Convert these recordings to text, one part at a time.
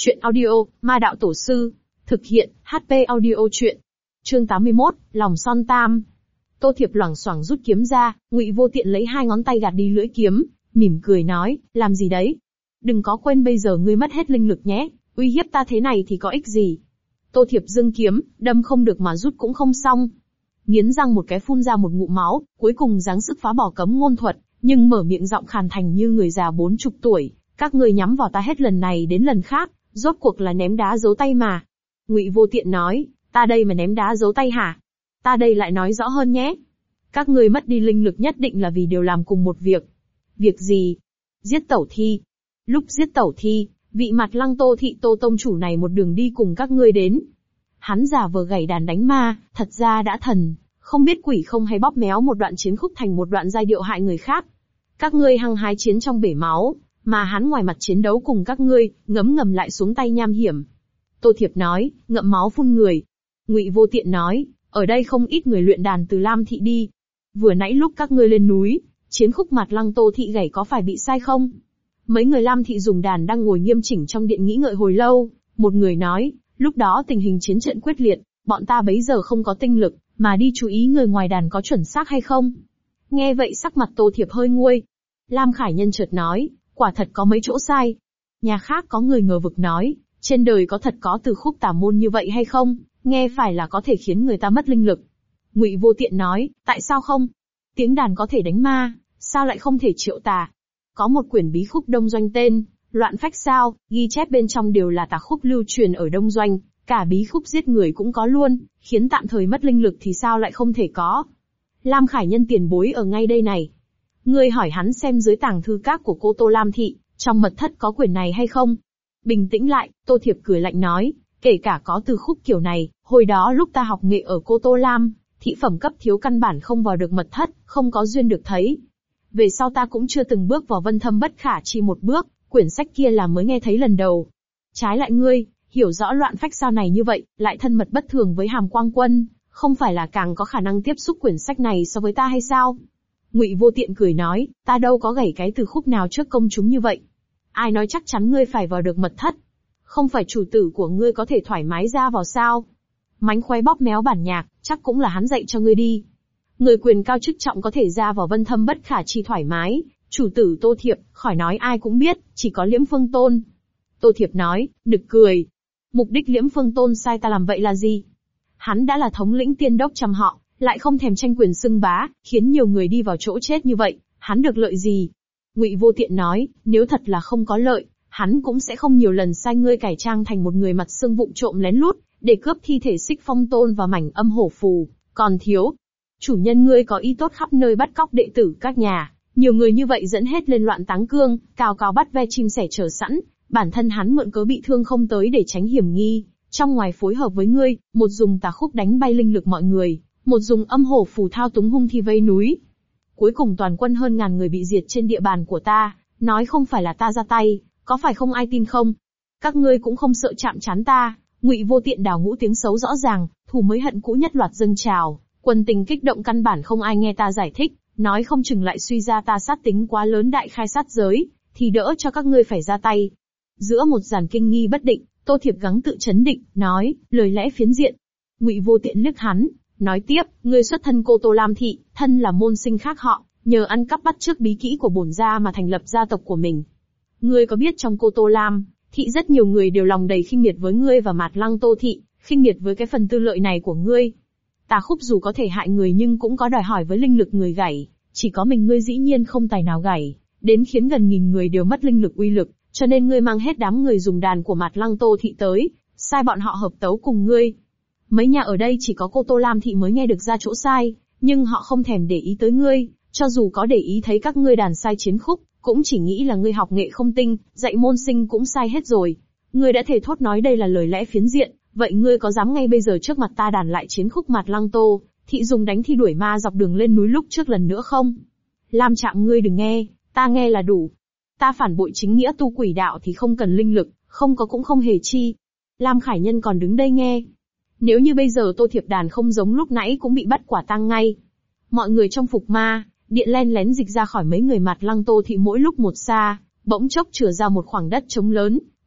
Chuyện audio, Ma Đạo Tổ Sư. Thực hiện, HP audio truyện. Chương 81, Lòng Son Tam. Tô Thiệp loảng xoảng rút kiếm ra, Ngụy Vô Tiện lấy hai ngón tay gạt đi lưỡi kiếm, mỉm cười nói, làm gì đấy? Đừng có quên bây giờ ngươi mất hết linh lực nhé, uy hiếp ta thế này thì có ích gì? Tô Thiệp giương kiếm, đâm không được mà rút cũng không xong. Nghiến răng một cái phun ra một ngụm máu, cuối cùng giáng sức phá bỏ cấm ngôn thuật, nhưng mở miệng giọng khàn thành như người già 40 tuổi. Các ngươi nhắm vào ta hết lần này đến lần khác, rốt cuộc là ném đá giấu tay mà. Ngụy Vô Tiện nói, ta đây mà ném đá giấu tay hả? Ta đây lại nói rõ hơn nhé. Các ngươi mất đi linh lực nhất định là vì đều làm cùng một việc. Việc gì? Giết Tẩu Thi. Lúc giết Tẩu Thi, vị Mặt Lăng Tô Thị Tô tông chủ này một đường đi cùng các ngươi đến. Hắn giả vờ gảy đàn đánh ma, thật ra đã thần, không biết quỷ không hay bóp méo một đoạn chiến khúc thành một đoạn giai điệu hại người khác. Các ngươi hăng hái chiến trong bể máu, mà hắn ngoài mặt chiến đấu cùng các ngươi, ngấm ngầm lại xuống tay nham hiểm. Tô Thiệp nói, ngậm máu phun người. Ngụy Vô Tiện nói, ở đây không ít người luyện đàn từ Lam Thị đi. Vừa nãy lúc các ngươi lên núi, chiến khúc Mặt Lăng Tô Thị gảy có phải bị sai không? Mấy người Lam Thị dùng đàn đang ngồi nghiêm chỉnh trong điện nghĩ ngợi hồi lâu, một người nói, lúc đó tình hình chiến trận quyết liệt, bọn ta bấy giờ không có tinh lực, mà đi chú ý người ngoài đàn có chuẩn xác hay không. Nghe vậy sắc mặt Tô Thiệp hơi nguôi. Lam Khải Nhân chợt nói, quả thật có mấy chỗ sai. Nhà khác có người ngờ vực nói, trên đời có thật có từ khúc tà môn như vậy hay không, nghe phải là có thể khiến người ta mất linh lực. Ngụy Vô Tiện nói, tại sao không? Tiếng đàn có thể đánh ma, sao lại không thể triệu tà? Có một quyển bí khúc Đông Doanh tên, Loạn Phách Sao, ghi chép bên trong đều là tà khúc lưu truyền ở Đông Doanh, cả bí khúc giết người cũng có luôn, khiến tạm thời mất linh lực thì sao lại không thể có? Lam Khải Nhân tiền bối ở ngay đây này. Ngươi hỏi hắn xem dưới tàng thư các của cô Tô Lam Thị, trong mật thất có quyển này hay không? Bình tĩnh lại, Tô Thiệp cười lạnh nói, kể cả có từ khúc kiểu này, hồi đó lúc ta học nghệ ở cô Tô Lam, thị phẩm cấp thiếu căn bản không vào được mật thất, không có duyên được thấy. Về sau ta cũng chưa từng bước vào Vân Thâm Bất Khả Chi một bước, quyển sách kia là mới nghe thấy lần đầu. Trái lại ngươi, hiểu rõ Loạn Phách Sao này như vậy, lại thân mật bất thường với Hàm Quang Quân, không phải là càng có khả năng tiếp xúc quyển sách này so với ta hay sao? Ngụy Vô Tiện cười nói, ta đâu có gảy cái từ khúc nào trước công chúng như vậy. Ai nói chắc chắn ngươi phải vào được mật thất? Không phải chủ tử của ngươi có thể thoải mái ra vào sao? Mánh khóe bóp méo bản nhạc, chắc cũng là hắn dạy cho ngươi đi. Người quyền cao chức trọng có thể ra vào Vân Thâm Bất Khả Chi thoải mái, chủ tử Tô Thiệp, khỏi nói ai cũng biết, chỉ có Liễm Phương Tôn. Tô Thiệp nói, nực cười. Mục đích Liễm Phương Tôn sai ta làm vậy là gì? Hắn đã là thống lĩnh tiên đốc trăm họ, lại không thèm tranh quyền xưng bá, khiến nhiều người đi vào chỗ chết như vậy, hắn được lợi gì? Ngụy Vô Tiện nói, nếu thật là không có lợi, hắn cũng sẽ không nhiều lần sai ngươi cải trang thành một người mặt xương vụng trộm lén lút, để cướp thi thể Xích Phong Tôn và mảnh âm hổ phù. Còn thiếu, chủ nhân ngươi có ý tốt khắp nơi bắt cóc đệ tử các nhà, nhiều người như vậy dẫn hết lên Loạn Táng Cương, cào cào bắt ve chim sẻ chờ sẵn, bản thân hắn mượn cớ bị thương không tới để tránh hiểm nghi, trong ngoài phối hợp với ngươi, một dùng tà khúc đánh bay linh lực mọi người, một dùng âm hổ phù thao túng hung thi vây núi. Cuối cùng toàn quân hơn ngàn người bị diệt trên địa bàn của ta, nói không phải là ta ra tay, có phải không ai tin không? Các ngươi cũng không sợ chạm trán ta. Ngụy Vô Tiện đào ngũ tiếng xấu rõ ràng, thù mới hận cũ nhất loạt dâng trào, quân tình kích động căn bản không ai nghe ta giải thích, nói không chừng lại suy ra ta sát tính quá lớn đại khai sát giới, thì đỡ cho các ngươi phải ra tay. Giữa một dàn kinh nghi bất định, Tô Thiệp gắng tự chấn định, nói, lời lẽ phiến diện. Ngụy Vô Tiện liếc hắn, nói tiếp, ngươi xuất thân cô Tô Lam Thị, thân là môn sinh khác họ, nhờ ăn cắp bắt chước bí kỹ của bổn gia mà thành lập gia tộc của mình. Ngươi có biết trong cô Tô Lam Thị rất nhiều người đều lòng đầy khinh miệt với ngươi và Mạt Lăng Tô Thị, khinh miệt với cái phần tư lợi này của ngươi. Tà khúc dù có thể hại người nhưng cũng có đòi hỏi với linh lực người gảy, chỉ có mình ngươi dĩ nhiên không tài nào gảy, đến khiến gần nghìn người đều mất linh lực uy lực, cho nên ngươi mang hết đám người dùng đàn của Mạt Lăng Tô Thị tới, sai bọn họ hợp tấu cùng ngươi. Mấy nhà ở đây chỉ có cô Tô Lam Thị mới nghe được ra chỗ sai, nhưng họ không thèm để ý tới ngươi, cho dù có để ý thấy các ngươi đàn sai chiến khúc, cũng chỉ nghĩ là ngươi học nghệ không tinh, dạy môn sinh cũng sai hết rồi. Ngươi đã thề thốt nói đây là lời lẽ phiến diện, vậy ngươi có dám ngay bây giờ trước mặt ta đàn lại chiến khúc Mạt Lăng Tô Thị dùng đánh thi đuổi ma dọc đường lên núi lúc trước lần nữa không? Lam Trạm ngươi đừng nghe, ta nghe là đủ. Ta phản bội chính nghĩa tu quỷ đạo thì không cần linh lực, không có cũng không hề chi. Lam Khải Nhân còn đứng đây nghe. Nếu như bây giờ Tô Thiệp đàn không giống lúc nãy cũng bị bắt quả tang ngay. Mọi người trong phục ma điện len lén dịch ra khỏi mấy người Mạt Lăng Tô Thị mỗi lúc một xa, bỗng chốc chừa ra một khoảng đất trống lớn,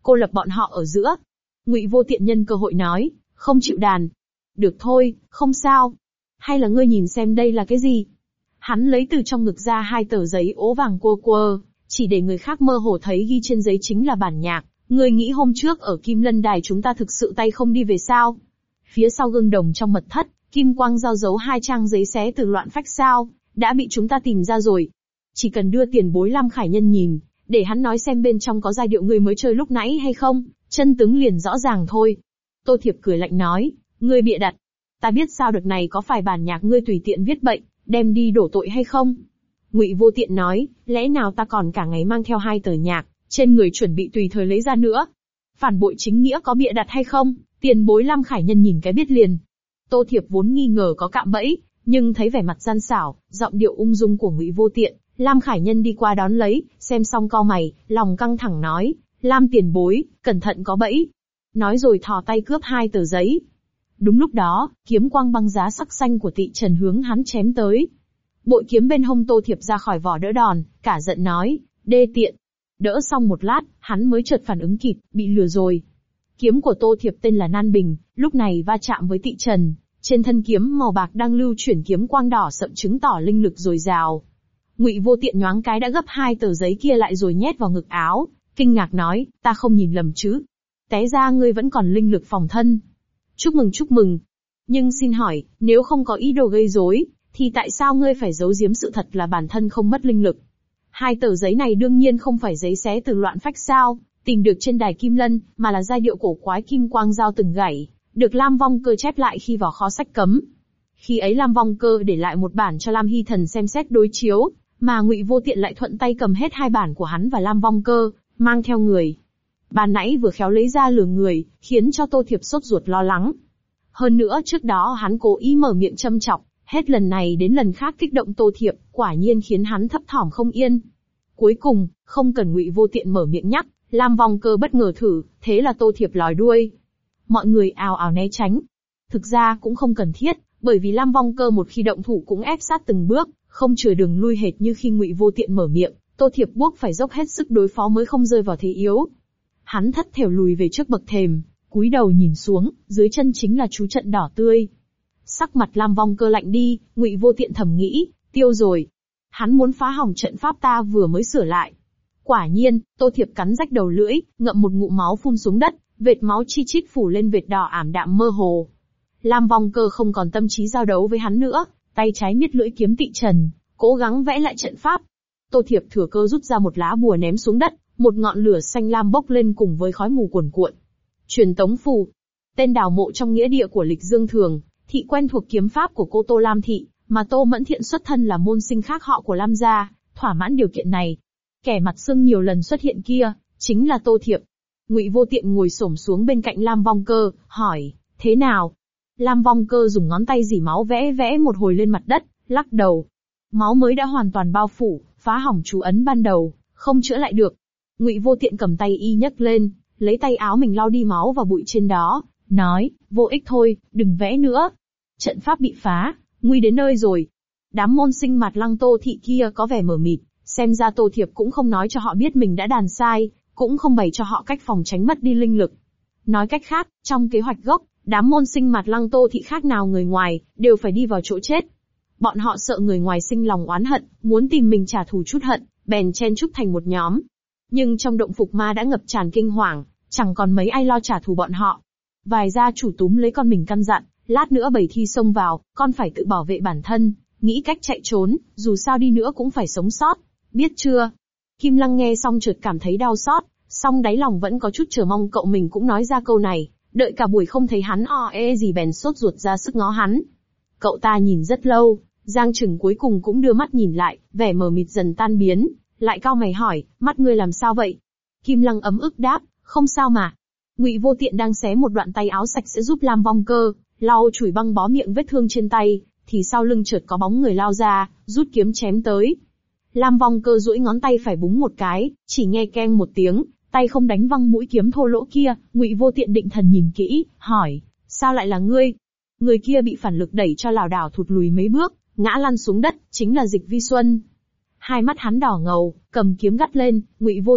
cô lập bọn họ ở giữa. Ngụy Vô Tiện nhân cơ hội nói, không chịu đàn. Được thôi, không sao. Hay là ngươi nhìn xem đây là cái gì? Hắn lấy từ trong ngực ra 2 tờ giấy ố vàng cua cua, chỉ để người khác mơ hồ thấy ghi trên giấy chính là bản nhạc. Ngươi nghĩ hôm trước ở Kim Lân Đài chúng ta thực sự tay không đi về sao? Phía sau gương đồng trong mật thất, Kim Quang giao giấu 2 trang giấy xé từ loạn phách sao, đã bị chúng ta tìm ra rồi. Chỉ cần đưa tiền bối Lam Khải Nhân nhìn, để hắn nói xem bên trong có giai điệu ngươi mới chơi lúc nãy hay không, chân tướng liền rõ ràng thôi. Tô Thiệp cười lạnh nói, ngươi bịa đặt. Ta biết sao được này có phải bản nhạc ngươi tùy tiện viết bậy, đem đi đổ tội hay không? Ngụy Vô Tiện nói, lẽ nào ta còn cả ngày mang theo 2 tờ nhạc, trên người chuẩn bị tùy thời lấy ra nữa. Phản bội chính nghĩa có bịa đặt hay không, tiền bối Lam Khải Nhân nhìn cái biết liền. Tô Thiệp vốn nghi ngờ có cạm bẫy, nhưng thấy vẻ mặt gian xảo, giọng điệu ung dung của Ngụy Vô Tiện, Lam Khải Nhân đi qua đón lấy, xem xong cau mày, lòng căng thẳng nói, Lam tiền bối, cẩn thận có bẫy. Nói rồi thò tay cướp 2 tờ giấy. Đúng lúc đó, kiếm quang băng giá sắc xanh của Tị Trần hướng hắn chém tới. Bội kiếm bên hông Tô Thiệp ra khỏi vỏ đỡ đòn, cả giận nói, đê tiện. Đỡ xong một lát, hắn mới chợt phản ứng kịp, bị lừa rồi. Kiếm của Tô Thiệp tên là Nan Bình, lúc này va chạm với Tị Trần, trên thân kiếm màu bạc đang lưu chuyển kiếm quang đỏ sậm chứng tỏ linh lực dồi dào. Ngụy Vô Tiện nhoáng cái đã gấp 2 tờ giấy kia lại rồi nhét vào ngực áo, kinh ngạc nói, ta không nhìn lầm chứ? Té ra ngươi vẫn còn linh lực phòng thân. Chúc mừng chúc mừng. Nhưng xin hỏi, nếu không có ý đồ gây rối, thì tại sao ngươi phải giấu giếm sự thật là bản thân không mất linh lực? 2 tờ giấy này đương nhiên không phải giấy xé từ loạn phách sao, tìm được trên đài Kim Lân, mà là giai điệu cổ quái Kim Quang giao từng gảy, được Lam Vong Cơ chép lại khi vào kho sách cấm. Khi ấy Lam Vong Cơ để lại một bản cho Lam Hy Thần xem xét đối chiếu, mà Ngụy Vô Tiện lại thuận tay cầm hết 2 bản của hắn và Lam Vong Cơ, mang theo người. Ban nãy vừa khéo lấy ra lừa người, khiến cho Tô Thiệp sốt ruột lo lắng. Hơn nữa trước đó hắn cố ý mở miệng châm chọc, hết lần này đến lần khác kích động Tô Thiệp, quả nhiên khiến hắn thấp thỏm không yên. Cuối cùng, không cần Ngụy Vô Tiện mở miệng nhắc, Lam Vong Cơ bất ngờ thử, thế là Tô Thiệp lòi đuôi. Mọi người ào ào né tránh. Thực ra cũng không cần thiết, bởi vì Lam Vong Cơ một khi động thủ cũng ép sát từng bước, không chừa đường lui hệt như khi Ngụy Vô Tiện mở miệng, Tô Thiệp buộc phải dốc hết sức đối phó mới không rơi vào thế yếu. Hắn thất thểu lùi về trước bậc thềm, cúi đầu nhìn xuống, dưới chân chính là chú trận đỏ tươi. Sắc mặt Lam Vong Cơ lạnh đi, Ngụy Vô Tiện thầm nghĩ, tiêu rồi. Hắn muốn phá hỏng trận pháp ta vừa mới sửa lại. Quả nhiên, Tô Thiệp cắn rách đầu lưỡi, ngậm một ngụm máu phun xuống đất, vệt máu chi chít phủ lên vệt đỏ ảm đạm mơ hồ. Lam Vong Cơ không còn tâm trí giao đấu với hắn nữa, tay trái miết lưỡi kiếm Tị Trần, cố gắng vẽ lại trận pháp. Tô Thiệp thừa cơ rút ra một lá bùa ném xuống đất, một ngọn lửa xanh lam bốc lên cùng với khói mù cuồn cuộn. Truyền tống phù. Tên đào mộ trong nghĩa địa của Lịch Dương Thường, thị quen thuộc kiếm pháp của cô Tô Lam Thị, mà Tô Mẫn Thiện xuất thân là môn sinh khác họ của Lam gia, thỏa mãn điều kiện này. Kẻ mặt sưng nhiều lần xuất hiện kia, chính là Tô Thiệp. Ngụy Vô Tiện ngồi xổm xuống bên cạnh Lam Vong Cơ, hỏi, thế nào? Lam Vong Cơ dùng ngón tay dỉ máu vẽ vẽ một hồi lên mặt đất, lắc đầu. Máu mới đã hoàn toàn bao phủ, phá hỏng chú ấn ban đầu, không chữa lại được. Ngụy Vô Tiện cầm tay y nhấc lên, lấy tay áo mình lau đi máu và bụi trên đó, nói, vô ích thôi, đừng vẽ nữa. Trận pháp bị phá, nguy đến nơi rồi. Đám môn sinh Mạt Lăng Tô Thị kia có vẻ mờ mịt, xem ra Tô Thiệp cũng không nói cho họ biết mình đã đàn sai, cũng không bày cho họ cách phòng tránh mất đi linh lực. Nói cách khác, trong kế hoạch gốc, đám môn sinh Mạt Lăng Tô Thị khác nào người ngoài, đều phải đi vào chỗ chết. Bọn họ sợ người ngoài sinh lòng oán hận, muốn tìm mình trả thù chút hận, bèn chen chúc thành một nhóm. Nhưng trong động Phục Ma đã ngập tràn kinh hoàng, chẳng còn mấy ai lo trả thù bọn họ. Vài gia chủ túm lấy con mình căn dặn, lát nữa bầy thi xông vào, con phải tự bảo vệ bản thân, nghĩ cách chạy trốn, dù sao đi nữa cũng phải sống sót, biết chưa? Kim Lăng nghe xong chợt cảm thấy đau xót, song đáy lòng vẫn có chút chờ mong cậu mình cũng nói ra câu này, đợi cả buổi không thấy hắn gì bèn sốt ruột ra sức ngó hắn. Cậu ta nhìn rất lâu, Giang Trừng cuối cùng cũng đưa mắt nhìn lại, vẻ mờ mịt dần tan biến, lại cau mày hỏi, mắt ngươi làm sao vậy? Kim Lăng ấm ức đáp, không sao mà. Ngụy Vô Tiện đang xé một đoạn tay áo sạch sẽ giúp Lam Vong Cơ lau chùi băng bó miệng vết thương trên tay, thì sau lưng chợt có bóng người lao ra, rút kiếm chém tới. Lam Vong Cơ duỗi ngón tay phải búng một cái, chỉ nghe keng một tiếng, tay không đánh văng mũi kiếm thô lỗ kia. Ngụy Vô Tiện định thần nhìn kỹ, hỏi, sao lại là ngươi? Người kia bị phản lực đẩy cho lảo đảo thụt lùi mấy bước, ngã lăn xuống đất, chính là Dịch Vi Xuân. Hai mắt hắn đỏ ngầu, cầm kiếm gắt lên, Ngụy Vô Tiện,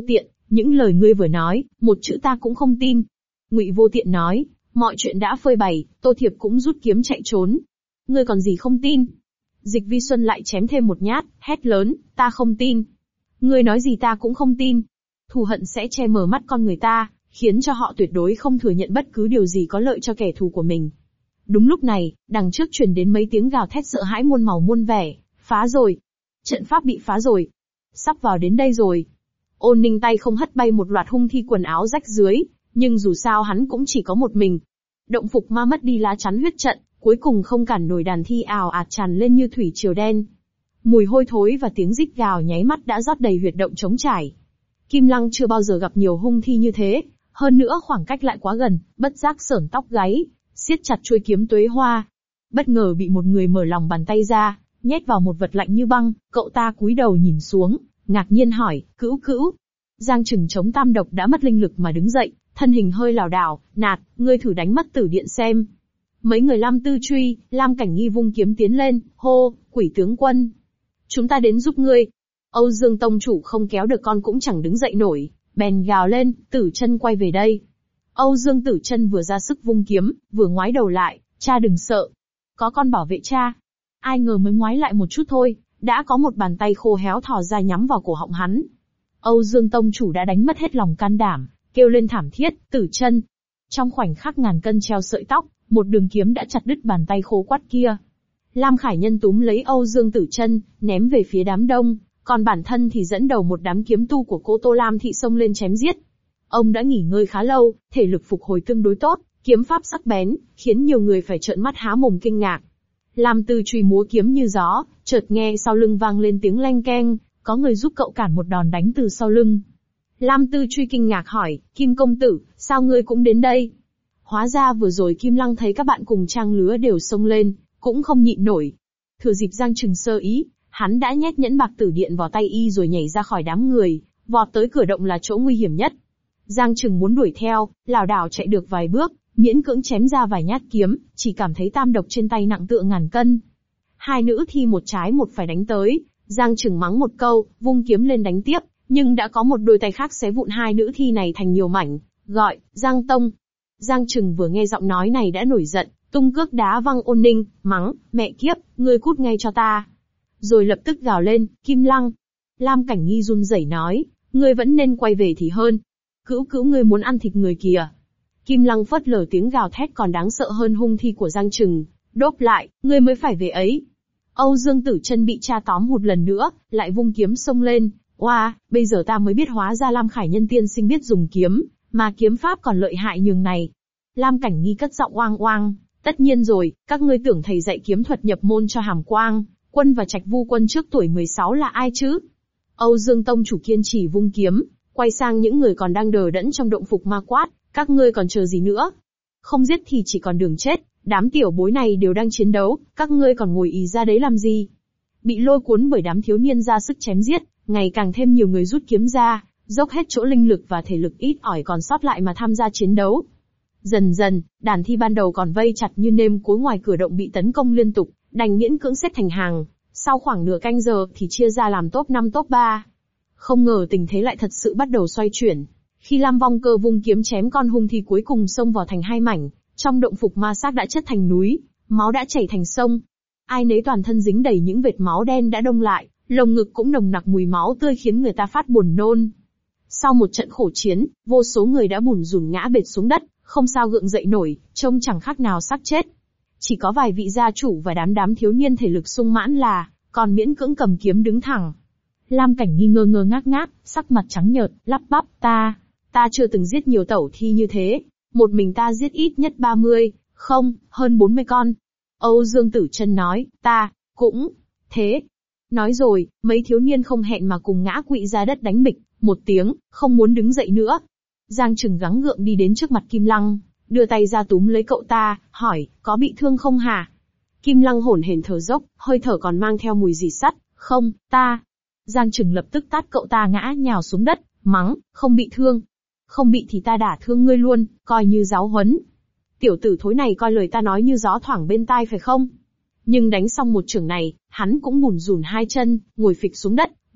Những lời ngươi vừa nói, một chữ ta cũng không tin. Ngụy Vô Tiện nói, mọi chuyện đã phơi bày, Tô Thiệp cũng rút kiếm chạy trốn. Ngươi còn gì không tin? Dịch Vi Xuân lại chém thêm một nhát, hét lớn, ta không tin. Ngươi nói gì ta cũng không tin. Thù hận sẽ che mờ mắt con người ta, khiến cho họ tuyệt đối không thừa nhận bất cứ điều gì có lợi cho kẻ thù của mình. Đúng lúc này, đằng trước truyền đến mấy tiếng gào thét sợ hãi muôn màu muôn vẻ, phá rồi. Trận pháp bị phá rồi. Sắp vào đến đây rồi. Ôn Ninh tay không hất bay một loạt hung thi quần áo rách dưới, nhưng dù sao hắn cũng chỉ có một mình. Động Phục Ma mất đi lá chắn huyết trận, cuối cùng không cản nổi đàn thi ào ạt tràn lên như thủy triều đen. Mùi hôi thối và tiếng rít gào nháy mắt đã rót đầy huyệt động trống trải. Kim Lăng chưa bao giờ gặp nhiều hung thi như thế, hơn nữa khoảng cách lại quá gần, bất giác sởn tóc gáy, siết chặt chuôi kiếm Tuế Hoa. Bất ngờ bị một người mở lòng bàn tay ra, nhét vào một vật lạnh như băng, cậu ta cúi đầu nhìn xuống, ngạc nhiên hỏi, Cữu Cữu. Giang Trừng chống tam độc đã mất linh lực mà đứng dậy, thân hình hơi lảo đảo, nạt, ngươi thử đánh mất tử điện xem. Mấy người Lam Tư Truy, Lam Cảnh Nghi vung kiếm tiến lên, hô, Quỷ tướng quân. Chúng ta đến giúp ngươi. Âu Dương tông chủ không kéo được con cũng chẳng đứng dậy nổi, bèn gào lên, Tử Chân quay về đây. Âu Dương Tử Chân vừa ra sức vung kiếm, vừa ngoái đầu lại, cha đừng sợ. Có con bảo vệ cha. Ai ngờ mới ngoái lại một chút thôi, đã có một bàn tay khô héo thò ra nhắm vào cổ họng hắn. Âu Dương tông chủ đã đánh mất hết lòng can đảm, kêu lên thảm thiết, Tử Chân. Trong khoảnh khắc ngàn cân treo sợi tóc, một đường kiếm đã chặt đứt bàn tay khô quắt kia. Lam Khải Nhân túm lấy Âu Dương Tử Chân, ném về phía đám đông, còn bản thân thì dẫn đầu một đám kiếm tu của cô Tô Lam Thị xông lên chém giết. Ông đã nghỉ ngơi khá lâu, thể lực phục hồi tương đối tốt, kiếm pháp sắc bén, khiến nhiều người phải trợn mắt há mồm kinh ngạc. Lam Tư Truy múa kiếm như gió, chợt nghe sau lưng vang lên tiếng leng keng, có người giúp cậu cản một đòn đánh từ sau lưng. Lam Tư Truy kinh ngạc hỏi, Kim công tử, sao ngươi cũng đến đây? Hóa ra vừa rồi Kim Lăng thấy các bạn cùng trang lứa đều xông lên, cũng không nhịn nổi. Thừa dịp Giang Trừng sơ ý, hắn đã nhét nhẫn bạc tử điện vào tay y rồi nhảy ra khỏi đám người, vọt tới cửa động là chỗ nguy hiểm nhất. Giang Trừng muốn đuổi theo, lảo đảo chạy được vài bước, miễn cưỡng chém ra vài nhát kiếm, chỉ cảm thấy tam độc trên tay nặng tựa ngàn cân. Hai nữ thi một trái một phải đánh tới, Giang Trừng mắng một câu, vung kiếm lên đánh tiếp, nhưng đã có một đôi tay khác xé vụn hai nữ thi này thành nhiều mảnh, gọi, Giang Tông. Giang Trừng vừa nghe giọng nói này đã nổi giận, tung cước đá văng Ôn Ninh, mắng, mẹ kiếp, ngươi cút ngay cho ta. Rồi lập tức gào lên, Kim Lăng. Lam Cảnh Nghi run rẩy nói, ngươi vẫn nên quay về thì hơn. Cữu Cữu ngươi muốn ăn thịt người kìa. Kim Lăng phớt lờ tiếng gào thét còn đáng sợ hơn hung thi của Giang Trừng, đốp lại, ngươi mới phải về ấy. Âu Dương Tử Chân bị cha tóm hụt lần nữa, lại vung kiếm xông lên, oa, bây giờ ta mới biết hóa ra Lam Khải Nhân tiên sinh biết dùng kiếm, mà kiếm pháp còn lợi hại nhường này. Lam Cảnh Nghi cất giọng oang oang, tất nhiên rồi, các ngươi tưởng thầy dạy kiếm thuật nhập môn cho Hàm Quang Quân và Trạch Vu Quân trước tuổi 16 là ai chứ? Âu Dương tông chủ kiên trì vung kiếm, quay sang những người còn đang đờ đẫn trong động phục ma quát, các ngươi còn chờ gì nữa? Không giết thì chỉ còn đường chết, đám tiểu bối này đều đang chiến đấu, các ngươi còn ngồi ì ra đấy làm gì? Bị lôi cuốn bởi đám thiếu niên ra sức chém giết, ngày càng thêm nhiều người rút kiếm ra, dốc hết chỗ linh lực và thể lực ít ỏi còn sót lại mà tham gia chiến đấu. Dần dần, đàn thi ban đầu còn vây chặt như nêm cối ngoài cửa động bị tấn công liên tục, đành miễn cưỡng xếp thành hàng, sau khoảng nửa canh giờ thì chia ra làm top 5 top 3. Không ngờ tình thế lại thật sự bắt đầu xoay chuyển. Khi Lam Vong Cơ vung kiếm chém con hung thi cuối cùng xông vào thành hai mảnh, trong động phục ma xác đã chất thành núi, máu đã chảy thành sông. Ai nấy toàn thân dính đầy những vệt máu đen đã đông lại, lồng ngực cũng nồng nặc mùi máu tươi khiến người ta phát buồn nôn. Sau một trận khổ chiến, vô số người đã bủn rủn ngã bệt xuống đất, không sao gượng dậy nổi, trông chẳng khác nào xác chết. Chỉ có vài vị gia chủ và đám thiếu niên thể lực sung mãn là, còn miễn cưỡng cầm kiếm đứng thẳng. Lam Cảnh Nghi ngơ ngơ ngác ngác, sắc mặt trắng nhợt, lắp bắp, ta chưa từng giết nhiều tẩu thi như thế, một mình ta giết ít nhất 30, không, hơn 40 con. Âu Dương Tử Chân nói, ta, cũng, thế. Nói rồi, mấy thiếu niên không hẹn mà cùng ngã quỵ ra đất đánh bịch, một tiếng, không muốn đứng dậy nữa. Giang Trừng gắng gượng đi đến trước mặt Kim Lăng, đưa tay ra túm lấy cậu ta, hỏi, có bị thương không hả? Kim Lăng hổn hển thở dốc, hơi thở còn mang theo mùi rỉ sắt, không, ta. Giang Trừng lập tức tát cậu ta ngã nhào xuống đất, mắng, không bị thương. Không bị thì ta đả thương ngươi luôn, coi như giáo huấn. Tiểu tử thối này coi lời ta nói như gió thoảng bên tai phải không? Nhưng đánh xong một chưởng này, hắn cũng bủn rủn hai chân, ngồi phịch xuống đất,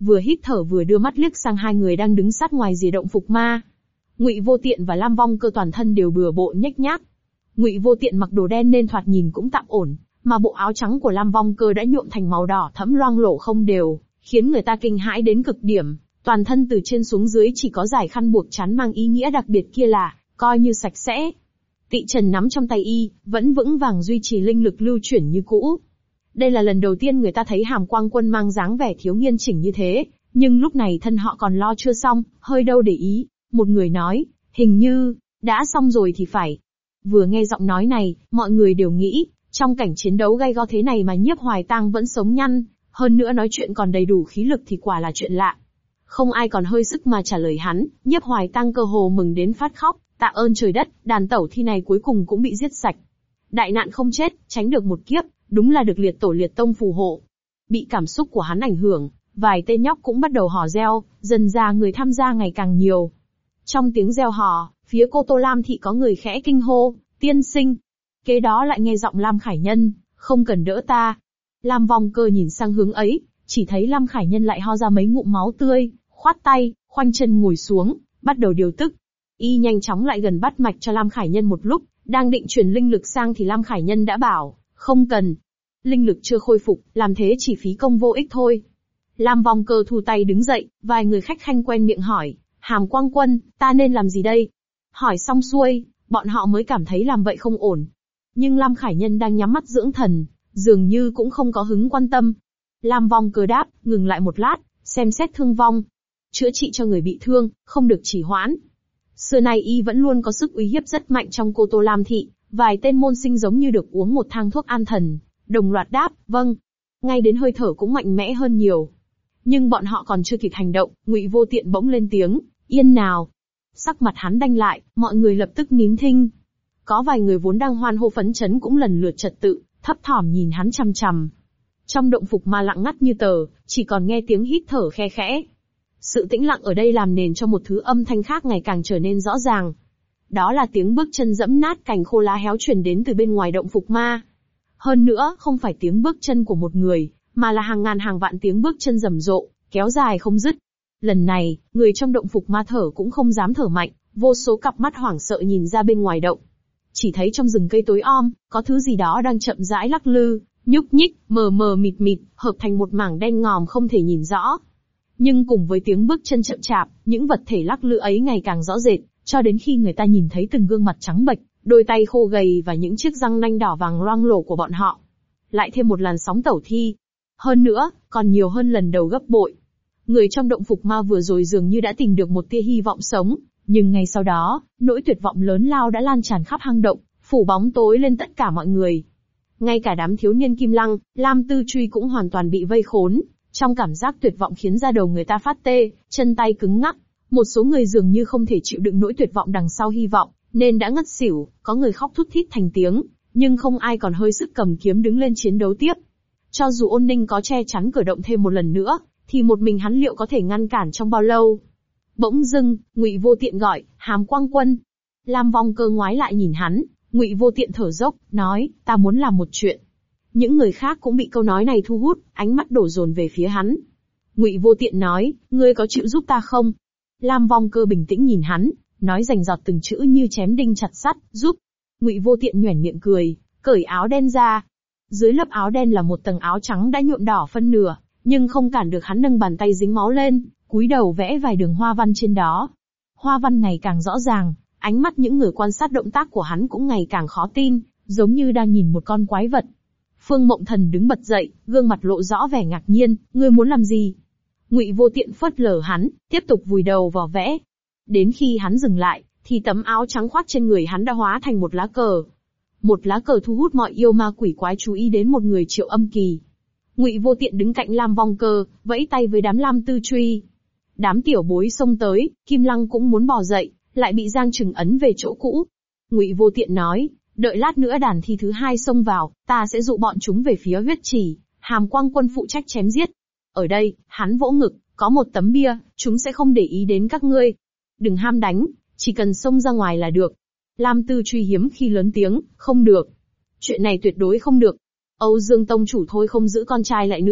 vừa hít thở vừa đưa mắt liếc sang hai người đang đứng sát ngoài rìa động phục ma. Ngụy Vô Tiện và Lam Vong Cơ toàn thân đều bừa bộn nhếch nhác. Ngụy Vô Tiện mặc đồ đen nên thoạt nhìn cũng tạm ổn, mà bộ áo trắng của Lam Vong Cơ đã nhuộm thành màu đỏ thẫm loang lổ không đều, khiến người ta kinh hãi đến cực điểm. Toàn thân từ trên xuống dưới chỉ có dải khăn buộc chán mang ý nghĩa đặc biệt kia là, coi như sạch sẽ. Tị Trần nắm trong tay y, vẫn vững vàng duy trì linh lực lưu chuyển như cũ. Đây là lần đầu tiên người ta thấy Hàm Quang Quân mang dáng vẻ thiếu nghiêm chỉnh như thế, nhưng lúc này thân họ còn lo chưa xong, hơi đâu để ý. Một người nói, hình như, đã xong rồi thì phải. Vừa nghe giọng nói này, mọi người đều nghĩ, trong cảnh chiến đấu gay go thế này mà Nhiếp Hoài Tang vẫn sống nhăn, hơn nữa nói chuyện còn đầy đủ khí lực thì quả là chuyện lạ. Không ai còn hơi sức mà trả lời hắn, Nhiếp Hoài Tang cơ hồ mừng đến phát khóc, tạ ơn trời đất, đàn tẩu thi này cuối cùng cũng bị giết sạch. Đại nạn không chết, tránh được một kiếp, đúng là được liệt tổ liệt tông phù hộ. Bị cảm xúc của hắn ảnh hưởng, vài tên nhóc cũng bắt đầu hò reo, dần ra người tham gia ngày càng nhiều. Trong tiếng reo hò, phía Cô Tô Lam thị có người khẽ kinh hô, tiên sinh. Kế đó lại nghe giọng Lam Khải Nhân, không cần đỡ ta. Lam Vong Cơ nhìn sang hướng ấy, chỉ thấy Lam Khải Nhân lại ho ra mấy ngụm máu tươi, khoát tay, khoanh chân ngồi xuống, bắt đầu điều tức. Y nhanh chóng lại gần bắt mạch cho Lam Khải Nhân một lúc, đang định truyền linh lực sang thì Lam Khải Nhân đã bảo, không cần. Linh lực chưa khôi phục, làm thế chỉ phí công vô ích thôi. Lam Vong Cơ thu tay đứng dậy, vài người khách khanh quen miệng hỏi, Hàm Quang Quân, ta nên làm gì đây? Hỏi xong xuôi, bọn họ mới cảm thấy làm vậy không ổn. Nhưng Lam Khải Nhân đang nhắm mắt dưỡng thần, dường như cũng không có hứng quan tâm. Lam Vong Cơ đáp, ngừng lại một lát, xem xét thương vong. Chữa trị cho người bị thương, không được trì hoãn. Xưa nay y vẫn luôn có sức uy hiếp rất mạnh trong Cô Tô Lam thị, vài tên môn sinh giống như được uống một thang thuốc an thần, đồng loạt đáp, vâng. Ngay đến hơi thở cũng mạnh mẽ hơn nhiều. Nhưng bọn họ còn chưa kịp hành động, Ngụy Vô Tiện bỗng lên tiếng, yên nào. Sắc mặt hắn đanh lại, mọi người lập tức nín thinh. Có vài người vốn đang hoan hô phấn chấn cũng lần lượt trật tự, thấp thỏm nhìn hắn chằm chằm. Trong động phục ma lặng ngắt như tờ, chỉ còn nghe tiếng hít thở khe khẽ. Sự tĩnh lặng ở đây làm nền cho một thứ âm thanh khác ngày càng trở nên rõ ràng. Đó là tiếng bước chân dẫm nát cành khô lá héo truyền đến từ bên ngoài động phục ma. Hơn nữa, không phải tiếng bước chân của một người, mà là hàng ngàn hàng vạn tiếng bước chân rầm rộ, kéo dài không dứt. Lần này, người trong động phục ma thở cũng không dám thở mạnh, vô số cặp mắt hoảng sợ nhìn ra bên ngoài động. Chỉ thấy trong rừng cây tối om, có thứ gì đó đang chậm rãi lắc lư, nhúc nhích, mờ mờ mịt mịt, hợp thành một mảng đen ngòm không thể nhìn rõ. Nhưng cùng với tiếng bước chân chậm chạp, những vật thể lắc lư ấy ngày càng rõ rệt, cho đến khi người ta nhìn thấy từng gương mặt trắng bệch, đôi tay khô gầy và những chiếc răng nanh đỏ vàng loang lổ của bọn họ. Lại thêm một làn sóng tẩu thi. Hơn nữa, còn nhiều hơn lần đầu gấp bội. Người trong động phục ma vừa rồi dường như đã tìm được một tia hy vọng sống, nhưng ngay sau đó, nỗi tuyệt vọng lớn lao đã lan tràn khắp hang động, phủ bóng tối lên tất cả mọi người. Ngay cả đám thiếu niên Kim Lăng, Lam Tư Truy cũng hoàn toàn bị vây khốn, trong cảm giác tuyệt vọng khiến da đầu người ta phát tê, chân tay cứng ngắc. Một số người dường như không thể chịu đựng nỗi tuyệt vọng đằng sau hy vọng, nên đã ngất xỉu, có người khóc thút thít thành tiếng, nhưng không ai còn hơi sức cầm kiếm đứng lên chiến đấu tiếp. Cho dù Ôn Ninh có che chắn cửa động thêm một lần nữa, thì một mình hắn liệu có thể ngăn cản trong bao lâu? Bỗng dưng, Ngụy Vô Tiện gọi, Hàm Quang Quân. Lam Vong Cơ ngoái lại nhìn hắn, Ngụy Vô Tiện thở dốc, nói, ta muốn làm một chuyện. Những người khác cũng bị câu nói này thu hút, ánh mắt đổ dồn về phía hắn. Ngụy Vô Tiện nói, ngươi có chịu giúp ta không? Lam Vong Cơ bình tĩnh nhìn hắn, nói rành rọt từng chữ như chém đinh chặt sắt, giúp. Ngụy Vô Tiện nhoẻn miệng cười, cởi áo đen ra. Dưới lớp áo đen là một tầng áo trắng đã nhuộm đỏ phân nửa, nhưng không cản được hắn nâng bàn tay dính máu lên, cúi đầu vẽ vài đường hoa văn trên đó. Hoa văn ngày càng rõ ràng, ánh mắt những người quan sát động tác của hắn cũng ngày càng khó tin, giống như đang nhìn một con quái vật. Phương Mộng Thần đứng bật dậy, gương mặt lộ rõ vẻ ngạc nhiên, ngươi muốn làm gì? Ngụy Vô Tiện phớt lờ hắn, tiếp tục vùi đầu vào vẽ. Đến khi hắn dừng lại, thì tấm áo trắng khoác trên người hắn đã hóa thành một lá cờ. Một lá cờ thu hút mọi yêu ma quỷ quái chú ý đến một người Triệu Âm Kỳ. Ngụy Vô Tiện đứng cạnh Lam Vong Cơ, vẫy tay với đám Lam Tư Truy. Đám tiểu bối xông tới, Kim Lăng cũng muốn bò dậy, lại bị Giang Trừng ấn về chỗ cũ. Ngụy Vô Tiện nói, đợi lát nữa đàn thi thứ hai xông vào, ta sẽ dụ bọn chúng về phía huyết trì, Hàm Quang Quân phụ trách chém giết. Ở đây, hắn vỗ ngực, có một tấm bia, chúng sẽ không để ý đến các ngươi. Đừng ham đánh, chỉ cần xông ra ngoài là được. Lam Tư Truy hiếm khi lớn tiếng, không được. Chuyện này tuyệt đối không được. Âu Dương Tông chủ thôi không giữ con trai lại nữa,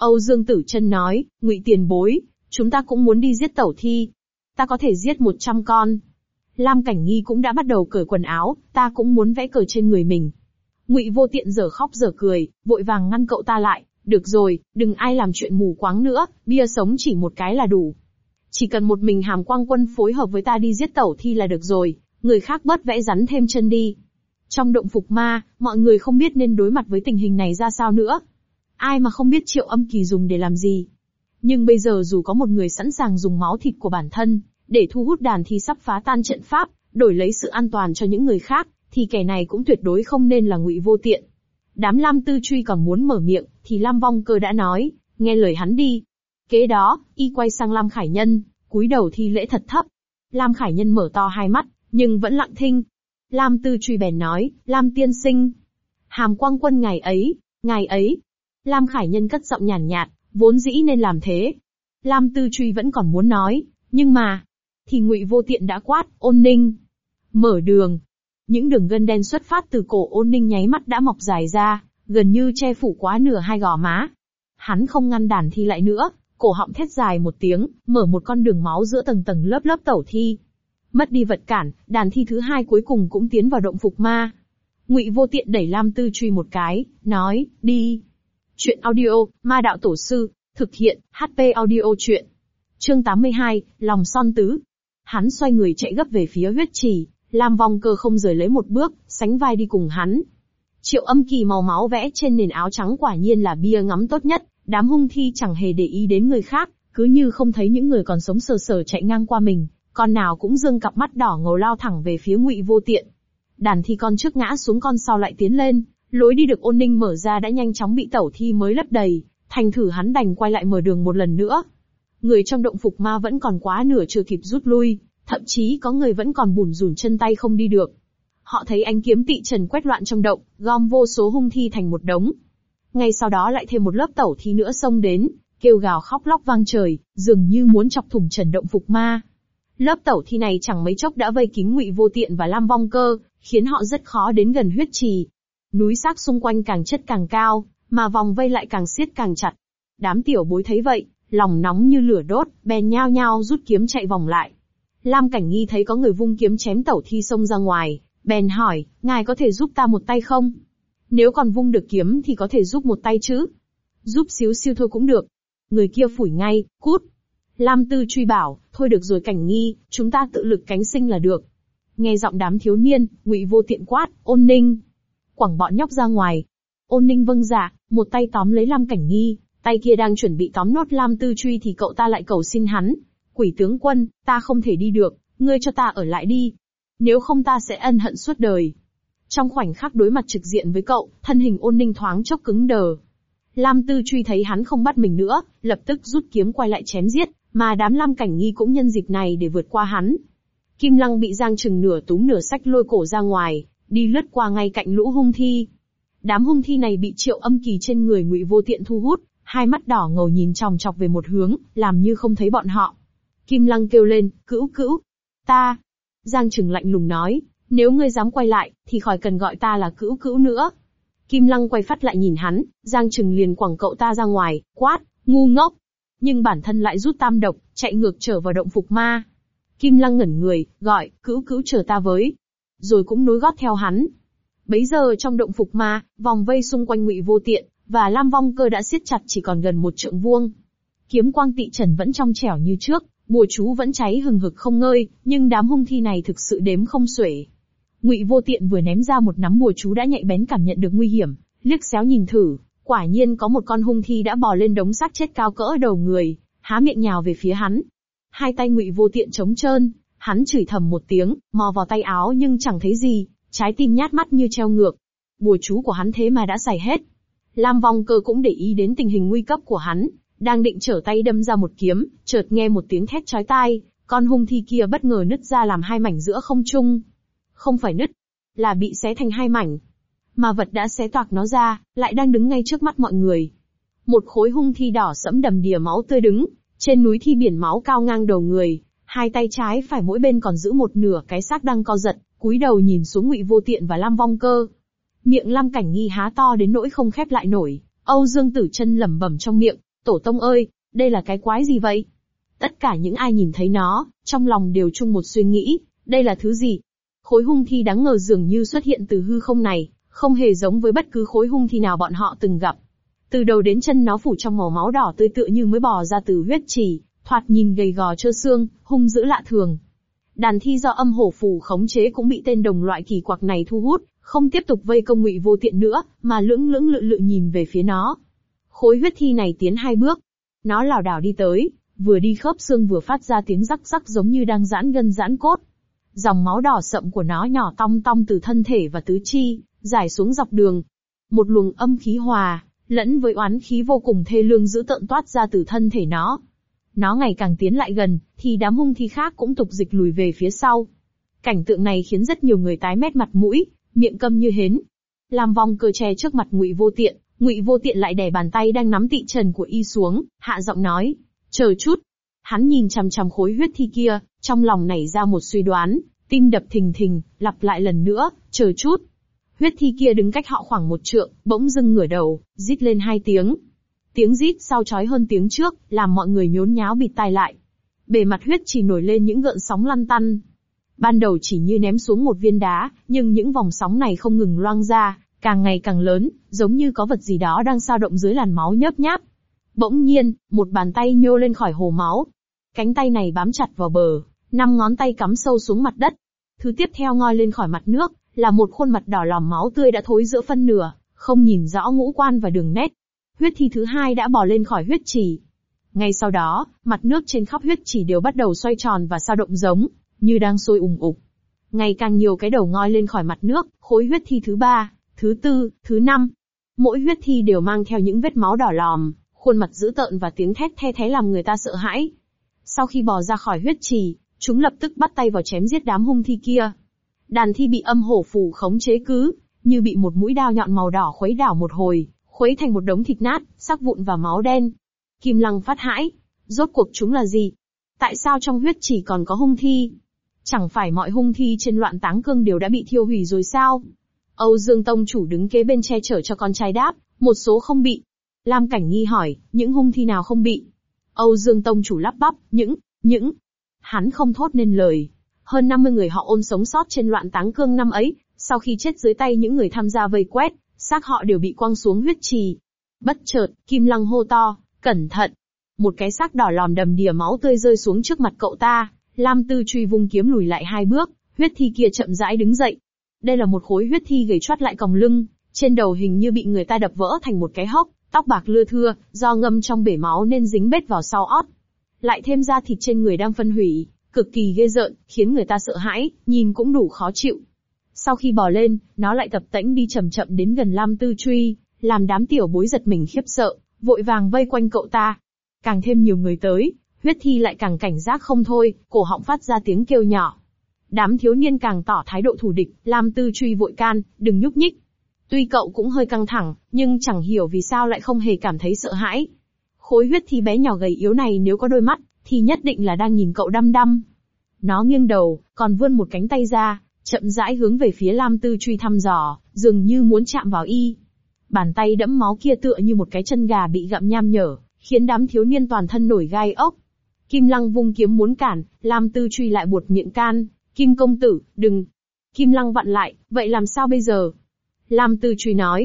Âu Dương Tử Chân nói, Ngụy tiền bối, chúng ta cũng muốn đi giết tẩu thi. Ta có thể giết 100 con. Lam Cảnh Nghi cũng đã bắt đầu cởi quần áo, ta cũng muốn vẽ cờ trên người mình. Ngụy Vô Tiện dở khóc dở cười, vội vàng ngăn cậu ta lại, được rồi, đừng ai làm chuyện mù quáng nữa, bia sống chỉ một cái là đủ. Chỉ cần một mình Hàm Quang Quân phối hợp với ta đi giết tẩu thi là được rồi, người khác bớt vẽ rắn thêm chân đi. Trong động phục ma, mọi người không biết nên đối mặt với tình hình này ra sao nữa. Ai mà không biết Triệu Âm Kỳ dùng để làm gì. Nhưng bây giờ dù có một người sẵn sàng dùng máu thịt của bản thân, để thu hút đàn thi sắp phá tan trận pháp, đổi lấy sự an toàn cho những người khác, thì kẻ này cũng tuyệt đối không nên là Ngụy Vô Tiện. Đám Lam Tư Truy còn muốn mở miệng, thì Lam Vong Cơ đã nói, nghe lời hắn đi. Kế đó, y quay sang Lam Khải Nhân, cúi đầu thi lễ thật thấp. Lam Khải Nhân mở to hai mắt, nhưng vẫn lặng thinh. Lam Tư Truy bèn nói, Lam tiên sinh. Hàm Quang Quân ngài ấy. Lam Khải Nhân cất giọng nhàn nhạt, vốn dĩ nên làm thế. Lam Tư Truy vẫn còn muốn nói, nhưng mà, thì Ngụy Vô Tiện đã quát, Ôn Ninh. Mở đường. Những đường gân đen xuất phát từ cổ Ôn Ninh nháy mắt đã mọc dài ra, gần như che phủ quá nửa hai gò má. Hắn không ngăn đàn thi lại nữa, cổ họng thét dài một tiếng, mở một con đường máu giữa tầng tầng lớp lớp tẩu thi. Mất đi vật cản, đàn thi thứ hai cuối cùng cũng tiến vào động phục ma. Ngụy Vô Tiện đẩy Lam Tư Truy một cái, nói, đi. Chuyện audio, Ma Đạo Tổ Sư, thực hiện, HP audio chuyện. Chương 82, Lòng Son Tứ. Hắn xoay người chạy gấp về phía huyết trì, Lam Vong Cơ không rời lấy một bước, sánh vai đi cùng hắn. Triệu Âm Kỳ màu máu vẽ trên nền áo trắng quả nhiên là bia ngắm tốt nhất, đám hung thi chẳng hề để ý đến người khác, cứ như không thấy những người còn sống sờ sờ chạy ngang qua mình, con nào cũng dương cặp mắt đỏ ngầu lao thẳng về phía Ngụy Vô Tiện. Đàn thi con trước ngã xuống con sau lại tiến lên, lối đi được Ôn Ninh mở ra đã nhanh chóng bị tẩu thi mới lấp đầy, thành thử hắn đành quay lại mở đường một lần nữa. Người trong động phục ma vẫn còn quá nửa chưa kịp rút lui, thậm chí có người vẫn còn bủn rủn chân tay không đi được. Họ thấy ánh kiếm tị trần quét loạn trong động, gom vô số hung thi thành một đống. Ngay sau đó lại thêm một lớp tẩu thi nữa xông đến, kêu gào khóc lóc vang trời, dường như muốn chọc thủng trần động phục ma. Lớp tẩu thi này chẳng mấy chốc đã vây kín Ngụy Vô Tiện và Lam Vong Cơ, khiến họ rất khó đến gần huyết trì. Núi xác xung quanh càng chất càng cao, mà vòng vây lại càng siết càng chặt. Đám tiểu bối thấy vậy, lòng nóng như lửa đốt, bèn nhao nhao rút kiếm chạy vòng lại. Lam Cảnh Nghi thấy có người vung kiếm chém tẩu thi xông ra ngoài, bèn hỏi, ngài có thể giúp ta một tay không? Nếu còn vung được kiếm thì có thể giúp một tay chứ? Giúp xíu xiu thôi cũng được. Người kia phủi ngay, cút. Lam Tư Truy bảo, thôi được rồi Cảnh Nghi, chúng ta tự lực cánh sinh là được. Nghe giọng đám thiếu niên, Ngụy Vô Tiện quát, Ôn Ninh. Quẳng bọn nhóc ra ngoài. Ôn Ninh vâng dạ, một tay tóm lấy Lam Cảnh Nghi, tay kia đang chuẩn bị tóm nốt Lam Tư Truy thì cậu ta lại cầu xin hắn. Quỷ tướng quân, ta không thể đi được, ngươi cho ta ở lại đi. Nếu không ta sẽ ân hận suốt đời. Trong khoảnh khắc đối mặt trực diện với cậu, thân hình Ôn Ninh thoáng chốc cứng đờ. Lam Tư Truy thấy hắn không bắt mình nữa, lập tức rút kiếm quay lại chém giết, mà đám Lam Cảnh Nghi cũng nhân dịp này để vượt qua hắn. Kim Lăng bị giang chừng nửa túm nửa xách lôi cổ ra ngoài, đi lướt qua ngay cạnh lũ hung thi. Đám hung thi này bị Triệu Âm Kỳ trên người Ngụy Vô Tiện thu hút, hai mắt đỏ ngầu nhìn chòng chọc về một hướng, làm như không thấy bọn họ. Kim Lăng kêu lên, cữu cữu, ta. Giang Trừng lạnh lùng nói, nếu ngươi dám quay lại, thì khỏi cần gọi ta là cữu cữu nữa. Kim Lăng quay phát lại nhìn hắn, Giang Trừng liền quẳng cậu ta ra ngoài, quát, ngu ngốc. Nhưng bản thân lại rút tam độc, chạy ngược trở vào động phục ma. Kim Lăng ngẩn người, gọi, cữu cữu chờ ta với. Rồi cũng nối gót theo hắn. Bấy giờ trong động phục ma, vòng vây xung quanh Ngụy Vô Tiện và Lam Vong Cơ đã siết chặt chỉ còn gần 1 trượng vuông. Kiếm quang tị trần vẫn trong trẻo như trước, bùa chú vẫn cháy hừng hực không ngơi, nhưng đám hung thi này thực sự đếm không xuể. Ngụy Vô Tiện vừa ném ra một nắm bùa chú đã nhạy bén cảm nhận được nguy hiểm, liếc xéo nhìn thử, quả nhiên có một con hung thi đã bò lên đống xác chết cao cỡ đầu người, há miệng nhào về phía hắn. Hai tay Ngụy Vô Tiện trống trơn, hắn chửi thầm một tiếng, mò vào tay áo nhưng chẳng thấy gì, trái tim nhát mắt như treo ngược. Bùa chú của hắn thế mà đã xài hết. Lam Vong Cơ cũng để ý đến tình hình nguy cấp của hắn, đang định trở tay đâm ra một kiếm, chợt nghe một tiếng thét chói tai, con hung thi kia bất ngờ nứt ra làm hai mảnh giữa không trung. Không phải nứt, là bị xé thành hai mảnh. Mà vật đã xé toạc nó ra, lại đang đứng ngay trước mắt mọi người. Một khối hung thi đỏ sẫm đầm đìa máu tươi đứng, trên núi thi biển máu cao ngang đầu người, hai tay trái phải mỗi bên còn giữ một nửa cái xác đang co giật, cúi đầu nhìn xuống Ngụy Vô Tiện và Lam Vong Cơ. Miệng Lam Cảnh Nghi há to đến nỗi không khép lại nổi, Âu Dương Tử Chân lẩm bẩm trong miệng, Tổ tông ơi, đây là cái quái gì vậy? Tất cả những ai nhìn thấy nó, trong lòng đều chung một suy nghĩ, đây là thứ gì? Khối hung thi đáng ngờ dường như xuất hiện từ hư không này, không hề giống với bất cứ khối hung thi nào bọn họ từng gặp. Từ đầu đến chân nó phủ trong màu máu đỏ tươi tựa như mới bò ra từ huyết trì, thoạt nhìn gầy gò trơ xương, hung dữ lạ thường. Đàn thi do âm hổ phù khống chế cũng bị tên đồng loại kỳ quặc này thu hút, không tiếp tục vây công Ngụy Vô Tiện nữa, mà lưỡng lưỡng lự lự nhìn về phía nó. Khối huyết thi này tiến 2 bước, nó lảo đảo đi tới, vừa đi khớp xương vừa phát ra tiếng rắc rắc giống như đang giãn gân giãn cốt. Dòng máu đỏ sậm của nó nhỏ tong tong từ thân thể và tứ chi, rải xuống dọc đường. Một luồng âm khí hòa, lẫn với oán khí vô cùng thê lương dữ tợn toát ra từ thân thể nó. Nó ngày càng tiến lại gần, thì đám hung thi khác cũng tục dịch lùi về phía sau. Cảnh tượng này khiến rất nhiều người tái mét mặt mũi, miệng câm như hến. Làm vòng cờ tre trước mặt Ngụy Vô Tiện lại đè bàn tay đang nắm tị trần của y xuống, hạ giọng nói, chờ chút. Hắn nhìn chằm chằm khối huyết thi kia, trong lòng nảy ra một suy đoán, tim đập thình thình, lặp lại lần nữa, chờ chút. Huyết thi kia đứng cách họ khoảng 1 trượng, bỗng dưng ngửa đầu, rít lên 2 tiếng. Tiếng rít sau chói hơn tiếng trước, làm mọi người nhốn nháo bịt tai lại. Bề mặt huyết chỉ nổi lên những gợn sóng lăn tăn. Ban đầu chỉ như ném xuống một viên đá, nhưng những vòng sóng này không ngừng loang ra, càng ngày càng lớn, giống như có vật gì đó đang dao động dưới làn máu nhớp nháp. Bỗng nhiên, một bàn tay nhô lên khỏi hồ máu. Cánh tay này bám chặt vào bờ, 5 ngón tay cắm sâu xuống mặt đất. Thứ tiếp theo ngoi lên khỏi mặt nước, là một khuôn mặt đỏ lòm máu tươi đã thối giữa phân nửa, không nhìn rõ ngũ quan và đường nét. Huyết thi thứ 2 đã bò lên khỏi huyết trì. Ngay sau đó, mặt nước trên khắp huyết trì đều bắt đầu xoay tròn và dao động giống như đang sôi ùng ục. Ngày càng nhiều cái đầu ngoi lên khỏi mặt nước, khối huyết thi thứ 3, thứ 4, thứ 5. Mỗi huyết thi đều mang theo những vết máu đỏ lòm, khuôn mặt dữ tợn và tiếng thét the thé làm người ta sợ hãi. Sau khi bò ra khỏi huyết trì, chúng lập tức bắt tay vào chém giết đám hung thi kia. Đàn thi bị âm hổ phù khống chế cứ như bị một mũi đao nhọn màu đỏ khuấy đảo một hồi, khuấy thành một đống thịt nát, xác vụn và máu đen. Kim Lăng phát hãi, rốt cuộc chúng là gì? Tại sao trong huyết chỉ còn có hung thi? Chẳng phải mọi hung thi trên Loạn Táng Cương đều đã bị thiêu hủy rồi sao? Âu Dương Tông chủ đứng kế bên che chở cho con trai đáp, một số không bị. Lam Cảnh Nghi hỏi, những hung thi nào không bị? Âu Dương Tông chủ lắp bắp, những. Hắn không thốt nên lời. Hơn 50 người họ Ôn sống sót trên Loạn Táng Cương năm ấy, sau khi chết dưới tay những người tham gia vây quét, xác họ đều bị quăng xuống huyết trì. Bất chợt, Kim Lăng hô to, cẩn thận! Một cái xác đỏ lòm đầm đìa máu tươi rơi xuống trước mặt cậu ta. Lam Tư Truy vung kiếm lùi lại 2 bước, huyết thi kia chậm rãi đứng dậy. Đây là một khối huyết thi gầy choắt lại còng lưng, trên đầu hình như bị người ta đập vỡ thành một cái hốc, tóc bạc lưa thưa, do ngâm trong bể máu nên dính bết vào sau ót. Lại thêm da thịt trên người đang phân hủy, cực kỳ ghê rợn, khiến người ta sợ hãi, nhìn cũng đủ khó chịu. Sau khi bò lên, nó lại tập tễnh đi chậm chậm đến gần Lam Tư Truy, làm đám tiểu bối giật mình khiếp sợ, vội vàng vây quanh cậu ta. Càng thêm nhiều người tới, huyết thi lại càng cảnh giác không thôi, cổ họng phát ra tiếng kêu nhỏ. Đám thiếu niên càng tỏ thái độ thù địch, Lam Tư Truy vội can, đừng nhúc nhích. Tuy cậu cũng hơi căng thẳng, nhưng chẳng hiểu vì sao lại không hề cảm thấy sợ hãi. Khối huyết thi bé nhỏ gầy yếu này nếu có đôi mắt, thì nhất định là đang nhìn cậu đăm đăm. Nó nghiêng đầu, còn vươn một cánh tay ra, chậm rãi hướng về phía Lam Tư Truy thăm dò, dường như muốn chạm vào y. Bàn tay đẫm máu kia tựa như một cái chân gà bị gặm nham nhở, khiến đám thiếu niên toàn thân nổi gai ốc. Kim Lăng vung kiếm muốn cản, Lam Tư Truy lại buột miệng can, Kim công tử, đừng. Kim Lăng vặn lại, vậy làm sao bây giờ? Lam Tư Truy nói,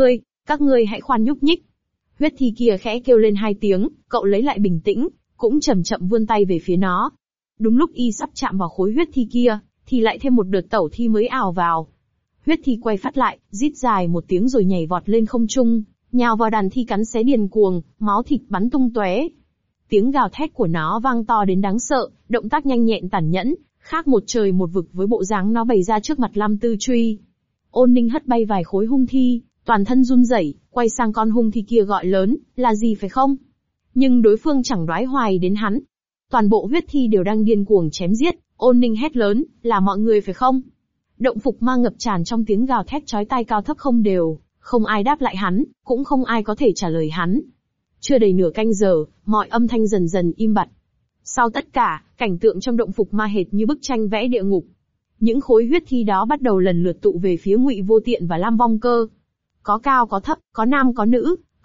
các ngươi hãy khoan nhúc nhích. Huyết thi kia khẽ kêu lên 2 tiếng, cậu lấy lại bình tĩnh, cũng chậm chậm vươn tay về phía nó. Đúng lúc y sắp chạm vào khối huyết thi kia, thì lại thêm một đợt tẩu thi mới ào vào. Huyết thi quay phát lại, rít dài một tiếng rồi nhảy vọt lên không trung, nhào vào đàn thi cắn xé điên cuồng, máu thịt bắn tung tóe. Tiếng gào thét của nó vang to đến đáng sợ, động tác nhanh nhẹn tàn nhẫn, khác một trời một vực với bộ dáng nó bày ra trước mặt Lam Tư Truy. Ôn Ninh hất bay vài khối hung thi, toàn thân run rẩy, quay sang con hung thi kia gọi lớn, là gì phải không? Nhưng đối phương chẳng đoái hoài đến hắn. Toàn bộ huyết thi đều đang điên cuồng chém giết, Ôn Ninh hét lớn, là mọi người phải không? Động Phục Ma ngập tràn trong tiếng gào thét chói tai cao thấp không đều, không ai đáp lại hắn, cũng không ai có thể trả lời hắn. Chưa đầy nửa canh giờ, mọi âm thanh dần dần im bặt. Sau tất cả, cảnh tượng trong Động Phục Ma hệt như bức tranh vẽ địa ngục. Những khối huyết thi đó bắt đầu lần lượt tụ về phía Ngụy Vô Tiện và Lam Vong Cơ. Có cao có thấp, có nam có nữ,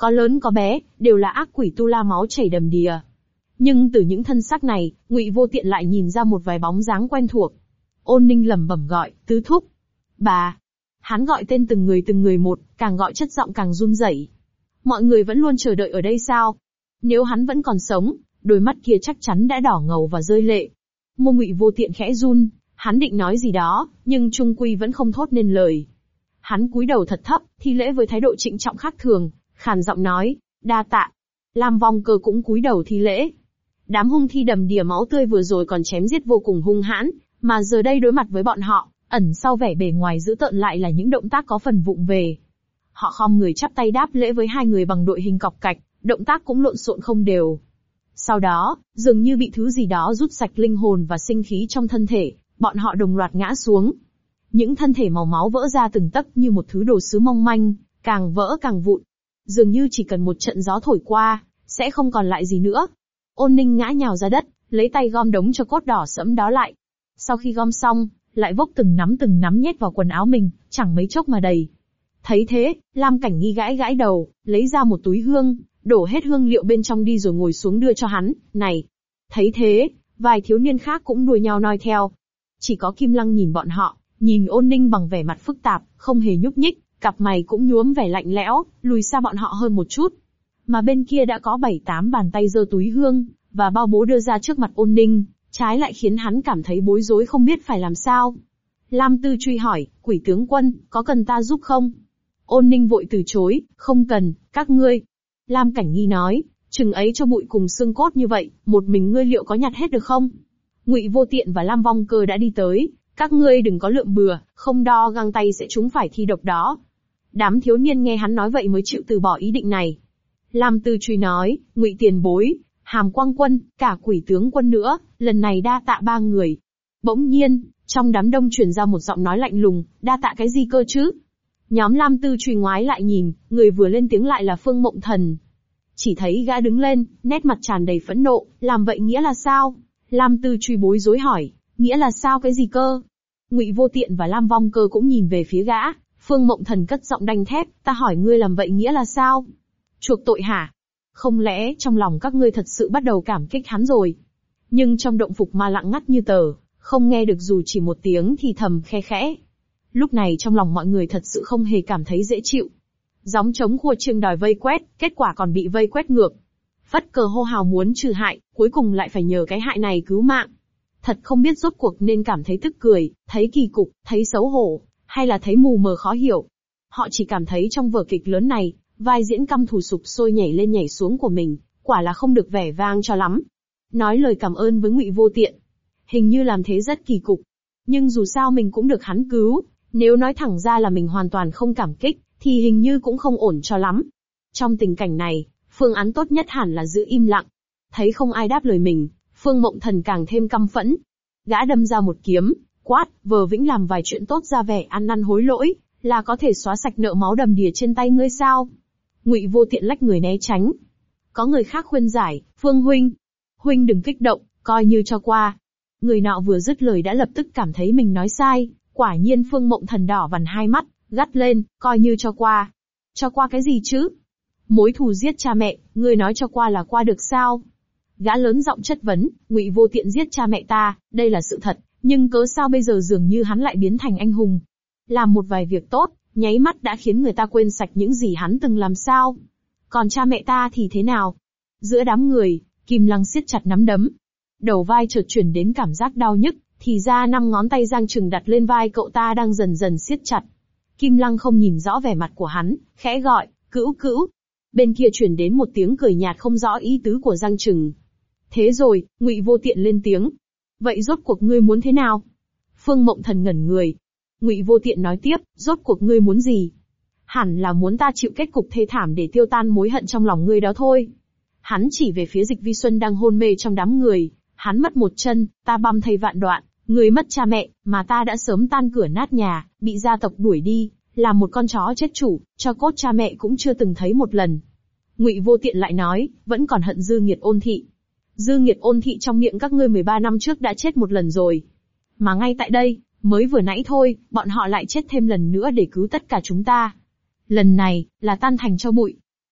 có lớn có bé, đều là ác quỷ tu la máu chảy đầm đìa. Nhưng từ những thân xác này, Ngụy Vô Tiện lại nhìn ra một vài bóng dáng quen thuộc. Ôn Ninh lẩm bẩm gọi, tứ thúc. Bà. Hắn gọi tên từng người một, càng gọi chất giọng càng run rẩy. Mọi người vẫn luôn chờ đợi ở đây sao? Nếu hắn vẫn còn sống, đôi mắt kia chắc chắn đã đỏ ngầu và rơi lệ. Môi Ngụy Vô Tiện khẽ run, hắn định nói gì đó, nhưng chung quy vẫn không thốt nên lời. Hắn cúi đầu thật thấp, thi lễ với thái độ trịnh trọng khác thường, khàn giọng nói, đa tạ. Lam Vong Cơ cũng cúi đầu thi lễ. Đám hung thi đầm đìa máu tươi vừa rồi còn chém giết vô cùng hung hãn, mà giờ đây đối mặt với bọn họ, ẩn sau vẻ bề ngoài dữ tợn lại là những động tác có phần vụng về. Họ khom người chắp tay đáp lễ với hai người bằng đội hình cọc cạch, động tác cũng lộn xộn không đều. Sau đó, dường như bị thứ gì đó rút sạch linh hồn và sinh khí trong thân thể, bọn họ đồng loạt ngã xuống. Những thân thể màu máu vỡ ra từng tấc như một thứ đồ sứ mong manh, càng vỡ càng vụn. Dường như chỉ cần một trận gió thổi qua, sẽ không còn lại gì nữa. Ôn Ninh ngã nhào ra đất, lấy tay gom đống cho cốt đỏ sẫm đó lại. Sau khi gom xong, lại vốc từng nắm nhét vào quần áo mình, chẳng mấy chốc mà đầy. Thấy thế, Lam Cảnh Nghi gãi gãi đầu, lấy ra một túi hương, đổ hết hương liệu bên trong đi rồi ngồi xuống đưa cho hắn, này. Thấy thế, vài thiếu niên khác cũng đuổi nhau noi theo. Chỉ có Kim Lăng nhìn bọn họ, nhìn Ôn Ninh bằng vẻ mặt phức tạp, không hề nhúc nhích, cặp mày cũng nhuốm vẻ lạnh lẽo, lùi xa bọn họ hơn một chút. Mà bên kia đã có 7-8 bàn tay giơ túi hương, và bao bố đưa ra trước mặt Ôn Ninh, trái lại khiến hắn cảm thấy bối rối không biết phải làm sao. Lam Tư truy hỏi, quỷ tướng quân, có cần ta giúp không? Ôn Ninh vội từ chối, không cần, các ngươi. Lam Cảnh Nghi nói, chừng ấy cho bụi cùng xương cốt như vậy, một mình ngươi liệu có nhặt hết được không? Ngụy Vô Tiện và Lam Vong Cơ đã đi tới, các ngươi đừng có lượm bừa, không đo găng tay sẽ trúng phải thi độc đó. Đám thiếu niên nghe hắn nói vậy mới chịu từ bỏ ý định này. Lam Tư truy nói, Ngụy tiền bối, Hàm Quang Quân, cả quỷ tướng quân nữa, lần này đa tạ ba người. Bỗng nhiên, trong đám đông truyền ra một giọng nói lạnh lùng, đa tạ cái gì cơ chứ? Nhóm Lam Tư truy ngoái lại nhìn, người vừa lên tiếng lại là Phương Mộng Thần. Chỉ thấy gã đứng lên, nét mặt tràn đầy phẫn nộ, làm vậy nghĩa là sao? Lam Tư truy bối rối hỏi, nghĩa là sao cái gì cơ? Ngụy Vô Tiện và Lam Vong Cơ cũng nhìn về phía gã, Phương Mộng Thần cất giọng đanh thép, ta hỏi ngươi làm vậy nghĩa là sao? Chuộc tội hả? Không lẽ trong lòng các ngươi thật sự bắt đầu cảm kích hắn rồi? Nhưng trong động phục ma lặng ngắt như tờ, không nghe được dù chỉ một tiếng thì thầm khe khẽ. Lúc này trong lòng mọi người thật sự không hề cảm thấy dễ chịu. Gióng trống khua chiêng đòi vây quét, kết quả còn bị vây quét ngược. Phất cờ hô hào muốn trừ hại, cuối cùng lại phải nhờ cái hại này cứu mạng. Thật không biết rốt cuộc nên cảm thấy tức cười, thấy kỳ cục, thấy xấu hổ, hay là thấy mù mờ khó hiểu. Họ chỉ cảm thấy trong vở kịch lớn này, vai diễn căm thù sục sôi nhảy lên nhảy xuống của mình, quả là không được vẻ vang cho lắm. Nói lời cảm ơn với Ngụy Vô Tiện, hình như làm thế rất kỳ cục. Nhưng dù sao mình cũng được hắn cứu, nếu nói thẳng ra là mình hoàn toàn không cảm kích, thì hình như cũng không ổn cho lắm. Trong tình cảnh này, phương án tốt nhất hẳn là giữ im lặng. Thấy không ai đáp lời mình, Phương Mộng Thần càng thêm căm phẫn. Gã đâm ra một kiếm, quát, vờ vĩnh làm vài chuyện tốt ra vẻ ăn năn hối lỗi, là có thể xóa sạch nợ máu đầm đìa trên tay ngươi sao? Ngụy Vô Tiện lách người né tránh. Có người khác khuyên giải, Phương huynh đừng kích động, coi như cho qua. Người nọ vừa dứt lời đã lập tức cảm thấy mình nói sai, quả nhiên Phương Mộng Thần đỏ vằn hai mắt, gắt lên, coi như cho qua. Cho qua cái gì chứ? Mối thù giết cha mẹ, ngươi nói cho qua là qua được sao? Gã lớn giọng chất vấn, Ngụy Vô Tiện giết cha mẹ ta, đây là sự thật, nhưng cớ sao bây giờ dường như hắn lại biến thành anh hùng? Làm một vài việc tốt, nháy mắt đã khiến người ta quên sạch những gì hắn từng làm sao? Còn cha mẹ ta thì thế nào? Giữa đám người, Kim Lăng siết chặt nắm đấm. Đầu vai chợt chuyển đến cảm giác đau nhức, thì ra 5 ngón tay Giang Trừng đặt lên vai cậu ta đang dần dần siết chặt. Kim Lăng không nhìn rõ vẻ mặt của hắn, khẽ gọi, cữu cữu. Bên kia chuyển đến một tiếng cười nhạt không rõ ý tứ của Giang Trừng. Thế rồi, Ngụy Vô Tiện lên tiếng. Vậy rốt cuộc ngươi muốn thế nào? Phương Mộng Thần ngẩn người. Ngụy Vô Tiện nói tiếp, rốt cuộc ngươi muốn gì? Hẳn là muốn ta chịu kết cục thê thảm để tiêu tan mối hận trong lòng ngươi đó thôi. Hắn chỉ về phía Dịch Vi Xuân đang hôn mê trong đám người. Hắn mất một chân, ta băm thây vạn đoạn. Ngươi mất cha mẹ, mà ta đã sớm tan cửa nát nhà, bị gia tộc đuổi đi, làm một con chó chết chủ, cho cốt cha mẹ cũng chưa từng thấy một lần. Ngụy Vô Tiện lại nói, vẫn còn hận Dư Nghiệt Ôn Thị. Dư Nghiệt Ôn Thị trong miệng các ngươi 13 năm trước đã chết một lần rồi. Mà ngay tại đây, mới vừa nãy thôi, bọn họ lại chết thêm lần nữa để cứu tất cả chúng ta. Lần này, là tan thành cho bụi.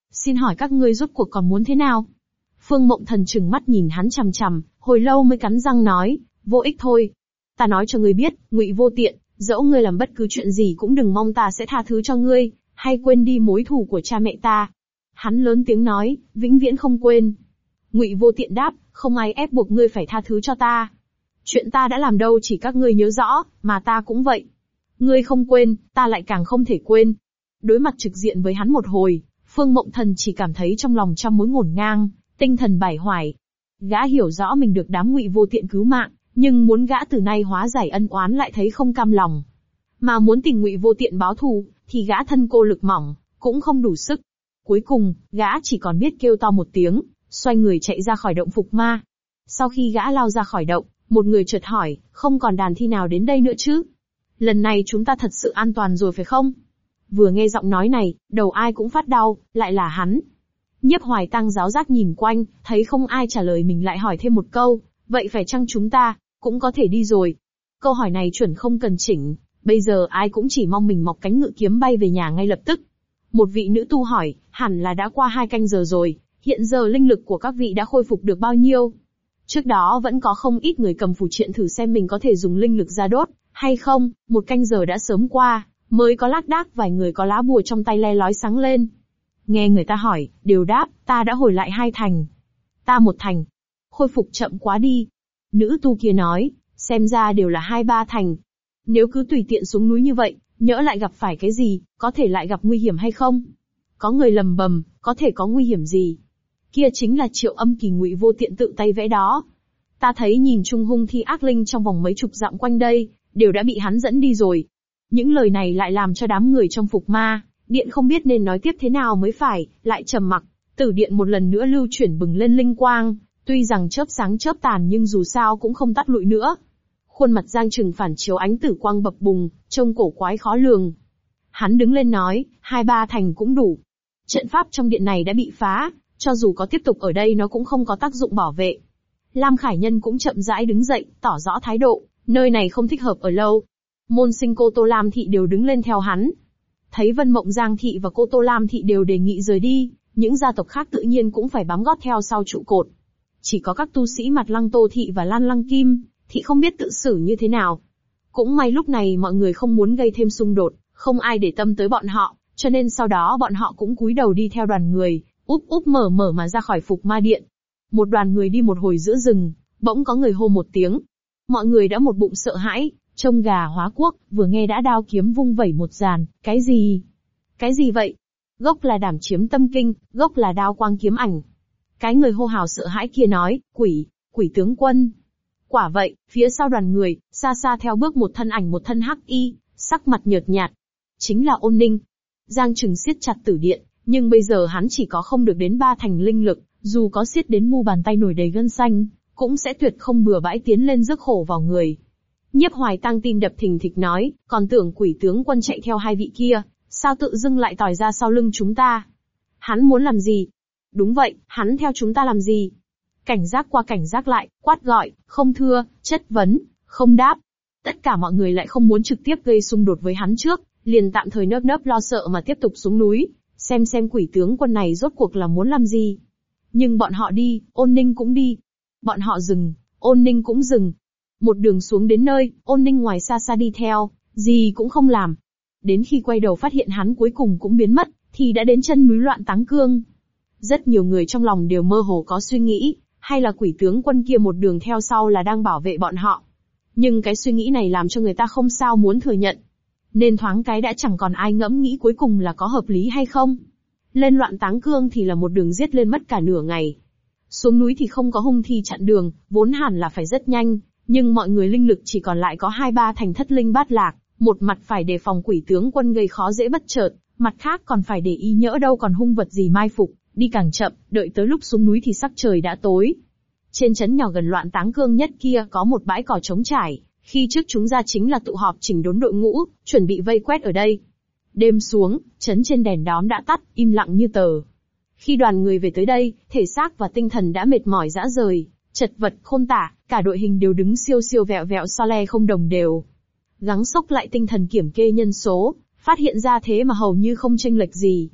Xin hỏi các ngươi rốt cuộc còn muốn thế nào? Phương Mộng Thần trừng mắt nhìn hắn chằm chằm, hồi lâu mới cắn răng nói, vô ích thôi. Ta nói cho ngươi biết, Ngụy Vô Tiện, dẫu ngươi làm bất cứ chuyện gì cũng đừng mong ta sẽ tha thứ cho ngươi, hay quên đi mối thù của cha mẹ ta. Hắn lớn tiếng nói, vĩnh viễn không quên. Ngụy Vô Tiện đáp, không ai ép buộc ngươi phải tha thứ cho ta. Chuyện ta đã làm đâu chỉ các ngươi nhớ rõ, mà ta cũng vậy. Ngươi không quên, ta lại càng không thể quên. Đối mặt trực diện với hắn một hồi, Phương Mộng Thần chỉ cảm thấy trong lòng trăm mối ngổn ngang, tinh thần bải hoài. Gã hiểu rõ mình được đám Ngụy Vô Tiện cứu mạng, nhưng muốn gã từ nay hóa giải ân oán lại thấy không cam lòng. Mà muốn tìm Ngụy Vô Tiện báo thù, thì gã thân cô lực mỏng, cũng không đủ sức. Cuối cùng, gã chỉ còn biết kêu to một tiếng, xoay người chạy ra khỏi động phục ma. Sau khi gã lao ra khỏi động, một người chợt hỏi, không còn đàn thi nào đến đây nữa chứ? Lần này chúng ta thật sự an toàn rồi phải không? Vừa nghe giọng nói này, đầu ai cũng phát đau, lại là hắn. Nhiếp Hoài Tăng giáo giác nhìn quanh, thấy không ai trả lời mình lại hỏi thêm một câu, vậy phải chăng chúng ta cũng có thể đi rồi? Câu hỏi này chuẩn không cần chỉnh, bây giờ ai cũng chỉ mong mình mọc cánh ngự kiếm bay về nhà ngay lập tức. Một vị nữ tu hỏi, hẳn là đã qua 2 canh giờ rồi, hiện giờ linh lực của các vị đã khôi phục được bao nhiêu? Trước đó vẫn có không ít người cầm phù triện thử xem mình có thể dùng linh lực ra đốt, hay không, 1 canh giờ đã sớm qua, mới có lác đác vài người có lá bùa trong tay le lói sáng lên. Nghe người ta hỏi, đều đáp, ta đã hồi lại 2 thành. Ta 1 thành. Khôi phục chậm quá đi. Nữ tu kia nói, xem ra đều là 2-3 thành. Nếu cứ tùy tiện xuống núi như vậy, nhỡ lại gặp phải cái gì, có thể lại gặp nguy hiểm hay không? Có người lầm bầm, có thể có nguy hiểm gì? Kia chính là Triệu Âm Kỳ Ngụy Vô Tiện tự tay vẽ đó. Ta thấy nhìn chung hung thi ác linh trong vòng mấy chục dặm quanh đây, đều đã bị hắn dẫn đi rồi. Những lời này lại làm cho đám người trong phục ma điện không biết nên nói tiếp thế nào mới phải, lại trầm mặc. Tử điện một lần nữa lưu chuyển bừng lên linh quang, tuy rằng chớp sáng chớp tàn nhưng dù sao cũng không tắt lụi nữa. Khuôn mặt Giang Trừng phản chiếu ánh tử quang bập bùng, trông cổ quái khó lường. Hắn đứng lên nói, 2-3 thành cũng đủ. Trận pháp trong điện này đã bị phá, cho dù có tiếp tục ở đây nó cũng không có tác dụng bảo vệ. Lam Khải Nhân cũng chậm rãi đứng dậy, tỏ rõ thái độ, nơi này không thích hợp ở lâu. Môn sinh cô Tô Lam Thị đều đứng lên theo hắn. Thấy Vân Mộng Giang Thị và cô Tô Lam Thị đều đề nghị rời đi, những gia tộc khác tự nhiên cũng phải bám gót theo sau trụ cột. Chỉ có các tu sĩ Mặt Lăng Tô Thị và Lan Lăng Kim Thị không biết tự xử như thế nào. Cũng may lúc này mọi người không muốn gây thêm xung đột, không ai để tâm tới bọn họ, cho nên sau đó bọn họ cũng cúi đầu đi theo đoàn người, úp úp mở mở mà ra khỏi phục ma điện. Một đoàn người đi một hồi giữa rừng, bỗng có người hô một tiếng. Mọi người đã một bụng sợ hãi, trông gà hóa quốc, vừa nghe đã đao kiếm vung vẩy một dàn, cái gì? Cái gì vậy? Gốc là Đảm Chiếm Tâm Kinh, gốc là Đao Quang Kiếm Ảnh. Cái người hô hào sợ hãi kia nói, quỷ tướng quân. Quả vậy, phía sau đoàn người, xa xa theo bước một thân ảnh một thân hắc y, sắc mặt nhợt nhạt. Chính là Ôn Ninh. Giang Trừng siết chặt tử điện, nhưng bây giờ hắn chỉ có không được đến 3 thành linh lực, dù có siết đến mu bàn tay nổi đầy gân xanh, cũng sẽ tuyệt không bừa bãi tiến lên rước khổ vào người. Nhiếp Hoài Tăng tim đập thình thịch nói, còn tưởng quỷ tướng quân chạy theo 2 vị kia, sao tự dưng lại tỏi ra sau lưng chúng ta? Hắn muốn làm gì? Đúng vậy, hắn theo chúng ta làm gì? Cảnh giác qua cảnh giác lại, quát gọi, không thưa, chất vấn, không đáp. Tất cả mọi người lại không muốn trực tiếp gây xung đột với hắn trước, liền tạm thời nơm nớp lo sợ mà tiếp tục xuống núi, xem quỷ tướng quân này rốt cuộc là muốn làm gì. Nhưng bọn họ đi, Ôn Ninh cũng đi. Bọn họ dừng, Ôn Ninh cũng dừng. Một đường xuống đến nơi, Ôn Ninh ngoài xa xa đi theo, gì cũng không làm. Đến khi quay đầu phát hiện hắn cuối cùng cũng biến mất, thì đã đến chân núi Loạn Táng Cương. Rất nhiều người trong lòng đều mơ hồ có suy nghĩ, hay là quỷ tướng quân kia một đường theo sau là đang bảo vệ bọn họ. Nhưng cái suy nghĩ này làm cho người ta không sao muốn thừa nhận. Nên thoáng cái đã chẳng còn ai ngẫm nghĩ cuối cùng là có hợp lý hay không. Lên Loạn Táng Cương thì là một đường giết lên mất cả nửa ngày. Xuống núi thì không có hung thi chặn đường, vốn hẳn là phải rất nhanh, nhưng mọi người linh lực chỉ còn lại có 2-3 thành thất linh bát lạc, một mặt phải đề phòng quỷ tướng quân gây khó dễ bất chợt, mặt khác còn phải để ý nhỡ đâu còn hung vật gì mai phục, đi càng chậm, đợi tới lúc xuống núi thì sắc trời đã tối. Trên trấn nhỏ gần Loạn Táng Cương nhất kia có một bãi cỏ trống trải, khi trước chúng ra chính là tụ họp chỉnh đốn đội ngũ, chuẩn bị vây quét ở đây. Đêm xuống, trấn trên đèn đóm đã tắt, im lặng như tờ. Khi đoàn người về tới đây, thể xác và tinh thần đã mệt mỏi rã rời, chật vật khôn tả, cả đội hình đều đứng siêu siêu vẹo vẹo so le không đồng đều. Gắng xốc lại tinh thần kiểm kê nhân số, phát hiện ra thế mà hầu như không chênh lệch gì.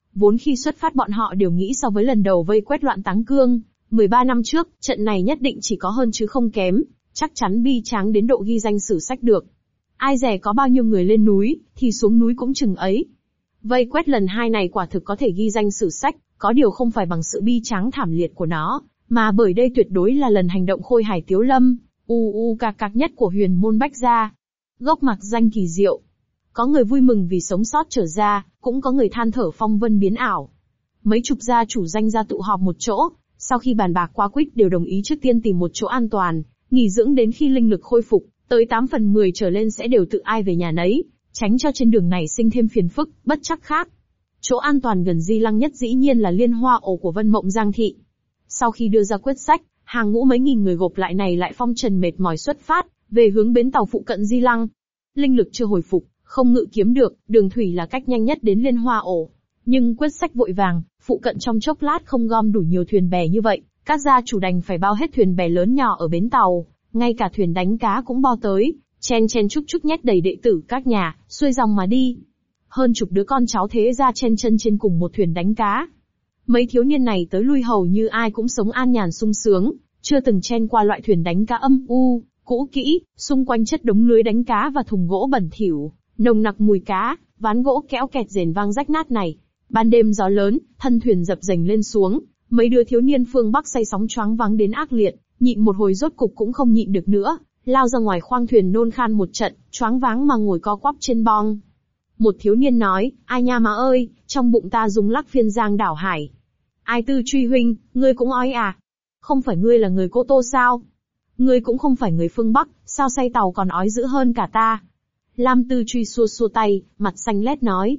Vốn khi xuất phát bọn họ đều nghĩ so với lần đầu vây quét loạn Táng Cương, 13 năm trước, trận này nhất định chỉ có hơn chứ không kém, chắc chắn bi tráng đến độ ghi danh sử sách được. Ai dè có bao nhiêu người lên núi, thì xuống núi cũng chừng ấy. Vây quét lần 2 này quả thực có thể ghi danh sử sách, có điều không phải bằng sự bi tráng thảm liệt của nó, mà bởi đây tuyệt đối là lần hành động khôi hài tiếu lâm, cạc nhất của huyền môn Bách gia. Gốc mạc danh kỳ diệu. Có người vui mừng vì sống sót trở ra, cũng có người than thở phong vân biến ảo. Mấy chục gia chủ danh gia tụ họp một chỗ, sau khi bàn bạc qua quýt đều đồng ý trước tiên tìm một chỗ an toàn, nghỉ dưỡng đến khi linh lực khôi phục, tới 8 phần 10 trở lên sẽ đều tự ai về nhà nấy, tránh cho trên đường này sinh thêm phiền phức, bất trắc khác. Chỗ an toàn gần Di Lăng nhất dĩ nhiên là Liên Hoa ổ của Vân Mộng Giang thị. Sau khi đưa ra quyết sách, hàng ngũ mấy nghìn người gộp lại này lại phong trần mệt mỏi xuất phát, về hướng bến tàu phụ cận Di Lăng. Linh lực chưa hồi phục, không ngự kiếm được, đường thủy là cách nhanh nhất đến Liên Hoa ổ. Nhưng quyết sách vội vàng, phụ cận trong chốc lát không gom đủ nhiều thuyền bè như vậy, các gia chủ đành phải bao hết thuyền bè lớn nhỏ ở bến tàu, ngay cả thuyền đánh cá cũng bao tới, chen chen chúc chúc nhét đầy đệ tử các nhà, xuôi dòng mà đi. Hơn chục đứa con cháu thế gia chen chân trên cùng một thuyền đánh cá. Mấy thiếu niên này tới lui hầu như ai cũng sống an nhàn sung sướng, chưa từng chen qua loại thuyền đánh cá âm u, cũ kỹ, xung quanh chất đống lưới đánh cá và thùng gỗ bẩn thỉu, nồng nặc mùi cá, ván gỗ kéo kẹt rền vang rách nát này. Ban đêm gió lớn, thân thuyền dập dềnh lên xuống, mấy đứa thiếu niên phương Bắc say sóng choáng váng đến ác liệt, nhịn một hồi rốt cục cũng không nhịn được nữa, lao ra ngoài khoang thuyền nôn khan một trận, choáng váng mà ngồi co quắp trên bong. Một thiếu niên nói, ai nha má ơi, trong bụng ta rung lắc phiên giang đảo hải. Ai Tư Truy huynh, ngươi cũng ói à? Không phải ngươi là người Cô Tô sao? Ngươi cũng không phải người phương Bắc, sao say tàu còn ói dữ hơn cả ta? Lam Tư Truy xua xua tay, mặt xanh lét nói,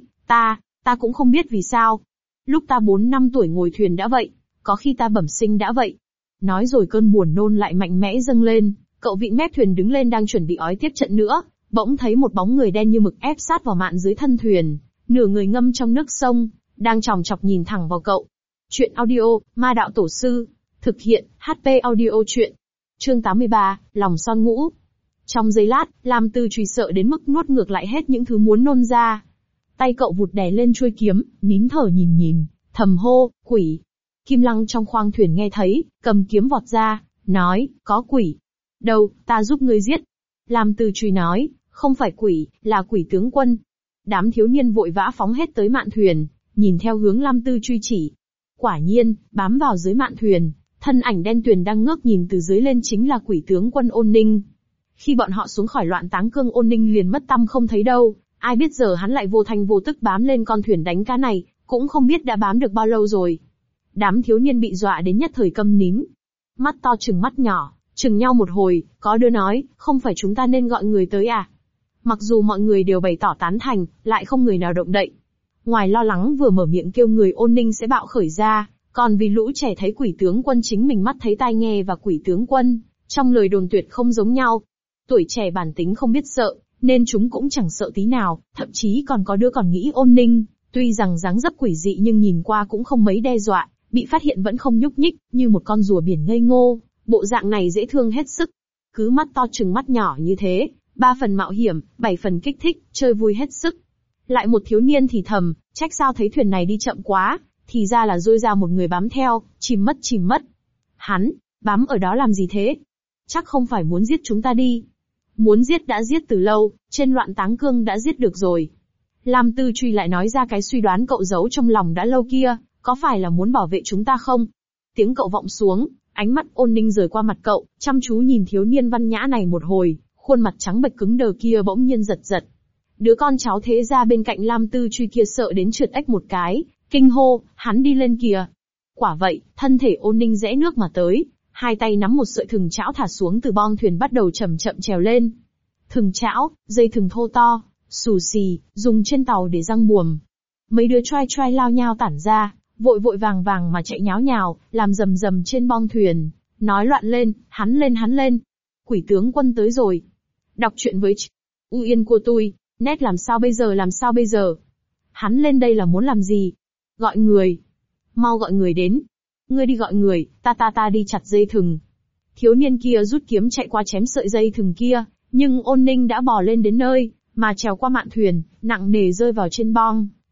ta cũng không biết vì sao. Lúc ta 4 năm tuổi ngồi thuyền đã vậy, có khi ta bẩm sinh đã vậy. Nói rồi cơn buồn nôn lại mạnh mẽ dâng lên, cậu vịn mép thuyền đứng lên đang chuẩn bị ói tiếp trận nữa, bỗng thấy một bóng người đen như mực ép sát vào mạn dưới thân thuyền, nửa người ngâm trong nước sông, đang chòng chọc nhìn thẳng vào cậu. Chuyện audio, Ma Đạo Tổ Sư. Thực hiện, HP audio chuyện. Chương 83, Lòng Son Ngũ. Trong giây lát, Lam Tư Truy sợ đến mức nuốt ngược lại hết những thứ muốn nôn ra. Tay cậu vụt đè lên chuôi kiếm, nín thở nhìn, thầm hô, quỷ. Kim Lăng trong khoang thuyền nghe thấy, cầm kiếm vọt ra, nói, có quỷ. Đâu, ta giúp ngươi giết. Lam Tư Truy nói, không phải quỷ, là quỷ tướng quân. Đám thiếu niên vội vã phóng hết tới mạn thuyền, nhìn theo hướng Lam Tư Truy chỉ. Quả nhiên, bám vào dưới mạn thuyền, thân ảnh đen tuyền đang ngước nhìn từ dưới lên chính là quỷ tướng quân Ôn Ninh. Khi bọn họ xuống khỏi loạn Táng Cương, Ôn Ninh liền mất tăm không thấy đâu, ai biết giờ hắn lại vô thanh vô tức bám lên con thuyền đánh cá này, cũng không biết đã bám được bao lâu rồi. Đám thiếu niên bị dọa đến nhất thời câm nín. Mắt to chừng mắt nhỏ, chừng nhau một hồi, có đứa nói, không phải chúng ta nên gọi người tới à? Mặc dù mọi người đều bày tỏ tán thành, lại không người nào động đậy. Ngoài lo lắng vừa mở miệng kêu người Ôn Ninh sẽ bạo khởi ra, còn vì lũ trẻ thấy quỷ tướng quân chính mình mắt thấy tai nghe và quỷ tướng quân, trong lời đồn tuyệt không giống nhau. Tuổi trẻ bản tính không biết sợ, nên chúng cũng chẳng sợ tí nào, thậm chí còn có đứa còn nghĩ Ôn Ninh, tuy rằng dáng dấp quỷ dị nhưng nhìn qua cũng không mấy đe dọa, bị phát hiện vẫn không nhúc nhích, như một con rùa biển ngây ngô, bộ dạng này dễ thương hết sức. Cứ mắt to chừng mắt nhỏ như thế, 3 phần mạo hiểm, 7 phần kích thích, chơi vui hết sức. Lại một thiếu niên thì thầm, trách sao thấy thuyền này đi chậm quá, thì ra là rôi ra một người bám theo, chìm mất. Hắn, bám ở đó làm gì thế? Chắc không phải muốn giết chúng ta đi. Muốn giết đã giết từ lâu, trên loạn Táng Cương đã giết được rồi. Lam Tư Truy lại nói ra cái suy đoán cậu giấu trong lòng đã lâu kia, có phải là muốn bảo vệ chúng ta không? Tiếng cậu vọng xuống, ánh mắt Ôn Ninh rời qua mặt cậu, chăm chú nhìn thiếu niên văn nhã này một hồi, khuôn mặt trắng bệch cứng đờ kia bỗng nhiên giật. Đứa con cháu thế gia bên cạnh Lam Tư Truy kia sợ đến trượt ếch một cái, kinh hô, hắn đi lên kìa. Quả vậy, thân thể Ôn Ninh rẽ nước mà tới, hai tay nắm một sợi thừng chảo thả xuống từ bong thuyền bắt đầu chậm chậm trèo lên. Thừng chảo, dây thừng thô to, xù xì, dùng trên tàu để giăng buồm. Mấy đứa trai lao nhao tản ra, vội vàng mà chạy nháo nhào, làm rầm trên bong thuyền, nói loạn lên, hắn lên. Quỷ tướng quân tới rồi. Đọc truyện với U Yên của tôi, nét làm sao bây giờ? Hắn lên đây là muốn làm gì? Gọi người. Mau gọi người đến. Ngươi đi gọi người, ta đi chặt dây thừng. Thiếu niên kia rút kiếm chạy qua chém sợi dây thừng kia, nhưng Ôn Ninh đã bò lên đến nơi, mà trèo qua mạn thuyền, nặng nề rơi vào trên bong,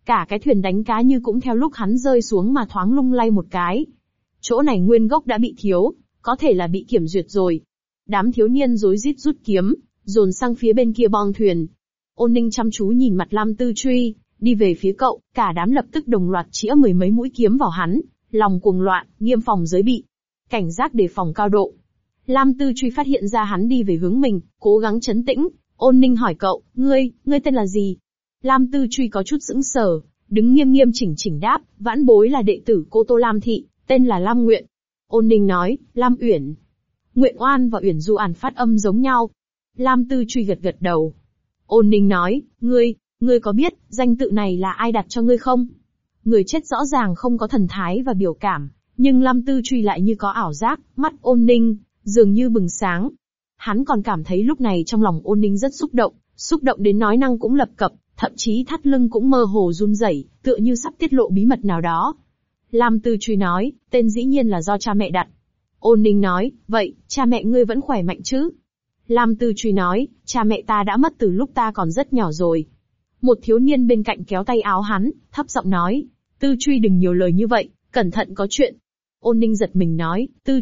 Cả cái thuyền đánh cá như cũng theo lúc hắn rơi xuống mà thoáng lung lay một cái. Chỗ này nguyên gốc đã bị thiếu, có thể là bị kiểm duyệt rồi. Đám thiếu niên rối rít rút kiếm, dồn sang phía bên kia bong thuyền. Ôn Ninh chăm chú nhìn mặt Lam Tư Truy, đi về phía cậu, cả đám lập tức đồng loạt chĩa mười mấy mũi kiếm vào hắn, lòng cuồng loạn, nghiêm phòng giới bị. Cảnh giác đề phòng cao độ. Lam Tư Truy phát hiện ra hắn đi về hướng mình, cố gắng trấn tĩnh. Ôn Ninh hỏi cậu, ngươi tên là gì? Lam Tư Truy có chút sững sờ, đứng nghiêm nghiêm chỉnh chỉnh đáp, vãn bối là đệ tử cô Tô Lam Thị, tên là Lam Nguyện. Ôn Ninh nói, Lam Uyển. Nguyện Oan và Uyển Du Ản phát âm giống nhau. Lam Tư Truy gật gật đầu. Ôn Ninh nói, ngươi có biết, danh tự này là ai đặt cho ngươi không? Người chết rõ ràng không có thần thái và biểu cảm, nhưng Lam Tư Truy lại như có ảo giác, mắt Ôn Ninh dường như bừng sáng. Hắn còn cảm thấy lúc này trong lòng Ôn Ninh rất xúc động đến nói năng cũng lập cập, thậm chí thắt lưng cũng mơ hồ run rẩy, tựa như sắp tiết lộ bí mật nào đó. Lam Tư Truy nói, tên dĩ nhiên là do cha mẹ đặt. Ôn Ninh nói, vậy, cha mẹ ngươi vẫn khỏe mạnh chứ? Lam Tư Truy nói, cha mẹ ta đã mất từ lúc ta còn rất nhỏ rồi. Một thiếu niên bên cạnh kéo tay áo hắn, thấp giọng nói, Tư Truy đừng nhiều lời như vậy, cẩn thận có chuyện. Ôn Ninh giật mình nói, Tư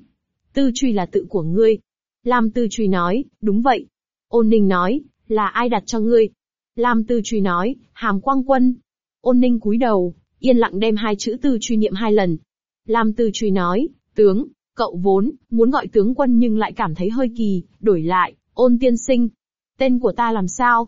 Truy là tự của ngươi. Lam Tư Truy nói, đúng vậy. Ôn Ninh nói, là ai đặt cho ngươi? Lam Tư Truy nói, Hàm Quang Quân. Ôn Ninh cúi đầu, yên lặng đem hai chữ Tư Truy niệm hai lần. Lam Tư Truy nói, tướng, cậu vốn muốn gọi tướng quân nhưng lại cảm thấy hơi kỳ, đổi lại, Ôn tiên sinh. Tên của ta làm sao?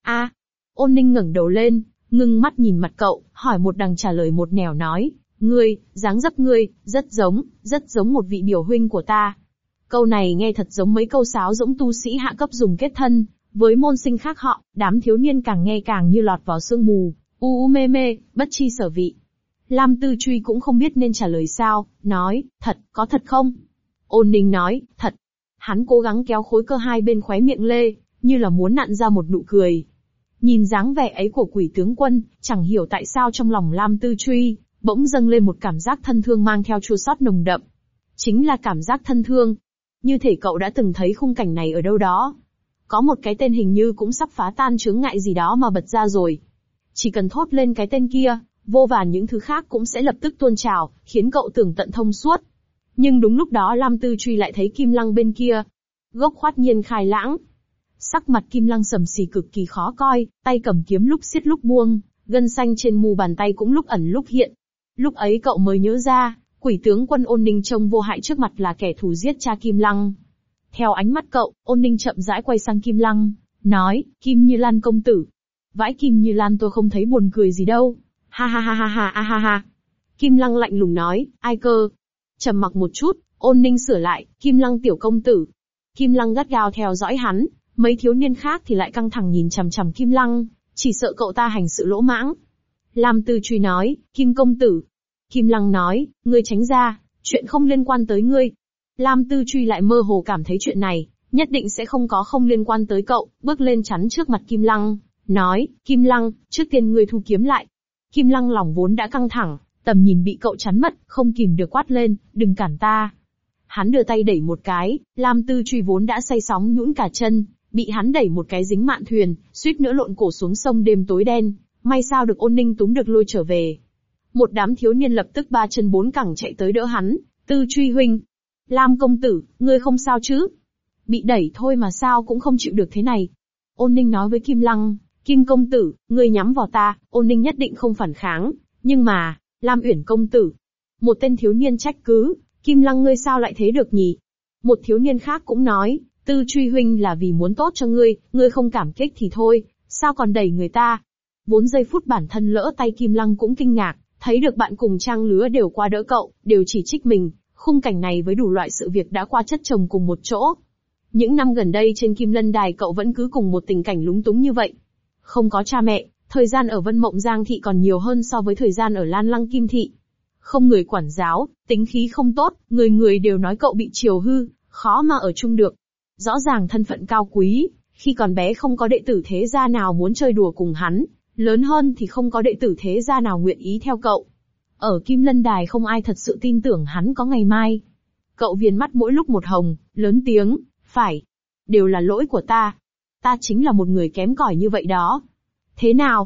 Ôn Ninh ngẩng đầu lên, ngưng mắt nhìn mặt cậu, hỏi một đằng trả lời một nẻo nói, dáng dấp ngươi, rất giống một vị biểu huynh của ta. Câu này nghe thật giống mấy câu sáo rỗng tu sĩ hạ cấp dùng kết thân, với môn sinh khác họ, đám thiếu niên càng nghe càng như lọt vào sương mù, mê, bất chi sở vị. Lam Tư Truy cũng không biết nên trả lời sao, nói, có thật không? Ôn Ninh nói, thật. Hắn cố gắng kéo khối cơ hai bên khóe miệng lê, như là muốn nặn ra một nụ cười. Nhìn dáng vẻ ấy của Quỷ tướng quân, chẳng hiểu tại sao trong lòng Lam Tư Truy bỗng dâng lên một cảm giác thân thương mang theo chua xót nồng đậm. Chính là cảm giác thân thương. Như thể cậu đã từng thấy khung cảnh này ở đâu đó. Có một cái tên hình như cũng sắp phá tan chướng ngại gì đó mà bật ra rồi. Chỉ cần thốt lên cái tên kia, vô vàn những thứ khác cũng sẽ lập tức tuôn trào, khiến cậu tưởng tận thông suốt. Nhưng đúng lúc đó Lam Tư Truy lại thấy Kim Lăng bên kia. Gốc khoát nhiên khai lãng. Sắc mặt Kim Lăng sầm xì cực kỳ khó coi, tay cầm kiếm lúc xiết lúc buông, gân xanh trên mu bàn tay cũng lúc ẩn lúc hiện. Lúc ấy cậu mới nhớ ra, Quỷ tướng quân Ôn Ninh trông vô hại trước mặt là kẻ thù giết cha Kim Lăng. Theo ánh mắt cậu, Ôn Ninh chậm rãi quay sang Kim Lăng, nói, Kim Như Lan công tử. Vãi Kim Như Lan tôi không thấy buồn cười gì đâu. Ha ha ha ha ha ha ha. Kim Lăng lạnh lùng nói, ai cơ? Trầm mặc một chút, Ôn Ninh sửa lại, Kim Lăng tiểu công tử. Kim Lăng gắt gao theo dõi hắn, mấy thiếu niên khác thì lại căng thẳng nhìn chằm chằm Kim Lăng, chỉ sợ cậu ta hành sự lỗ mãng. Lam Tư Truy nói, Kim công tử. Kim Lăng nói, ngươi tránh ra, chuyện không liên quan tới ngươi. Lam Tư Truy lại mơ hồ cảm thấy chuyện này, nhất định sẽ không liên quan tới cậu, bước lên chắn trước mặt Kim Lăng, nói, Kim Lăng, trước tiên ngươi thu kiếm lại. Kim Lăng lòng vốn đã căng thẳng, tầm nhìn bị cậu chắn mất, không kìm được quát lên, đừng cản ta. Hắn đưa tay đẩy một cái, Lam Tư Truy vốn đã say sóng nhũn cả chân, bị hắn đẩy một cái dính mạn thuyền, suýt nữa lộn cổ xuống sông đêm tối đen, may sao được Ôn Ninh túm được lôi trở về. Một đám thiếu niên lập tức ba chân bốn cẳng chạy tới đỡ hắn, Tư Truy huynh. Lam công tử, ngươi không sao chứ? Bị đẩy thôi mà sao cũng không chịu được thế này. Ôn Ninh nói với Kim Lăng, Kim công tử, ngươi nhắm vào ta, Ôn Ninh nhất định không phản kháng, nhưng mà, Lam Uyển công tử. Một tên thiếu niên trách cứ, Kim Lăng ngươi sao lại thế được nhỉ? Một thiếu niên khác cũng nói, Tư Truy huynh là vì muốn tốt cho ngươi không cảm kích thì thôi, sao còn đẩy người ta? Vốn giây phút bản thân lỡ tay Kim Lăng cũng kinh ngạc, thấy được bạn cùng trang lứa đều qua đỡ cậu, đều chỉ trích mình, khung cảnh này với đủ loại sự việc đã qua chất chồng cùng một chỗ. Những năm gần đây trên Kim Lân Đài cậu vẫn cứ cùng một tình cảnh lúng túng như vậy. Không có cha mẹ, thời gian ở Vân Mộng Giang Thị còn nhiều hơn so với thời gian ở Lan Lăng Kim Thị. Không người quản giáo, tính khí không tốt, người đều nói cậu bị chiều hư, khó mà ở chung được. Rõ ràng thân phận cao quý, khi còn bé không có đệ tử thế gia nào muốn chơi đùa cùng hắn, lớn hơn thì không có đệ tử thế gia nào nguyện ý theo cậu. Ở Kim Lân Đài không ai thật sự tin tưởng hắn có ngày mai. Cậu viền mắt mỗi lúc một hồng, lớn tiếng, phải. Đều là lỗi của ta. Ta chính là một người kém cỏi như vậy đó. Thế nào?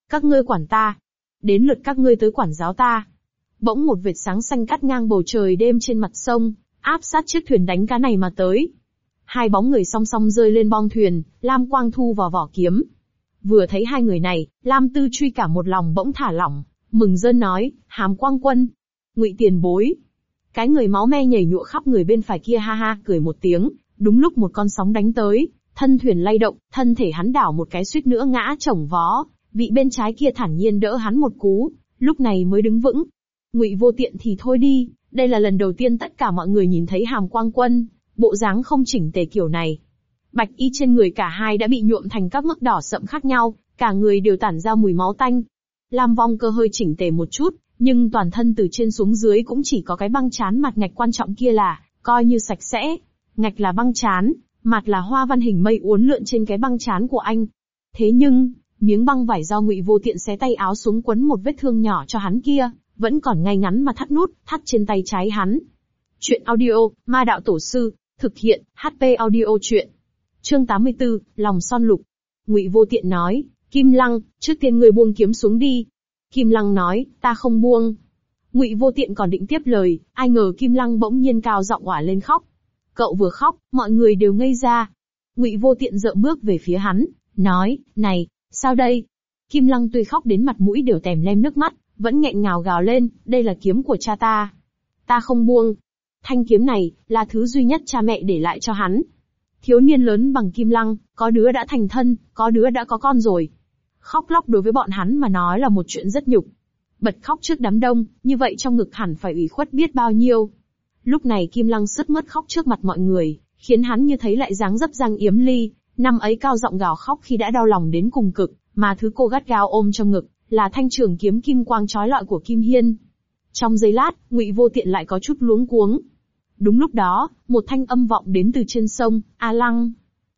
Các ngươi quản ta. Đến lượt các ngươi tới quản giáo ta. Bỗng một vệt sáng xanh cắt ngang bầu trời đêm trên mặt sông, áp sát chiếc thuyền đánh cá này mà tới. Hai bóng người song song rơi lên bong thuyền, Lam Quang thu vào vỏ kiếm. Vừa thấy hai người này, Lam Tư Truy cả một lòng bỗng thả lỏng, mừng rơn nói, Hàm Quang Quân, Ngụy tiền bối. Cái người máu me nhảy nhụa khắp người bên phải kia ha ha cười một tiếng, đúng lúc một con sóng đánh tới, thân thuyền lay động, thân thể hắn đảo một cái suýt nữa ngã chồng vó, vị bên trái kia thản nhiên đỡ hắn một cú, lúc này mới đứng vững. Ngụy Vô Tiện thì thôi đi, đây là lần đầu tiên tất cả mọi người nhìn thấy Hàm Quang Quân, bộ dáng không chỉnh tề kiểu này. Bạch y trên người cả hai đã bị nhuộm thành các mức đỏ sậm khác nhau, cả người đều tản ra mùi máu tanh. Lam Vong Cơ hơi chỉnh tề một chút, nhưng toàn thân từ trên xuống dưới cũng chỉ có cái băng trán mặt ngạch quan trọng kia là, coi như sạch sẽ. Ngạch là băng trán, mặt là hoa văn hình mây uốn lượn trên cái băng trán của anh. Thế nhưng, miếng băng vải do Ngụy Vô Tiện xé tay áo xuống quấn một vết thương nhỏ cho hắn kia, vẫn còn ngay ngắn mà thắt nút, thắt trên tay trái hắn. Chuyện audio, Ma Đạo Tổ Sư, thực hiện, HP audio chuyện. Chương 84, Lòng Son Lục. Ngụy Vô Tiện nói, Kim Lăng, trước tiên người buông kiếm xuống đi. Kim Lăng nói, ta không buông. Ngụy Vô Tiện còn định tiếp lời, ai ngờ Kim Lăng bỗng nhiên cao giọng òa lên khóc. Cậu vừa khóc, mọi người đều ngây ra. Ngụy Vô Tiện dợ bước về phía hắn, nói, này, sao đây? Kim Lăng tuy khóc đến mặt mũi đều tèm lem nước mắt, vẫn nghẹn ngào gào lên, đây là kiếm của cha ta. Ta không buông. Thanh kiếm này, là thứ duy nhất cha mẹ để lại cho hắn. Thiếu niên lớn bằng Kim Lăng, có đứa đã thành thân, có đứa đã có con rồi. Khóc lóc đối với bọn hắn mà nói là một chuyện rất nhục. Bật khóc trước đám đông, như vậy trong ngực hẳn phải ủy khuất biết bao nhiêu. Lúc này Kim Lăng sứt mướt khóc trước mặt mọi người, khiến hắn như thấy lại dáng dấp Giang Yếm Ly, năm ấy cao giọng gào khóc khi đã đau lòng đến cùng cực, mà thứ cô gắt gao ôm trong ngực, là thanh trường kiếm kim quang chói lọi của Kim Hiên. Trong giây lát, Ngụy Vô Tiện lại có chút luống cuống. Đúng lúc đó, một thanh âm vọng đến từ trên sông, A Lăng.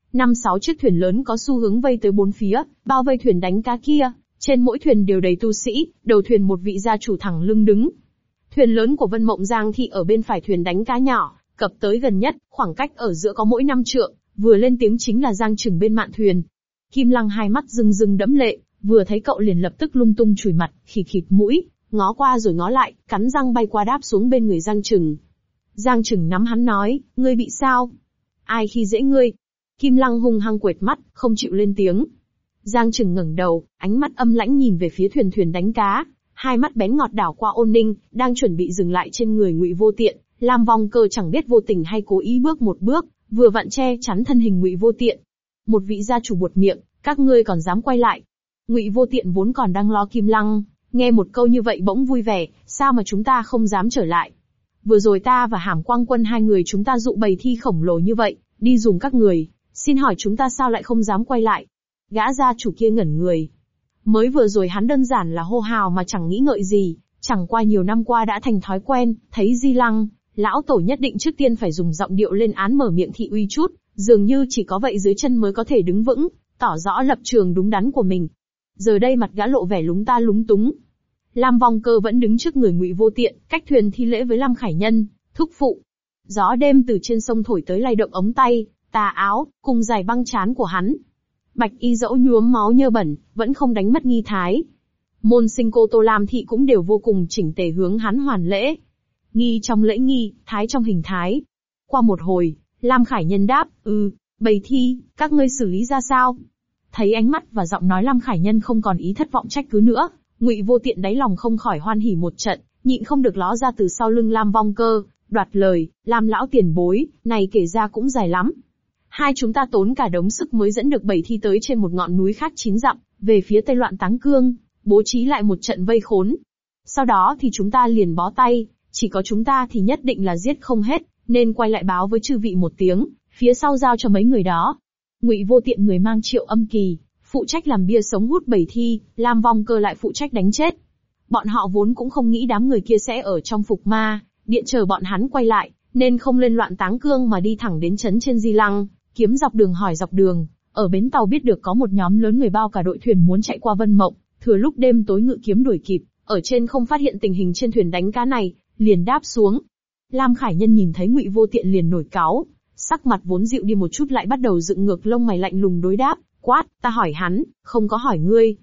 5-6 chiếc thuyền lớn có xu hướng vây tới bốn phía, bao vây thuyền đánh cá kia, trên mỗi thuyền đều đầy tu sĩ, đầu thuyền một vị gia chủ thẳng lưng đứng. Thuyền lớn của Vân Mộng Giang Thị ở bên phải thuyền đánh cá nhỏ, cập tới gần nhất, khoảng cách ở giữa có mỗi 5 trượng, vừa lên tiếng chính là Giang Trừng bên mạn thuyền. Kim Lăng hai mắt rưng rưng đẫm lệ, vừa thấy cậu liền lập tức lung tung chùi mặt, khịt khịt mũi, ngó qua rồi ngó lại, cắn răng bay qua đáp xuống bên người Giang Trừng. Giang Trừng nắm hắn nói, ngươi bị sao? Ai khi dễ ngươi? Kim Lăng hung hăng quệt mắt, không chịu lên tiếng. Giang Trừng ngẩng đầu, ánh mắt âm lãnh nhìn về phía thuyền đánh cá, hai mắt bén ngọt đảo qua Ôn Ninh, đang chuẩn bị dừng lại trên người Ngụy Vô Tiện. Lam Vong Cơ chẳng biết vô tình hay cố ý bước một bước, vừa vặn che chắn thân hình Ngụy Vô Tiện. Một vị gia chủ buột miệng, các ngươi còn dám quay lại? Ngụy Vô Tiện vốn còn đang lo Kim Lăng, nghe một câu như vậy bỗng vui vẻ, sao mà chúng ta không dám trở lại? Vừa rồi ta và Hàm Quang Quân hai người chúng ta dụ bầy thi khổng lồ như vậy, đi dùng các người, xin hỏi chúng ta sao lại không dám quay lại? Gã gia chủ kia ngẩn người. Mới vừa rồi hắn đơn giản là hô hào mà chẳng nghĩ ngợi gì, chẳng qua nhiều năm qua đã thành thói quen, thấy Di Lăng, lão tổ nhất định trước tiên phải dùng giọng điệu lên án mở miệng thị uy chút, dường như chỉ có vậy dưới chân mới có thể đứng vững, tỏ rõ lập trường đúng đắn của mình. Giờ đây mặt gã lộ vẻ lúng ta lúng túng. Lam Vong Cơ vẫn đứng trước người Ngụy Vô Tiện, cách thuyền thi lễ với Lam Khải Nhân, thúc phụ. Gió đêm từ trên sông thổi tới lay động ống tay, tà áo, cùng giày băng trán của hắn. Bạch y dẫu nhuốm máu nhơ bẩn, vẫn không đánh mất nghi thái. Môn sinh cô Tô Lam Thị cũng đều vô cùng chỉnh tề hướng hắn hoàn lễ. Nghi trong lễ nghi, thái trong hình thái. Qua một hồi, Lam Khải Nhân đáp, bầy thi, các ngươi xử lý ra sao? Thấy ánh mắt và giọng nói Lam Khải Nhân không còn ý thất vọng trách cứ nữa, Ngụy Vô Tiện đáy lòng không khỏi hoan hỉ một trận, nhịn không được ló ra từ sau lưng Lam Vong Cơ, đoạt lời, Lam lão tiền bối, này kể ra cũng dài lắm. Hai chúng ta tốn cả đống sức mới dẫn được bầy thi tới trên một ngọn núi khác 9 dặm, về phía tây loạn Táng Cương, bố trí lại một trận vây khốn. Sau đó thì chúng ta liền bó tay, chỉ có chúng ta thì nhất định là giết không hết, nên quay lại báo với chư vị một tiếng, phía sau giao cho mấy người đó. Ngụy Vô Tiện người mang Triệu Âm Kỳ, phụ trách làm bia sống hút bầy thi, Lam Vong Cơ lại phụ trách đánh chết. Bọn họ vốn cũng không nghĩ đám người kia sẽ ở trong Phục Ma Điện chờ bọn hắn quay lại, nên không lên loạn Táng Cương mà đi thẳng đến trấn trên Di Lăng, kiếm dọc đường hỏi dọc đường. Ở bến tàu biết được có một nhóm lớn người bao cả đội thuyền muốn chạy qua Vân Mộng, thừa lúc đêm tối ngự kiếm đuổi kịp, ở trên không phát hiện tình hình trên thuyền đánh cá này, liền đáp xuống. Lam Khải Nhân nhìn thấy Ngụy Vô Tiện liền nổi cáu, sắc mặt vốn dịu đi một chút lại bắt đầu dựng ngược lông mày lạnh lùng đối đáp, quát, ta hỏi hắn, không có hỏi ngươi.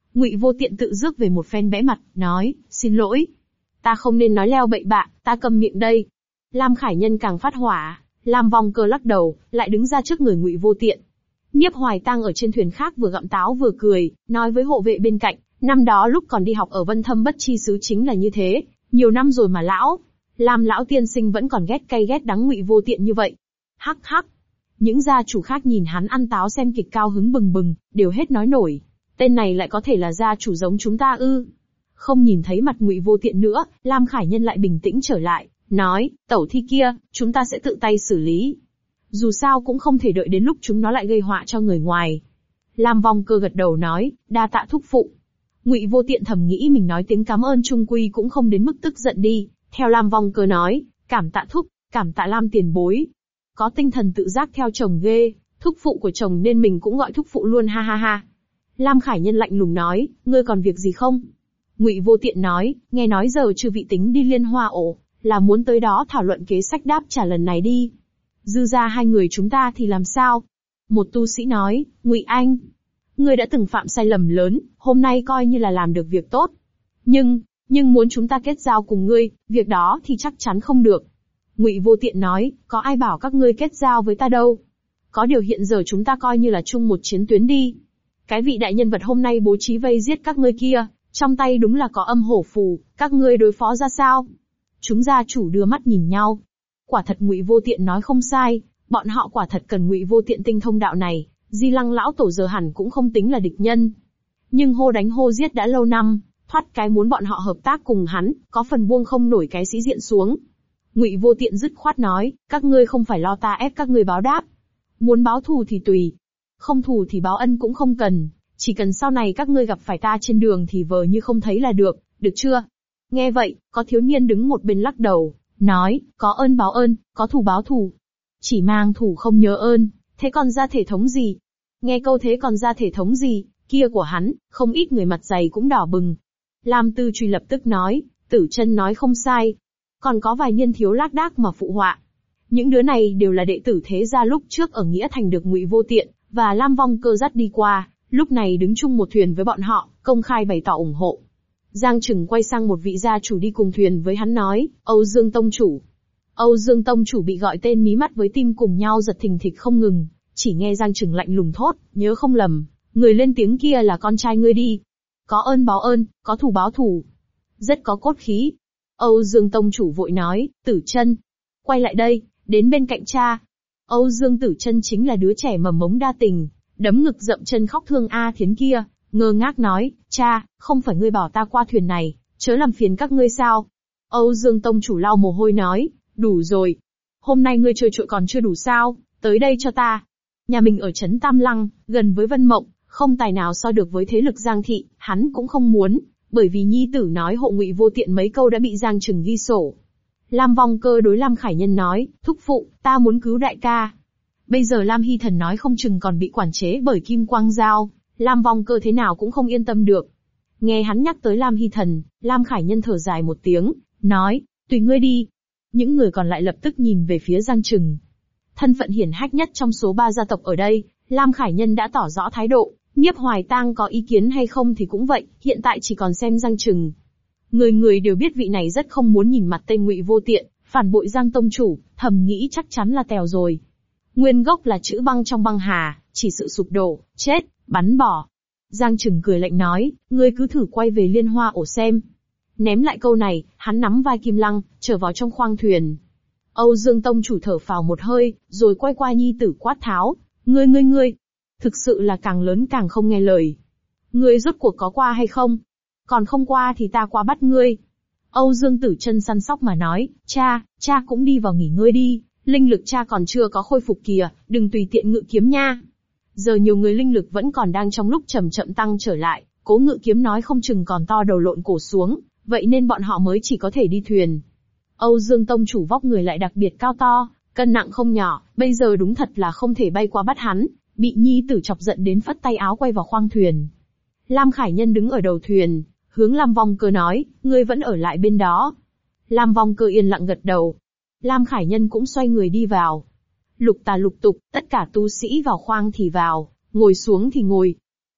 Ngụy Vô Tiện tự rước về một phen bẽ mặt, nói, xin lỗi. Ta không nên nói leo bậy bạ, ta câm miệng đây. Lam Khải Nhân càng phát hỏa, Lam Vong Cơ lắc đầu, lại đứng ra trước người Ngụy Vô Tiện. Nhiếp Hoài Tăng ở trên thuyền khác vừa gặm táo vừa cười, nói với hộ vệ bên cạnh, năm đó lúc còn đi học ở Vân Thâm Bất Chi xứ chính là như thế, nhiều năm rồi mà Lam lão tiên sinh vẫn còn ghét cay ghét đắng Ngụy Vô Tiện như vậy. Hắc hắc. Những gia chủ khác nhìn hắn ăn táo xem kịch cao hứng bừng bừng, đều hết nói nổi. Tên này lại có thể là gia chủ giống chúng ta ư? Không nhìn thấy mặt Ngụy Vô Tiện nữa, Lam Khải Nhân lại bình tĩnh trở lại, nói, tẩu thi kia, chúng ta sẽ tự tay xử lý. Dù sao cũng không thể đợi đến lúc chúng nó lại gây họa cho người ngoài. Lam Vong Cơ gật đầu nói, đa tạ thúc phụ. Ngụy Vô Tiện thầm nghĩ mình nói tiếng cảm ơn chung quy cũng không đến mức tức giận đi, theo Lam Vong Cơ nói, cảm tạ thúc, cảm tạ Lam tiền bối. Có tinh thần tự giác theo chồng ghê, thúc phụ của chồng nên mình cũng gọi thúc phụ luôn ha ha ha. Lam Khải Nhân lạnh lùng nói, ngươi còn việc gì không? Ngụy Vô Tiện nói, nghe nói giờ chư vị tính đi Liên Hoa ổ, là muốn tới đó thảo luận kế sách đáp trả lần này đi. Dư ra hai người chúng ta thì làm sao? Một tu sĩ nói, Ngụy Anh, ngươi đã từng phạm sai lầm lớn, hôm nay coi như là làm được việc tốt. Nhưng muốn chúng ta kết giao cùng ngươi, việc đó thì chắc chắn không được. Ngụy Vô Tiện nói, có ai bảo các ngươi kết giao với ta đâu. Có điều hiện giờ chúng ta coi như là chung một chiến tuyến đi. Cái vị đại nhân vật hôm nay bố trí vây giết các ngươi kia, trong tay đúng là có âm hổ phù, các ngươi đối phó ra sao? Chúng gia chủ đưa mắt nhìn nhau. Quả thật Ngụy Vô Tiện nói không sai, bọn họ quả thật cần Ngụy Vô Tiện tinh thông đạo này, Di Lăng lão tổ giờ hẳn cũng không tính là địch nhân. Nhưng hô đánh hô giết đã lâu năm, thoát cái muốn bọn họ hợp tác cùng hắn, có phần buông không nổi cái sĩ diện xuống. Ngụy Vô Tiện dứt khoát nói, các ngươi không phải lo ta ép các ngươi báo đáp. Muốn báo thù thì tùy. Không thù thì báo ân cũng không cần, chỉ cần sau này các ngươi gặp phải ta trên đường thì vờ như không thấy là được chưa? Nghe vậy, có thiếu niên đứng một bên lắc đầu, nói, có ơn báo ơn, có thù báo thù. Chỉ mang thù không nhớ ơn, thế còn ra thể thống gì? Nghe câu thế còn ra thể thống gì, kia của hắn, không ít người mặt dày cũng đỏ bừng. Lam Tư Truy lập tức nói, Tử Chân nói không sai. Còn có vài niên thiếu lác đác mà phụ họa. Những đứa này đều là đệ tử thế gia lúc trước ở Nghĩa Thành được Ngụy Vô Tiện và Lam Vong Cơ dắt đi qua, lúc này đứng chung một thuyền với bọn họ, công khai bày tỏ ủng hộ. Giang Trừng quay sang một vị gia chủ đi cùng thuyền với hắn nói, Âu Dương Tông Chủ. Âu Dương Tông Chủ bị gọi tên mí mắt với tim cùng nhau giật thình thịch không ngừng, chỉ nghe Giang Trừng lạnh lùng thốt, nhớ không lầm, người lên tiếng kia là con trai ngươi đi. Có ơn báo ơn, có thù báo thù. Rất có cốt khí. Âu Dương Tông Chủ vội nói, Tử Chân, quay lại đây, đến bên cạnh cha. Âu Dương Tử Chân chính là đứa trẻ mầm mống đa tình, đấm ngực dậm chân khóc thương A Thiến kia, ngơ ngác nói, cha, không phải ngươi bảo ta qua thuyền này, chớ làm phiền các ngươi sao? Âu Dương Tông Chủ lau mồ hôi nói, đủ rồi. Hôm nay ngươi chơi trội còn chưa đủ sao, tới đây cho ta. Nhà mình ở trấn Tam Lăng, gần với Vân Mộng, không tài nào so được với thế lực Giang thị, hắn cũng không muốn, bởi vì nhi tử nói hộ Ngụy Vô Tiện mấy câu đã bị Giang Trừng ghi sổ. Lam Vong Cơ đối Lam Khải Nhân nói, thúc phụ, ta muốn cứu đại ca. Bây giờ Lam Hy Thần nói không chừng còn bị quản chế bởi Kim Quang Giao, Lam Vong Cơ thế nào cũng không yên tâm được. Nghe hắn nhắc tới Lam Hy Thần, Lam Khải Nhân thở dài một tiếng, nói, tùy ngươi đi. Những người còn lại lập tức nhìn về phía Giang Trừng. Thân phận hiển hách nhất trong số 3 gia tộc ở đây, Lam Khải Nhân đã tỏ rõ thái độ, Nhiếp Hoài Tang có ý kiến hay không thì cũng vậy, hiện tại chỉ còn xem Giang Trừng. Người người đều biết vị này rất không muốn nhìn mặt tên Ngụy Vô Tiện, phản bội Giang Tông Chủ, thầm nghĩ chắc chắn là tèo rồi. Nguyên gốc là chữ băng trong băng hà, chỉ sự sụp đổ, chết, bắn bỏ. Giang Trừng cười lạnh nói, ngươi cứ thử quay về Liên Hoa ổ xem. Ném lại câu này, hắn nắm vai Kim Lăng, trở vào trong khoang thuyền. Âu Dương Tông Chủ thở phào một hơi, rồi quay qua nhi tử quát tháo, ngươi, thực sự là càng lớn càng không nghe lời. Ngươi rốt cuộc có qua hay không? Còn không qua thì ta qua bắt ngươi. Âu Dương Tử Chân săn sóc mà nói, cha cũng đi vào nghỉ ngơi đi, linh lực cha còn chưa có khôi phục kìa, đừng tùy tiện ngự kiếm nha. Giờ nhiều người linh lực vẫn còn đang trong lúc chậm chậm tăng trở lại, Cố Ngự Kiếm nói không chừng còn to đầu lộn cổ xuống, vậy nên bọn họ mới chỉ có thể đi thuyền. Âu Dương Tông Chủ vóc người lại đặc biệt cao to, cân nặng không nhỏ, bây giờ đúng thật là không thể bay qua bắt hắn, bị nhi tử chọc giận đến phất tay áo quay vào khoang thuyền. Lam Khải Nhân đứng ở đầu thuyền, hướng Lam Vong Cơ nói, ngươi vẫn ở lại bên đó. Lam Vong Cơ yên lặng gật đầu. Lam Khải Nhân cũng xoay người đi vào. Lục tà lục tục, tất cả tu sĩ vào khoang thì vào, ngồi xuống thì ngồi.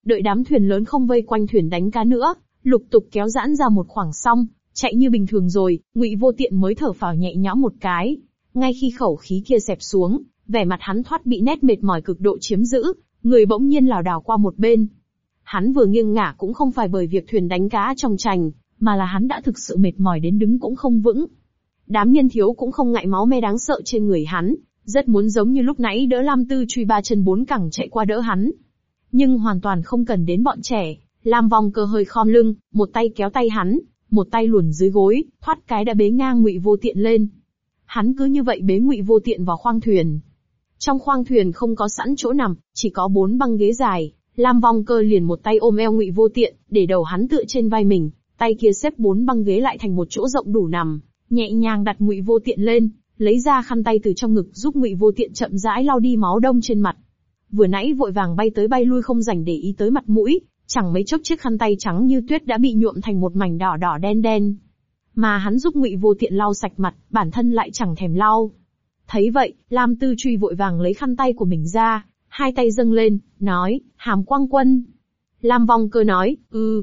Đợi đám thuyền lớn không vây quanh thuyền đánh cá nữa, lục tục kéo giãn ra một khoảng xong, chạy như bình thường rồi, Ngụy Vô Tiện mới thở phào nhẹ nhõm một cái. Ngay khi khẩu khí kia xẹp xuống, vẻ mặt hắn thoát bị nét mệt mỏi cực độ chiếm giữ, người bỗng nhiên lảo đảo qua một bên. Hắn vừa nghiêng ngả cũng không phải bởi việc thuyền đánh cá trong chành, mà là hắn đã thực sự mệt mỏi đến đứng cũng không vững. Đám niên thiếu cũng không ngại máu me đáng sợ trên người hắn, rất muốn giống như lúc nãy đỡ Lam Tư Truy ba chân bốn cẳng chạy qua đỡ hắn. Nhưng hoàn toàn không cần đến bọn trẻ, Lam Vong Cơ hơi khom lưng, một tay kéo tay hắn, một tay luồn dưới gối, thoát cái đã bế ngang Ngụy Vô Tiện lên. Hắn cứ như vậy bế Ngụy Vô Tiện vào khoang thuyền. Trong khoang thuyền không có sẵn chỗ nằm, chỉ có 4 băng ghế dài. Lam Vong Cơ liền một tay ôm eo Ngụy Vô Tiện, để đầu hắn tựa trên vai mình, tay kia xếp 4 băng ghế lại thành một chỗ rộng đủ nằm, nhẹ nhàng đặt Ngụy Vô Tiện lên, lấy ra khăn tay từ trong ngực giúp Ngụy Vô Tiện chậm rãi lau đi máu đông trên mặt. Vừa nãy vội vàng bay tới bay lui không rảnh để ý tới mặt mũi, chẳng mấy chốc chiếc khăn tay trắng như tuyết đã bị nhuộm thành một mảnh đỏ đỏ đen đen. Mà hắn giúp Ngụy Vô Tiện lau sạch mặt, bản thân lại chẳng thèm lau. Thấy vậy, Lam Tư Truy vội vàng lấy khăn tay của mình ra, hai tay dâng lên, nói, Hàm Quang Quân. Lam Vong Cơ nói,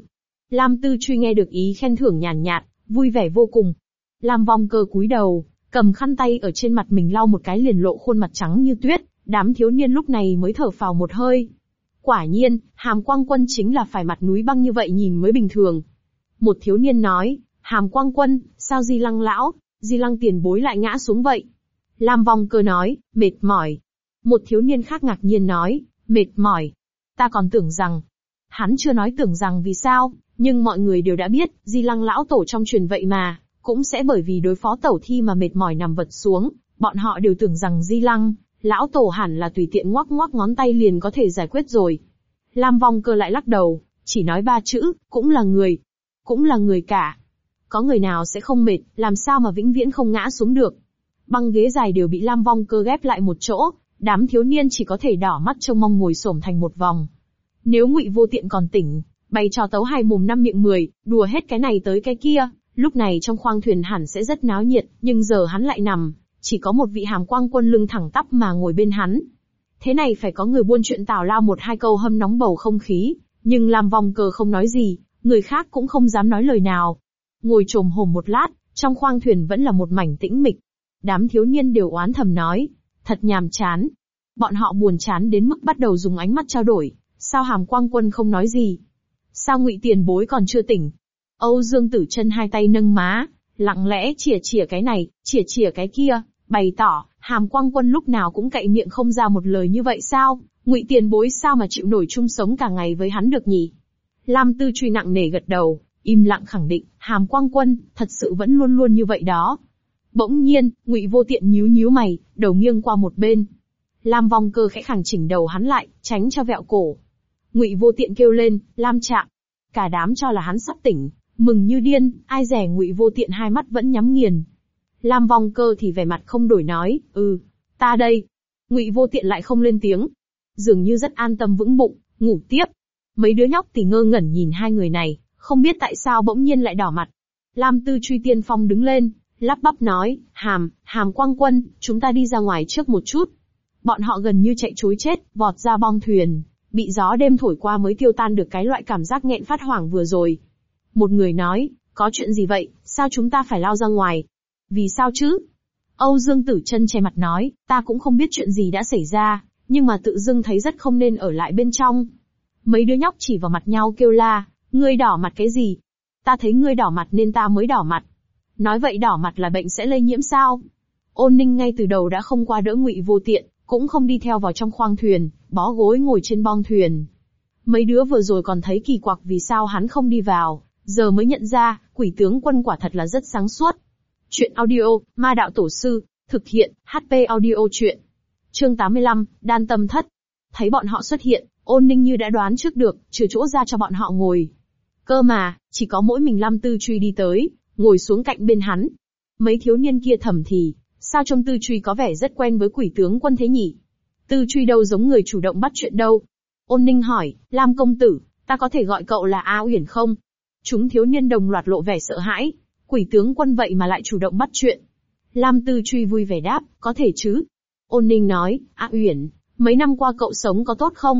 Lam Tư Truy nghe được ý khen thưởng nhàn nhạt, vui vẻ vô cùng. Lam Vong Cơ cúi đầu, cầm khăn tay ở trên mặt mình lau một cái liền lộ khuôn mặt trắng như tuyết, đám thiếu niên lúc này mới thở phào một hơi. Quả nhiên, Hàm Quang Quân chính là phải mặt núi băng như vậy nhìn mới bình thường. Một thiếu niên nói, Hàm Quang Quân, sao Di Lăng lão, Di Lăng tiền bối lại ngã xuống vậy? Lam Vong Cơ nói, mệt mỏi. Một thiếu niên khác ngạc nhiên nói, mệt mỏi. Ta còn tưởng rằng. Hắn chưa nói tưởng rằng vì sao, nhưng mọi người đều đã biết, Di Lăng lão tổ trong truyền vậy mà, cũng sẽ bởi vì đối phó tẩu thi mà mệt mỏi nằm vật xuống, bọn họ đều tưởng rằng Di Lăng lão tổ hẳn là tùy tiện ngoắc ngoắc ngón tay liền có thể giải quyết rồi. Lam Vong Cơ lại lắc đầu, chỉ nói 3 chữ, cũng là người. Cũng là người cả. Có người nào sẽ không mệt, làm sao mà vĩnh viễn không ngã xuống được. Băng ghế dài đều bị Lam Vong Cơ ghép lại một chỗ, đám thiếu niên chỉ có thể đỏ mắt trông mong ngồi xổm thành một vòng. Nếu Ngụy Vô Tiện còn tỉnh, bày trò tấu hai mồm năm miệng 10, đùa hết cái này tới cái kia, lúc này trong khoang thuyền hẳn sẽ rất náo nhiệt, nhưng giờ hắn lại nằm, chỉ có một vị Hàm Quang Quân lưng thẳng tắp mà ngồi bên hắn. Thế này phải có người buôn chuyện tào lao một hai câu hâm nóng bầu không khí, nhưng Lam Vong Cơ không nói gì, người khác cũng không dám nói lời nào. Ngồi chồm hổm một lát, trong khoang thuyền vẫn là một mảnh tĩnh mịch. Đám thiếu niên đều oán thầm nói, thật nhàm chán. Bọn họ buồn chán đến mức bắt đầu dùng ánh mắt trao đổi, sao Hàm Quang Quân không nói gì? Sao Ngụy tiền bối còn chưa tỉnh? Âu Dương Tử Chân hai tay nâng má, lặng lẽ chỉa chỉa cái này, chỉa chỉa cái kia, bày tỏ, Hàm Quang Quân lúc nào cũng cậy miệng không ra một lời như vậy sao? Ngụy tiền bối sao mà chịu nổi chung sống cả ngày với hắn được nhỉ? Lam Tư Truy nặng nề gật đầu, im lặng khẳng định, Hàm Quang Quân, thật sự vẫn luôn luôn như vậy đó. Bỗng nhiên, Ngụy Vô Tiện nhíu nhíu mày, đầu nghiêng qua một bên. Lam Vong Cơ khẽ khàng chỉnh đầu hắn lại, tránh cho vẹo cổ. Ngụy Vô Tiện kêu lên, Lam Trạm. Cả đám cho là hắn sắp tỉnh, mừng như điên, ai dè Ngụy Vô Tiện hai mắt vẫn nhắm nghiền. Lam Vong Cơ thì vẻ mặt không đổi nói, ta đây. Ngụy Vô Tiện lại không lên tiếng, dường như rất an tâm vững bụng, ngủ tiếp. Mấy đứa nhóc thì ngơ ngẩn nhìn hai người này, không biết tại sao bỗng nhiên lại đỏ mặt. Lam Tư Truy tiên phong đứng lên, lắp bắp nói, Hàm Quang Quân, chúng ta đi ra ngoài trước một chút. Bọn họ gần như chạy trối chết, vọt ra bong thuyền, bị gió đêm thổi qua mới tiêu tan được cái loại cảm giác nghẹn phát hoảng vừa rồi. Một người nói, có chuyện gì vậy, sao chúng ta phải lao ra ngoài? Vì sao chứ? Âu Dương Tử Chân che mặt nói, ta cũng không biết chuyện gì đã xảy ra, nhưng mà tự dưng thấy rất không nên ở lại bên trong. Mấy đứa nhóc chỉ vào mặt nhau kêu la, ngươi đỏ mặt cái gì? Ta thấy ngươi đỏ mặt nên ta mới đỏ mặt. Nói vậy đỏ mặt là bệnh sẽ lây nhiễm sao? Ôn Ninh ngay từ đầu đã không qua đỡ Ngụy Vô Tiện, cũng không đi theo vào trong khoang thuyền, bó gối ngồi trên bong thuyền. Mấy đứa vừa rồi còn thấy kỳ quặc vì sao hắn không đi vào, giờ mới nhận ra, Quỷ Tướng Quân quả thật là rất sáng suốt. Chuyện audio, Ma Đạo Tổ Sư, thực hiện, HP audio chuyện. Chương 85, Đan Tâm Thất. Thấy bọn họ xuất hiện, Ôn Ninh như đã đoán trước được, trừ chỗ ra cho bọn họ ngồi. Cơ mà, chỉ có mỗi mình Lam Tư Truy đi tới, ngồi xuống cạnh bên hắn. Mấy thiếu niên kia thầm thì, sao trông Tư Truy có vẻ rất quen với Quỷ Tướng Quân thế nhỉ? Tư Truy đâu giống người chủ động bắt chuyện đâu. Ôn Ninh hỏi, Lam công tử, ta có thể gọi cậu là A Uyển không? Chúng thiếu niên đồng loạt lộ vẻ sợ hãi. Quỷ Tướng Quân vậy mà lại chủ động bắt chuyện. Lam Tư Truy vui vẻ đáp, có thể chứ. Ôn Ninh nói, A Uyển, mấy năm qua cậu sống có tốt không?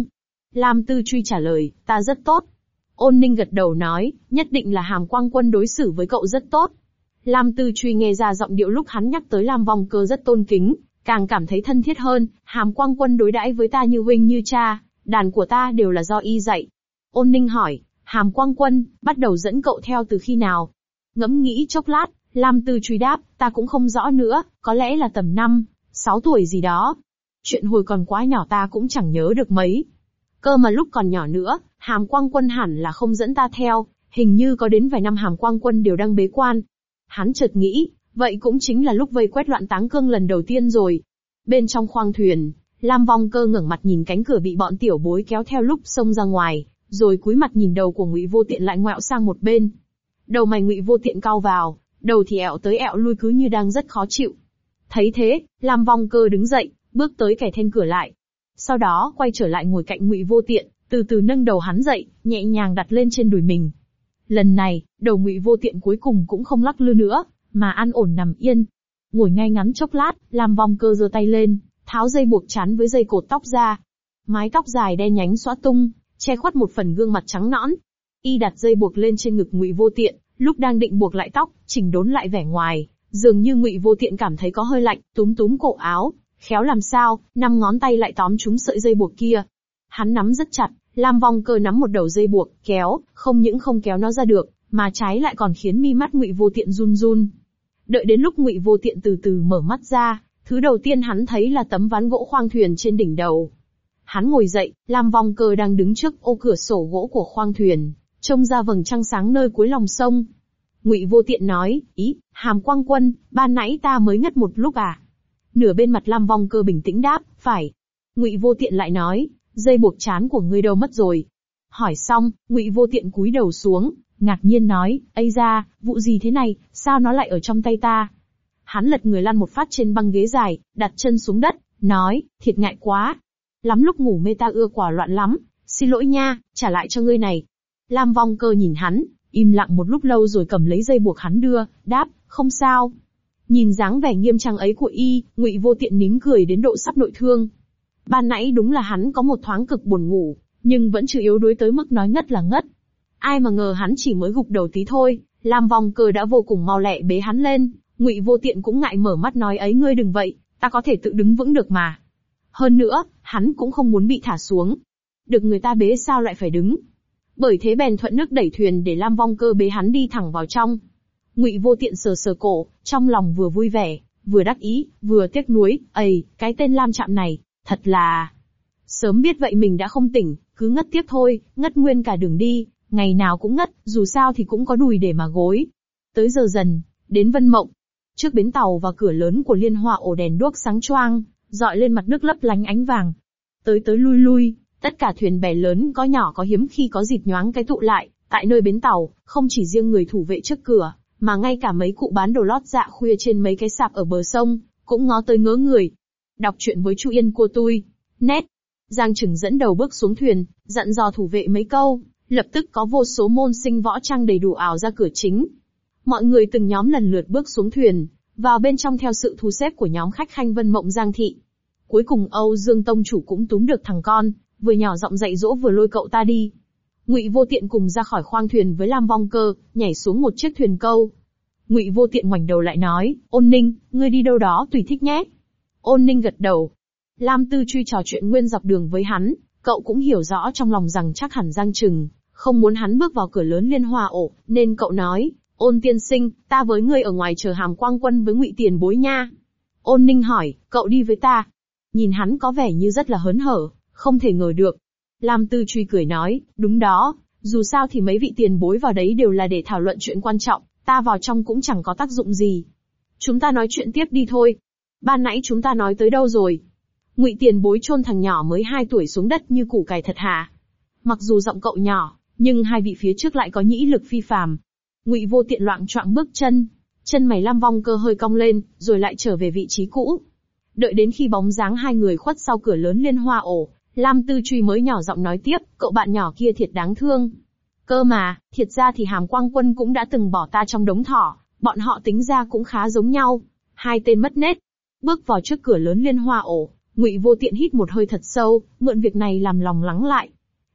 Lam Tư Truy trả lời, ta rất tốt. Ôn Ninh gật đầu nói, nhất định là Hàm Quang Quân đối xử với cậu rất tốt. Lam Tư Truy nghe ra giọng điệu lúc hắn nhắc tới Lam Vong Cơ rất tôn kính, càng cảm thấy thân thiết hơn. Hàm Quang Quân đối đãi với ta như huynh như cha, đàn của ta đều là do y dạy. Ôn Ninh hỏi, Hàm Quang Quân bắt đầu dẫn cậu theo từ khi nào? Ngẫm nghĩ chốc lát, Lam Tư Truy đáp, ta cũng không rõ nữa, có lẽ là tầm 5-6 tuổi gì đó. Chuyện hồi còn quá nhỏ ta cũng chẳng nhớ được mấy. Cơ mà lúc còn nhỏ nữa, Hàm Quang Quân hẳn là không dẫn ta theo, hình như có đến vài năm Hàm Quang Quân đều đang bế quan. Hắn chợt nghĩ, vậy cũng chính là lúc vây quét loạn Táng Cương lần đầu tiên rồi. Bên trong khoang thuyền, Lam Vong Cơ ngẩng mặt nhìn cánh cửa bị bọn tiểu bối kéo theo lúc xông ra ngoài, rồi cúi mặt nhìn đầu của Ngụy Vô Tiện lại ngoẹo sang một bên. Đầu mày Ngụy Vô Tiện cau vào, đầu thì ẹo tới ẹo lui cứ như đang rất khó chịu. Thấy thế, Lam Vong Cơ đứng dậy, bước tới cài then cửa lại. Sau đó quay trở lại ngồi cạnh Ngụy Vô Tiện, từ từ nâng đầu hắn dậy, nhẹ nhàng đặt lên trên đùi mình. Lần này, đầu Ngụy Vô Tiện cuối cùng cũng không lắc lư nữa, mà an ổn nằm yên. Ngồi ngay ngắn chốc lát, Lam Vong Cơ giơ tay lên, tháo dây buộc chắn với dây cột tóc ra. Mái tóc dài đen nhánh xõa tung, che khuất một phần gương mặt trắng nõn. Y đặt dây buộc lên trên ngực Ngụy Vô Tiện, lúc đang định buộc lại tóc, chỉnh đốn lại vẻ ngoài, dường như Ngụy Vô Tiện cảm thấy có hơi lạnh, túm túm cổ áo, khéo làm sao, 5 ngón tay lại tóm trúng sợi dây buộc kia. Hắn nắm rất chặt, Lam Vong Cơ nắm một đầu dây buộc, kéo, không những không kéo nó ra được, mà trái lại còn khiến mi mắt Ngụy Vô Tiện run run. Đợi đến lúc Ngụy Vô Tiện từ từ mở mắt ra, thứ đầu tiên hắn thấy là tấm ván gỗ khoang thuyền trên đỉnh đầu. Hắn ngồi dậy, Lam Vong Cơ đang đứng trước ô cửa sổ gỗ của khoang thuyền, trông ra vầng trăng sáng nơi cuối lòng sông. Ngụy Vô Tiện nói, Hàm Quang Quân, ban nãy ta mới ngất một lúc à? Nửa bên mặt Lam Vong Cơ bình tĩnh đáp, phải. Ngụy Vô Tiện lại nói, dây buộc trán của ngươi đâu mất rồi? Hỏi xong, Ngụy Vô Tiện cúi đầu xuống, ngạc nhiên nói, ây da, vụ gì thế này, sao nó lại ở trong tay ta? Hắn lật người lăn một phát trên băng ghế dài, đặt chân xuống đất, nói, thiệt ngại quá. Lắm lúc ngủ mê ta ưa quả loạn lắm, xin lỗi nha, trả lại cho ngươi này. Lam Vong Cơ nhìn hắn, im lặng một lúc lâu rồi cầm lấy dây buộc hắn đưa, đáp, không sao. Nhìn dáng vẻ nghiêm trang ấy của y, Ngụy Vô Tiện nín cười đến độ sắp nội thương. Ban nãy đúng là hắn có một thoáng cực buồn ngủ, nhưng vẫn chưa yếu đuối tới mức nói ngất là ngất. Ai mà ngờ hắn chỉ mới gục đầu tí thôi, Lam Vong Cơ đã vô cùng mau lẹ bế hắn lên. Ngụy Vô Tiện cũng ngại mở mắt nói ấy, ngươi đừng vậy, ta có thể tự đứng vững được mà. Hơn nữa, hắn cũng không muốn bị thả xuống. Được người ta bế sao lại phải đứng. Bởi thế bèn thuận nước đẩy thuyền để Lam Vong Cơ bế hắn đi thẳng vào trong. Ngụy Vô Tiện sờ sờ cổ, trong lòng vừa vui vẻ, vừa đắc ý, vừa tiếc nuối, cái tên Lam Trạm này, thật là... Sớm biết vậy mình đã không tỉnh, cứ ngất tiếp thôi, ngất nguyên cả đường đi, ngày nào cũng ngất, dù sao thì cũng có đùi để mà gối. Tới giờ dần, đến Vân Mộng. Trước bến tàu và cửa lớn của Liên Hoa ổ đèn đuốc sáng choang, dọi lên mặt nước lấp lánh ánh vàng. Tới tới lui lui, tất cả thuyền bè lớn có nhỏ có hiếm khi có dịp nhoáng cái tụ lại, tại nơi bến tàu, không chỉ riêng người thủ vệ trước cửa, mà ngay cả mấy cụ bán đồ lót dạ khuya trên mấy cái sạp ở bờ sông, cũng ngó tới ngớ người. Đọc truyện với Chu Yên Cua Tui. Nét. Giang Trừng dẫn đầu bước xuống thuyền, dặn dò thủ vệ mấy câu, lập tức có vô số môn sinh võ trang đầy đủ ảo ra cửa chính. Mọi người từng nhóm lần lượt bước xuống thuyền, vào bên trong theo sự thu xếp của nhóm khách khanh Vân Mộng Giang Thị. Cuối cùng Âu Dương Tông chủ cũng túm được thằng con, vừa nhỏ giọng dạy dỗ vừa lôi cậu ta đi. Ngụy Vô Tiện cùng ra khỏi khoang thuyền với Lam Vong Cơ, nhảy xuống một chiếc thuyền câu. Ngụy Vô Tiện ngoảnh đầu lại nói, Ôn Ninh, ngươi đi đâu đó tùy thích nhé. Ôn Ninh gật đầu. Lam Tư Truy trò chuyện nguyên dọc đường với hắn, cậu cũng hiểu rõ trong lòng rằng chắc hẳn Giang Trừng không muốn hắn bước vào cửa lớn Liên Hoa ổ, nên cậu nói, Ôn tiên sinh, ta với ngươi ở ngoài chờ Hàm Quang Quân với Ngụy tiền bối nha. Ôn Ninh hỏi, cậu đi với ta? Nhìn hắn có vẻ như rất là hớn hở, không thể ngờ được. Lam Tư Truy cười nói, đúng đó, dù sao thì mấy vị tiền bối vào đấy đều là để thảo luận chuyện quan trọng, ta vào trong cũng chẳng có tác dụng gì. Chúng ta nói chuyện tiếp đi thôi. Ban nãy chúng ta nói tới đâu rồi? Ngụy tiền bối chôn thằng nhỏ mới 2 tuổi xuống đất như củ cải thật hả? Mặc dù giọng cậu nhỏ, nhưng hai vị phía trước lại có nhĩ lực phi phàm. Ngụy Vô Tiện loạng choạng bước chân mày Lam Vong Cơ hơi cong lên, rồi lại trở về vị trí cũ. Đợi đến khi bóng dáng hai người khuất sau cửa lớn Liên Hoa ổ, Lam Tư Truy mới nhỏ giọng nói tiếp, cậu bạn nhỏ kia thiệt đáng thương. Cơ mà, thiệt ra thì Hàm Quang Quân cũng đã từng bỏ ta trong đống thỏ, bọn họ tính ra cũng khá giống nhau. Hai tên mất nết. Bước vào trước cửa lớn Liên Hoa ổ, Ngụy Vô Tiện hít một hơi thật sâu, mượn việc này làm lòng lắng lại.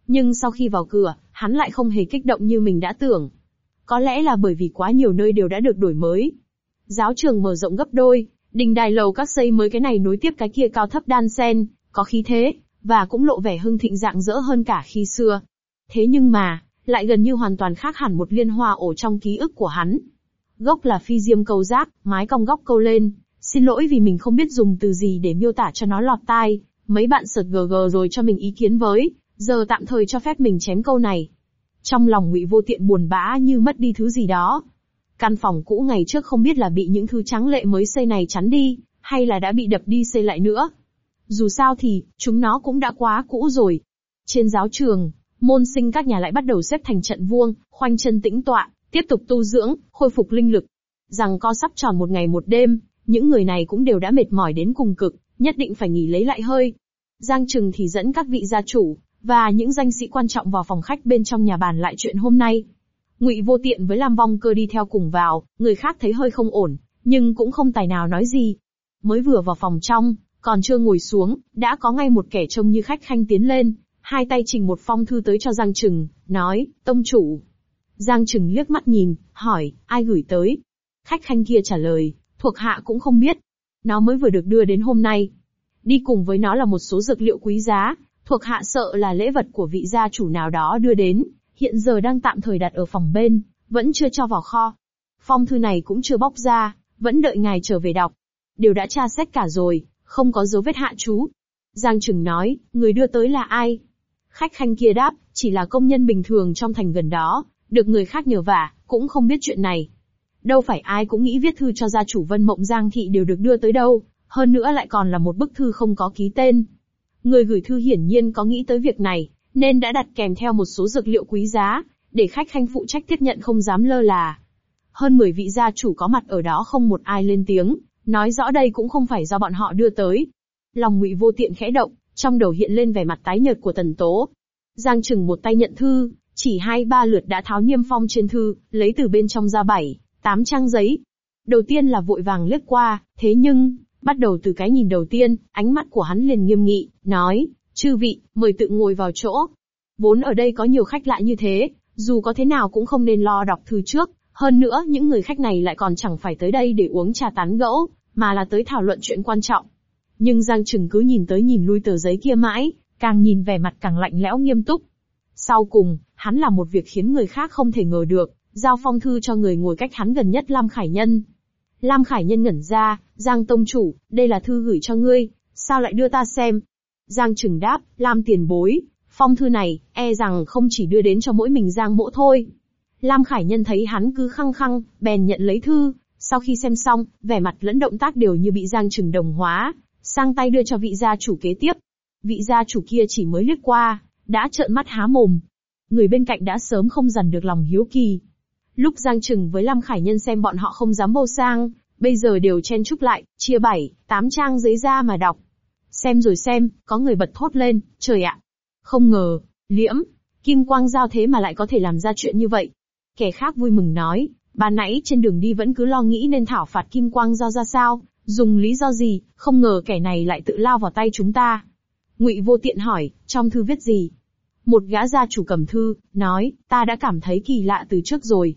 Nhưng sau khi vào cửa, hắn lại không hề kích động như mình đã tưởng. Có lẽ là bởi vì quá nhiều nơi đều đã được đổi mới. Giáo trường mở rộng gấp đôi, đình đài lầu các xây mới cái này nối tiếp cái kia cao thấp đan xen, có khí thế, và cũng lộ vẻ hưng thịnh rạng rỡ hơn cả khi xưa. Thế nhưng mà, lại gần như hoàn toàn khác hẳn một liên hoa ổ trong ký ức của hắn. Gốc là phi diêm câu rác, mái cong góc câu lên, xin lỗi vì mình không biết dùng từ gì để miêu tả cho nó lọt tai, mấy bạn sợt GG rồi cho mình ý kiến với, giờ tạm thời cho phép mình chém câu này. Trong lòng Ngụy Vô Tiện buồn bã như mất đi thứ gì đó. Căn phòng cũ ngày trước không biết là bị những thứ tráng lệ mới xây này chắn đi, hay là đã bị đập đi xây lại nữa. Dù sao thì, chúng nó cũng đã quá cũ rồi. Trên giáo trường, môn sinh các nhà lại bắt đầu xếp thành trận vuông, khoanh chân tĩnh tọa, tiếp tục tu dưỡng, khôi phục linh lực. Rằng co sắp tròn một ngày một đêm, những người này cũng đều đã mệt mỏi đến cùng cực, nhất định phải nghỉ lấy lại hơi. Giang Trừng thì dẫn các vị gia chủ và những danh sĩ quan trọng vào phòng khách bên trong nhà bàn lại chuyện hôm nay. Ngụy Vô Tiện với Lam Vong Cơ đi theo cùng vào, người khác thấy hơi không ổn, nhưng cũng không tài nào nói gì. Mới vừa vào phòng trong, còn chưa ngồi xuống, đã có ngay một kẻ trông như khách khanh tiến lên, hai tay trình một phong thư tới cho Giang Trừng, nói, tông chủ. Giang Trừng liếc mắt nhìn, hỏi, ai gửi tới? Khách khanh kia trả lời, thuộc hạ cũng không biết. Nó mới vừa được đưa đến hôm nay. Đi cùng với nó là một số dược liệu quý giá, thuộc hạ sợ là lễ vật của vị gia chủ nào đó đưa đến, hiện giờ đang tạm thời đặt ở phòng bên, vẫn chưa cho vào kho. Phong thư này cũng chưa bóc ra, vẫn đợi ngài trở về đọc. Đều đã tra xét cả rồi, không có dấu vết hạ chú. Giang Trừng nói, người đưa tới là ai? Khách khanh kia đáp, chỉ là công nhân bình thường trong thành gần đó, được người khác nhờ vả, cũng không biết chuyện này. Đâu phải ai cũng nghĩ viết thư cho gia chủ Vân Mộng Giang thị đều được đưa tới đâu, hơn nữa lại còn là một bức thư không có ký tên. Người gửi thư hiển nhiên có nghĩ tới việc này, nên đã đặt kèm theo một số dược liệu quý giá, để khách khanh phụ trách tiếp nhận không dám lơ là. Hơn 10 vị gia chủ có mặt ở đó không một ai lên tiếng, nói rõ đây cũng không phải do bọn họ đưa tới. Lòng Ngụy Vô Tiện khẽ động, trong đầu hiện lên vẻ mặt tái nhợt của Tần Tố. Giang Trừng một tay nhận thư, chỉ 2-3 lượt đã tháo niêm phong trên thư, lấy từ bên trong ra 7-8 trang giấy. Đầu tiên là vội vàng liếc qua, thế nhưng, bắt đầu từ cái nhìn đầu tiên, ánh mắt của hắn liền nghiêm nghị, nói, chư vị, mời tự ngồi vào chỗ. Vốn ở đây có nhiều khách lạ như thế, dù có thế nào cũng không nên lo đọc thư trước, hơn nữa những người khách này lại còn chẳng phải tới đây để uống trà tán gẫu, mà là tới thảo luận chuyện quan trọng. Nhưng Giang Trừng cứ nhìn tới nhìn lui tờ giấy kia mãi, càng nhìn vẻ mặt càng lạnh lẽo nghiêm túc. Sau cùng, hắn làm một việc khiến người khác không thể ngờ được, giao phong thư cho người ngồi cách hắn gần nhất Lam Khải Nhân. Lam Khải Nhân ngẩn ra, Giang tông chủ, đây là thư gửi cho ngươi, sao lại đưa ta xem? Giang Trừng đáp, Lam tiền bối, phong thư này, e rằng không chỉ đưa đến cho mỗi mình Giang mỗ thôi. Lam Khải Nhân thấy hắn cứ khăng khăng, bèn nhận lấy thư, sau khi xem xong, vẻ mặt lẫn động tác đều như bị Giang Trừng đồng hóa, sang tay đưa cho vị gia chủ kế tiếp. Vị gia chủ kia chỉ mới liếc qua, đã trợn mắt há mồm. Người bên cạnh đã sớm không dằn được lòng hiếu kỳ. Lúc Giang Trừng với Lam Khải Nhân xem bọn họ không dám bâu sang, bây giờ đều chen chúc lại, chia 7-8 trang giấy ra mà đọc. Xem rồi xem, có người bật thốt lên, trời ạ! Không ngờ, Liễm, Kim Quang Giao thế mà lại có thể làm ra chuyện như vậy. Kẻ khác vui mừng nói, ban nãy trên đường đi vẫn cứ lo nghĩ nên thảo phạt Kim Quang Giao ra sao, dùng lý do gì, không ngờ kẻ này lại tự lao vào tay chúng ta. Ngụy Vô Tiện hỏi, trong thư viết gì? Một gã gia chủ cầm thư, nói, ta đã cảm thấy kỳ lạ từ trước rồi,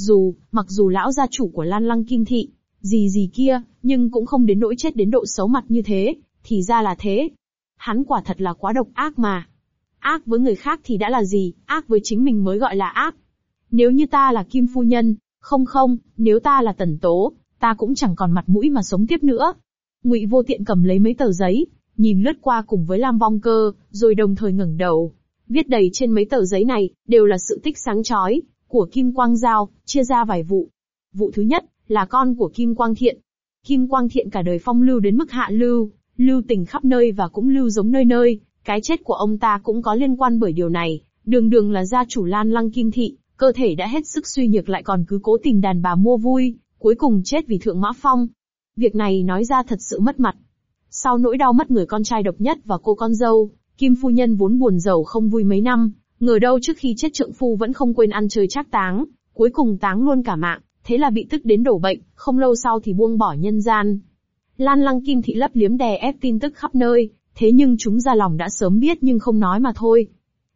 mặc dù lão gia chủ của Lan Lăng Kim Thị, gì kia, nhưng cũng không đến nỗi chết đến độ xấu mặt như thế, thì ra là thế. Hắn quả thật là quá độc ác mà. Ác với người khác thì đã là gì, ác với chính mình mới gọi là ác. Nếu như ta là Kim Phu Nhân, không, nếu ta là Tần Tố, ta cũng chẳng còn mặt mũi mà sống tiếp nữa. Ngụy Vô Tiện cầm lấy mấy tờ giấy, nhìn lướt qua cùng với Lam Vong Cơ, rồi đồng thời ngẩng đầu. Viết đầy trên mấy tờ giấy này, đều là sự tích sáng chói của Kim Quang Giao, chia ra vài vụ. Vụ thứ nhất, là con của Kim Quang Thiện. Kim Quang Thiện cả đời phong lưu đến mức hạ lưu, lưu tình khắp nơi và cũng lưu giống nơi nơi, cái chết của ông ta cũng có liên quan bởi điều này, đường là gia chủ Lan Lăng Kim Thị, cơ thể đã hết sức suy nhược lại còn cứ cố tình đàn bà mua vui, cuối cùng chết vì thượng mã phong. Việc này nói ra thật sự mất mặt. Sau nỗi đau mất người con trai độc nhất và cô con dâu, Kim Phu Nhân vốn buồn rầu không vui mấy năm, ngờ đâu trước khi chết trượng phu vẫn không quên ăn chơi trác táng, cuối cùng táng luôn cả mạng, thế là bị tức đến đổ bệnh, không lâu sau thì buông bỏ nhân gian. Lan Lăng Kim Thị lấp liếm đè ép tin tức khắp nơi, thế nhưng chúng ra lòng đã sớm biết nhưng không nói mà thôi.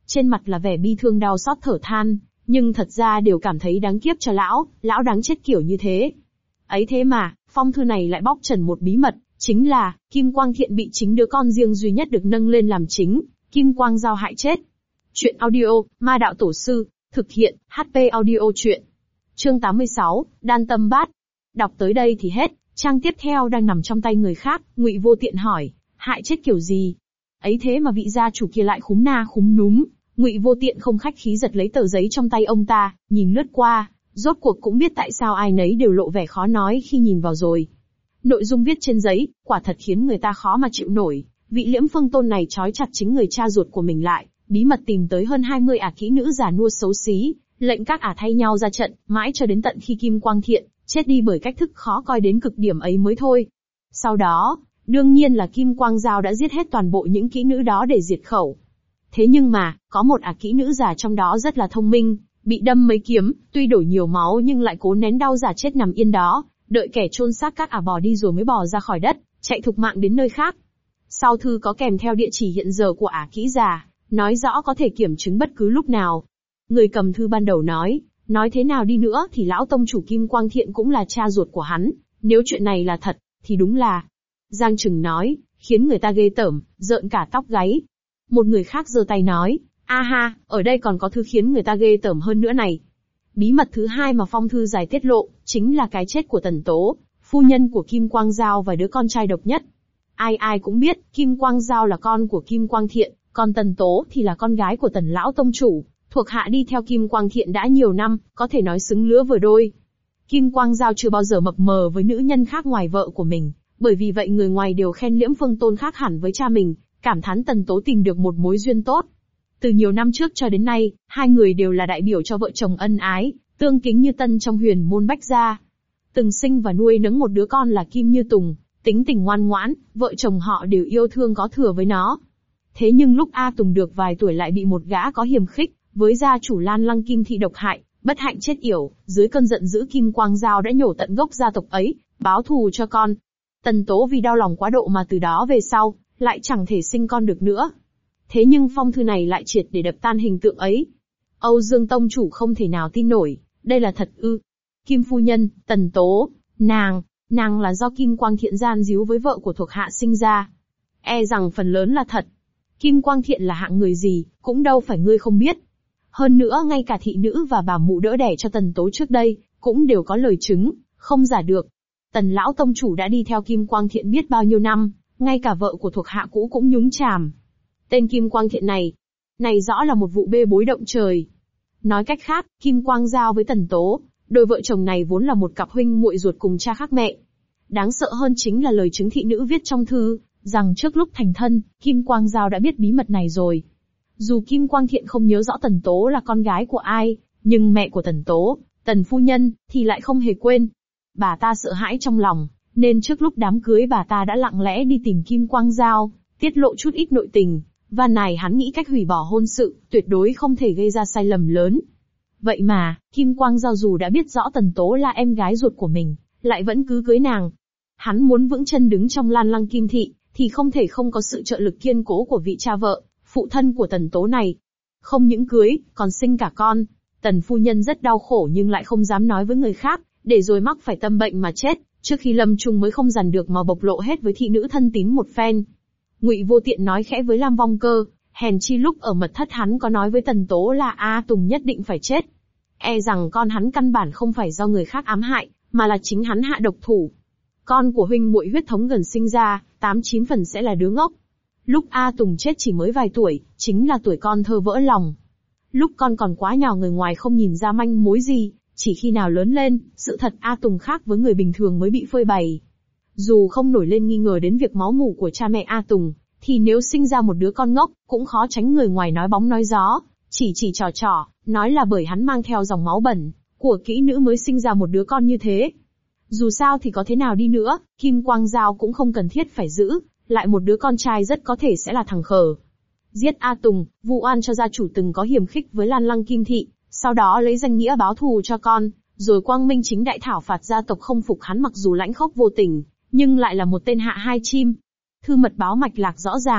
Trên mặt là vẻ bi thương đau xót thở than, nhưng thật ra đều cảm thấy đáng kiếp cho lão đáng chết kiểu như thế. Ấy thế mà, phong thư này lại bóc trần một bí mật, chính là, Kim Quang Thiện bị chính đứa con riêng duy nhất được nâng lên làm chính, Kim Quang Dao hại chết. Chuyện audio, Ma Đạo Tổ Sư, thực hiện, HP audio chuyện. Chương 86, Đan Tâm Bát. Đọc tới đây thì hết, trang tiếp theo đang nằm trong tay người khác, Ngụy Vô Tiện hỏi, hại chết kiểu gì? Ấy thế mà vị gia chủ kia lại khúm na khúm núm. Ngụy Vô Tiện không khách khí giật lấy tờ giấy trong tay ông ta, nhìn lướt qua, rốt cuộc cũng biết tại sao ai nấy đều lộ vẻ khó nói khi nhìn vào rồi. Nội dung viết trên giấy, quả thật khiến người ta khó mà chịu nổi. Vị Liễm Phương Tôn này trói chặt chính người cha ruột của mình lại, bí mật tìm tới hơn 20 ả kỹ nữ già nua xấu xí, lệnh các ả thay nhau ra trận, mãi cho đến tận khi Kim Quang Thiện chết đi bởi cách thức khó coi đến cực điểm ấy mới thôi. Sau đó, đương nhiên là Kim Quang Dao đã giết hết toàn bộ những kỹ nữ đó để diệt khẩu. Thế nhưng mà, có một ả kỹ nữ già trong đó rất là thông minh, bị đâm mấy kiếm, tuy đổ nhiều máu nhưng lại cố nén đau giả chết nằm yên đó, đợi kẻ chôn xác các ả bỏ đi rồi mới bò ra khỏi đất, chạy thục mạng đến nơi khác. Sau thư có kèm theo địa chỉ hiện giờ của ả kỹ già, nói rõ có thể kiểm chứng bất cứ lúc nào. Người cầm thư ban đầu nói thế nào đi nữa thì lão tông chủ Kim Quang Thiện cũng là cha ruột của hắn, nếu chuyện này là thật, thì đúng là. Giang Trừng nói, khiến người ta ghê tởm, rợn cả tóc gáy. Một người khác giơ tay nói, a ha, ở đây còn có thứ khiến người ta ghê tởm hơn nữa này. Bí mật thứ hai mà phong thư giải tiết lộ, chính là cái chết của Tần Tố, phu nhân của Kim Quang Dao và đứa con trai độc nhất. Ai cũng biết, Kim Quang Dao là con của Kim Quang Thiện, còn Tần Tố thì là con gái của Tần lão tông chủ, thuộc hạ đi theo Kim Quang Thiện đã nhiều năm, có thể nói xứng lứa vừa đôi. Kim Quang Dao chưa bao giờ mập mờ với nữ nhân khác ngoài vợ của mình, bởi vì vậy người ngoài đều khen Liễm Phương Tôn khác hẳn với cha mình, cảm thán Tần Tố tìm được một mối duyên tốt. Từ nhiều năm trước cho đến nay, hai người đều là đại biểu cho vợ chồng ân ái, tương kính như tân trong huyền môn Bách gia. Từng sinh và nuôi nấng một đứa con là Kim Như Tùng, tính tình ngoan ngoãn, vợ chồng họ đều yêu thương có thừa với nó. Thế nhưng lúc A Tùng được vài tuổi lại bị một gã có hiềm khích, với gia chủ Lan Lăng Kim thị độc hại, bất hạnh chết yểu, dưới cơn giận dữ Kim Quang Dao đã nhổ tận gốc gia tộc ấy, báo thù cho con. Tần Tố vì đau lòng quá độ mà từ đó về sau, lại chẳng thể sinh con được nữa. Thế nhưng phong thư này lại triệt để đập tan hình tượng ấy. Âu Dương tông chủ không thể nào tin nổi, đây là thật ư? Kim phu nhân, Tần Tố, nàng là do Kim Quang Thiện gian díu với vợ của thuộc hạ sinh ra. E rằng phần lớn là thật. Kim Quang Thiện là hạng người gì, cũng đâu phải ngươi không biết. Hơn nữa ngay cả thị nữ và bà mụ đỡ đẻ cho Tần Tố trước đây, cũng đều có lời chứng, không giả được. Tần lão tông chủ đã đi theo Kim Quang Thiện biết bao nhiêu năm, ngay cả vợ của thuộc hạ cũ cũng nhúng chàm. Tên Kim Quang Thiện này rõ là một vụ bê bối động trời. Nói cách khác, Kim Quang Dao với Tần Tố, đôi vợ chồng này vốn là một cặp huynh muội ruột cùng cha khác mẹ. Đáng sợ hơn chính là lời chứng thị nữ viết trong thư, rằng trước lúc thành thân, Kim Quang Dao đã biết bí mật này rồi. Dù Kim Quang Thiện không nhớ rõ Tần Tố là con gái của ai, nhưng mẹ của Tần Tố, Tần phu nhân, thì lại không hề quên. Bà ta sợ hãi trong lòng, nên trước lúc đám cưới bà ta đã lặng lẽ đi tìm Kim Quang Dao, tiết lộ chút ít nội tình, và này hắn nghĩ cách hủy bỏ hôn sự, tuyệt đối không thể gây ra sai lầm lớn. Vậy mà, Kim Quang Dao dù đã biết rõ Tần Tố là em gái ruột của mình, lại vẫn cứ cưới nàng. Hắn muốn vững chân đứng trong Lan Lăng Kim thị, thì không thể không có sự trợ lực kiên cố của vị cha vợ, phụ thân của Tần Tố này. Không những cưới, còn sinh cả con. Tần phu nhân rất đau khổ nhưng lại không dám nói với người khác, để rồi mắc phải tâm bệnh mà chết, trước khi lâm chung mới không dằn được mà bộc lộ hết với thị nữ thân tín một phen. Ngụy Vô Tiện nói khẽ với Lam Vong Cơ, hèn chi lúc ở mật thất hắn có nói với Tần Tố là A Tùng nhất định phải chết. E rằng con hắn căn bản không phải do người khác ám hại, mà là chính hắn hạ độc thủ. Con của huynh muội huyết thống gần sinh ra, 8-9 phần sẽ là đứa ngốc. Lúc A Tùng chết chỉ mới vài tuổi, chính là tuổi con thơ vỡ lòng. Lúc con còn quá nhỏ người ngoài không nhìn ra manh mối gì, chỉ khi nào lớn lên, sự thật A Tùng khác với người bình thường mới bị phơi bày. Dù không nổi lên nghi ngờ đến việc máu mủ của cha mẹ A Tùng, thì nếu sinh ra một đứa con ngốc, cũng khó tránh người ngoài nói bóng nói gió, chỉ trò, nói là bởi hắn mang theo dòng máu bẩn của kỹ nữ mới sinh ra một đứa con như thế. Dù sao thì có thế nào đi nữa, Kim Quang Dao cũng không cần thiết phải giữ lại một đứa con trai rất có thể sẽ là thằng khờ. Giết A Tùng, vu oan cho gia chủ từng có hiềm khích với Lan Lăng Kim thị, sau đó lấy danh nghĩa báo thù cho con, rồi quang minh chính đại thảo phạt gia tộc không phục hắn mặc dù lãnh khốc vô tình, nhưng lại là một tên hạ hai chim. Thư mật báo mạch lạc rõ ràng,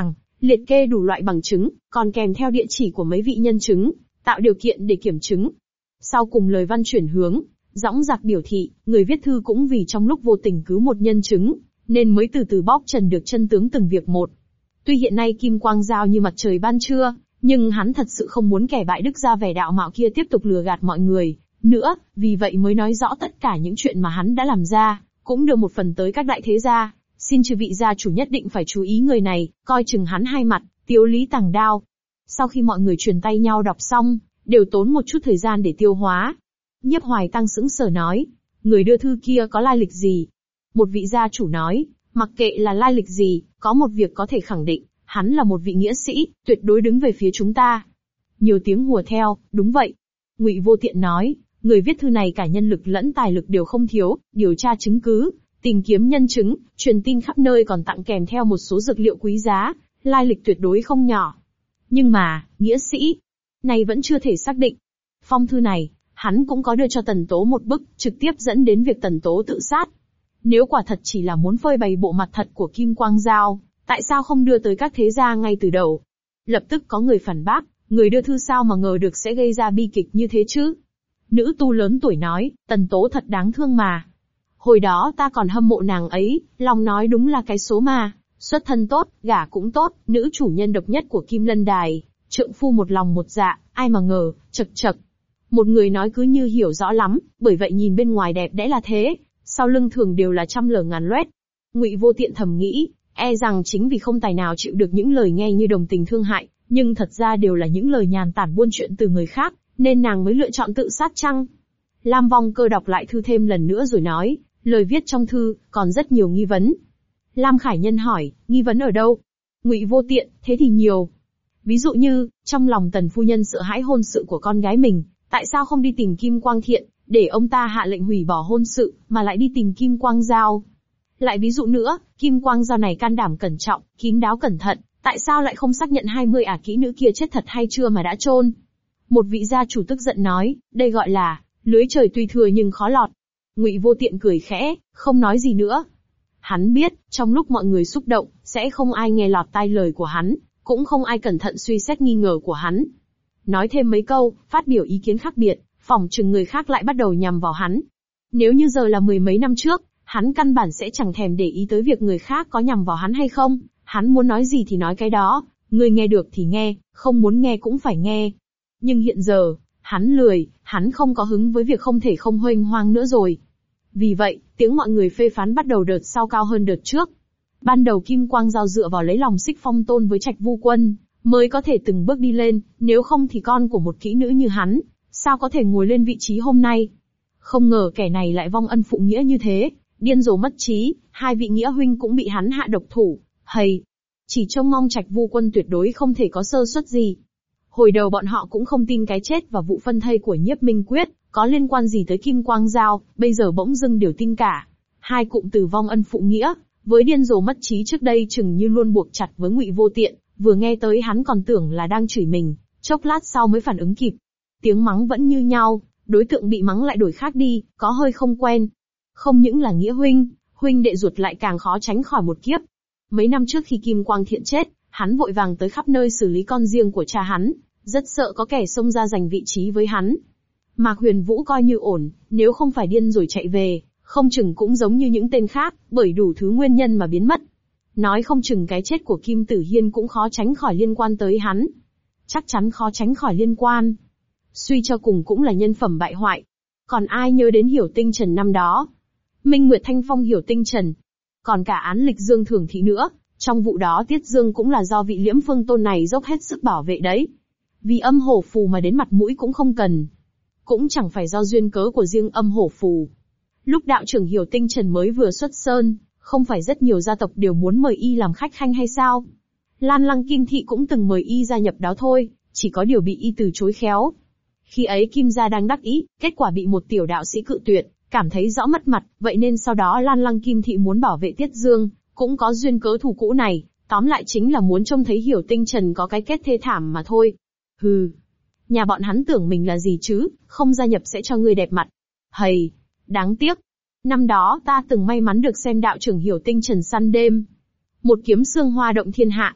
liệt kê đủ loại bằng chứng, còn kèm theo địa chỉ của mấy vị nhân chứng, tạo điều kiện để kiểm chứng. Sau cùng lời văn chuyển hướng, dõng dạc biểu thị, người viết thư cũng vì trong lúc vô tình cứu một nhân chứng, nên mới từ từ bóc trần được chân tướng từng việc một. Tuy hiện nay Kim Quang Dao như mặt trời ban trưa, nhưng hắn thật sự không muốn kẻ bại đức ra vẻ đạo mạo kia tiếp tục lừa gạt mọi người nữa, vì vậy mới nói rõ tất cả những chuyện mà hắn đã làm ra, cũng đưa một phần tới các đại thế gia. Xin chư vị gia chủ nhất định phải chú ý người này, coi chừng hắn hai mặt, tiếu lý tàng đao. Sau khi mọi người truyền tay nhau đọc xong, đều tốn một chút thời gian để tiêu hóa. Nhiếp Hoài Tăng sững sờ nói, người đưa thư kia có lai lịch gì? Một vị gia chủ nói, mặc kệ là lai lịch gì, có một việc có thể khẳng định, hắn là một vị nghĩa sĩ, tuyệt đối đứng về phía chúng ta. Nhiều tiếng hùa theo, đúng vậy. Ngụy Vô Tiện nói, người viết thư này cả nhân lực lẫn tài lực đều không thiếu, điều tra chứng cứ, tìm kiếm nhân chứng, truyền tin khắp nơi, còn tặng kèm theo một số dược liệu quý giá, lai lịch tuyệt đối không nhỏ. Nhưng mà, nghĩa sĩ này vẫn chưa thể xác định. Phong thư này, hắn cũng có đưa cho Tần Tố một bức, trực tiếp dẫn đến việc Tần Tố tự sát. Nếu quả thật chỉ là muốn phơi bày bộ mặt thật của Kim Quang Dao, tại sao không đưa tới các thế gia ngay từ đầu? Lập tức có người phản bác, người đưa thư sao mà ngờ được sẽ gây ra bi kịch như thế chứ? Nữ tu lớn tuổi nói, Tần Tố thật đáng thương mà. Hồi đó ta còn hâm mộ nàng ấy, lòng nói đúng là cái số mà, xuất thân tốt, gả cũng tốt, nữ chủ nhân độc nhất của Kim Lân Đài, trượng phu một lòng một dạ, ai mà ngờ, chậc chậc. Một người nói cứ như hiểu rõ lắm, bởi vậy nhìn bên ngoài đẹp đẽ là thế, sau lưng thường đều là trăm lở ngàn loét. Ngụy Vô Tiện thầm nghĩ, e rằng chính vì không tài nào chịu được những lời nghe như đồng tình thương hại, nhưng thật ra đều là những lời nhàn tản buôn chuyện từ người khác, nên nàng mới lựa chọn tự sát chăng? Lam Vong Cơ đọc lại thư thêm lần nữa rồi nói, lời viết trong thư còn rất nhiều nghi vấn. Lam Khải Nhân hỏi, nghi vấn ở đâu? Ngụy Vô Tiện, thế thì nhiều. Ví dụ như, trong lòng Tần phu nhân sợ hãi hôn sự của con gái mình, tại sao không đi tìm Kim Quang Thiện, để ông ta hạ lệnh hủy bỏ hôn sự, mà lại đi tìm Kim Quang Dao? Lại ví dụ nữa, Kim Quang Dao này can đảm cẩn trọng, kín đáo cẩn thận, tại sao lại không xác nhận 20 ả kỹ nữ kia chết thật hay chưa mà đã chôn? Một vị gia chủ tức giận nói, đây gọi là lưới trời tuy thừa nhưng khó lọt. Ngụy Vô Tiện cười khẽ, không nói gì nữa. Hắn biết, trong lúc mọi người xúc động, sẽ không ai nghe lọt tai lời của hắn, cũng không ai cẩn thận suy xét nghi ngờ của hắn. Nói thêm mấy câu, phát biểu ý kiến khác biệt, phỏng chừng người khác lại bắt đầu nhằm vào hắn. Nếu như giờ là mười mấy năm trước, hắn căn bản sẽ chẳng thèm để ý tới việc người khác có nhằm vào hắn hay không, hắn muốn nói gì thì nói cái đó, người nghe được thì nghe, không muốn nghe cũng phải nghe. Nhưng hiện giờ, hắn lười, hắn không có hứng với việc không thể không huênh hoang nữa rồi. Vì vậy, tiếng mọi người phê phán bắt đầu đợt sau cao hơn đợt trước. Ban đầu Kim Quang Dao dựa vào lấy lòng Xích Phong Tôn với Trạch Vu Quân, mới có thể từng bước đi lên, nếu không thì con của một kỹ nữ như hắn, sao có thể ngồi lên vị trí hôm nay. Không ngờ kẻ này lại vong ân phụ nghĩa như thế, điên rồ mất trí, hai vị nghĩa huynh cũng bị hắn hạ độc thủ, hầy. Chỉ trông mong Trạch Vu Quân tuyệt đối không thể có sơ suất gì. Hồi đầu bọn họ cũng không tin cái chết và vụ phân thây của Nhiếp Minh Quyết có liên quan gì tới Kim Quang Dao, bây giờ bỗng dưng đều tin cả. Hai cụm từ vong ân phụ nghĩa, với điên rồ mất trí trước đây chừng như luôn buộc chặt với Ngụy Vô Tiện, vừa nghe tới hắn còn tưởng là đang chửi mình, chốc lát sau mới phản ứng kịp. Tiếng mắng vẫn như nhau, đối tượng bị mắng lại đổi khác đi, có hơi không quen. Không những là nghĩa huynh đệ ruột lại càng khó tránh khỏi một kiếp. Mấy năm trước khi Kim Quang Thiện chết, hắn vội vàng tới khắp nơi xử lý con riêng của cha hắn, rất sợ có kẻ xông ra giành vị trí với hắn. Mạc Huyền Vũ coi như ổn, nếu không phải điên rồi chạy về, không chừng cũng giống như những tên khác, bởi đủ thứ nguyên nhân mà biến mất. Nói không chừng cái chết của Kim Tử Hiên cũng khó tránh khỏi liên quan tới hắn. Chắc chắn khó tránh khỏi liên quan. Suy cho cùng cũng là nhân phẩm bại hoại. Còn ai nhớ đến Hiểu Tinh Trần năm đó? Minh Nguyệt Thanh Phong Hiểu Tinh Trần. Còn cả án lịch Dương Thường Thị nữa, trong vụ đó Tiết Dương cũng là do vị Liễm Phương Tôn này dốc hết sức bảo vệ đấy. Vì âm hổ phù mà đến mặt mũi cũng không cần. Cũng chẳng phải do duyên cớ của riêng âm hổ phù. Lúc đạo trưởng Hiểu Tinh Trần mới vừa xuất sơn, không phải rất nhiều gia tộc đều muốn mời y làm khách khanh hay sao? Lan Lăng Kim Thị cũng từng mời y gia nhập đó thôi, chỉ có điều bị y từ chối khéo. Khi ấy Kim gia đang đắc ý, kết quả bị một tiểu đạo sĩ cự tuyệt, cảm thấy rõ mất mặt, vậy nên sau đó Lan Lăng Kim Thị muốn bảo vệ Tiết Dương, cũng có duyên cớ thù cũ này, tóm lại chính là muốn trông thấy Hiểu Tinh Trần có cái kết thê thảm mà thôi. Hừ, nhà bọn hắn tưởng mình là gì chứ, không gia nhập sẽ cho ngươi đẹp mặt. Hầy, đáng tiếc. Năm đó ta từng may mắn được xem đạo trưởng Hiểu Tinh Trần săn đêm. Một kiếm xương hoa động thiên hạ.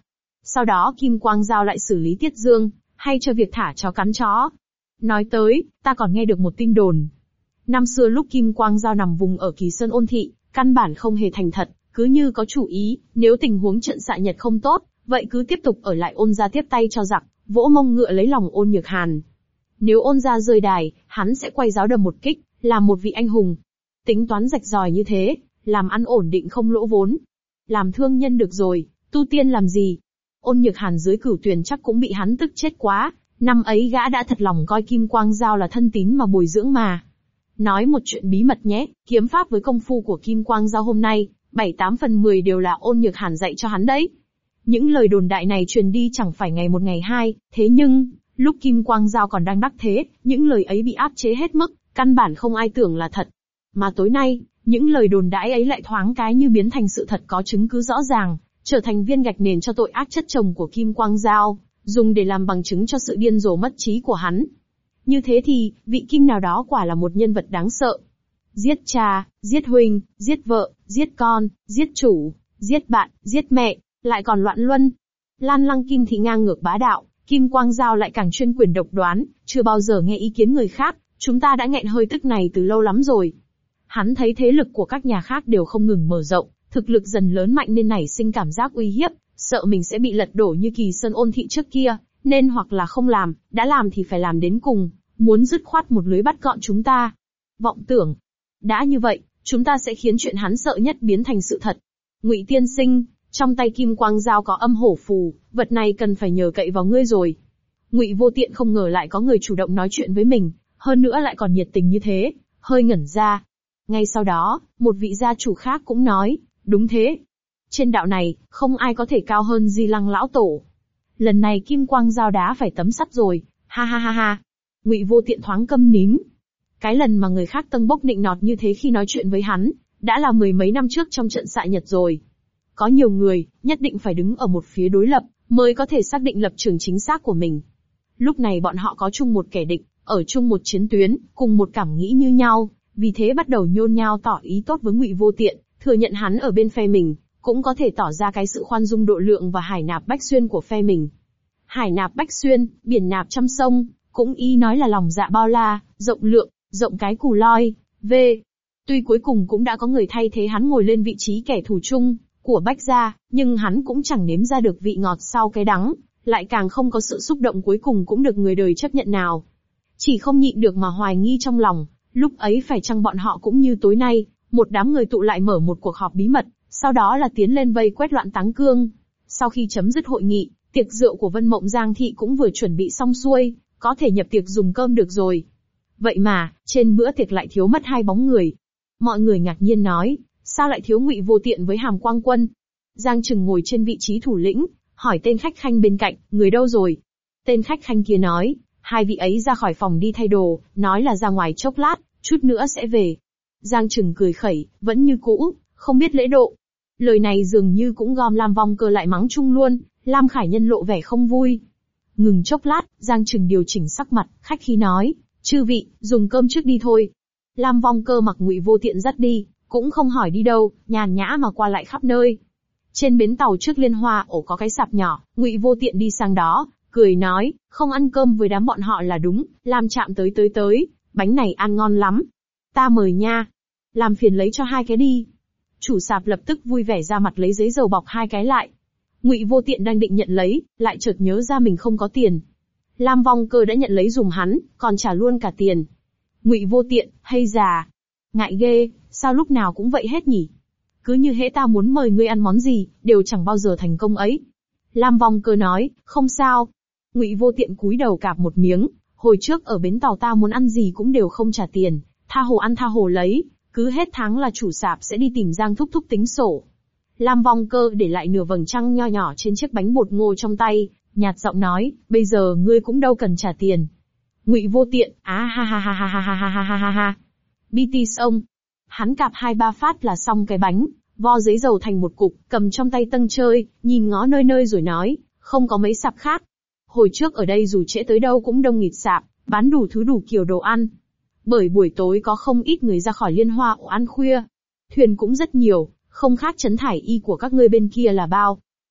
Sau đó Kim Quang Giao lại xử lý Tiết Dương, hay cho việc thả chó cắn chó. Nói tới, ta còn nghe được một tin đồn. Năm xưa lúc Kim Quang Giao nằm vùng ở Kỳ Sơn Ôn Thị, căn bản không hề thành thật, cứ như có chủ ý, nếu tình huống trận xạ nhật không tốt, vậy cứ tiếp tục ở lại Ôn gia tiếp tay cho giặc, vỗ mông ngựa lấy lòng Ôn Nhược Hàn. Nếu Ôn gia rơi đài, hắn sẽ quay giáo đầm một kích, làm một vị anh hùng. Tính toán rạch ròi như thế, làm ăn ổn định không lỗ vốn. Làm thương nhân được rồi, tu tiên làm gì? Ôn Nhược Hàn dưới Cửu Tuyền chắc cũng bị hắn tức chết quá, năm ấy gã đã thật lòng coi Kim Quang Giao là thân tín mà bồi dưỡng mà. Nói một chuyện bí mật nhé, kiếm pháp với công phu của Kim Quang Giao hôm nay, 7-8 phần 10 đều là Ôn Nhược Hàn dạy cho hắn đấy. Những lời đồn đại này truyền đi chẳng phải ngày một ngày hai, thế nhưng, lúc Kim Quang Giao còn đang đắc thế, những lời ấy bị áp chế hết mức, căn bản không ai tưởng là thật. Mà tối nay, những lời đồn đãi ấy lại thoáng cái như biến thành sự thật có chứng cứ rõ ràng, trở thành viên gạch nền cho tội ác chất chồng của Kim Quang Giao, dùng để làm bằng chứng cho sự điên rồ mất trí của hắn. Như thế thì, vị Kim nào đó quả là một nhân vật đáng sợ. Giết cha, giết huynh, giết vợ, giết con, giết chủ, giết bạn, giết mẹ, lại còn loạn luân. Lan Lăng Kim thì ngang ngược bá đạo, Kim Quang Giao lại càng chuyên quyền độc đoán, chưa bao giờ nghe ý kiến người khác, chúng ta đã nghẹn hơi tức này từ lâu lắm rồi. Hắn thấy thế lực của các nhà khác đều không ngừng mở rộng, thực lực dần lớn mạnh nên nảy sinh cảm giác uy hiếp, sợ mình sẽ bị lật đổ như Kỳ Sơn Ôn Thị trước kia, nên hoặc là không làm, đã làm thì phải làm đến cùng, muốn dứt khoát một lưới bắt gọn chúng ta. Vọng tưởng. Đã như vậy, chúng ta sẽ khiến chuyện hắn sợ nhất biến thành sự thật. Ngụy tiên sinh, trong tay Kim Quang Giao có âm hổ phù, vật này cần phải nhờ cậy vào ngươi rồi. Ngụy Vô Tiện không ngờ lại có người chủ động nói chuyện với mình, hơn nữa lại còn nhiệt tình như thế, hơi ngẩn ra. Ngay sau đó, một vị gia chủ khác cũng nói, đúng thế. Trên đạo này, không ai có thể cao hơn Di Lăng lão tổ. Lần này Kim Quang Giao đá phải tấm sắt rồi, ha ha ha ha. Ngụy Vô Tiện thoáng câm nín. Cái lần mà người khác tâng bốc nịnh nọt như thế khi nói chuyện với hắn, đã là mười mấy năm trước trong trận xạ nhật rồi. Có nhiều người, nhất định phải đứng ở một phía đối lập, mới có thể xác định lập trường chính xác của mình. Lúc này bọn họ có chung một kẻ địch, ở chung một chiến tuyến, cùng một cảm nghĩ như nhau, vì thế bắt đầu nhôn nhao tỏ ý tốt với Ngụy Vô Tiện, thừa nhận hắn ở bên phe mình, cũng có thể tỏ ra cái sự khoan dung độ lượng và hải nạp bách xuyên của phe mình. Hải nạp bách xuyên, biển nạp trăm sông, cũng y nói là lòng dạ bao la, rộng lượng, rộng cái cù loi, v. Tuy cuối cùng cũng đã có người thay thế hắn ngồi lên vị trí kẻ thù chung của Bách gia, nhưng hắn cũng chẳng nếm ra được vị ngọt sau cái đắng, lại càng không có sự xúc động cuối cùng cũng được người đời chấp nhận nào. Chỉ không nhịn được mà hoài nghi trong lòng, lúc ấy phải chăng bọn họ cũng như tối nay, một đám người tụ lại mở một cuộc họp bí mật, sau đó là tiến lên vây quét loạn Táng Cương. Sau khi chấm dứt hội nghị, tiệc rượu của Vân Mộng Giang Thị cũng vừa chuẩn bị xong xuôi, có thể nhập tiệc dùng cơm được rồi. Vậy mà, trên bữa tiệc lại thiếu mất hai bóng người. Mọi người ngạc nhiên nói, sao lại thiếu Ngụy Vô Tiện với Hàm Quang Quân? Giang Trừng ngồi trên vị trí thủ lĩnh, hỏi tên khách khanh bên cạnh, người đâu rồi? Tên khách khanh kia nói, hai vị ấy ra khỏi phòng đi thay đồ, nói là ra ngoài chốc lát, chút nữa sẽ về. Giang Trừng cười khẩy, vẫn như cũ, không biết lễ độ. Lời này dường như cũng gom Lam Vong Cơ lại mắng chung luôn, Lam Khải Nhân lộ vẻ không vui. Ngừng chốc lát, Giang Trừng điều chỉnh sắc mặt, khách khí nói, chư vị, dùng cơm trước đi thôi. Lam Vong Cơ mặc Ngụy Vô Tiện dắt đi, cũng không hỏi đi đâu, nhàn nhã mà qua lại khắp nơi. Trên bến tàu trước Liên Hoa ổ có cái sạp nhỏ, Ngụy Vô Tiện đi sang đó, cười nói, không ăn cơm với đám bọn họ là đúng, Lam chạm tới, bánh này ăn ngon lắm. Ta mời nha. Làm phiền lấy cho hai cái đi. Chủ sạp lập tức vui vẻ ra mặt lấy giấy dầu bọc hai cái lại. Ngụy Vô Tiện đang định nhận lấy, lại chợt nhớ ra mình không có tiền. Lam Vong Cơ đã nhận lấy dùm hắn, còn trả luôn cả tiền. Ngụy Vô Tiện, hay già. Ngại ghê, sao lúc nào cũng vậy hết nhỉ? Cứ như hễ ta muốn mời ngươi ăn món gì, đều chẳng bao giờ thành công ấy. Lam Vong Cơ nói, không sao. Ngụy Vô Tiện cúi đầu cạp một miếng, hồi trước ở bến tàu ta muốn ăn gì cũng đều không trả tiền, tha hồ ăn tha hồ lấy, cứ hết tháng là chủ sạp sẽ đi tìm Giang thúc thúc tính sổ. Lam Vong Cơ để lại nửa vầng trăng nho nhỏ trên chiếc bánh bột ngô trong tay, nhạt giọng nói, bây giờ ngươi cũng đâu cần trả tiền. Ngụy Vô Tiện, ha ha ha ha ha ha ha ha ha ha ha. BT ông. Hắn cạp 2-3 phát là xong cái bánh, vo giấy dầu thành một cục, cầm trong tay tâng chơi, nhìn ngó nơi nơi rồi nói, không có mấy sạp khác. Hồi trước ở đây dù trễ tới đâu cũng đông nghịt sạp, bán đủ thứ đủ kiểu đồ ăn. Bởi buổi tối có không ít người ra khỏi Liên Hoa ổ ăn khuya. Thuyền cũng rất nhiều, không khác Trấn Thải Y của các ngươi bên kia là bao.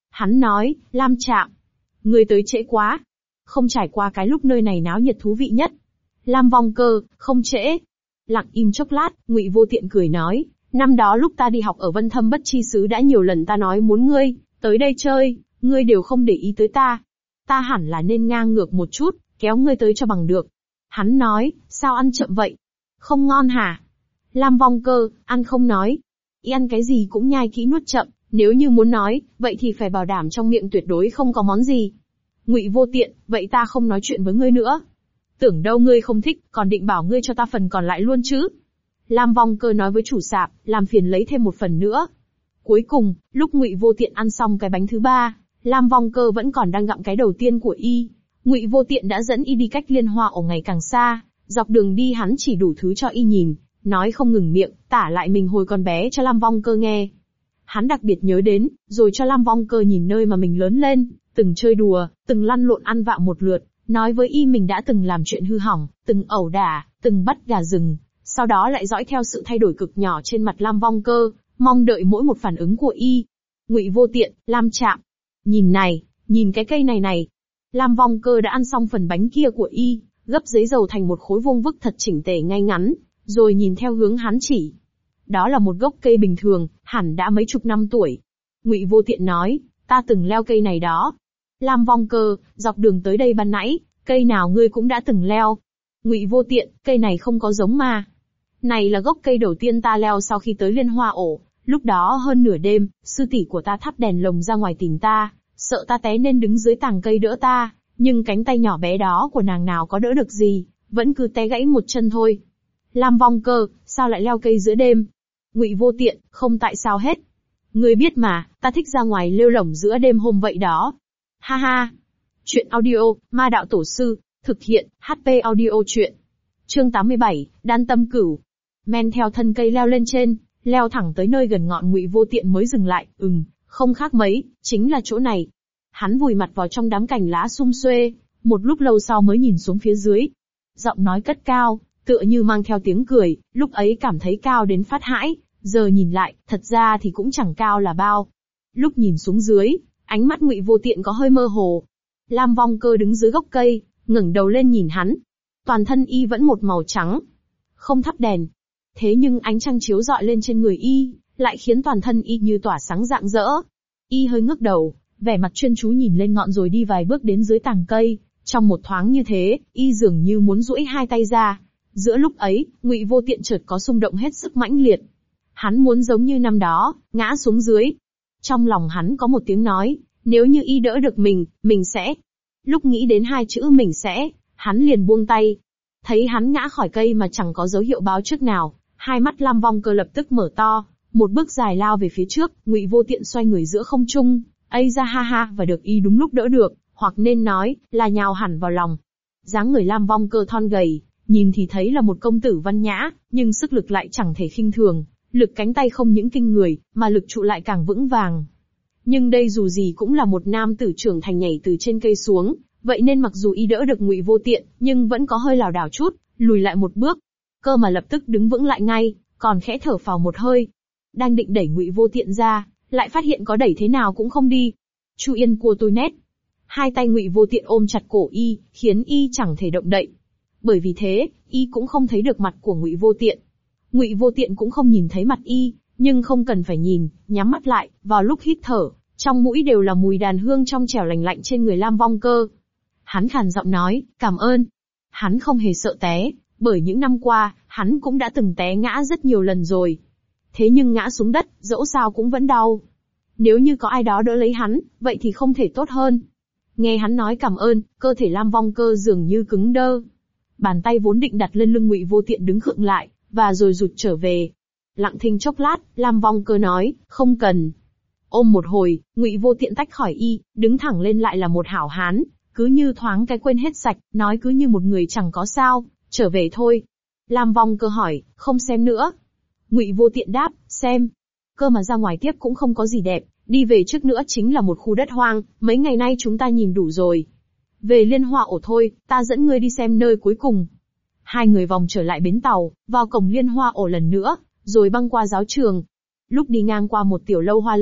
Hắn nói, Lam Trạm, ngươi tới trễ quá. Không trải qua cái lúc nơi này náo nhiệt thú vị nhất. Lam Vong Cơ, không trễ. Lặng im chốc lát, Ngụy Vô Tiện cười nói, năm đó lúc ta đi học ở Vân Thâm Bất Chi Xứ đã nhiều lần ta nói muốn ngươi tới đây chơi, ngươi đều không để ý tới ta. Ta hẳn là nên ngang ngược một chút, kéo ngươi tới cho bằng được. Hắn nói, sao ăn chậm vậy? Không ngon hả? Lam Vong Cơ, ăn không nói. Y ăn cái gì cũng nhai kỹ nuốt chậm, nếu như muốn nói, vậy thì phải bảo đảm trong miệng tuyệt đối không có món gì. Ngụy Vô Tiện, vậy ta không nói chuyện với ngươi nữa. Tưởng đâu ngươi không thích, còn định bảo ngươi cho ta phần còn lại luôn chứ. Lam Vong Cơ nói với chủ sạp, làm phiền lấy thêm một phần nữa. Cuối cùng, lúc Ngụy Vô Tiện ăn xong cái bánh thứ ba, Lam Vong Cơ vẫn còn đang gặm cái đầu tiên của y. Ngụy Vô Tiện đã dẫn y đi cách Liên Hoa Ổ ngày càng xa, dọc đường đi hắn chỉ đủ thứ cho y nhìn, nói không ngừng miệng, tả lại mình hồi còn bé cho Lam Vong Cơ nghe. Hắn đặc biệt nhớ đến, rồi cho Lam Vong Cơ nhìn nơi mà mình lớn lên, từng chơi đùa, từng lăn lộn ăn vạ một lượt, nói với y mình đã từng làm chuyện hư hỏng, từng ẩu đả, từng bắt gà rừng, sau đó lại dõi theo sự thay đổi cực nhỏ trên mặt Lam Vong Cơ, mong đợi mỗi một phản ứng của y. Ngụy Vô Tiện, Lam Trạm, nhìn này, nhìn cái cây này này. Lam Vong Cơ đã ăn xong phần bánh kia của y, gấp giấy dầu thành một khối vuông vức thật chỉnh tề ngay ngắn, rồi nhìn theo hướng hắn chỉ. Đó là một gốc cây bình thường, hẳn đã mấy chục năm tuổi. Ngụy Vô Tiện nói, ta từng leo cây này đó. Lam Vong Cơ, dọc đường tới đây ban nãy, cây nào ngươi cũng đã từng leo. Ngụy Vô Tiện, cây này không có giống mà. Này là gốc cây đầu tiên ta leo sau khi tới Liên Hoa Ổ, lúc đó hơn nửa đêm, sư tỷ của ta thắp đèn lồng ra ngoài tìm ta, sợ ta té nên đứng dưới tàng cây đỡ ta, nhưng cánh tay nhỏ bé đó của nàng nào có đỡ được gì, vẫn cứ té gãy một chân thôi. Lam Vong Cơ, sao lại leo cây giữa đêm? Ngụy Vô Tiện, không tại sao hết. Ngươi biết mà, ta thích ra ngoài lêu lổng giữa đêm hôm vậy đó. Ha ha. Chuyện audio, Ma Đạo Tổ Sư, thực hiện, HP audio chuyện. Chương 87, Đan Tâm Cửu. Men theo thân cây leo lên trên, leo thẳng tới nơi gần ngọn Ngụy Vô Tiện mới dừng lại, không khác mấy, chính là chỗ này. Hắn vùi mặt vào trong đám cành lá sum xuê, một lúc lâu sau mới nhìn xuống phía dưới. Giọng nói cất cao, tựa như mang theo tiếng cười, lúc ấy cảm thấy cao đến phát hãi, giờ nhìn lại, thật ra thì cũng chẳng cao là bao. Lúc nhìn xuống dưới, ánh mắt Ngụy Vô Tiện có hơi mơ hồ. Lam Vong Cơ đứng dưới gốc cây, ngẩng đầu lên nhìn hắn. Toàn thân y vẫn một màu trắng, không thắp đèn. Thế nhưng ánh trăng chiếu rọi lên trên người y, lại khiến toàn thân y như tỏa sáng rạng rỡ. Y hơi ngước đầu, vẻ mặt chuyên chú nhìn lên ngọn rồi đi vài bước đến dưới tàng cây. Trong một thoáng như thế, y dường như muốn duỗi hai tay ra. Giữa lúc ấy, Ngụy Vô Tiện chợt có xung động hết sức mãnh liệt. Hắn muốn giống như năm đó, ngã xuống dưới. Trong lòng hắn có một tiếng nói, nếu như y đỡ được mình sẽ. Lúc nghĩ đến hai chữ mình sẽ, hắn liền buông tay. Thấy hắn ngã khỏi cây mà chẳng có dấu hiệu báo trước nào, hai mắt Lam Vong Cơ lập tức mở to, một bước dài lao về phía trước. Ngụy Vô Tiện xoay người giữa không trung, ây ra ha ha và được y đúng lúc đỡ được, hoặc nên nói là nhào hẳn vào lòng. Dáng người Lam Vong Cơ thon gầy, nhìn thì thấy là một công tử văn nhã, nhưng sức lực lại chẳng thể khinh thường, lực cánh tay không những kinh người, mà lực trụ lại càng vững vàng. Nhưng đây dù gì cũng là một nam tử trưởng thành nhảy từ trên cây xuống, vậy nên mặc dù y đỡ được Ngụy Vô Tiện, nhưng vẫn có hơi lảo đảo chút, lùi lại một bước. Cơ mà lập tức đứng vững lại ngay, còn khẽ thở phào một hơi. Đang định đẩy Ngụy Vô Tiện ra, lại phát hiện có đẩy thế nào cũng không đi. Chu Yên cua tôi nét. Hai tay Ngụy Vô Tiện ôm chặt cổ y, khiến y chẳng thể động đậy. Bởi vì thế, y cũng không thấy được mặt của Ngụy Vô Tiện. Ngụy Vô Tiện cũng không nhìn thấy mặt y, nhưng không cần phải nhìn, nhắm mắt lại, vào lúc hít thở, trong mũi đều là mùi đàn hương trong trẻo lành lạnh trên người Lam Vong Cơ. Hắn khàn giọng nói, cảm ơn. Hắn không hề sợ té, bởi những năm qua, hắn cũng đã từng té ngã rất nhiều lần rồi. Thế nhưng ngã xuống đất, dẫu sao cũng vẫn đau. Nếu như có ai đó đỡ lấy hắn, vậy thì không thể tốt hơn. Nghe hắn nói cảm ơn, cơ thể Lam Vong Cơ dường như cứng đơ. Bàn tay vốn định đặt lên lưng Ngụy Vô Tiện đứng khựng lại, và rồi rụt trở về. Lặng thinh chốc lát, Lam Vong Cơ nói, không cần. Ôm một hồi, Ngụy Vô Tiện tách khỏi y, đứng thẳng lên lại là một hảo hán, cứ như thoáng cái quên hết sạch, nói cứ như một người chẳng có sao, trở về thôi. Lam Vong Cơ hỏi, không xem nữa. Ngụy Vô Tiện đáp, xem. Cơ mà ra ngoài tiếp cũng không có gì đẹp, đi về trước nữa chính là một khu đất hoang, mấy ngày nay chúng ta nhìn đủ rồi. Về Liên Hoa Ổ thôi, ta dẫn ngươi đi xem nơi cuối cùng. Hai người vòng trở lại bến tàu, vào cổng Liên Hoa Ổ lần nữa, rồi băng qua giáo trường. Lúc đi ngang qua một tiểu lâu hoa lệ,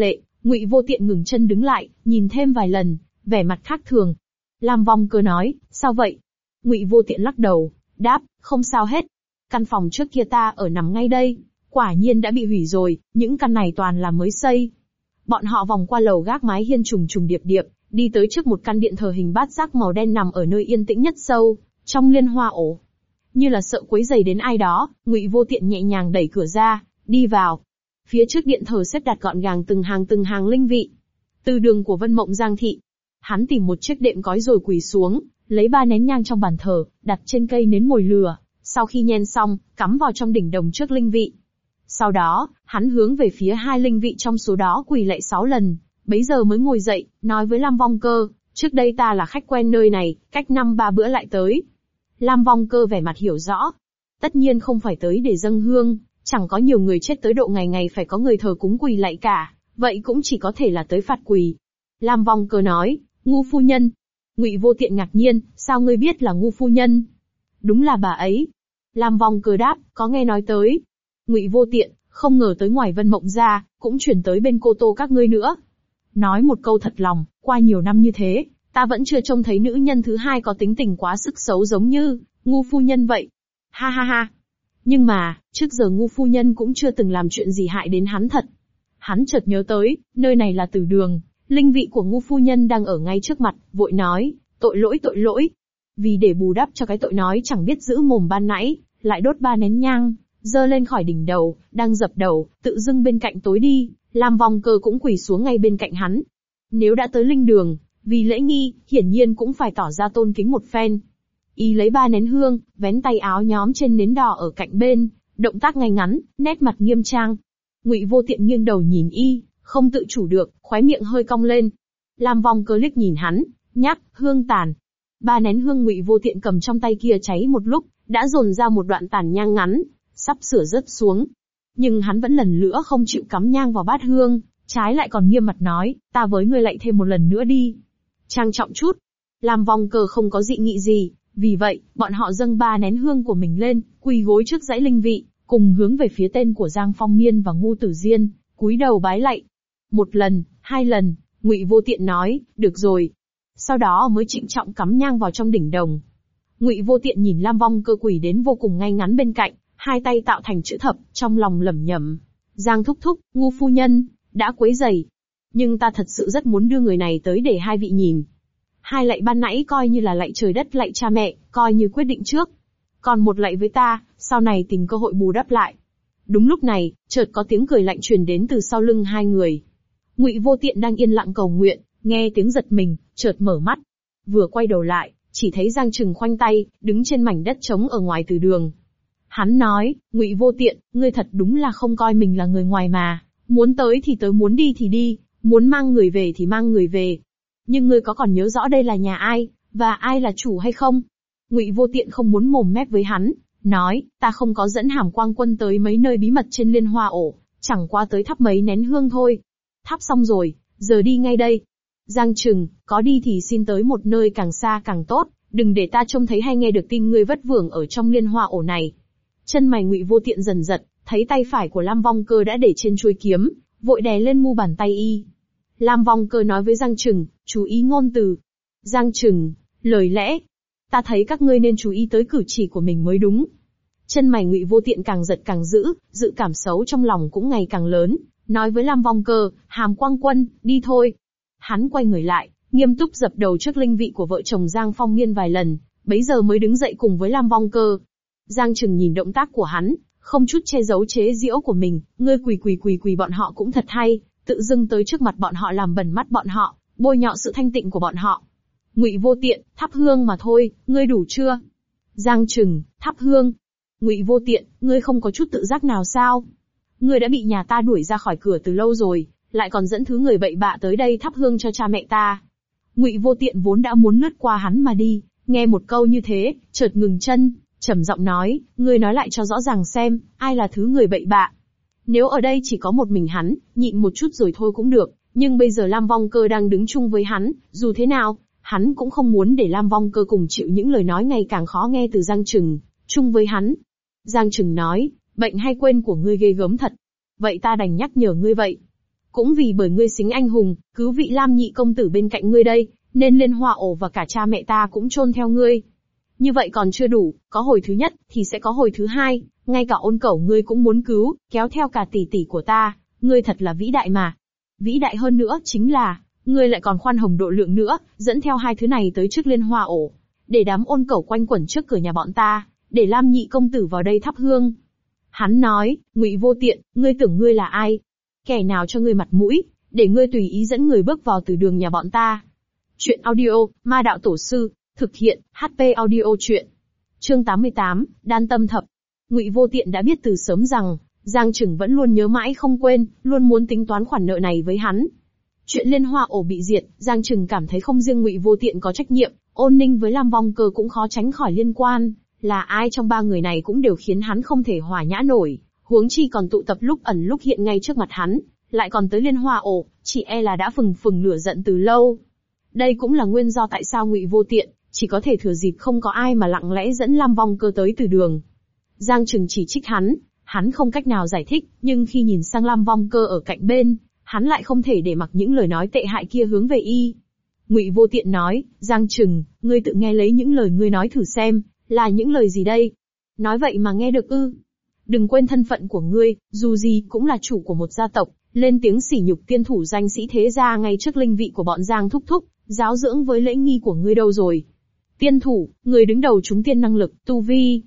Ngụy Vô Tiện ngừng chân đứng lại, nhìn thêm vài lần, vẻ mặt khác thường. Lam Vong Cơ nói, sao vậy? Ngụy Vô Tiện lắc đầu, đáp, không sao hết. Căn phòng trước kia ta ở nằm ngay đây, quả nhiên đã bị hủy rồi, những căn này toàn là mới xây. Bọn họ vòng qua lầu gác mái hiên trùng trùng điệp điệp, đi tới trước một căn điện thờ hình bát giác màu đen nằm ở nơi yên tĩnh nhất sâu, trong liên hoa ổ. Như là sợ quấy rầy đến ai đó, Ngụy Vô Tiện nhẹ nhàng đẩy cửa ra, đi vào. Phía trước điện thờ xếp đặt gọn gàng từng hàng linh vị. Từ đường của Vân Mộng Giang thị. Hắn tìm một chiếc đệm cói rồi quỳ xuống, lấy 3 nén nhang trong bàn thờ, đặt trên cây nến mồi lửa, sau khi nhen xong, cắm vào trong đỉnh đồng trước linh vị. Sau đó, hắn hướng về phía 2 linh vị trong số đó quỳ lạy 6 lần, bấy giờ mới ngồi dậy, nói với Lam Vong Cơ, trước đây ta là khách quen nơi này, cách 5-3 bữa lại tới. Lam Vong Cơ vẻ mặt hiểu rõ. Tất nhiên không phải tới để dâng hương, chẳng có nhiều người chết tới độ ngày ngày phải có người thờ cúng quỳ lạy cả, vậy cũng chỉ có thể là tới phạt quỳ. Lam Vong Cơ nói, Ngu phu nhân. Ngụy Vô Tiện ngạc nhiên, sao ngươi biết là Ngu phu nhân? Đúng là bà ấy. Lam Vong Cơ đáp, có nghe nói tới. Ngụy Vô Tiện, không ngờ tới ngoài Vân Mộng ra, cũng chuyển tới bên Cô Tô các ngươi nữa. Nói một câu thật lòng, qua nhiều năm như thế, ta vẫn chưa trông thấy nữ nhân thứ hai có tính tình quá sức xấu giống như Ngu phu nhân vậy. Ha ha ha. Nhưng mà, trước giờ Ngu phu nhân cũng chưa từng làm chuyện gì hại đến hắn thật. Hắn chợt nhớ tới, nơi này là Từ Đường, linh vị của Ngu phu nhân đang ở ngay trước mặt, vội nói, tội lỗi. Vì để bù đắp cho cái tội nói chẳng biết giữ mồm ban nãy, lại đốt 3 nén nhang, giơ lên khỏi đỉnh đầu, đang dập đầu, tự dưng bên cạnh tối đi, Lam Vong Cơ cũng quỳ xuống ngay bên cạnh hắn. Nếu đã tới linh đường, vì lễ nghi, hiển nhiên cũng phải tỏ ra tôn kính một phen. Y lấy 3 nén hương, vén tay áo nhóm trên nến đỏ ở cạnh bên, động tác ngay ngắn, nét mặt nghiêm trang. Ngụy Vô Tiện nghiêng đầu nhìn Y, không tự chủ được, khóe miệng hơi cong lên. Lam Vong Cơ liếc nhìn hắn, nhắc, hương tàn. 3 nén hương Ngụy Vô Tiện cầm trong tay kia cháy một lúc, đã dồn ra một đoạn tàn nhang ngắn, sắp sửa rớt xuống. Nhưng hắn vẫn lần nữa không chịu cắm nhang vào bát hương, trái lại còn nghiêm mặt nói, ta với ngươi lạy thêm một lần nữa đi. Trang trọng chút. Lam Vong Cơ không có dị nghị gì, vì vậy, bọn họ dâng 3 nén hương của mình lên, quỳ gối trước dãy linh vị, cùng hướng về phía tên của Giang Phong Miên và Ngu Tử Diên, cúi đầu bái lạy. 1 lần, 2 lần, Ngụy Vô Tiện nói, được rồi. Sau đó mới trịnh trọng cắm nhang vào trong đỉnh đồng. Ngụy Vô Tiện nhìn Lam Vong Cơ quỳ đến vô cùng ngay ngắn bên cạnh, 2 tay tạo thành chữ thập, trong lòng lẩm nhẩm. Giang thúc thúc, Ngu phu nhân, đã quấy rầy. Nhưng ta thật sự rất muốn đưa người này tới để 2 vị nhìn. 2 lạy ban nãy coi như là lạy trời đất lạy cha mẹ, coi như quyết định trước. Còn 1 lạy với ta, sau này tìm cơ hội bù đắp lại. Đúng lúc này, chợt có tiếng cười lạnh truyền đến từ sau lưng 2 người. Ngụy Vô Tiện đang yên lặng cầu nguyện, nghe tiếng giật mình, chợt mở mắt. Vừa quay đầu lại, chỉ thấy Giang Trừng khoanh tay, đứng trên mảnh đất trống ở ngoài Từ Đường. Hắn nói, Ngụy Vô Tiện, ngươi thật đúng là không coi mình là người ngoài mà, muốn tới thì tới, muốn đi thì đi, muốn mang người về thì mang người về. Nhưng ngươi có còn nhớ rõ đây là nhà ai, và ai là chủ hay không? Ngụy Vô Tiện không muốn mồm mép với hắn, nói, ta không có dẫn Hàm Quang Quân tới mấy nơi bí mật trên liên hoa ổ, chẳng qua tới thắp mấy nén hương thôi. Thắp xong rồi, giờ đi ngay đây. Giang Trừng, có đi thì xin tới một nơi càng xa càng tốt, đừng để ta trông thấy hay nghe được tin ngươi vất vưởng ở trong liên hoa ổ này. Chân mày Ngụy Vô Tiện dần giật, thấy tay phải của Lam Vong Cơ đã để trên chuôi kiếm, vội đè lên mu bàn tay y. Lam Vong Cơ nói với Giang Trừng, chú ý ngôn từ. Giang Trừng, lời lẽ. Ta thấy các ngươi nên chú ý tới cử chỉ của mình mới đúng. Chân mày Ngụy Vô Tiện càng giật càng dữ, dự cảm xấu trong lòng cũng ngày càng lớn, nói với Lam Vong Cơ, Hàm Quang Quân, đi thôi. Hắn quay người lại, nghiêm túc dập đầu trước linh vị của vợ chồng Giang Phong Miên vài lần, bấy giờ mới đứng dậy cùng với Lam Vong Cơ. Giang Trừng nhìn động tác của hắn, không chút che giấu chế giễu của mình, ngươi quỳ bọn họ cũng thật hay, tự dưng tới trước mặt bọn họ làm bẩn mắt bọn họ, bôi nhọ sự thanh tịnh của bọn họ. Ngụy Vô Tiện, thắp hương mà thôi, ngươi đủ chưa? Giang Trừng, thắp hương. Ngụy Vô Tiện, ngươi không có chút tự giác nào sao? Ngươi đã bị nhà ta đuổi ra khỏi cửa từ lâu rồi, lại còn dẫn thứ người bậy bạ tới đây thắp hương cho cha mẹ ta. Ngụy Vô Tiện vốn đã muốn lướt qua hắn mà đi, nghe một câu như thế, chợt ngừng chân, trầm giọng nói, ngươi nói lại cho rõ ràng xem, ai là thứ người bậy bạ. Nếu ở đây chỉ có một mình hắn, nhịn một chút rồi thôi cũng được, nhưng bây giờ Lam Vong Cơ đang đứng chung với hắn, dù thế nào, hắn cũng không muốn để Lam Vong Cơ cùng chịu những lời nói ngày càng khó nghe từ Giang Trừng, chung với hắn. Giang Trừng nói, bệnh hay quên của ngươi ghê gớm thật. Vậy ta đành nhắc nhở ngươi vậy. Cũng vì bởi ngươi xính anh hùng, cứu vị Lam nhị công tử bên cạnh ngươi đây, nên Liên Hoa ổ và cả cha mẹ ta cũng chôn theo ngươi. Như vậy còn chưa đủ, có hồi thứ nhất, thì sẽ có hồi thứ hai, ngay cả Ôn Cẩu ngươi cũng muốn cứu, kéo theo cả tỷ tỷ của ta, ngươi thật là vĩ đại mà. Vĩ đại hơn nữa chính là, ngươi lại còn khoan hồng độ lượng nữa, dẫn theo hai thứ này tới trước Liên Hoa ổ, để đám Ôn Cẩu quanh quẩn trước cửa nhà bọn ta, để Lam nhị công tử vào đây thắp hương. Hắn nói, Ngụy Vô Tiện, ngươi tưởng ngươi là ai? Kẻ nào cho ngươi mặt mũi, để ngươi tùy ý dẫn người bước vào từ đường nhà bọn ta? Chuyện audio, Ma Đạo Tổ Sư, thực hiện, HP audio chuyện. Chương 88, Đan Tâm Thập. Ngụy Vô Tiện đã biết từ sớm rằng, Giang Trừng vẫn luôn nhớ mãi không quên, luôn muốn tính toán khoản nợ này với hắn. Chuyện Liên Hoa ổ bị diệt, Giang Trừng cảm thấy không riêng Ngụy Vô Tiện có trách nhiệm, Ôn Ninh với Lam Vong Cơ cũng khó tránh khỏi liên quan, là ai trong ba người này cũng đều khiến hắn không thể hòa nhã nổi, huống chi còn tụ tập lúc ẩn lúc hiện ngay trước mặt hắn, lại còn tới Liên Hoa ổ, chỉ e là đã phừng phừng lửa giận từ lâu. Đây cũng là nguyên do tại sao Ngụy Vô Tiện chỉ có thể thừa dịp không có ai mà lặng lẽ dẫn Lam Vong Cơ tới từ đường. Giang Trừng chỉ trích hắn không cách nào giải thích, nhưng khi nhìn sang Lam Vong Cơ ở cạnh bên, hắn lại không thể để mặc những lời nói tệ hại kia hướng về y. Ngụy Vô Tiện nói, Giang Trừng, ngươi tự nghe lấy những lời ngươi nói thử xem, là những lời gì đây? Nói vậy mà nghe được ư? Đừng quên thân phận của ngươi, dù gì cũng là chủ của một gia tộc, lên tiếng sỉ nhục tiên thủ danh sĩ thế gia ngay trước linh vị của bọn Giang thúc thúc, giáo dưỡng với lễ nghi của ngươi đâu rồi? Tiên thủ, người đứng đầu chúng tiên năng lực, tu vi,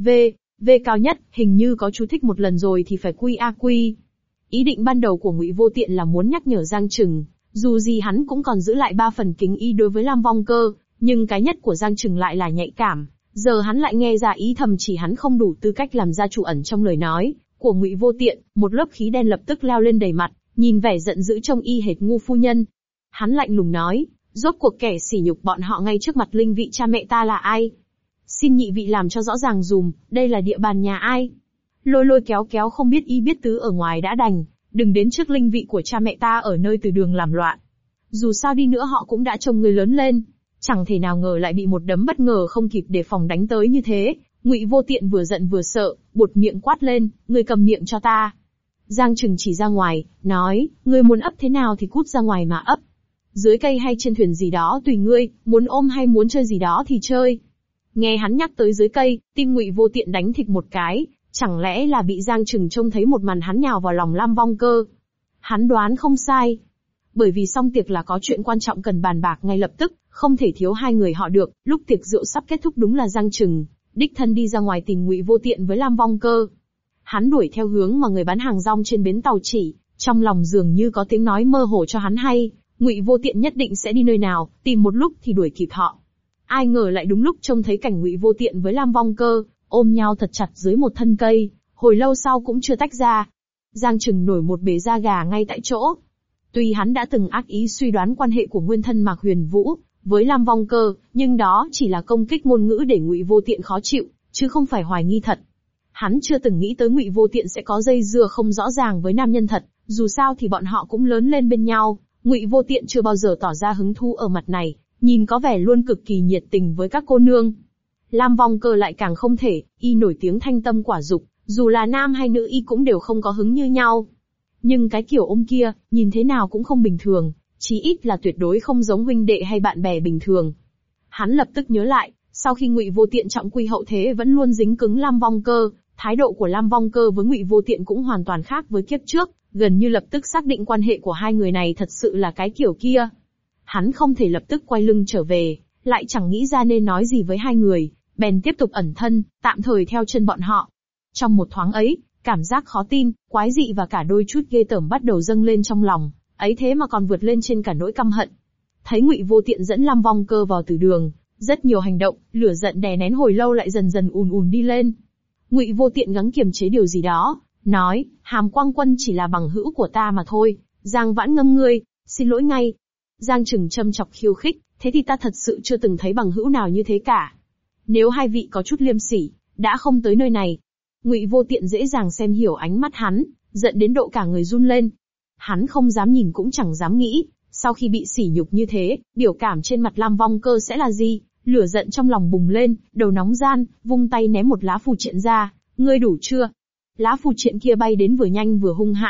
V cao nhất, hình như có chú thích một lần rồi thì phải quy a quy. Ý định ban đầu của Ngụy Vô Tiện là muốn nhắc nhở Giang Trừng, dù gì hắn cũng còn giữ lại 3 phần kính ý đối với Lam Vong Cơ, nhưng cái nhất của Giang Trừng lại là nhạy cảm, giờ hắn lại nghe ra ý thầm chỉ hắn không đủ tư cách làm gia chủ ẩn trong lời nói của Ngụy Vô Tiện, một lớp khí đen lập tức leo lên đầy mặt, nhìn vẻ giận dữ trông y hệt ngu phu nhân. Hắn lạnh lùng nói, rốt cuộc kẻ sỉ nhục bọn họ ngay trước mặt linh vị cha mẹ ta là ai? Xin nhị vị làm cho rõ ràng dùm, đây là địa bàn nhà ai? Lôi lôi kéo kéo không biết y biết tứ ở ngoài đã đành, đừng đến trước linh vị của cha mẹ ta ở nơi từ đường làm loạn. Dù sao đi nữa họ cũng đã trông người lớn lên, chẳng thể nào ngờ lại bị một đấm bất ngờ không kịp đề phòng đánh tới như thế. Ngụy Vô Tiện vừa giận vừa sợ, buột miệng quát lên, ngươi cầm miệng cho ta. Giang Trừng chỉ ra ngoài, nói, ngươi muốn ấp thế nào thì cút ra ngoài mà ấp. Dưới cây hay trên thuyền gì đó tùy ngươi, muốn ôm hay muốn chơi gì đó thì chơi. Nghe hắn nhắc tới dưới cây, tim Ngụy Vô Tiện đánh thịch một cái, chẳng lẽ là bị Giang Trừng trông thấy một màn hắn nhào vào lòng Lam Vong Cơ. Hắn đoán không sai. Bởi vì xong tiệc là có chuyện quan trọng cần bàn bạc ngay lập tức, không thể thiếu hai người họ được, lúc tiệc rượu sắp kết thúc đúng là Giang Trừng đích thân đi ra ngoài tìm Ngụy Vô Tiện với Lam Vong Cơ. Hắn đuổi theo hướng mà người bán hàng rong trên bến tàu chỉ, trong lòng dường như có tiếng nói mơ hồ cho hắn hay, Ngụy Vô Tiện nhất định sẽ đi nơi nào, tìm một lúc thì đuổi kịp họ. Ai ngờ lại đúng lúc trông thấy cảnh Ngụy Vô Tiện với Lam Vong Cơ ôm nhau thật chặt dưới một thân cây, hồi lâu sau cũng chưa tách ra. Giang Trừng nổi một bể da gà ngay tại chỗ. Tuy hắn đã từng ác ý suy đoán quan hệ của nguyên thân Mạc Huyền Vũ với Lam Vong Cơ, nhưng đó chỉ là công kích ngôn ngữ để Ngụy Vô Tiện khó chịu, chứ không phải hoài nghi thật. Hắn chưa từng nghĩ tới Ngụy Vô Tiện sẽ có dây dưa không rõ ràng với nam nhân thật, dù sao thì bọn họ cũng lớn lên bên nhau, Ngụy Vô Tiện chưa bao giờ tỏ ra hứng thú ở mặt này, nhìn có vẻ luôn cực kỳ nhiệt tình với các cô nương. Lam Vong Cơ lại càng không thể, y nổi tiếng thanh tâm quả dục, dù là nam hay nữ y cũng đều không có hứng như nhau. Nhưng cái kiểu ôm kia, nhìn thế nào cũng không bình thường, chí ít là tuyệt đối không giống huynh đệ hay bạn bè bình thường. Hắn lập tức nhớ lại, sau khi Ngụy Vô Tiện trọng quy hậu thế vẫn luôn dính cứng Lam Vong Cơ, thái độ của Lam Vong Cơ với Ngụy Vô Tiện cũng hoàn toàn khác với kiếp trước, gần như lập tức xác định quan hệ của hai người này thật sự là cái kiểu kia. Hắn không thể lập tức quay lưng trở về, lại chẳng nghĩ ra nên nói gì với hai người, bèn tiếp tục ẩn thân, tạm thời theo chân bọn họ. Trong một thoáng ấy, cảm giác khó tin, quái dị và cả đôi chút ghê tởm bắt đầu dâng lên trong lòng, ấy thế mà còn vượt lên trên cả nỗi căm hận. Thấy Ngụy Vô Tiện dẫn Lam Vong Cơ vào từ đường, rất nhiều hành động, lửa giận đè nén hồi lâu lại dần dần ùn ùn đi lên. Ngụy Vô Tiện gắng kiềm chế điều gì đó, nói, Hàm Quang Quân chỉ là bằng hữu của ta mà thôi, Giang Vãn Ngâm ngươi, xin lỗi ngay. Giang Trừng châm chọc khiêu khích, thế thì ta thật sự chưa từng thấy bằng hữu nào như thế cả. Nếu hai vị có chút liêm sỉ, đã không tới nơi này. Ngụy Vô Tiện dễ dàng xem hiểu ánh mắt hắn, giận đến độ cả người run lên. Hắn không dám nhìn cũng chẳng dám nghĩ, sau khi bị sỉ nhục như thế, biểu cảm trên mặt Lam Vong Cơ sẽ là gì? Lửa giận trong lòng bùng lên, đầu nóng gian, vung tay ném một lá phù triện ra, ngươi đủ chưa? Lá phù triện kia bay đến vừa nhanh vừa hung hãn,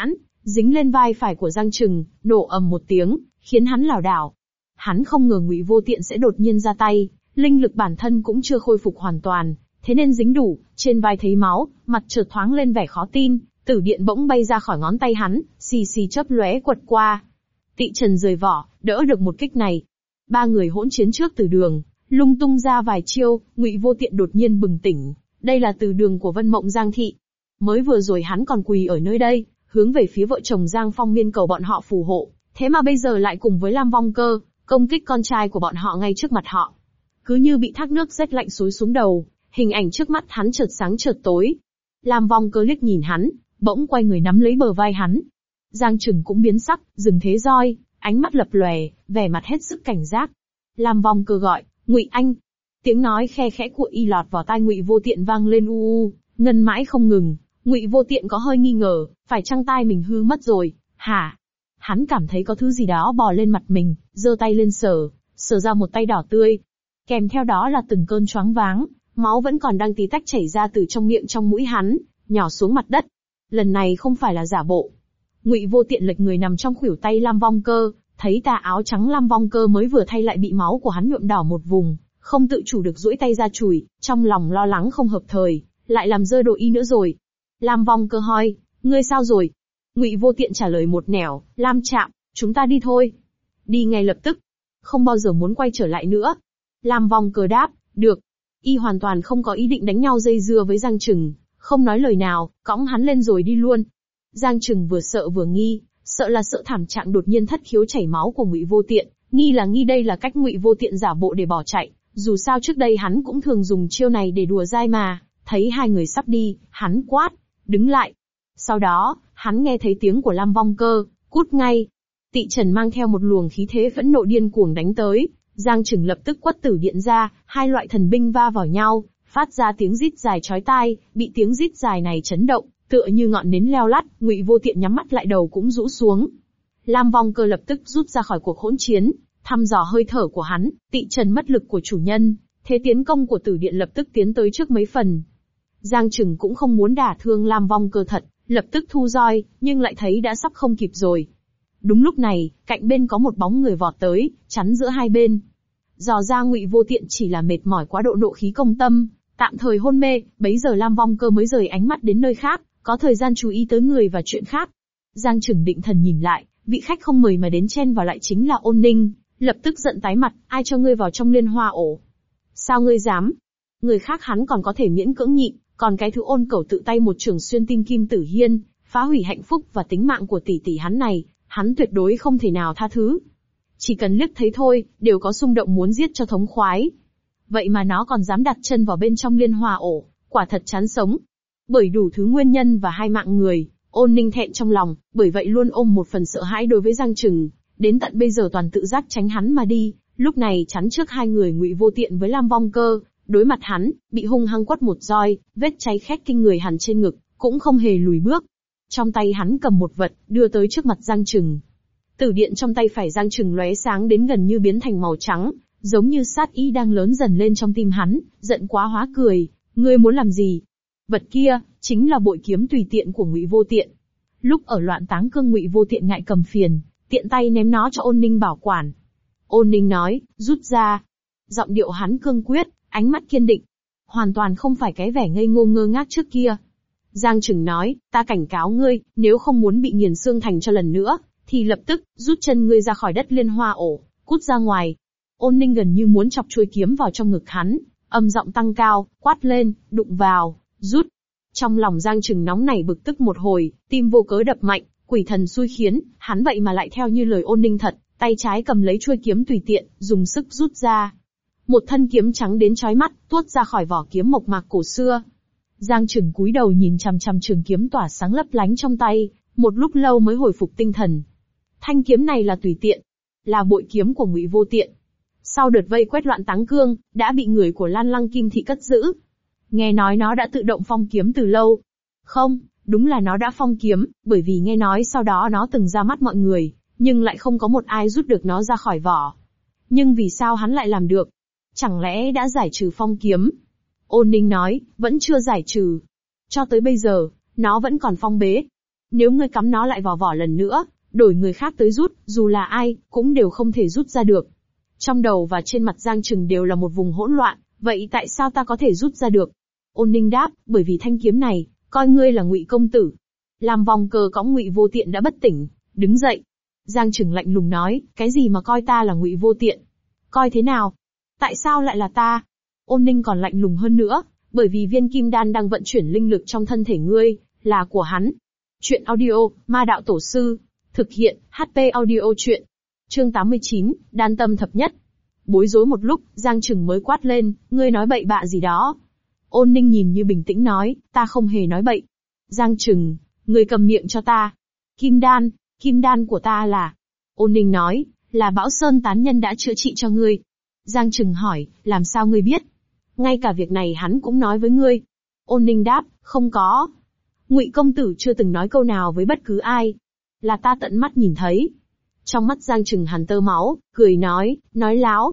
dính lên vai phải của Giang Trừng, nổ ầm một tiếng, khiến hắn lảo đảo. Hắn không ngờ Ngụy Vô Tiện sẽ đột nhiên ra tay, linh lực bản thân cũng chưa khôi phục hoàn toàn, thế nên dính đủ, trên vai thấy máu, mặt chợt thoáng lên vẻ khó tin, tử điện bỗng bay ra khỏi ngón tay hắn, xì xì chớp lóe quật qua. Tị Trần rời vỏ, đỡ được một kích này. Ba người hỗn chiến trước Từ Đường, lung tung ra vài chiêu, Ngụy Vô Tiện đột nhiên bừng tỉnh, đây là Từ Đường của Vân Mộng Giang thị. Mới vừa rồi hắn còn quỳ ở nơi đây, hướng về phía vợ chồng Giang Phong Miên cầu bọn họ phù hộ, thế mà bây giờ lại cùng với Lam Vong Cơ, công kích con trai của bọn họ ngay trước mặt họ. Cứ như bị thác nước rét lạnh xối xuống đầu, hình ảnh trước mắt hắn chợt sáng chợt tối. Lam Vong Cơ liếc nhìn hắn, bỗng quay người nắm lấy bờ vai hắn. Giang Trừng cũng biến sắc, dừng thế roi, ánh mắt lập lòe, vẻ mặt hết sức cảnh giác. Lam Vong Cơ gọi, Ngụy Anh. Tiếng nói khe khẽ của y lọt vào tai Ngụy Vô Tiện vang lên u u, ngân mãi không ngừng. Ngụy Vô Tiện có hơi nghi ngờ, phải chăng tai mình hư mất rồi, hả? Hắn cảm thấy có thứ gì đó bò lên mặt mình, giơ tay lên sờ ra một tay đỏ tươi. Kèm theo đó là từng cơn choáng váng, máu vẫn còn đang tí tách chảy ra từ trong miệng trong mũi hắn, nhỏ xuống mặt đất. Lần này không phải là giả bộ. Ngụy Vô Tiện lệch người nằm trong khuỷu tay Lam Vong Cơ, thấy tà áo trắng Lam Vong Cơ mới vừa thay lại bị máu của hắn nhuộm đỏ một vùng, không tự chủ được duỗi tay ra chùi, trong lòng lo lắng không hợp thời, lại làm rơi đồ y nữa rồi. Lam Vong Cơ hỏi, ngươi sao rồi? Ngụy Vô Tiện trả lời một nẻo, Lam Trạm, chúng ta đi thôi. Đi ngay lập tức. Không bao giờ muốn quay trở lại nữa. Lam Vong Cơ đáp, được. Y hoàn toàn không có ý định đánh nhau dây dưa với Giang Trừng, không nói lời nào, cõng hắn lên rồi đi luôn. Giang Trừng vừa sợ vừa nghi, sợ là sợ thảm trạng đột nhiên thất khiếu chảy máu của Ngụy Vô Tiện, nghi đây là cách Ngụy Vô Tiện giả bộ để bỏ chạy, dù sao trước đây hắn cũng thường dùng chiêu này để đùa dai mà. Thấy hai người sắp đi, hắn quát, đứng lại. Sau đó, hắn nghe thấy tiếng của Lam Vong Cơ, cút ngay. Tị Trần mang theo một luồng khí thế phẫn nộ điên cuồng đánh tới, Giang Trừng lập tức quất tử điện ra, hai loại thần binh va vào nhau, phát ra tiếng rít dài chói tai, bị tiếng rít dài này chấn động, tựa như ngọn nến leo lắt, Ngụy Vô Tiện nhắm mắt lại đầu cũng rũ xuống. Lam Vong Cơ lập tức rút ra khỏi cuộc hỗn chiến, thăm dò hơi thở của hắn, Tị Trần mất lực của chủ nhân, thế tiến công của tử điện lập tức tiến tới trước mấy phần. Giang Trừng cũng không muốn đả thương Lam Vong Cơ thật, lập tức thu roi, nhưng lại thấy đã sắp không kịp rồi. Đúng lúc này, cạnh bên có một bóng người vọt tới, chắn giữa hai bên. Dò ra Ngụy Vô Tiện chỉ là mệt mỏi quá độ nộ khí công tâm, tạm thời hôn mê, bấy giờ Lam Vong Cơ mới rời ánh mắt đến nơi khác, có thời gian chú ý tới người và chuyện khác. Giang Trừng định thần nhìn lại, vị khách không mời mà đến chen vào lại chính là Ôn Ninh, lập tức giận tái mặt, ai cho ngươi vào trong liên hoa ổ? Sao ngươi dám? Người khác hắn còn có thể miễn cưỡng nhịn, còn cái thứ Ôn Cẩu tự tay một trường xuyên tim Kim Tử Hiên, phá hủy hạnh phúc và tính mạng của tỷ tỷ hắn này, hắn tuyệt đối không thể nào tha thứ. Chỉ cần liếc thấy thôi, đều có xung động muốn giết cho thống khoái. Vậy mà nó còn dám đặt chân vào bên trong liên hoa ổ, quả thật chán sống. Bởi đủ thứ nguyên nhân và hai mạng người, Ôn Ninh thẹn trong lòng, bởi vậy luôn ôm một phần sợ hãi đối với Giang Trừng, đến tận bây giờ toàn tự giác tránh hắn mà đi, lúc này chắn trước hai người Ngụy Vô Tiện với Lam Vong Cơ, đối mặt hắn, bị hung hăng quất một roi, vết cháy khét kinh người hằn trên ngực, cũng không hề lùi bước. Trong tay hắn cầm một vật, đưa tới trước mặt Giang Trừng. Tử điện trong tay phải Giang Trừng lóe sáng đến gần như biến thành màu trắng, giống như sát ý đang lớn dần lên trong tim hắn, giận quá hóa cười, ngươi muốn làm gì? Vật kia, chính là bội kiếm tùy tiện của Ngụy Vô Tiện. Lúc ở Loạn Táng Cương Ngụy Vô Tiện ngại cầm phiền, tiện tay ném nó cho Ôn Ninh bảo quản. Ôn Ninh nói, rút ra. Giọng điệu hắn cương quyết, ánh mắt kiên định. Hoàn toàn không phải cái vẻ ngây ngô ngơ ngác trước kia. Giang Trừng nói, ta cảnh cáo ngươi, nếu không muốn bị nghiền xương thành cho lần nữa, thì lập tức, rút chân ngươi ra khỏi đất liên hoa ổ, cút ra ngoài. Ôn Ninh gần như muốn chọc chuôi kiếm vào trong ngực hắn, âm giọng tăng cao, quát lên, đụng vào, rút. Trong lòng Giang Trừng nóng nảy bực tức một hồi, tim vô cớ đập mạnh, quỷ thần xui khiến, hắn vậy mà lại theo như lời Ôn Ninh thật, tay trái cầm lấy chuôi kiếm tùy tiện, dùng sức rút ra. Một thân kiếm trắng đến chói mắt, tuốt ra khỏi vỏ kiếm mộc mạc cổ xưa. Giang Trừng cúi đầu nhìn chằm chằm trường kiếm tỏa sáng lấp lánh trong tay, một lúc lâu mới hồi phục tinh thần. Thanh kiếm này là tùy tiện, là bội kiếm của Ngụy Vô Tiện. Sau đợt vây quét Loạn Táng Cương, đã bị người của Lan Lăng Kim Thị cất giữ. Nghe nói nó đã tự động phong kiếm từ lâu. Không, đúng là nó đã phong kiếm, bởi vì nghe nói sau đó nó từng ra mắt mọi người, nhưng lại không có một ai rút được nó ra khỏi vỏ. Nhưng vì sao hắn lại làm được? Chẳng lẽ đã giải trừ phong kiếm? Ôn Ninh nói, vẫn chưa giải trừ. Cho tới bây giờ, nó vẫn còn phong bế. Nếu ngươi cắm nó lại vào vỏ lần nữa, đổi người khác tới rút, dù là ai, cũng đều không thể rút ra được. Trong đầu và trên mặt Giang Trừng đều là một vùng hỗn loạn, vậy tại sao ta có thể rút ra được? Ôn Ninh đáp, bởi vì thanh kiếm này, coi ngươi là Ngụy công tử. Lam Vong Cơ cõng Ngụy Vô Tiện đã bất tỉnh, đứng dậy. Giang Trừng lạnh lùng nói, cái gì mà coi ta là Ngụy Vô Tiện? Coi thế nào? Tại sao lại là ta? Ôn Ninh còn lạnh lùng hơn nữa, bởi vì viên kim đan đang vận chuyển linh lực trong thân thể ngươi, là của hắn. Chuyện audio, Ma Đạo Tổ Sư. Thực hiện, HP audio chuyện. Chương 89, Đan Tâm Thập Nhất. Bối rối một lúc, Giang Trừng mới quát lên, ngươi nói bậy bạ gì đó. Ôn Ninh nhìn như bình tĩnh nói, ta không hề nói bậy. Giang Trừng, ngươi cầm miệng cho ta. Kim đan của ta là... Ôn Ninh nói, là Bão Sơn tán nhân đã chữa trị cho ngươi. Giang Trừng hỏi, làm sao ngươi biết? Ngay cả việc này hắn cũng nói với ngươi. Ôn Ninh đáp, không có. Ngụy công tử chưa từng nói câu nào với bất cứ ai. Là ta tận mắt nhìn thấy. Trong mắt Giang Trừng hằn tơ máu, cười nói láo.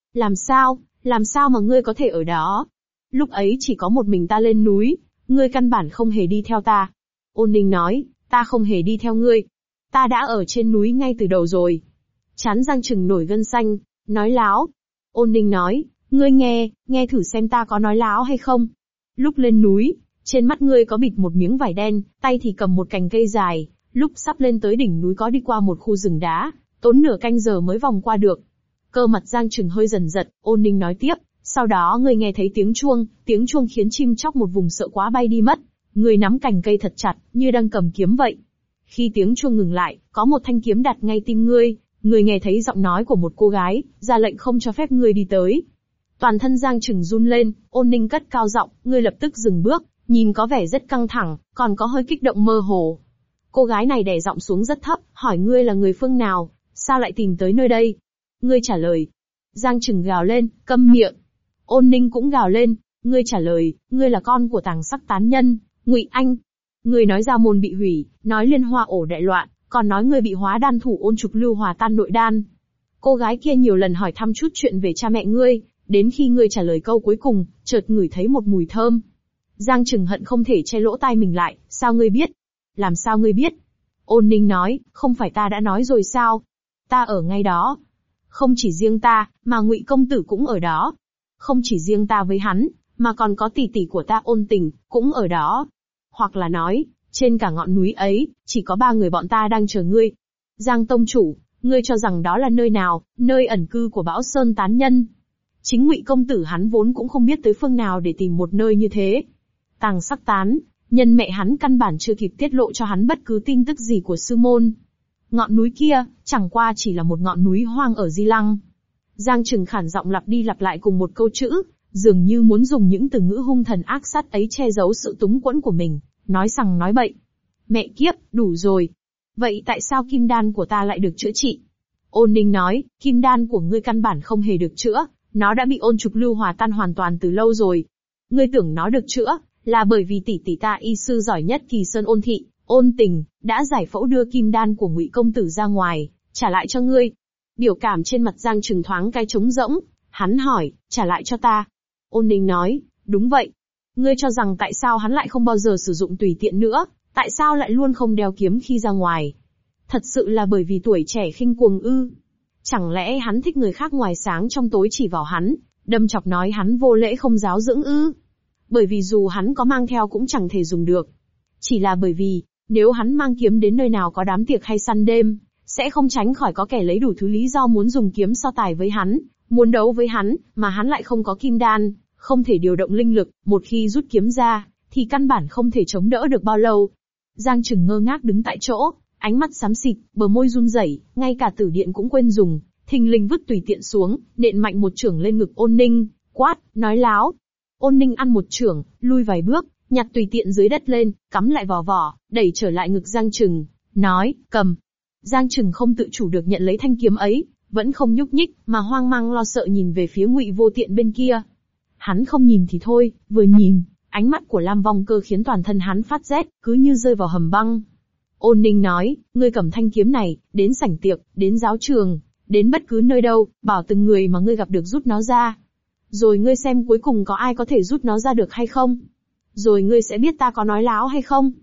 Làm sao mà ngươi có thể ở đó? Lúc ấy chỉ có một mình ta lên núi, ngươi căn bản không hề đi theo ta. Ôn Ninh nói, ta không hề đi theo ngươi. Ta đã ở trên núi ngay từ đầu rồi. Trán Giang Trừng nổi gân xanh, nói láo. Ôn Ninh nói, ngươi nghe thử xem ta có nói láo hay không. Lúc lên núi, trên mắt ngươi có bịt một miếng vải đen, tay thì cầm một cành cây dài, lúc sắp lên tới đỉnh núi có đi qua một khu rừng đá, tốn nửa canh giờ mới vòng qua được. Cơ mặt Giang Trừng hơi dần giật, Ôn Ninh nói tiếp, sau đó ngươi nghe thấy tiếng chuông khiến chim chóc một vùng sợ quá bay đi mất. Ngươi nắm cành cây thật chặt, như đang cầm kiếm vậy. Khi tiếng chuông ngừng lại, có một thanh kiếm đặt ngay tim ngươi, ngươi nghe thấy giọng nói của một cô gái, ra lệnh không cho phép ngươi đi tới. Toàn thân Giang Trừng run lên, Ôn Ninh cất cao giọng, ngươi lập tức dừng bước, nhìn có vẻ rất căng thẳng, còn có hơi kích động mơ hồ. Cô gái này đè giọng xuống rất thấp, hỏi ngươi là người phương nào, sao lại tìm tới nơi đây? Ngươi trả lời. Giang Trừng gào lên, câm miệng. Ôn Ninh cũng gào lên, ngươi trả lời, ngươi là con của Tàng Sắc tán nhân, Ngụy Anh. Ngươi nói Gia Môn bị hủy, nói Liên Hoa ổ đại loạn, còn nói ngươi bị hóa đan thủ Ôn Trục Lưu hòa tan nội đan. Cô gái kia nhiều lần hỏi thăm chút chuyện về cha mẹ ngươi, đến khi ngươi trả lời câu cuối cùng, chợt ngửi thấy một mùi thơm. Giang Trừng hận không thể che lỗ tai mình lại, sao ngươi biết? Làm sao ngươi biết? Ôn Ninh nói, không phải ta đã nói rồi sao? Ta ở ngay đó. Không chỉ riêng ta, mà Ngụy công tử cũng ở đó. Không chỉ riêng ta với hắn, mà còn có tỷ tỷ của ta Ôn Tình, cũng ở đó. Hoặc là nói, trên cả ngọn núi ấy, chỉ có 3 người bọn ta đang chờ ngươi. Giang tông chủ, ngươi cho rằng đó là nơi nào, nơi ẩn cư của Bão Sơn tán nhân. Chính Ngụy công tử hắn vốn cũng không biết tới phương nào để tìm một nơi như thế. Tàng Sắc tán nhân mẹ hắn căn bản chưa kịp tiết lộ cho hắn bất cứ tin tức gì của sư môn. Ngọn núi kia, chẳng qua chỉ là một ngọn núi hoang ở Di Lăng. Giang Trừng khản giọng lặp đi lặp lại cùng một câu chữ, dường như muốn dùng những từ ngữ hung thần ác sát ấy che giấu sự túng quẫn của mình, nói sằng nói bậy. Mẹ kiếp, đủ rồi. Vậy tại sao kim đan của ta lại được chữa trị? Ôn Ninh nói, kim đan của ngươi căn bản không hề được chữa, nó đã bị Ôn Trục Lưu hòa tan hoàn toàn từ lâu rồi. Ngươi tưởng nó được chữa, là bởi vì tỷ tỷ ta y sư giỏi nhất Kỳ Sơn Ôn Thị, Ôn Tình, đã giải phẫu đưa kim đan của Ngụy công tử ra ngoài, trả lại cho ngươi. Biểu cảm trên mặt Giang Trừng thoáng cái trống rỗng, hắn hỏi, trả lại cho ta. Ôn Ninh nói, đúng vậy. Ngươi cho rằng tại sao hắn lại không bao giờ sử dụng tùy tiện nữa, tại sao lại luôn không đeo kiếm khi ra ngoài? Thật sự là bởi vì tuổi trẻ khinh cuồng ư? Chẳng lẽ hắn thích người khác ngoài sáng trong tối chỉ vào hắn, đâm chọc nói hắn vô lễ không giáo dưỡng ư? Bởi vì dù hắn có mang theo cũng chẳng thể dùng được. Chỉ là bởi vì, nếu hắn mang kiếm đến nơi nào có đám tiệc hay săn đêm, sẽ không tránh khỏi có kẻ lấy đủ thứ lý do muốn dùng kiếm so tài với hắn, muốn đấu với hắn, mà hắn lại không có kim đan, không thể điều động linh lực, một khi rút kiếm ra, thì căn bản không thể chống đỡ được bao lâu. Giang Trừng ngơ ngác đứng tại chỗ, ánh mắt xám xịt, bờ môi run rẩy, ngay cả tử điện cũng quên dùng, thình lình vứt tùy tiện xuống, nện mạnh một chưởng lên ngực Ôn Ninh, quát, nói láo. Ôn Ninh ăn một chưởng, lui vài bước, nhặt tùy tiện dưới đất lên, cắm lại vào vỏ, đẩy trở lại ngực Giang Trừng, nói, cầm. Giang Trừng không tự chủ được nhận lấy thanh kiếm ấy, vẫn không nhúc nhích, mà hoang mang lo sợ nhìn về phía Ngụy Vô Tiện bên kia. Hắn không nhìn thì thôi, vừa nhìn, ánh mắt của Lam Vong Cơ khiến toàn thân hắn phát rét, cứ như rơi vào hầm băng. Ôn Ninh nói, ngươi cầm thanh kiếm này, đến sảnh tiệc, đến giáo trường, đến bất cứ nơi đâu, bảo từng người mà ngươi gặp được rút nó ra. Rồi ngươi xem cuối cùng có ai có thể rút nó ra được hay không? Rồi ngươi sẽ biết ta có nói láo hay không?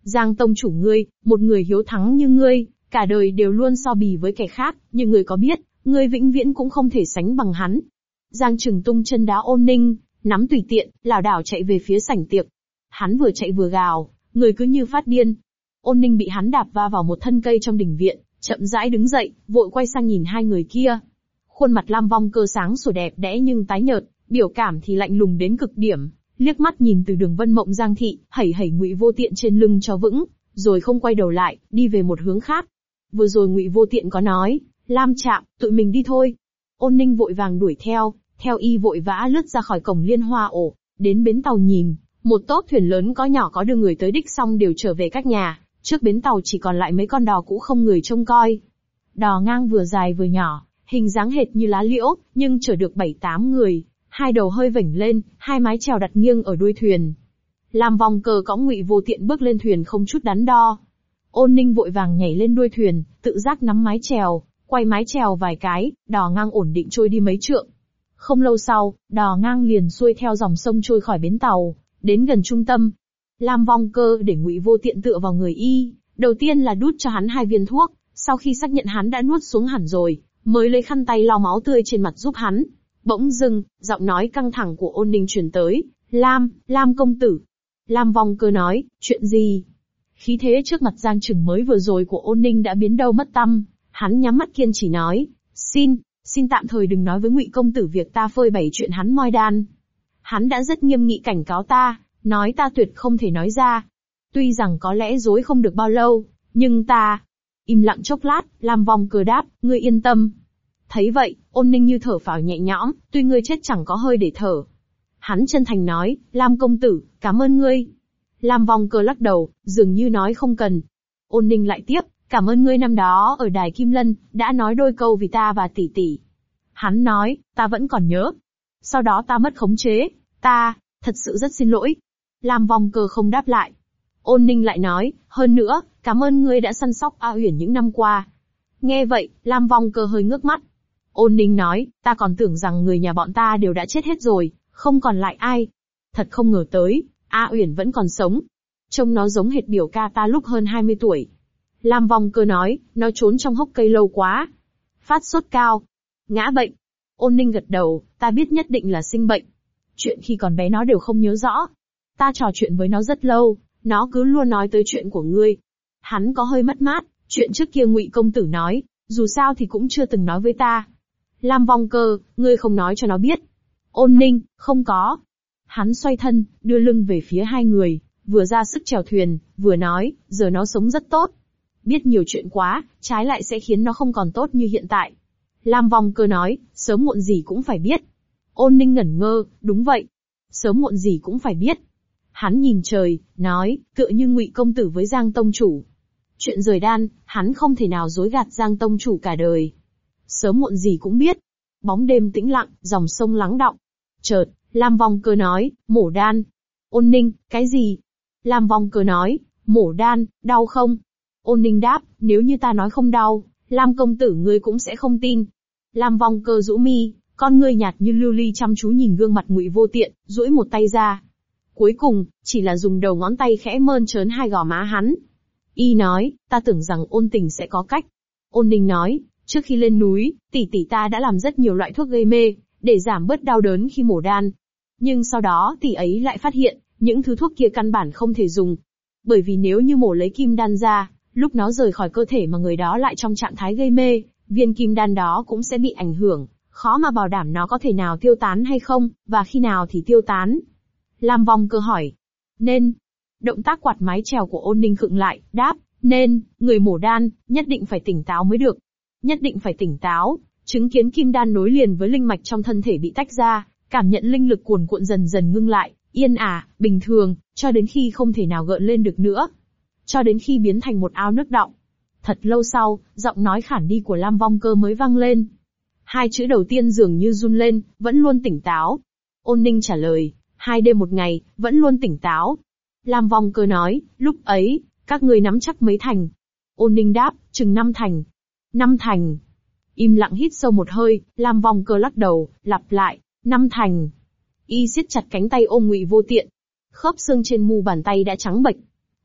Giang tông chủ ngươi, một người hiếu thắng như ngươi, cả đời đều luôn so bì với kẻ khác, nhưng ngươi có biết, ngươi vĩnh viễn cũng không thể sánh bằng hắn. Giang Trừng tung chân đá Ôn Ninh, nắm tùy tiện, lảo đảo chạy về phía sảnh tiệc. Hắn vừa chạy vừa gào, người cứ như phát điên. Ôn Ninh bị hắn đạp va vào một thân cây trong đình viện, chậm rãi đứng dậy, vội quay sang nhìn hai người kia. Khuôn mặt Lam Vong Cơ sáng sủa đẹp đẽ nhưng tái nhợt, biểu cảm thì lạnh lùng đến cực điểm. Liếc mắt nhìn từ Đường Vân Mộng Giang thị, hẩy hẩy Ngụy Vô Tiện trên lưng cho vững, rồi không quay đầu lại, đi về một hướng khác. Vừa rồi Ngụy Vô Tiện có nói, Lam Trạm, tụi mình đi thôi. Ôn Ninh vội vàng đuổi theo y vội vã lướt ra khỏi cổng Liên Hoa ổ, đến bến tàu nhìn, một tốp thuyền lớn có nhỏ có đưa người tới đích xong đều trở về các nhà, trước bến tàu chỉ còn lại mấy con đò cũ không người trông coi. Đò ngang vừa dài vừa nhỏ, hình dáng hệt như lá liễu, nhưng chở được 7-8 người, hai đầu hơi vểnh lên, hai mái chèo đặt nghiêng ở đuôi thuyền. Lam Vong Cơ cõng Ngụy Vô Tiện bước lên thuyền không chút đắn đo. Ôn Ninh vội vàng nhảy lên đuôi thuyền, tự giác nắm mái chèo, quay mái chèo vài cái, đò ngang ổn định trôi đi mấy trượng. Không lâu sau, đò ngang liền xuôi theo dòng sông trôi khỏi bến tàu, đến gần trung tâm. Lam Vong Cơ để Ngụy Vô Tiện tựa vào người y, đầu tiên là đút cho hắn 2 viên thuốc, sau khi xác nhận hắn đã nuốt xuống hẳn rồi, mới lấy khăn tay lau máu tươi trên mặt giúp hắn. Bỗng dưng, giọng nói căng thẳng của Ôn Ninh truyền tới, Lam công tử. Lam Vong Cơ nói, chuyện gì? Khí thế trước mặt Giang Trừng mới vừa rồi của Ôn Ninh đã biến đâu mất tăm, hắn nhắm mắt kiên trì nói, xin tạm thời đừng nói với Ngụy công tử việc ta phơi bày chuyện hắn moi đan. Hắn đã rất nghiêm nghị cảnh cáo ta, nói ta tuyệt không thể nói ra. Tuy rằng có lẽ dối không được bao lâu, nhưng ta... Im lặng chốc lát, Lam Vong Cơ đáp, ngươi yên tâm. Thấy vậy, Ôn Ninh như thở phào nhẹ nhõm, tuy ngươi chết chẳng có hơi để thở. Hắn chân thành nói, Lam công tử, cảm ơn ngươi. Lam Vong Cơ lắc đầu, dường như nói không cần. Ôn Ninh lại tiếp, cảm ơn ngươi năm đó ở đài Kim Lân, đã nói đôi câu vì ta và tỷ tỷ. Hắn nói, ta vẫn còn nhớ. Sau đó ta mất khống chế, thật sự rất xin lỗi. Lam Vong Cơ không đáp lại. Ôn Ninh lại nói, hơn nữa, cảm ơn ngươi đã săn sóc A Uyển những năm qua. Nghe vậy, Lam Vong Cơ hơi ngước mắt. Ôn Ninh nói, ta còn tưởng rằng người nhà bọn ta đều đã chết hết rồi, không còn lại ai. Thật không ngờ tới, A Uyển vẫn còn sống. Trông nó giống hệt biểu ca ta lúc hơn 20 tuổi. Lam Vong Cơ nói, nó trốn trong hốc cây lâu quá. Phát sốt cao. Ngã bệnh. Ôn Ninh gật đầu, ta biết nhất định là sinh bệnh. Chuyện khi còn bé nó đều không nhớ rõ. Ta trò chuyện với nó rất lâu, nó cứ luôn nói tới chuyện của ngươi. Hắn có hơi mất mát, chuyện trước kia Ngụy công tử nói, dù sao thì cũng chưa từng nói với ta. Lam Vong Cơ, ngươi không nói cho nó biết. Ôn Ninh, không có. Hắn xoay thân, đưa lưng về phía hai người, vừa ra sức chèo thuyền, vừa nói, giờ nó sống rất tốt. Biết nhiều chuyện quá, trái lại sẽ khiến nó không còn tốt như hiện tại. Lam Vong Cơ nói, sớm muộn gì cũng phải biết. Ôn Ninh ngẩn ngơ, đúng vậy. Sớm muộn gì cũng phải biết. Hắn nhìn trời, nói, tựa như Ngụy công tử với Giang tông chủ. Chuyện rời đan, hắn không thể nào dối gạt Giang tông chủ cả đời. Sớm muộn gì cũng biết. Bóng đêm tĩnh lặng, dòng sông lắng đọng. Chợt, Lam Vong Cơ nói, mổ đan. Ôn Ninh, cái gì? Lam Vong Cơ nói, mổ đan, đau không? Ôn Ninh đáp, nếu như ta nói không đau, Lam công tử ngươi cũng sẽ không tin. Lam Vong Cơ rũ mi, con ngươi nhạt như lưu ly chăm chú nhìn gương mặt Ngụy Vô Tiện, duỗi một tay ra. Cuối cùng, chỉ là dùng đầu ngón tay khẽ mơn trớn hai gò má hắn. Y nói, ta tưởng rằng Ôn tình sẽ có cách. Ôn Ninh nói, trước khi lên núi, tỷ tỷ ta đã làm rất nhiều loại thuốc gây mê, để giảm bớt đau đớn khi mổ đan. Nhưng sau đó tỷ ấy lại phát hiện, những thứ thuốc kia căn bản không thể dùng. Bởi vì nếu như mổ lấy kim đan ra, lúc nó rời khỏi cơ thể mà người đó lại trong trạng thái gây mê, viên kim đan đó cũng sẽ bị ảnh hưởng, khó mà bảo đảm nó có thể nào tiêu tán hay không, và khi nào thì tiêu tán. Lam Vong Cơ hỏi. Nên. Động tác quạt mái chèo của Ôn Ninh khựng lại, đáp, nên, người mổ đan, nhất định phải tỉnh táo mới được. Nhất định phải tỉnh táo, chứng kiến kim đan nối liền với linh mạch trong thân thể bị tách ra, cảm nhận linh lực cuồn cuộn dần dần ngưng lại, yên ả, bình thường, cho đến khi không thể nào gợn lên được nữa. Cho đến khi biến thành một ao nước đọng. Thật lâu sau, giọng nói khản đi của Lam Vong Cơ mới vang lên. Hai chữ đầu tiên dường như run lên, vẫn luôn tỉnh táo. Ôn Ninh trả lời, 2 đêm 1 ngày, vẫn luôn tỉnh táo. Lam Vong Cơ nói, lúc ấy, các ngươi nắm chắc mấy thành? Ôn Ninh đáp, chừng 5 thành. 5 thành. Im lặng hít sâu một hơi, Lam Vong Cơ lắc đầu, lặp lại, 5 thành. Y siết chặt cánh tay ôm Ngụy Vô Tiện. Khớp xương trên mu bàn tay đã trắng bệch.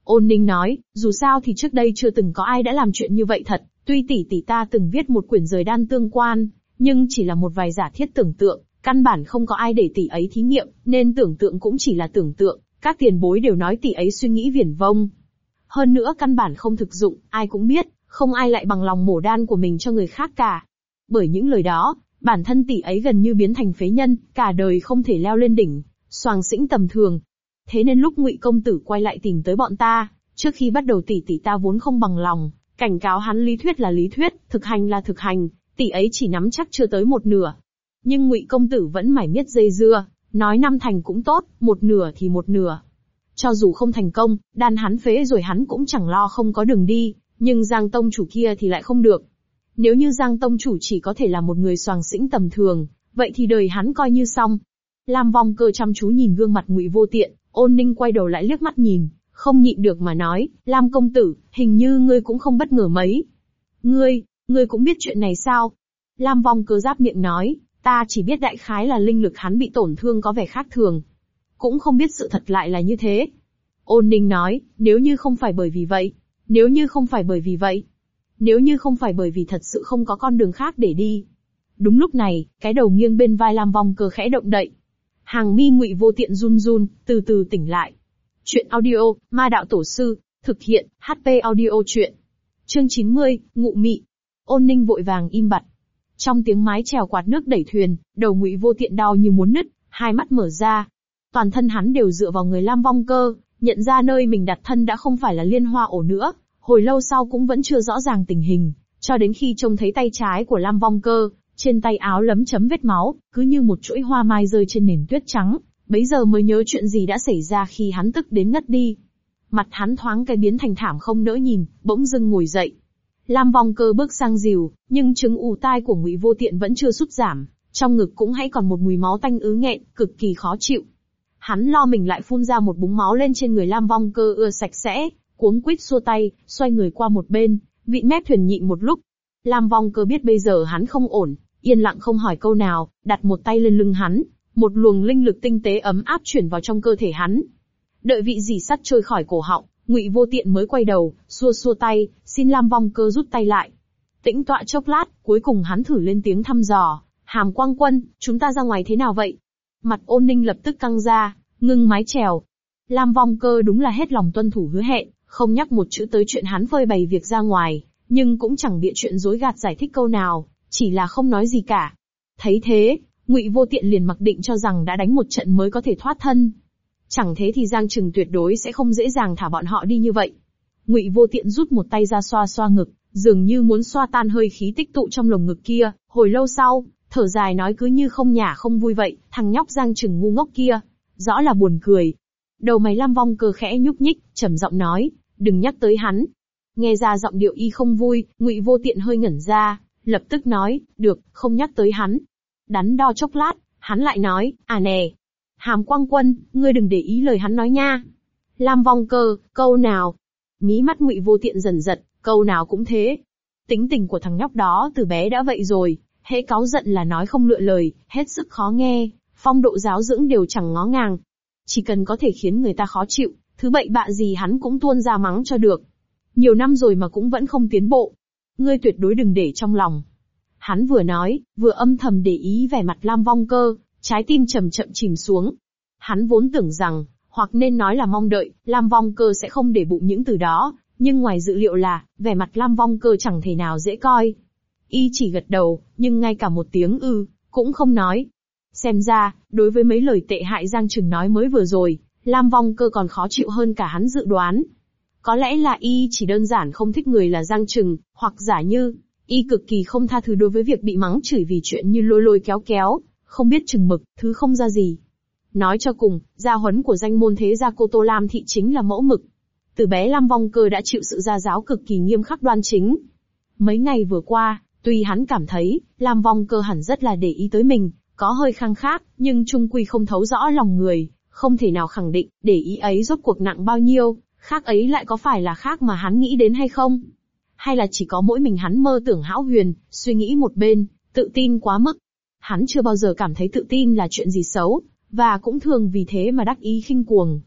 Ôn Ninh nói, dù sao thì trước đây chưa từng có ai đã làm chuyện như vậy thật, tuy tỷ ta từng viết một quyển rời đan tương quan, nhưng chỉ là một vài giả thiết tưởng tượng, căn bản không có ai để tỷ ấy thí nghiệm, nên tưởng tượng cũng chỉ là tưởng tượng, các tiền bối đều nói tỷ ấy suy nghĩ viển vông. Hơn nữa căn bản không thực dụng, ai cũng biết, không ai lại bằng lòng mổ đan của mình cho người khác cả. Bởi những lời đó, bản thân tỷ ấy gần như biến thành phế nhân, cả đời không thể leo lên đỉnh, xoàng xĩnh tầm thường. Thế nên lúc Ngụy công tử quay lại tìm tới bọn ta, trước khi bắt đầu tỷ ta vốn không bằng lòng, cảnh cáo hắn lý thuyết là lý thuyết, thực hành là thực hành, tỷ ấy chỉ nắm chắc chưa tới một nửa. Nhưng Ngụy công tử vẫn mải miết dây dưa, nói 5 thành cũng tốt, 1 nửa thì 1 nửa. Cho dù không thành công, đan hắn phế rồi hắn cũng chẳng lo không có đường đi, nhưng Giang tông chủ kia thì lại không được. Nếu như Giang tông chủ chỉ có thể là một người xoàng xĩnh tầm thường, vậy thì đời hắn coi như xong. Lam Vong Cơ chăm chú nhìn gương mặt Ngụy Vô Tiện, Ôn Ninh quay đầu lại liếc mắt nhìn, không nhịn được mà nói, Lam công tử, hình như ngươi cũng không bất ngờ mấy. Ngươi cũng biết chuyện này sao? Lam Vong Cơ giáp miệng nói, ta chỉ biết đại khái là linh lực hắn bị tổn thương có vẻ khác thường. Cũng không biết sự thật lại là như thế. Ôn Ninh nói, nếu như không phải bởi vì vậy, nếu như không phải bởi vì thật sự không có con đường khác để đi. Đúng lúc này, cái đầu nghiêng bên vai Lam Vong Cơ khẽ động đậy. Hàng mi Ngụy Vô Tiện run run, từ từ tỉnh lại. Chuyện audio, Ma Đạo Tổ Sư, thực hiện, HP audio chuyện. Chương 90, Ngụ Mị. Ôn Ninh vội vàng im bặt. Trong tiếng mái chèo quạt nước đẩy thuyền, đầu Ngụy Vô Tiện đau như muốn nứt, hai mắt mở ra. Toàn thân hắn đều dựa vào người Lam Vong Cơ, nhận ra nơi mình đặt thân đã không phải là Liên Hoa ổ nữa, hồi lâu sau cũng vẫn chưa rõ ràng tình hình, cho đến khi trông thấy tay trái của Lam Vong Cơ, trên tay áo lấm chấm vết máu, cứ như một chuỗi hoa mai rơi trên nền tuyết trắng, bấy giờ mới nhớ chuyện gì đã xảy ra khi hắn tức đến ngất đi. Mặt hắn thoáng cái biến thành thảm không nỡ nhìn, bỗng dưng ngồi dậy. Lam Vong Cơ bước sang dìu, nhưng chứng ù tai của Ngụy Vô Tiện vẫn chưa sút giảm, trong ngực cũng hãy còn một mùi máu tanh ứ nghẹn, cực kỳ khó chịu. Hắn lo mình lại phun ra một búng máu lên trên người Lam Vong Cơ ưa sạch sẽ, cuống quýt xua tay, xoay người qua một bên, vịn mép thuyền nhịn một lúc. Lam Vong Cơ biết bây giờ hắn không ổn, yên lặng không hỏi câu nào, đặt một tay lên lưng hắn, một luồng linh lực tinh tế ấm áp chuyển vào trong cơ thể hắn. Đợi vị dì sắt trôi khỏi cổ họng, Ngụy Vô Tiện mới quay đầu, xua tay, xin Lam Vong Cơ rút tay lại. Tĩnh tọa chốc lát, cuối cùng hắn thử lên tiếng thăm dò, Hàm Quang Quân, chúng ta ra ngoài thế nào vậy? Mặt Ôn Ninh lập tức căng ra, ngưng mái chèo. Lam Vong Cơ đúng là hết lòng tuân thủ hứa hẹn, không nhắc một chữ tới chuyện hắn phơi bày việc ra ngoài, nhưng cũng chẳng bịa chuyện dối gạt giải thích câu nào, chỉ là không nói gì cả. Thấy thế, Ngụy Vô Tiện liền mặc định cho rằng đã đánh một trận mới có thể thoát thân. Chẳng thế thì Giang Trừng tuyệt đối sẽ không dễ dàng thả bọn họ đi như vậy. Ngụy Vô Tiện rút một tay ra xoa xoa ngực, dường như muốn xoa tan hơi khí tích tụ trong lồng ngực kia, hồi lâu sau, thở dài nói cứ như không nhả không vui vậy, thằng nhóc Giang Trừng ngu ngốc kia, rõ là buồn cười. Đầu mày Lam Vong Cơ khẽ nhúc nhích, trầm giọng nói, đừng nhắc tới hắn. Nghe ra giọng điệu y không vui, Ngụy Vô Tiện hơi ngẩn ra, lập tức nói, được, không nhắc tới hắn. Đắn đo chốc lát, hắn lại nói, à nè, Hàm Quang Quân, ngươi đừng để ý lời hắn nói nha. Lam Vong Cơ, câu nào? Mí mắt Ngụy Vô Tiện dần giật, câu nào cũng thế. Tính tình của thằng nhóc đó từ bé đã vậy rồi, hễ cáu giận là nói không lựa lời, hết sức khó nghe, phong độ giáo dưỡng đều chẳng ngó ngàng. Chỉ cần có thể khiến người ta khó chịu, thứ bậy bạ gì hắn cũng tuôn ra mắng cho được. Nhiều năm rồi mà cũng vẫn không tiến bộ. Ngươi tuyệt đối đừng để trong lòng. Hắn vừa nói, vừa âm thầm để ý vẻ mặt Lam Vong Cơ, trái tim chậm chậm chìm xuống. Hắn vốn tưởng rằng, hoặc nên nói là mong đợi, Lam Vong Cơ sẽ không để bụng những từ đó, nhưng ngoài dự liệu là, vẻ mặt Lam Vong Cơ chẳng thể nào dễ coi. Y chỉ gật đầu, nhưng ngay cả một tiếng cũng không nói. Xem ra, đối với mấy lời tệ hại Giang Trừng nói mới vừa rồi, Lam Vong Cơ còn khó chịu hơn cả hắn dự đoán. Có lẽ là Y chỉ đơn giản không thích người là Giang Trừng, hoặc giả như, Y cực kỳ không tha thứ đối với việc bị mắng chửi vì chuyện như lôi kéo, không biết chừng mực, thứ không ra gì. Nói cho cùng, gia huấn của danh môn thế gia Cô Tô Lam thị chính là mẫu mực. Từ bé Lam Vong Cơ đã chịu sự gia giáo cực kỳ nghiêm khắc đoan chính. Mấy ngày vừa qua, tuy hắn cảm thấy, Lam Vong Cơ hẳn rất là để ý tới mình, có hơi khăng khác, nhưng chung quy không thấu rõ lòng người, không thể nào khẳng định, để ý ấy rốt cuộc nặng bao nhiêu, khác ấy lại có phải là khác mà hắn nghĩ đến hay không? Hay là chỉ có mỗi mình hắn mơ tưởng hão huyền, suy nghĩ một bên, tự tin quá mức. Hắn chưa bao giờ cảm thấy tự tin là chuyện gì xấu, và cũng thường vì thế mà đắc ý khinh cuồng.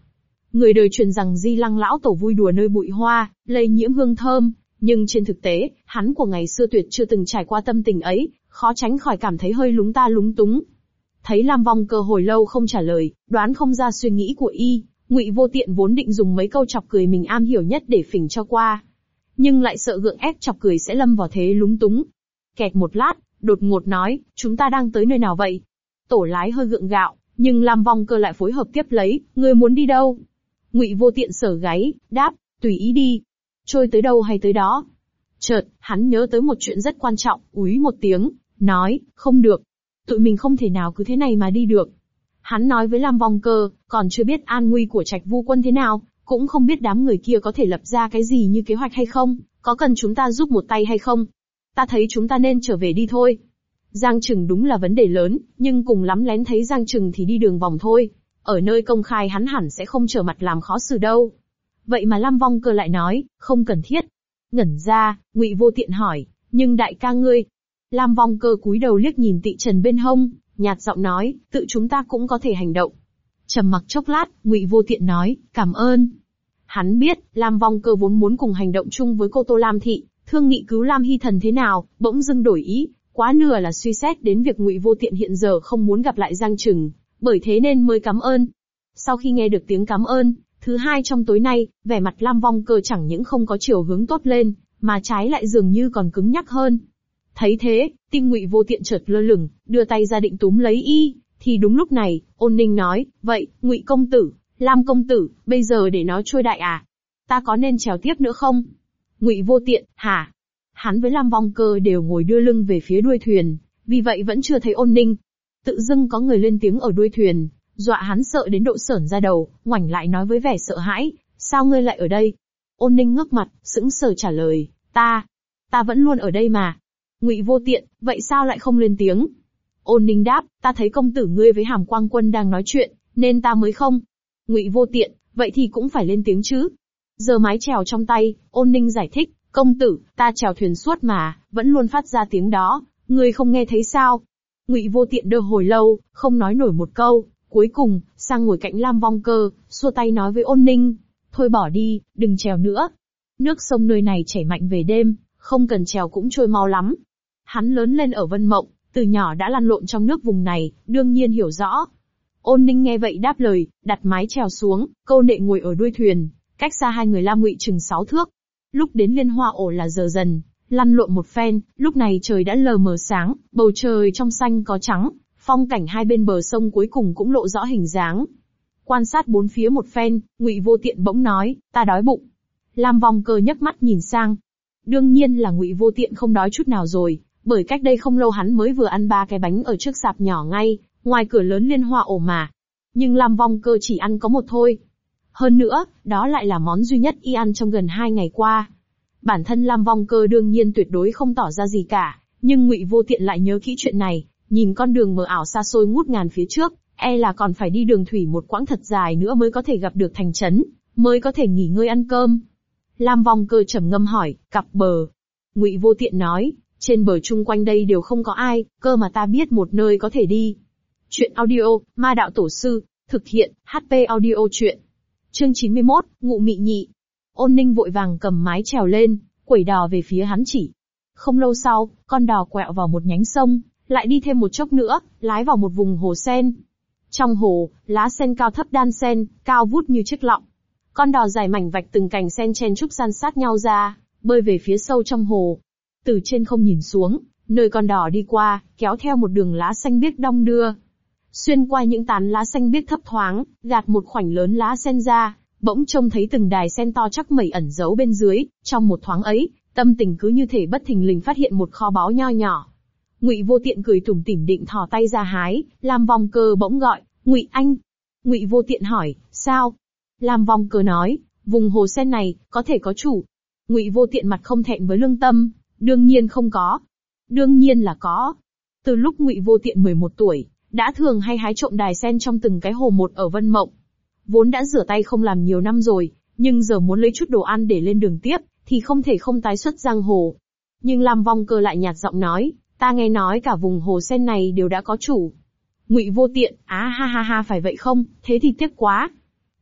Người đời truyền rằng Di Lăng lão tổ vui đùa nơi bụi hoa, lây nhiễm hương thơm, nhưng trên thực tế, hắn của ngày xưa tuyệt chưa từng trải qua tâm tình ấy, khó tránh khỏi cảm thấy hơi lúng ta lúng túng. Thấy Lam Vong Cơ hồi lâu không trả lời, đoán không ra suy nghĩ của y, Ngụy Vô Tiện vốn định dùng mấy câu chọc cười mình am hiểu nhất để phỉnh cho qua, nhưng lại sợ gượng ép chọc cười sẽ lâm vào thế lúng túng. Kẹt một lát, đột ngột nói, chúng ta đang tới nơi nào vậy? Tổ lái hơi gượng gạo, nhưng Lam Vong Cơ lại phối hợp tiếp lấy, ngươi muốn đi đâu? Ngụy Vô Tiện sờ gáy, đáp, tùy ý đi. Trôi tới đâu hay tới đó. Chợt, hắn nhớ tới một chuyện rất quan trọng, úi một tiếng, nói, không được. Tụi mình không thể nào cứ thế này mà đi được. Hắn nói với Lam Vong Cơ, còn chưa biết an nguy của Trạch Vu Quân thế nào, cũng không biết đám người kia có thể lập ra cái gì như kế hoạch hay không, có cần chúng ta giúp một tay hay không. Ta thấy chúng ta nên trở về đi thôi. Giang Trừng đúng là vấn đề lớn, nhưng cùng lắm lén thấy Giang Trừng thì đi đường vòng thôi. Ở nơi công khai hắn hẳn sẽ không trở mặt làm khó xử đâu. Vậy mà Lam Vong Cơ lại nói, không cần thiết. Ngẩn ra, Ngụy Vô Tiện hỏi, nhưng đại ca ngươi. Lam Vong Cơ cúi đầu liếc nhìn Tị Trần bên hông, nhạt giọng nói, tự chúng ta cũng có thể hành động. Trầm mặc chốc lát, Ngụy Vô Tiện nói, cảm ơn. Hắn biết, Lam Vong Cơ vốn muốn cùng hành động chung với cô Tô Lam Thị, thương nghị cứu Lam Hy Thần thế nào, bỗng dưng đổi ý, quá nửa là suy xét đến việc Ngụy Vô Tiện hiện giờ không muốn gặp lại Giang Trừng, bởi thế nên mới cảm ơn. Sau khi nghe được tiếng cảm ơn, thứ hai trong tối nay, vẻ mặt Lam Vong Cơ chẳng những không có chiều hướng tốt lên, mà trái lại dường như còn cứng nhắc hơn. Thấy thế, tim Ngụy Vô Tiện chợt lơ lửng, đưa tay ra định túm lấy y, thì đúng lúc này, Ôn Ninh nói, vậy, Ngụy công tử, Lam công tử, bây giờ để nó trôi đại à? Ta có nên trèo tiếp nữa không? Ngụy Vô Tiện, hả? Hắn với Lam Vong Cơ đều ngồi đưa lưng về phía đuôi thuyền, vì vậy vẫn chưa thấy Ôn Ninh. Tự dưng có người lên tiếng ở đuôi thuyền, dọa hắn sợ đến độ sởn ra đầu, ngoảnh lại nói với vẻ sợ hãi, sao ngươi lại ở đây? Ôn Ninh ngước mặt, sững sờ trả lời, ta vẫn luôn ở đây mà. Ngụy Vô Tiện, vậy sao lại không lên tiếng? Ôn Ninh đáp, ta thấy công tử ngươi với Hàm Quang Quân đang nói chuyện, nên ta mới không. Ngụy Vô Tiện, vậy thì cũng phải lên tiếng chứ. Giơ mái chèo trong tay, Ôn Ninh giải thích, công tử, ta chèo thuyền suốt mà, vẫn luôn phát ra tiếng đó, ngươi không nghe thấy sao? Ngụy Vô Tiện đơ hồi lâu, không nói nổi một câu, cuối cùng, sang ngồi cạnh Lam Vong Cơ, xua tay nói với Ôn Ninh, thôi bỏ đi, đừng chèo nữa. Nước sông nơi này chảy mạnh về đêm, không cần chèo cũng trôi mau lắm. Hắn lớn lên ở Vân Mộng, từ nhỏ đã lăn lộn trong nước vùng này, đương nhiên hiểu rõ. Ôn Ninh nghe vậy đáp lời, đặt mái chèo xuống, câu nệ ngồi ở đuôi thuyền, cách xa hai người Lam Ngụy chừng 6 thước. Lúc đến Liên Hoa Ổ là giờ dần, lăn lộn một phen, lúc này trời đã lờ mờ sáng, bầu trời trong xanh có trắng, phong cảnh hai bên bờ sông cuối cùng cũng lộ rõ hình dáng. Quan sát bốn phía một phen, Ngụy Vô Tiện bỗng nói, ta đói bụng. Lam Vong Cơ nhấc mắt nhìn sang. Đương nhiên là Ngụy Vô Tiện không đói chút nào rồi, bởi cách đây không lâu hắn mới vừa ăn 3 cái bánh ở trước sạp nhỏ ngay, ngoài cửa lớn Liên Hoa Ổ mà. Nhưng Lam Vong Cơ chỉ ăn có một thôi. Hơn nữa, đó lại là món duy nhất y ăn trong gần 2 ngày qua. Bản thân Lam Vong Cơ đương nhiên tuyệt đối không tỏ ra gì cả, nhưng Ngụy Vô Tiện lại nhớ kỹ chuyện này, nhìn con đường mờ ảo xa xôi ngút ngàn phía trước, e là còn phải đi đường thủy một quãng thật dài nữa mới có thể gặp được thành trấn, mới có thể nghỉ ngơi ăn cơm. Lam Vong Cơ trầm ngâm hỏi, cặp bờ. Ngụy Vô Tiện nói, trên bờ chung quanh đây đều không có ai, cơ mà ta biết một nơi có thể đi. Chuyện audio, Ma Đạo Tổ Sư, thực hiện, HP audio chuyện. Chương 91, Ngụ Mị Nhị. Ôn Ninh vội vàng cầm mái chèo lên, quẩy đò về phía hắn chỉ. Không lâu sau, con đò quẹo vào một nhánh sông, lại đi thêm một chốc nữa, lái vào một vùng hồ sen. Trong hồ, lá sen cao thấp đan sen, cao vút như chiếc lọng. Con đò dài mảnh vạch từng cành sen chen chúc san sát nhau ra, bơi về phía sâu trong hồ. Từ trên không nhìn xuống, nơi con đò đi qua, kéo theo một đường lá xanh biếc đong đưa. Xuyên qua những tán lá xanh biếc thấp thoáng, gạt một khoảnh lớn lá sen ra, bỗng trông thấy từng đài sen to chắc mẩy ẩn giấu bên dưới. Trong một thoáng ấy, tâm tình cứ như thể bất thình lình phát hiện một kho báu nho nhỏ. Ngụy Vô Tiện cười tủm tỉm định thò tay ra hái, Lam Vong Cơ bỗng gọi, Ngụy anh. Ngụy Vô Tiện hỏi, sao? Lam Vong Cơ nói, vùng hồ sen này, có thể có chủ. Ngụy Vô Tiện mặt không thẹn với lương tâm, đương nhiên không có. Đương nhiên là có. Từ lúc Ngụy Vô Tiện 11 tuổi, đã thường hay hái trộm đài sen trong từng cái hồ một ở Vân Mộng. Vốn đã rửa tay không làm nhiều năm rồi, nhưng giờ muốn lấy chút đồ ăn để lên đường tiếp, thì không thể không tái xuất giang hồ. Nhưng Lam Vong Cơ lại nhạt giọng nói, ta nghe nói cả vùng hồ sen này đều đã có chủ. Ngụy Vô Tiện, á ha ha ha phải vậy không, thế thì tiếc quá.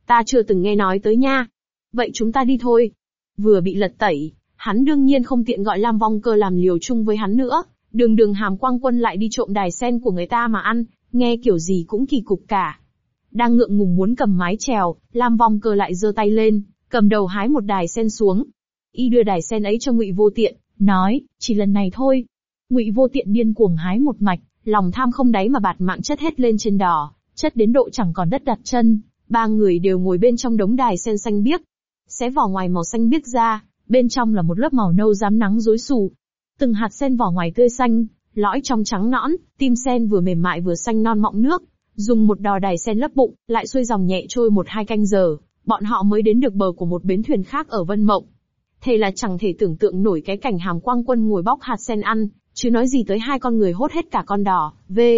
Ta chưa từng nghe nói tới nha. Vậy chúng ta đi thôi. Vừa bị lật tẩy, hắn đương nhiên không tiện gọi Lam Vong Cơ làm liều chung với hắn nữa. Đường Hàm Quang Quân lại đi trộm đài sen của người ta mà ăn, nghe kiểu gì cũng kỳ cục cả. Đang ngượng ngùng muốn cầm mái chèo, Lam Vong Cơ lại giơ tay lên, cầm đầu hái một đài sen xuống. Y đưa đài sen ấy cho Ngụy Vô Tiện, nói, chỉ lần này thôi. Ngụy Vô Tiện điên cuồng hái một mạch, lòng tham không đáy mà bạt mạng chất hết lên trên đò, chất đến độ chẳng còn đất đặt chân. Ba người đều ngồi bên trong đống đài sen xanh biếc. Xé vỏ ngoài màu xanh biếc ra, bên trong là một lớp màu nâu rám nắng rối xù. Từng hạt sen vỏ ngoài tươi xanh, lõi trong trắng nõn, tim sen vừa mềm mại vừa xanh non mọng nước. Dùng một đò đài sen lấp bụng, lại xuôi dòng nhẹ trôi 1-2 canh giờ, bọn họ mới đến được bờ của một bến thuyền khác ở Vân Mộng. Thế là chẳng thể tưởng tượng nổi cái cảnh Hàm Quang Quân ngồi bóc hạt sen ăn, chứ nói gì tới hai con người hốt hết cả con đò.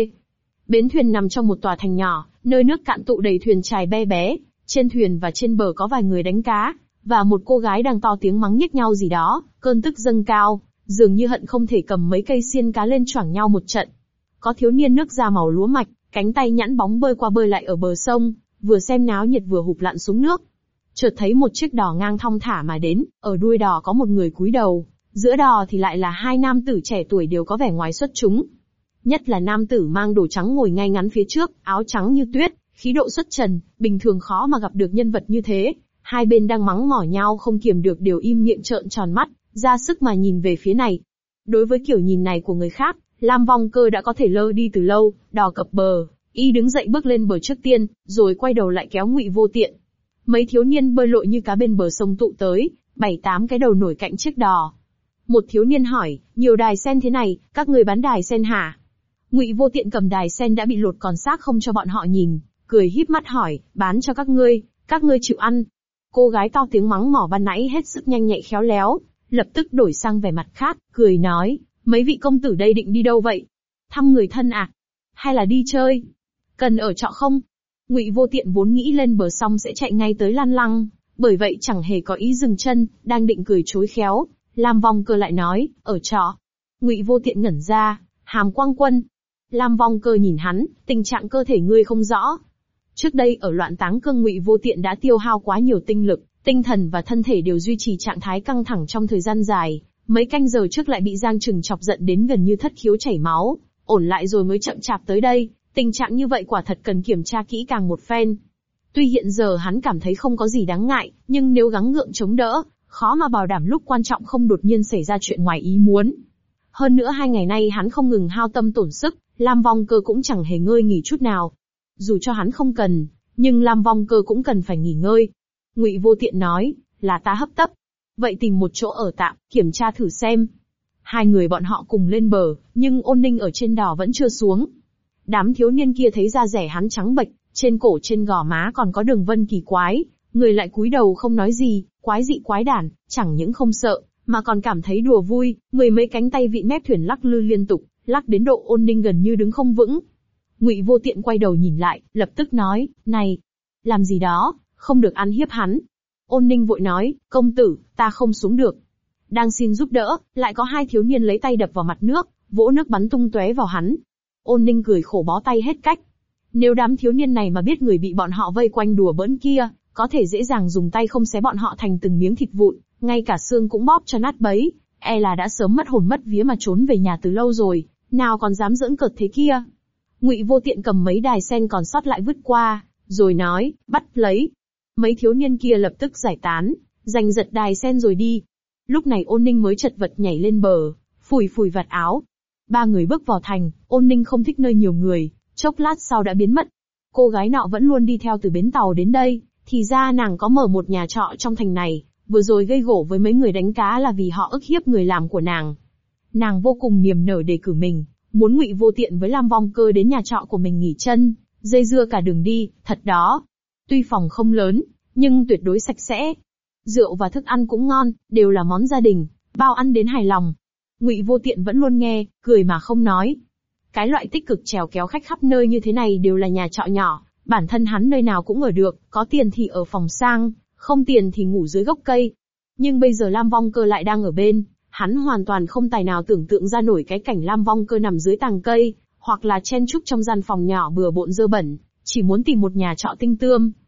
Bến thuyền nằm trong một tòa thành nhỏ, nơi nước cạn tụ đầy thuyền chài be bé. Trên thuyền và trên bờ có vài người đánh cá, và một cô gái đang to tiếng mắng nhiếc nhau gì đó. Cơn tức dâng cao, dường như hận không thể cầm mấy cây xiên cá lên choảng nhau một trận. Có thiếu niên nước da màu lúa mạch, cánh tay nhẵn bóng bơi qua bơi lại ở bờ sông, vừa xem náo nhiệt vừa hụp lặn xuống nước. Chợt thấy một chiếc đò ngang thong thả mà đến, ở đuôi đò có một người cúi đầu, giữa đò thì lại là hai nam tử trẻ tuổi đều có vẻ ngoài xuất chúng. Nhất là nam tử mang đồ trắng ngồi ngay ngắn phía trước, áo trắng như tuyết, khí độ xuất trần, bình thường khó mà gặp được nhân vật như thế. Hai bên đang mắng mỏ nhau không kiềm được đều im miệng trợn tròn mắt, ra sức mà nhìn về phía này. Đối với kiểu nhìn này của người khác, Lam Vong Cơ đã có thể lơ đi từ lâu. Đò cập bờ, y đứng dậy bước lên bờ trước tiên, rồi quay đầu lại kéo Ngụy Vô Tiện. Mấy thiếu niên bơi lội như cá bên bờ sông tụ tới, 7-8 cái đầu nổi cạnh chiếc đò. Một thiếu niên hỏi, nhiều đài sen thế này, các người bán đài sen hả? Ngụy Vô Tiện cầm đài sen đã bị lột còn xác không cho bọn họ nhìn, cười híp mắt hỏi, bán cho các ngươi chịu ăn. Cô gái to tiếng mắng mỏ ban nãy hết sức nhanh nhạy khéo léo, lập tức đổi sang vẻ mặt khác, cười nói, mấy vị công tử đây định đi đâu vậy? Thăm người thân à? Hay là đi chơi? Cần ở trọ không? Ngụy Vô Tiện vốn nghĩ lên bờ sông sẽ chạy ngay tới Lan Lăng, bởi vậy chẳng hề có ý dừng chân, đang định cười chối khéo, Lam Vong Cơ lại nói, ở trọ. Ngụy Vô Tiện ngẩn ra, Hàm Quang Quân. Lam Vong Cơ nhìn hắn, tình trạng cơ thể ngươi không rõ. Trước đây ở Loạn Táng Cương Ngụy Vô Tiện đã tiêu hao quá nhiều tinh lực, tinh thần và thân thể đều duy trì trạng thái căng thẳng trong thời gian dài, mấy canh giờ trước lại bị Giang Trừng chọc giận đến gần như thất khiếu chảy máu, ổn lại rồi mới chậm chạp tới đây, tình trạng như vậy quả thật cần kiểm tra kỹ càng một phen. Tuy hiện giờ hắn cảm thấy không có gì đáng ngại, nhưng nếu gắng gượng chống đỡ, khó mà bảo đảm lúc quan trọng không đột nhiên xảy ra chuyện ngoài ý muốn. Hơn nữa 2 ngày nay hắn không ngừng hao tâm tổn sức, Lam Vong Cơ cũng chẳng hề ngơi nghỉ chút nào. Dù cho hắn không cần, nhưng Lam Vong Cơ cũng cần phải nghỉ ngơi. Ngụy Vô Tiện nói, là ta hấp tấp. Vậy tìm một chỗ ở tạm, kiểm tra thử xem. Hai người bọn họ cùng lên bờ, nhưng Ôn Ninh ở trên đò vẫn chưa xuống. Đám thiếu niên kia thấy da rẻ hắn trắng bệch, trên cổ trên gò má còn có đường vân kỳ quái, người lại cúi đầu không nói gì, quái dị quái đản, chẳng những không sợ, mà còn cảm thấy đùa vui, mười mấy cánh tay vịn mép thuyền lắc lư liên tục, lắc đến độ Ôn Ninh gần như đứng không vững. Ngụy Vô Tiện quay đầu nhìn lại, lập tức nói, này, làm gì đó, không được ăn hiếp hắn. Ôn Ninh vội nói, công tử, ta không xuống được. Đang xin giúp đỡ, lại có hai thiếu niên lấy tay đập vào mặt nước, vỗ nước bắn tung tóe vào hắn. Ôn Ninh cười khổ bó tay hết cách. Nếu đám thiếu niên này mà biết người bị bọn họ vây quanh đùa bỡn kia, có thể dễ dàng dùng tay không xé bọn họ thành từng miếng thịt vụn, ngay cả xương cũng bóp cho nát bấy, là đã sớm mất hồn mất vía mà trốn về nhà từ lâu rồi, nào còn dám giỡn cợt thế kia. Ngụy Vô Tiện cầm mấy đài sen còn sót lại vứt qua, rồi nói, bắt lấy. Mấy thiếu niên kia lập tức giải tán, giành giật đài sen rồi đi. Lúc này Ôn Ninh mới chật vật nhảy lên bờ, phủi phủi vạt áo. Ba người bước vào thành, Ôn Ninh không thích nơi nhiều người, chốc lát sau đã biến mất. Cô gái nọ vẫn luôn đi theo từ bến tàu đến đây, thì ra nàng có mở một nhà trọ trong thành này, vừa rồi gây gổ với mấy người đánh cá là vì họ ức hiếp người làm của nàng. Nàng vô cùng niềm nở đề cử mình, muốn Ngụy Vô Tiện với Lam Vong Cơ đến nhà trọ của mình nghỉ chân, dây dưa cả đường đi, thật đó. Tuy phòng không lớn, nhưng tuyệt đối sạch sẽ. Rượu và thức ăn cũng ngon, đều là món gia đình, bao ăn đến hài lòng. Ngụy Vô Tiện vẫn luôn nghe, cười mà không nói. Cái loại tích cực trèo kéo khách khắp nơi như thế này đều là nhà trọ nhỏ, bản thân hắn nơi nào cũng ở được, có tiền thì ở phòng sang, không tiền thì ngủ dưới gốc cây. Nhưng bây giờ Lam Vong Cơ lại đang ở bên, hắn hoàn toàn không tài nào tưởng tượng ra nổi cái cảnh Lam Vong Cơ nằm dưới tàng cây, hoặc là chen chúc trong gian phòng nhỏ bừa bộn dơ bẩn, chỉ muốn tìm một nhà trọ tinh tươm.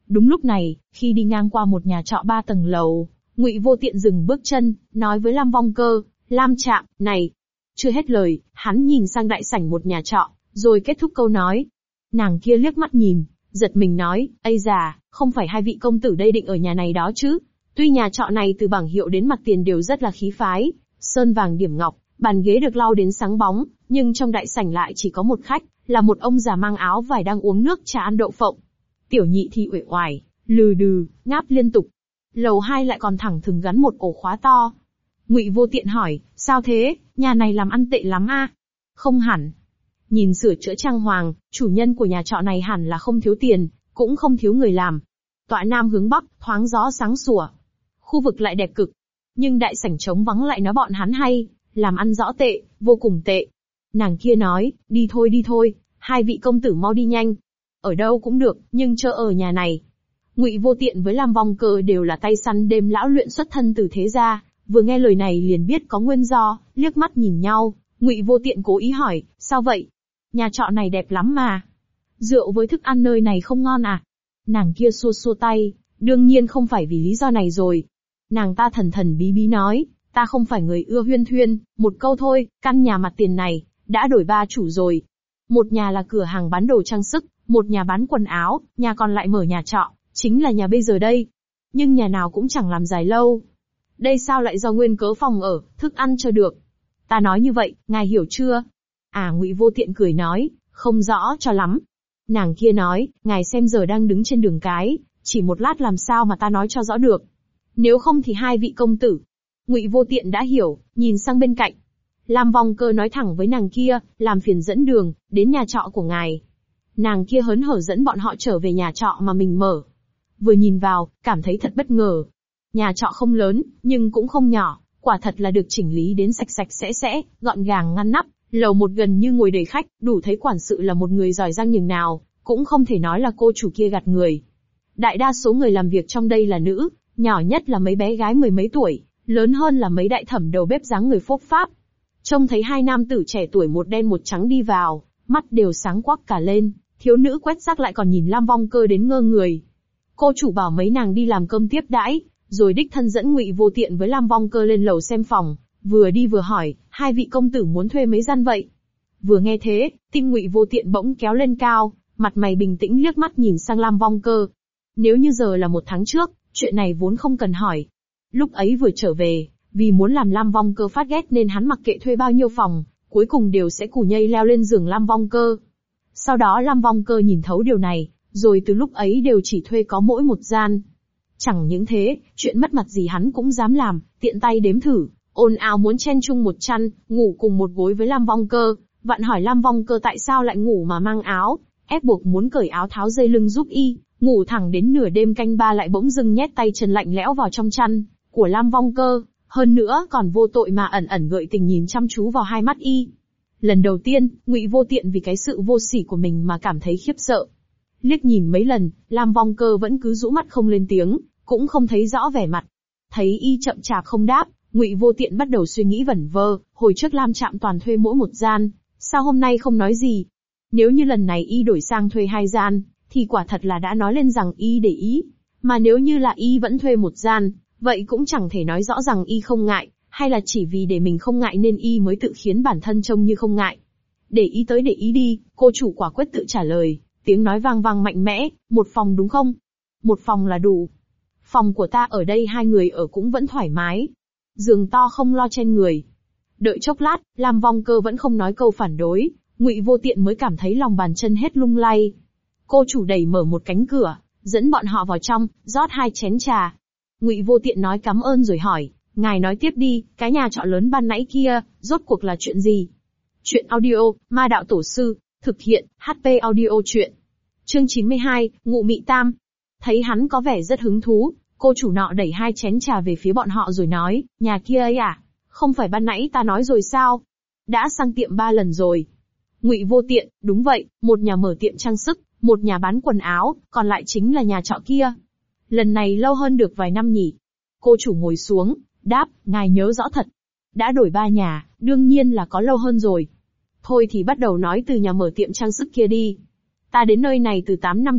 Đúng lúc này, khi đi ngang qua một nhà trọ 3 tầng lầu, Ngụy Vô Tiện dừng bước chân, nói với Lam Vong Cơ, Lam Trạm, này. Chưa hết lời, hắn nhìn sang đại sảnh một nhà trọ, rồi kết thúc câu nói. Nàng kia liếc mắt nhìn, giật mình nói, ây già, không phải hai vị công tử đây định ở nhà này đó chứ? Tuy nhà trọ này từ bảng hiệu đến mặt tiền đều rất là khí phái, sơn vàng điểm ngọc, bàn ghế được lau đến sáng bóng, nhưng trong đại sảnh lại chỉ có một khách, là một ông già mang áo vải đang uống nước trà ăn đậu phộng. Tiểu nhị thì uể oải, lừ đừ, ngáp liên tục. Lầu 2 lại còn thẳng thừng gắn một ổ khóa to. Ngụy Vô Tiện hỏi, sao thế, nhà này làm ăn tệ lắm à? Không hẳn. Nhìn sửa chữa trang hoàng, chủ nhân của nhà trọ này hẳn là không thiếu tiền, cũng không thiếu người làm. Tọa nam hướng bắc, thoáng gió sáng sủa. Khu vực lại đẹp cực. Nhưng đại sảnh trống vắng lại nói bọn hắn hay, làm ăn rõ tệ, vô cùng tệ. Nàng kia nói, đi thôi, hai vị công tử mau đi nhanh. Ở đâu cũng được, nhưng chớ ở nhà này. Ngụy Vô Tiện với Lam Vong Cơ đều là tay săn đêm lão luyện xuất thân từ thế gia, vừa nghe lời này liền biết có nguyên do, liếc mắt nhìn nhau, Ngụy Vô Tiện cố ý hỏi, sao vậy? Nhà trọ này đẹp lắm mà. Rượu với thức ăn nơi này không ngon à? Nàng kia xua xua tay, đương nhiên không phải vì lý do này rồi. Nàng ta thần thần bí bí nói, ta không phải người ưa huyên thuyên, một câu thôi, căn nhà mặt tiền này, đã đổi 3 chủ rồi. Một nhà là cửa hàng bán đồ trang sức, một nhà bán quần áo, nhà còn lại mở nhà trọ, chính là nhà bây giờ đây. Nhưng nhà nào cũng chẳng làm dài lâu. Đây sao lại do nguyên cớ phòng ở, thức ăn cho được. Ta nói như vậy, ngài hiểu chưa? À, Ngụy Vô Tiện cười nói, không rõ cho lắm. Nàng kia nói, ngài xem giờ đang đứng trên đường cái, chỉ một lát làm sao mà ta nói cho rõ được. Nếu không thì hai vị công tử. Ngụy Vô Tiện đã hiểu, nhìn sang bên cạnh. Lam Vong Cơ nói thẳng với nàng kia, làm phiền dẫn đường, đến nhà trọ của ngài. Nàng kia hớn hở dẫn bọn họ trở về nhà trọ mà mình mở. Vừa nhìn vào, cảm thấy thật bất ngờ. Nhà trọ không lớn, nhưng cũng không nhỏ, quả thật là được chỉnh lý đến sạch sạch sẽ, gọn gàng ngăn nắp. Lầu 1 gần như ngồi đầy khách, đủ thấy quản sự là một người giỏi giang nhường nào, cũng không thể nói là cô chủ kia gạt người. Đại đa số người làm việc trong đây là nữ, nhỏ nhất là mấy bé gái 10 mấy tuổi, lớn hơn là mấy đại thẩm đầu bếp dáng người phốp pháp. Trông thấy hai nam tử trẻ tuổi một đen một trắng đi vào, mắt đều sáng quắc cả lên, thiếu nữ quét rác lại còn nhìn Lam Vong Cơ đến ngơ người. Cô chủ bảo mấy nàng đi làm cơm tiếp đãi, rồi đích thân dẫn Ngụy Vô Tiện với Lam Vong Cơ lên lầu xem phòng. Vừa đi vừa hỏi, hai vị công tử muốn thuê mấy gian vậy? Vừa nghe thế, tim Ngụy Vô Tiện bỗng kéo lên cao, mặt mày bình tĩnh liếc mắt nhìn sang Lam Vong Cơ. Nếu như giờ là 1 tháng trước, chuyện này vốn không cần hỏi. Lúc ấy vừa trở về, vì muốn làm Lam Vong Cơ phát ghét nên hắn mặc kệ thuê bao nhiêu phòng, cuối cùng đều sẽ củ nhây leo lên giường Lam Vong Cơ. Sau đó Lam Vong Cơ nhìn thấu điều này, rồi từ lúc ấy đều chỉ thuê có mỗi 1 gian. Chẳng những thế, chuyện mất mặt gì hắn cũng dám làm, tiện tay đếm thử. Ồn ào muốn chen chung một chăn, ngủ cùng một gối với Lam Vong Cơ, vặn hỏi Lam Vong Cơ tại sao lại ngủ mà mang áo, ép buộc muốn cởi áo tháo dây lưng giúp y, ngủ thẳng đến nửa đêm canh 3 lại bỗng dưng nhét tay chân lạnh lẽo vào trong chăn của Lam Vong Cơ, hơn nữa còn vô tội mà ẩn ẩn gợi tình nhìn chăm chú vào hai mắt y. Lần đầu tiên, Ngụy Vô Tiện vì cái sự vô sỉ của mình mà cảm thấy khiếp sợ. Liếc nhìn mấy lần, Lam Vong Cơ vẫn cứ rũ mắt không lên tiếng, cũng không thấy rõ vẻ mặt. Thấy y chậm chạp không đáp, Ngụy Vô Tiện bắt đầu suy nghĩ vẩn vơ, hồi trước Lam Trạm toàn thuê mỗi 1 gian, sao hôm nay không nói gì? Nếu như lần này y đổi sang thuê 2 gian, thì quả thật là đã nói lên rằng y để ý. Mà nếu như là y vẫn thuê 1 gian, vậy cũng chẳng thể nói rõ rằng y không ngại, hay là chỉ vì để mình không ngại nên y mới tự khiến bản thân trông như không ngại. Để ý tới để ý đi, cô chủ quả quyết tự trả lời, tiếng nói vang vang mạnh mẽ, 1 phòng đúng không? 1 phòng là đủ. Phòng của ta ở đây 2 người ở cũng vẫn thoải mái. Giường to không lo chen người. Đợi chốc lát, Lam Vong Cơ vẫn không nói câu phản đối, Ngụy Vô Tiện mới cảm thấy lòng bàn chân hết lung lay. Cô chủ đẩy mở một cánh cửa, dẫn bọn họ vào trong, rót 2 chén trà. Ngụy Vô Tiện nói cảm ơn rồi hỏi, ngài nói tiếp đi, cái nhà trọ lớn ban nãy kia, rốt cuộc là chuyện gì? Chuyện audio, Ma Đạo Tổ Sư, thực hiện, HP audio chuyện. Chương 92, Ngụ Mị Tam. Thấy hắn có vẻ rất hứng thú, cô chủ nọ đẩy 2 chén trà về phía bọn họ rồi nói, nhà kia ấy à? Không phải ban nãy ta nói rồi sao? Đã sang tiệm 3 lần rồi. Ngụy Vô Tiện, đúng vậy, một nhà mở tiệm trang sức, một nhà bán quần áo, còn lại chính là nhà trọ kia. Lần này lâu hơn được vài năm nhỉ? Cô chủ ngồi xuống, đáp, ngài nhớ rõ thật. Đã đổi 3 nhà, đương nhiên là có lâu hơn rồi. Thôi thì bắt đầu nói từ nhà mở tiệm trang sức kia đi. Ta đến nơi này từ 8 năm trước,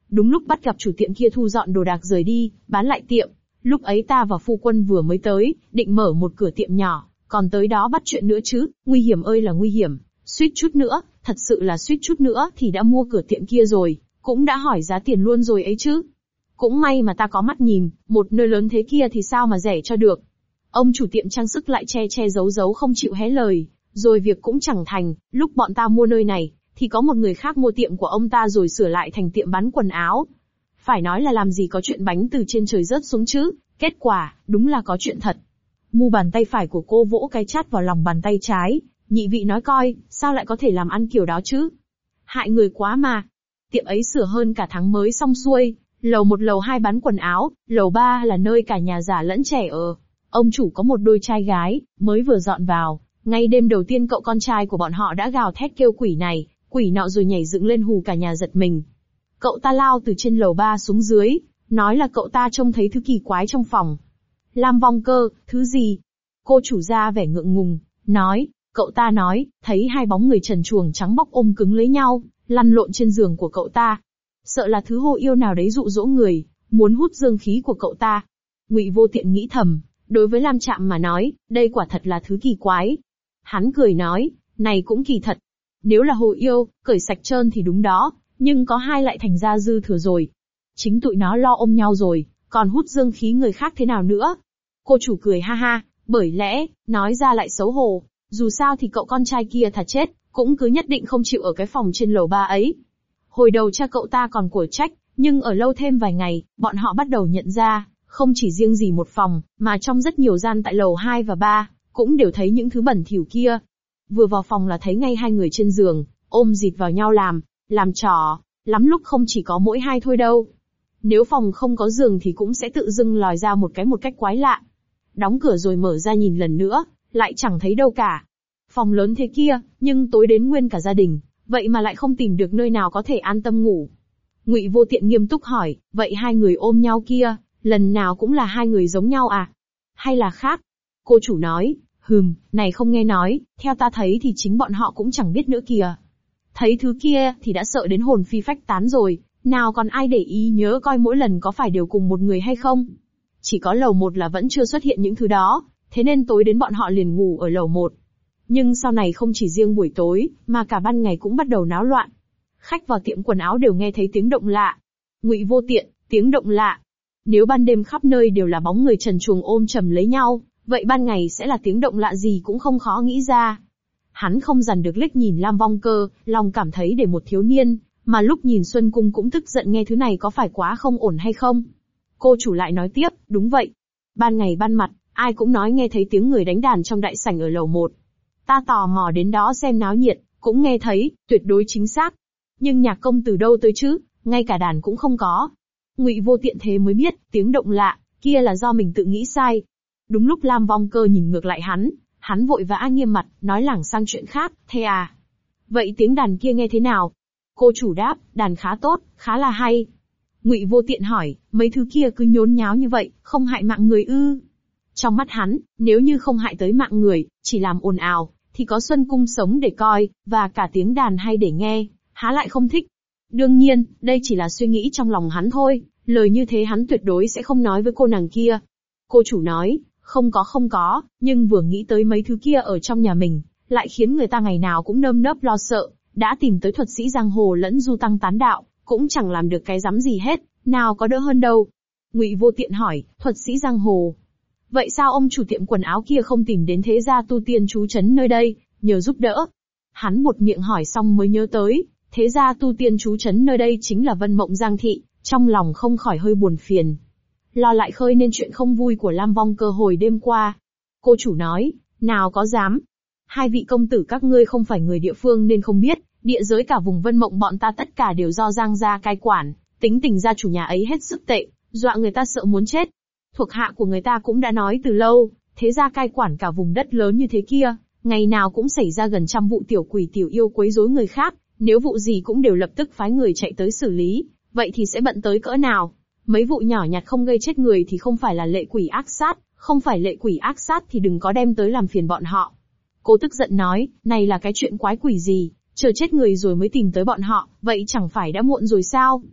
Đúng lúc bắt gặp chủ tiệm kia thu dọn đồ đạc rời đi, bán lại tiệm. Lúc ấy ta và phu quân vừa mới tới, định mở một cửa tiệm nhỏ, còn tới đó bắt chuyện nữa chứ, nguy hiểm ơi là nguy hiểm. Suýt chút nữa, thật sự là suýt chút nữa thì đã mua cửa tiệm kia rồi, cũng đã hỏi giá tiền luôn rồi ấy chứ. Cũng may mà ta có mắt nhìn, một nơi lớn thế kia thì sao mà rẻ cho được. Ông chủ tiệm trang sức lại che che giấu giấu không chịu hé lời, rồi việc cũng chẳng thành, lúc bọn ta mua nơi này, thì có một người khác mua tiệm của ông ta rồi sửa lại thành tiệm bán quần áo. Phải nói là làm gì có chuyện bánh từ trên trời rớt xuống chứ, kết quả, đúng là có chuyện thật. Mu bàn tay phải của cô vỗ cái chát vào lòng bàn tay trái, nhị vị nói coi, sao lại có thể làm ăn kiểu đó chứ? Hại người quá mà. Tiệm ấy sửa hơn cả tháng mới xong xuôi, lầu 1 lầu 2 bán quần áo, lầu 3 là nơi cả nhà già lẫn trẻ ở. Ông chủ có một đôi trai gái, mới vừa dọn vào, ngay đêm đầu tiên cậu con trai của bọn họ đã gào thét kêu quỷ này, quỷ nọ rồi nhảy dựng lên hù cả nhà giật mình. Cậu ta lao từ trên lầu 3 xuống dưới, nói là cậu ta trông thấy thứ kỳ quái trong phòng. Lam Vong Cơ, thứ gì? Cô chủ ra vẻ ngượng ngùng, nói, cậu ta nói, thấy hai bóng người trần truồng trắng bóc ôm cứng lấy nhau, lăn lộn trên giường của cậu ta. Sợ là thứ hô yêu nào đấy dụ dỗ người, muốn hút dương khí của cậu ta. Ngụy Vô Tiện nghĩ thầm, đối với Lam Trạm mà nói, đây quả thật là thứ kỳ quái. Hắn cười nói, này cũng kỳ thật. Nếu là hồ yêu, cởi sạch trơn thì đúng đó, nhưng có hai lại thành ra dư thừa rồi. Chính tụi nó lo ôm nhau rồi, còn hút dương khí người khác thế nào nữa? Cô chủ cười ha ha, bởi lẽ, nói ra lại xấu hổ, dù sao thì cậu con trai kia thà chết, cũng cứ nhất định không chịu ở cái phòng trên lầu 3 ấy. Hồi đầu cha cậu ta còn của trách, nhưng ở lâu thêm vài ngày, bọn họ bắt đầu nhận ra, không chỉ riêng gì một phòng, mà trong rất nhiều gian tại lầu 2 và 3, cũng đều thấy những thứ bẩn thỉu kia. Vừa vào phòng là thấy ngay hai người trên giường, ôm dịt vào nhau làm trò, lắm lúc không chỉ có mỗi hai thôi đâu. Nếu phòng không có giường thì cũng sẽ tự dưng lòi ra một cách quái lạ. Đóng cửa rồi mở ra nhìn lần nữa, lại chẳng thấy đâu cả. Phòng lớn thế kia, nhưng tối đến nguyên cả gia đình, vậy mà lại không tìm được nơi nào có thể an tâm ngủ. Ngụy Vô Tiện nghiêm túc hỏi, vậy hai người ôm nhau kia, lần nào cũng là hai người giống nhau à? Hay là khác? Cô chủ nói, này không nghe nói, theo ta thấy thì chính bọn họ cũng chẳng biết nữa kìa. Thấy thứ kia thì đã sợ đến hồn phi phách tán rồi, nào còn ai để ý nhớ coi mỗi lần có phải đều cùng một người hay không. Chỉ có lầu 1 là vẫn chưa xuất hiện những thứ đó, thế nên tối đến bọn họ liền ngủ ở lầu 1. Nhưng sau này không chỉ riêng buổi tối, mà cả ban ngày cũng bắt đầu náo loạn. Khách vào tiệm quần áo đều nghe thấy tiếng động lạ. Ngụy Vô Tiện, tiếng động lạ. Nếu ban đêm khắp nơi đều là bóng người trần truồng ôm chầm lấy nhau, vậy ban ngày sẽ là tiếng động lạ gì cũng không khó nghĩ ra. Hắn không dằn được liếc nhìn Lam Vong Cơ, lòng cảm thấy để một thiếu niên, mà lúc nhìn Xuân Cung cũng tức giận nghe thứ này có phải quá không ổn hay không. Cô chủ lại nói tiếp, đúng vậy. Ban ngày ban mặt, ai cũng nói nghe thấy tiếng người đánh đàn trong đại sảnh ở lầu 1. Ta tò mò đến đó xem náo nhiệt, cũng nghe thấy, tuyệt đối chính xác. Nhưng nhạc công từ đâu tới chứ, ngay cả đàn cũng không có. Ngụy Vô Tiện thế mới biết, tiếng động lạ, kia là do mình tự nghĩ sai. Đúng lúc Lam Vong Cơ nhìn ngược lại hắn vội vã nghiêm mặt, nói lảng sang chuyện khác, thế à? Vậy tiếng đàn kia nghe thế nào? Cô chủ đáp, đàn khá tốt, khá là hay. Ngụy Vô Tiện hỏi, mấy thứ kia cứ nhốn nháo như vậy, không hại mạng người ư? Trong mắt hắn, nếu như không hại tới mạng người, chỉ làm ồn ào, thì có Xuân Cung sống để coi, và cả tiếng đàn hay để nghe, há lại không thích. Đương nhiên, đây chỉ là suy nghĩ trong lòng hắn thôi, lời như thế hắn tuyệt đối sẽ không nói với cô nàng kia. Cô chủ nói, không có, nhưng vừa nghĩ tới mấy thứ kia ở trong nhà mình, lại khiến người ta ngày nào cũng nơm nớp lo sợ, đã tìm tới thuật sĩ giang hồ lẫn du tăng tán đạo, cũng chẳng làm được cái rắm gì hết, nào có đỡ hơn đâu. Ngụy Vô Tiện hỏi, thuật sĩ giang hồ. Vậy sao ông chủ tiệm quần áo kia không tìm đến thế gia tu tiên trú trấn nơi đây, nhờ giúp đỡ? Hắn một miệng hỏi xong mới nhớ tới, thế gia tu tiên trú trấn nơi đây chính là Vân Mộng Giang Thị, trong lòng không khỏi hơi buồn phiền. Lo lại khơi nên chuyện không vui của Lam Vong Cơ hồi đêm qua. Cô chủ nói, nào có dám. Hai vị công tử các ngươi không phải người địa phương nên không biết, địa giới cả vùng Vân Mộng bọn ta tất cả đều do Giang gia cai quản, tính tình gia chủ nhà ấy hết sức tệ, dọa người ta sợ muốn chết. Thuộc hạ của người ta cũng đã nói từ lâu, thế gia cai quản cả vùng đất lớn như thế kia, ngày nào cũng xảy ra gần trăm vụ tiểu quỷ tiểu yêu quấy rối người khác, nếu vụ gì cũng đều lập tức phái người chạy tới xử lý, vậy thì sẽ bận tới cỡ nào? Mấy vụ nhỏ nhặt không gây chết người thì không phải là lệ quỷ ác sát, không phải lệ quỷ ác sát thì đừng có đem tới làm phiền bọn họ. Cô tức giận nói, này là cái chuyện quái quỷ gì, chờ chết người rồi mới tìm tới bọn họ, vậy chẳng phải đã muộn rồi sao?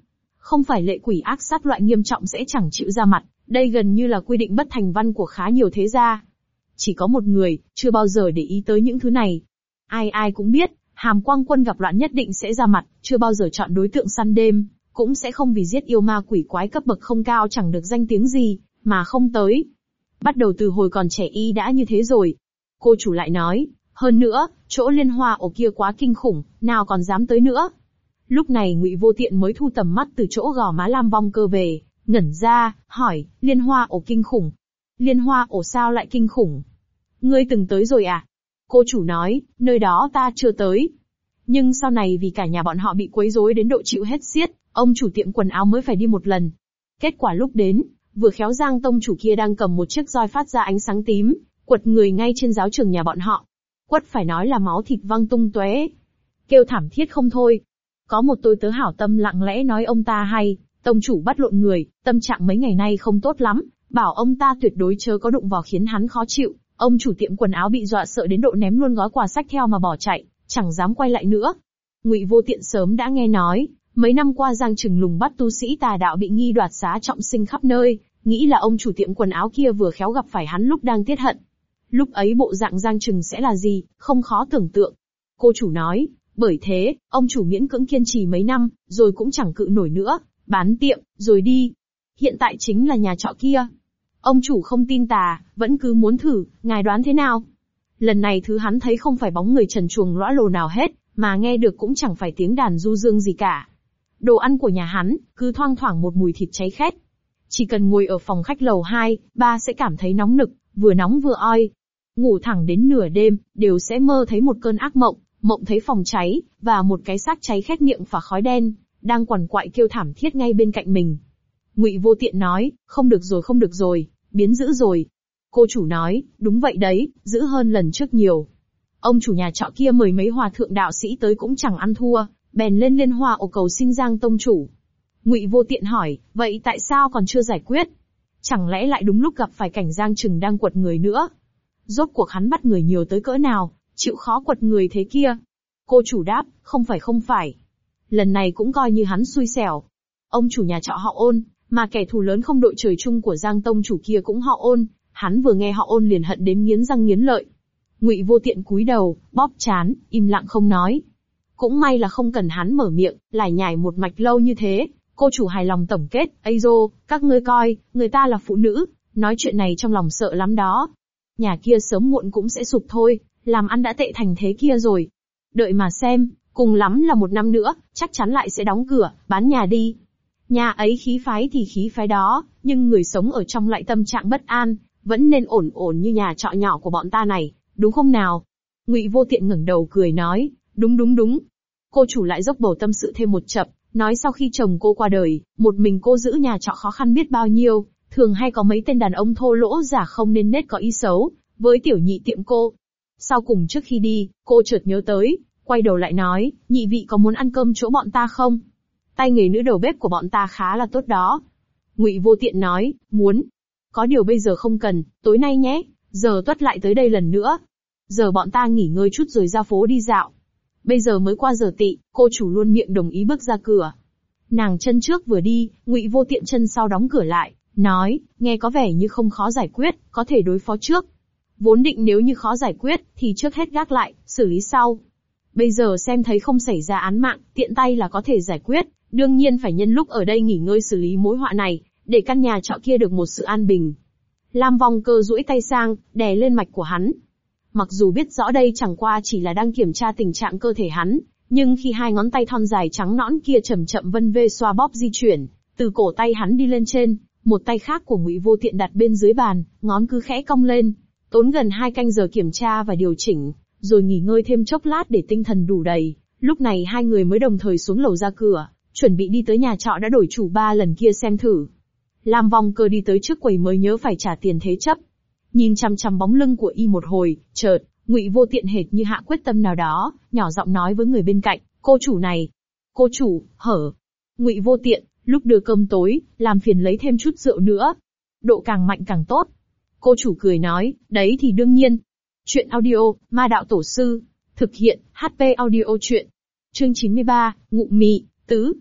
Không phải lệ quỷ ác sát loại nghiêm trọng sẽ chẳng chịu ra mặt, đây gần như là quy định bất thành văn của khá nhiều thế gia. Chỉ có một người, chưa bao giờ để ý tới những thứ này. Ai ai cũng biết, Hàm Quang Quân gặp loạn nhất định sẽ ra mặt, chưa bao giờ chọn đối tượng săn đêm, cũng sẽ không vì giết yêu ma quỷ quái cấp bậc không cao chẳng được danh tiếng gì, mà không tới. Bắt đầu từ hồi còn trẻ y đã như thế rồi. Cô chủ lại nói, hơn nữa, chỗ liên hoa ổ kia quá kinh khủng, nào còn dám tới nữa. Lúc này Ngụy Vô Tiện mới thu tầm mắt từ chỗ gò má Lam Vong Cơ về, ngẩn ra, hỏi, liên hoa ổ kinh khủng. Liên hoa ổ sao lại kinh khủng? Ngươi từng tới rồi à? Cô chủ nói, nơi đó ta chưa tới. Nhưng sau này vì cả nhà bọn họ bị quấy rối đến độ chịu hết xiết, ông chủ tiệm quần áo mới phải đi một lần. Kết quả lúc đến, vừa khéo Giang tông chủ kia đang cầm một chiếc roi phát ra ánh sáng tím, quật người ngay trên giáo trường nhà bọn họ. Quất phải nói là máu thịt văng tung tóe, kêu thảm thiết không thôi. Có một tôi tớ hảo tâm lặng lẽ nói ông ta hay, tông chủ bắt lộn người, tâm trạng mấy ngày nay không tốt lắm, bảo ông ta tuyệt đối chớ có đụng vào khiến hắn khó chịu. Ông chủ tiệm quần áo bị dọa sợ đến độ ném luôn gói quà sách theo mà bỏ chạy, chẳng dám quay lại nữa. Ngụy Vô Tiện sớm đã nghe nói, mấy năm qua Giang Trừng lùng bắt tu sĩ tà đạo bị nghi đoạt xá trọng sinh khắp nơi, nghĩ là ông chủ tiệm quần áo kia vừa khéo gặp phải hắn lúc đang tiết hận. Lúc ấy bộ dạng Giang Trừng sẽ là gì, không khó tưởng tượng. Cô chủ nói, bởi thế, ông chủ miễn cưỡng kiên trì mấy năm, rồi cũng chẳng cự nổi nữa, bán tiệm, rồi đi. Hiện tại chính là nhà trọ kia. Ông chủ không tin tà, vẫn cứ muốn thử, ngài đoán thế nào? Lần này thứ hắn thấy không phải bóng người trần truồng lõa lồ nào hết, mà nghe được cũng chẳng phải tiếng đàn du dương gì cả. Đồ ăn của nhà hắn, cứ thoang thoảng một mùi thịt cháy khét. Chỉ cần ngồi ở phòng khách lầu 2, 3 sẽ cảm thấy nóng nực, vừa nóng vừa oi. Ngủ thẳng đến nửa đêm, đều sẽ mơ thấy một cơn ác mộng, mộng thấy phòng cháy, và một cái xác cháy khét miệng phả khói đen, đang quằn quại kêu thảm thiết ngay bên cạnh mình. Ngụy Vô Tiện nói, không được rồi, biến dữ rồi. Cô chủ nói, đúng vậy đấy, dữ hơn lần trước nhiều. Ông chủ nhà trọ kia mời mấy hòa thượng đạo sĩ tới cũng chẳng ăn thua, bèn lên liên hoa ổ cầu xin Giang tông chủ. Ngụy Vô Tiện hỏi, vậy tại sao còn chưa giải quyết? Chẳng lẽ lại đúng lúc gặp phải cảnh Giang Trừng đang quật người nữa? Rốt cuộc hắn bắt người nhiều tới cỡ nào, chịu khó quật người thế kia? Cô chủ đáp, không phải. Lần này cũng coi như hắn xui xẻo. Ông chủ nhà trọ họ Ôn, mà kẻ thù lớn không đội trời chung của Giang tông chủ kia cũng họ Ôn, hắn vừa nghe họ Ôn liền hận đến nghiến răng nghiến lợi. Ngụy Vô Tiện cúi đầu, bóp trán, im lặng không nói. Cũng may là không cần hắn mở miệng, lải nhải một mạch lâu như thế. Cô chủ hài lòng tổng kết, ây dô, các ngươi coi, người ta là phụ nữ, nói chuyện này trong lòng sợ lắm đó. Nhà kia sớm muộn cũng sẽ sụp thôi, làm ăn đã tệ thành thế kia rồi. Đợi mà xem, cùng lắm là 1 năm nữa, chắc chắn lại sẽ đóng cửa, bán nhà đi. Nhà ấy khí phái thì khí phái đó, nhưng người sống ở trong lại tâm trạng bất an, vẫn nên ổn ổn như nhà trọ nhỏ của bọn ta này, đúng không nào? Ngụy Vô Tiện ngẩng đầu cười nói, đúng. Cô chủ lại dốc bầu tâm sự thêm một chập, nói sau khi chồng cô qua đời, một mình cô giữ nhà trọ khó khăn biết bao nhiêu, thường hay có mấy tên đàn ông thô lỗ giả không nên nết có ý xấu, với tiểu nhị tiệm cô. Sau cùng trước khi đi, cô chợt nhớ tới, quay đầu lại nói, nhị vị có muốn ăn cơm chỗ bọn ta không? Tay nghề nữ đầu bếp của bọn ta khá là tốt đó. Ngụy Vô Tiện nói, muốn. Có điều bây giờ không cần, tối nay nhé, giờ tuất lại tới đây lần nữa. Giờ bọn ta nghỉ ngơi chút rồi ra phố đi dạo. Bây giờ mới qua giờ tị, cô chủ luôn miệng đồng ý bước ra cửa. Nàng chân trước vừa đi, Ngụy Vô Tiện chân sau đóng cửa lại, nói, nghe có vẻ như không khó giải quyết, có thể đối phó trước. Vốn định nếu như khó giải quyết, thì trước hết gác lại, xử lý sau. Bây giờ xem thấy không xảy ra án mạng, tiện tay là có thể giải quyết, đương nhiên phải nhân lúc ở đây nghỉ ngơi xử lý mối họa này, để căn nhà trọ kia được một sự an bình. Lam Vong Cơ duỗi tay sang, đè lên mạch của hắn. Mặc dù biết rõ đây chẳng qua chỉ là đang kiểm tra tình trạng cơ thể hắn, nhưng khi hai ngón tay thon dài trắng nõn kia chậm chậm vân vê xoa bóp di chuyển, từ cổ tay hắn đi lên trên, một tay khác của Ngụy Vô Tiện đặt bên dưới bàn, ngón cứ khẽ cong lên, tốn gần 2 canh giờ kiểm tra và điều chỉnh, rồi nghỉ ngơi thêm chốc lát để tinh thần đủ đầy. Lúc này hai người mới đồng thời xuống lầu ra cửa, chuẩn bị đi tới nhà trọ đã đổi chủ 3 lần kia xem thử. Lam Vong Cơ đi tới trước quầy mới nhớ phải trả tiền thế chấp. Nhìn chằm chằm bóng lưng của y một hồi, chợt, Ngụy Vô Tiện hệt như hạ quyết tâm nào đó, nhỏ giọng nói với người bên cạnh, cô chủ này. Cô chủ, hở. Ngụy Vô Tiện, lúc đưa cơm tối, làm phiền lấy thêm chút rượu nữa. Độ càng mạnh càng tốt. Cô chủ cười nói, đấy thì đương nhiên. Chuyện audio, Ma Đạo Tổ Sư. Thực hiện, HP audio chuyện. Chương 93, Ngụ Mị, Tứ.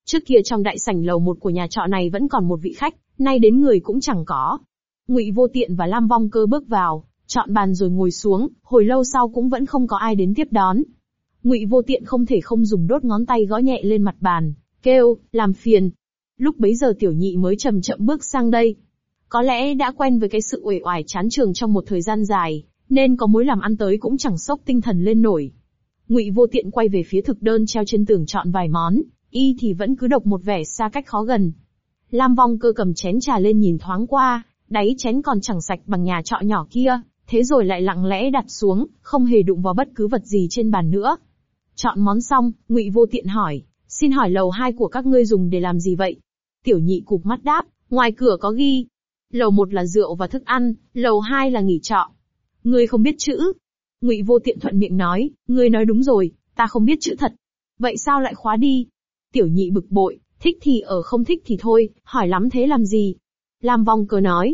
Trước kia trong đại sảnh lầu 1 của nhà trọ này vẫn còn một vị khách, nay đến người cũng chẳng có. Ngụy Vô Tiện và Lam Vong Cơ bước vào, chọn bàn rồi ngồi xuống, hồi lâu sau cũng vẫn không có ai đến tiếp đón. Ngụy Vô Tiện không thể không dùng đốt ngón tay gõ nhẹ lên mặt bàn, kêu, làm phiền. Lúc bấy giờ tiểu nhị mới chậm chậm bước sang đây. Có lẽ đã quen với cái sự uể oải chán trường trong một thời gian dài, nên có mối làm ăn tới cũng chẳng sốc tinh thần lên nổi. Ngụy Vô Tiện quay về phía thực đơn treo trên tường chọn vài món, y thì vẫn cứ độc một vẻ xa cách khó gần. Lam Vong Cơ cầm chén trà lên nhìn thoáng qua, đáy chén còn chẳng sạch bằng nhà trọ nhỏ kia, thế rồi lại lặng lẽ đặt xuống, không hề đụng vào bất cứ vật gì trên bàn nữa. Chọn món xong, Ngụy Vô Tiện hỏi, xin hỏi lầu 2 của các ngươi dùng để làm gì vậy? Tiểu nhị cụp mắt đáp, ngoài cửa có ghi. Lầu 1 là rượu và thức ăn, lầu 2 là nghỉ trọ. Ngươi không biết chữ. Ngụy Vô Tiện thuận miệng nói, ngươi nói đúng rồi, ta không biết chữ thật. Vậy sao lại khóa đi? Tiểu nhị bực bội, thích thì ở không thích thì thôi, hỏi lắm thế làm gì? Lam Vong Cơ nói,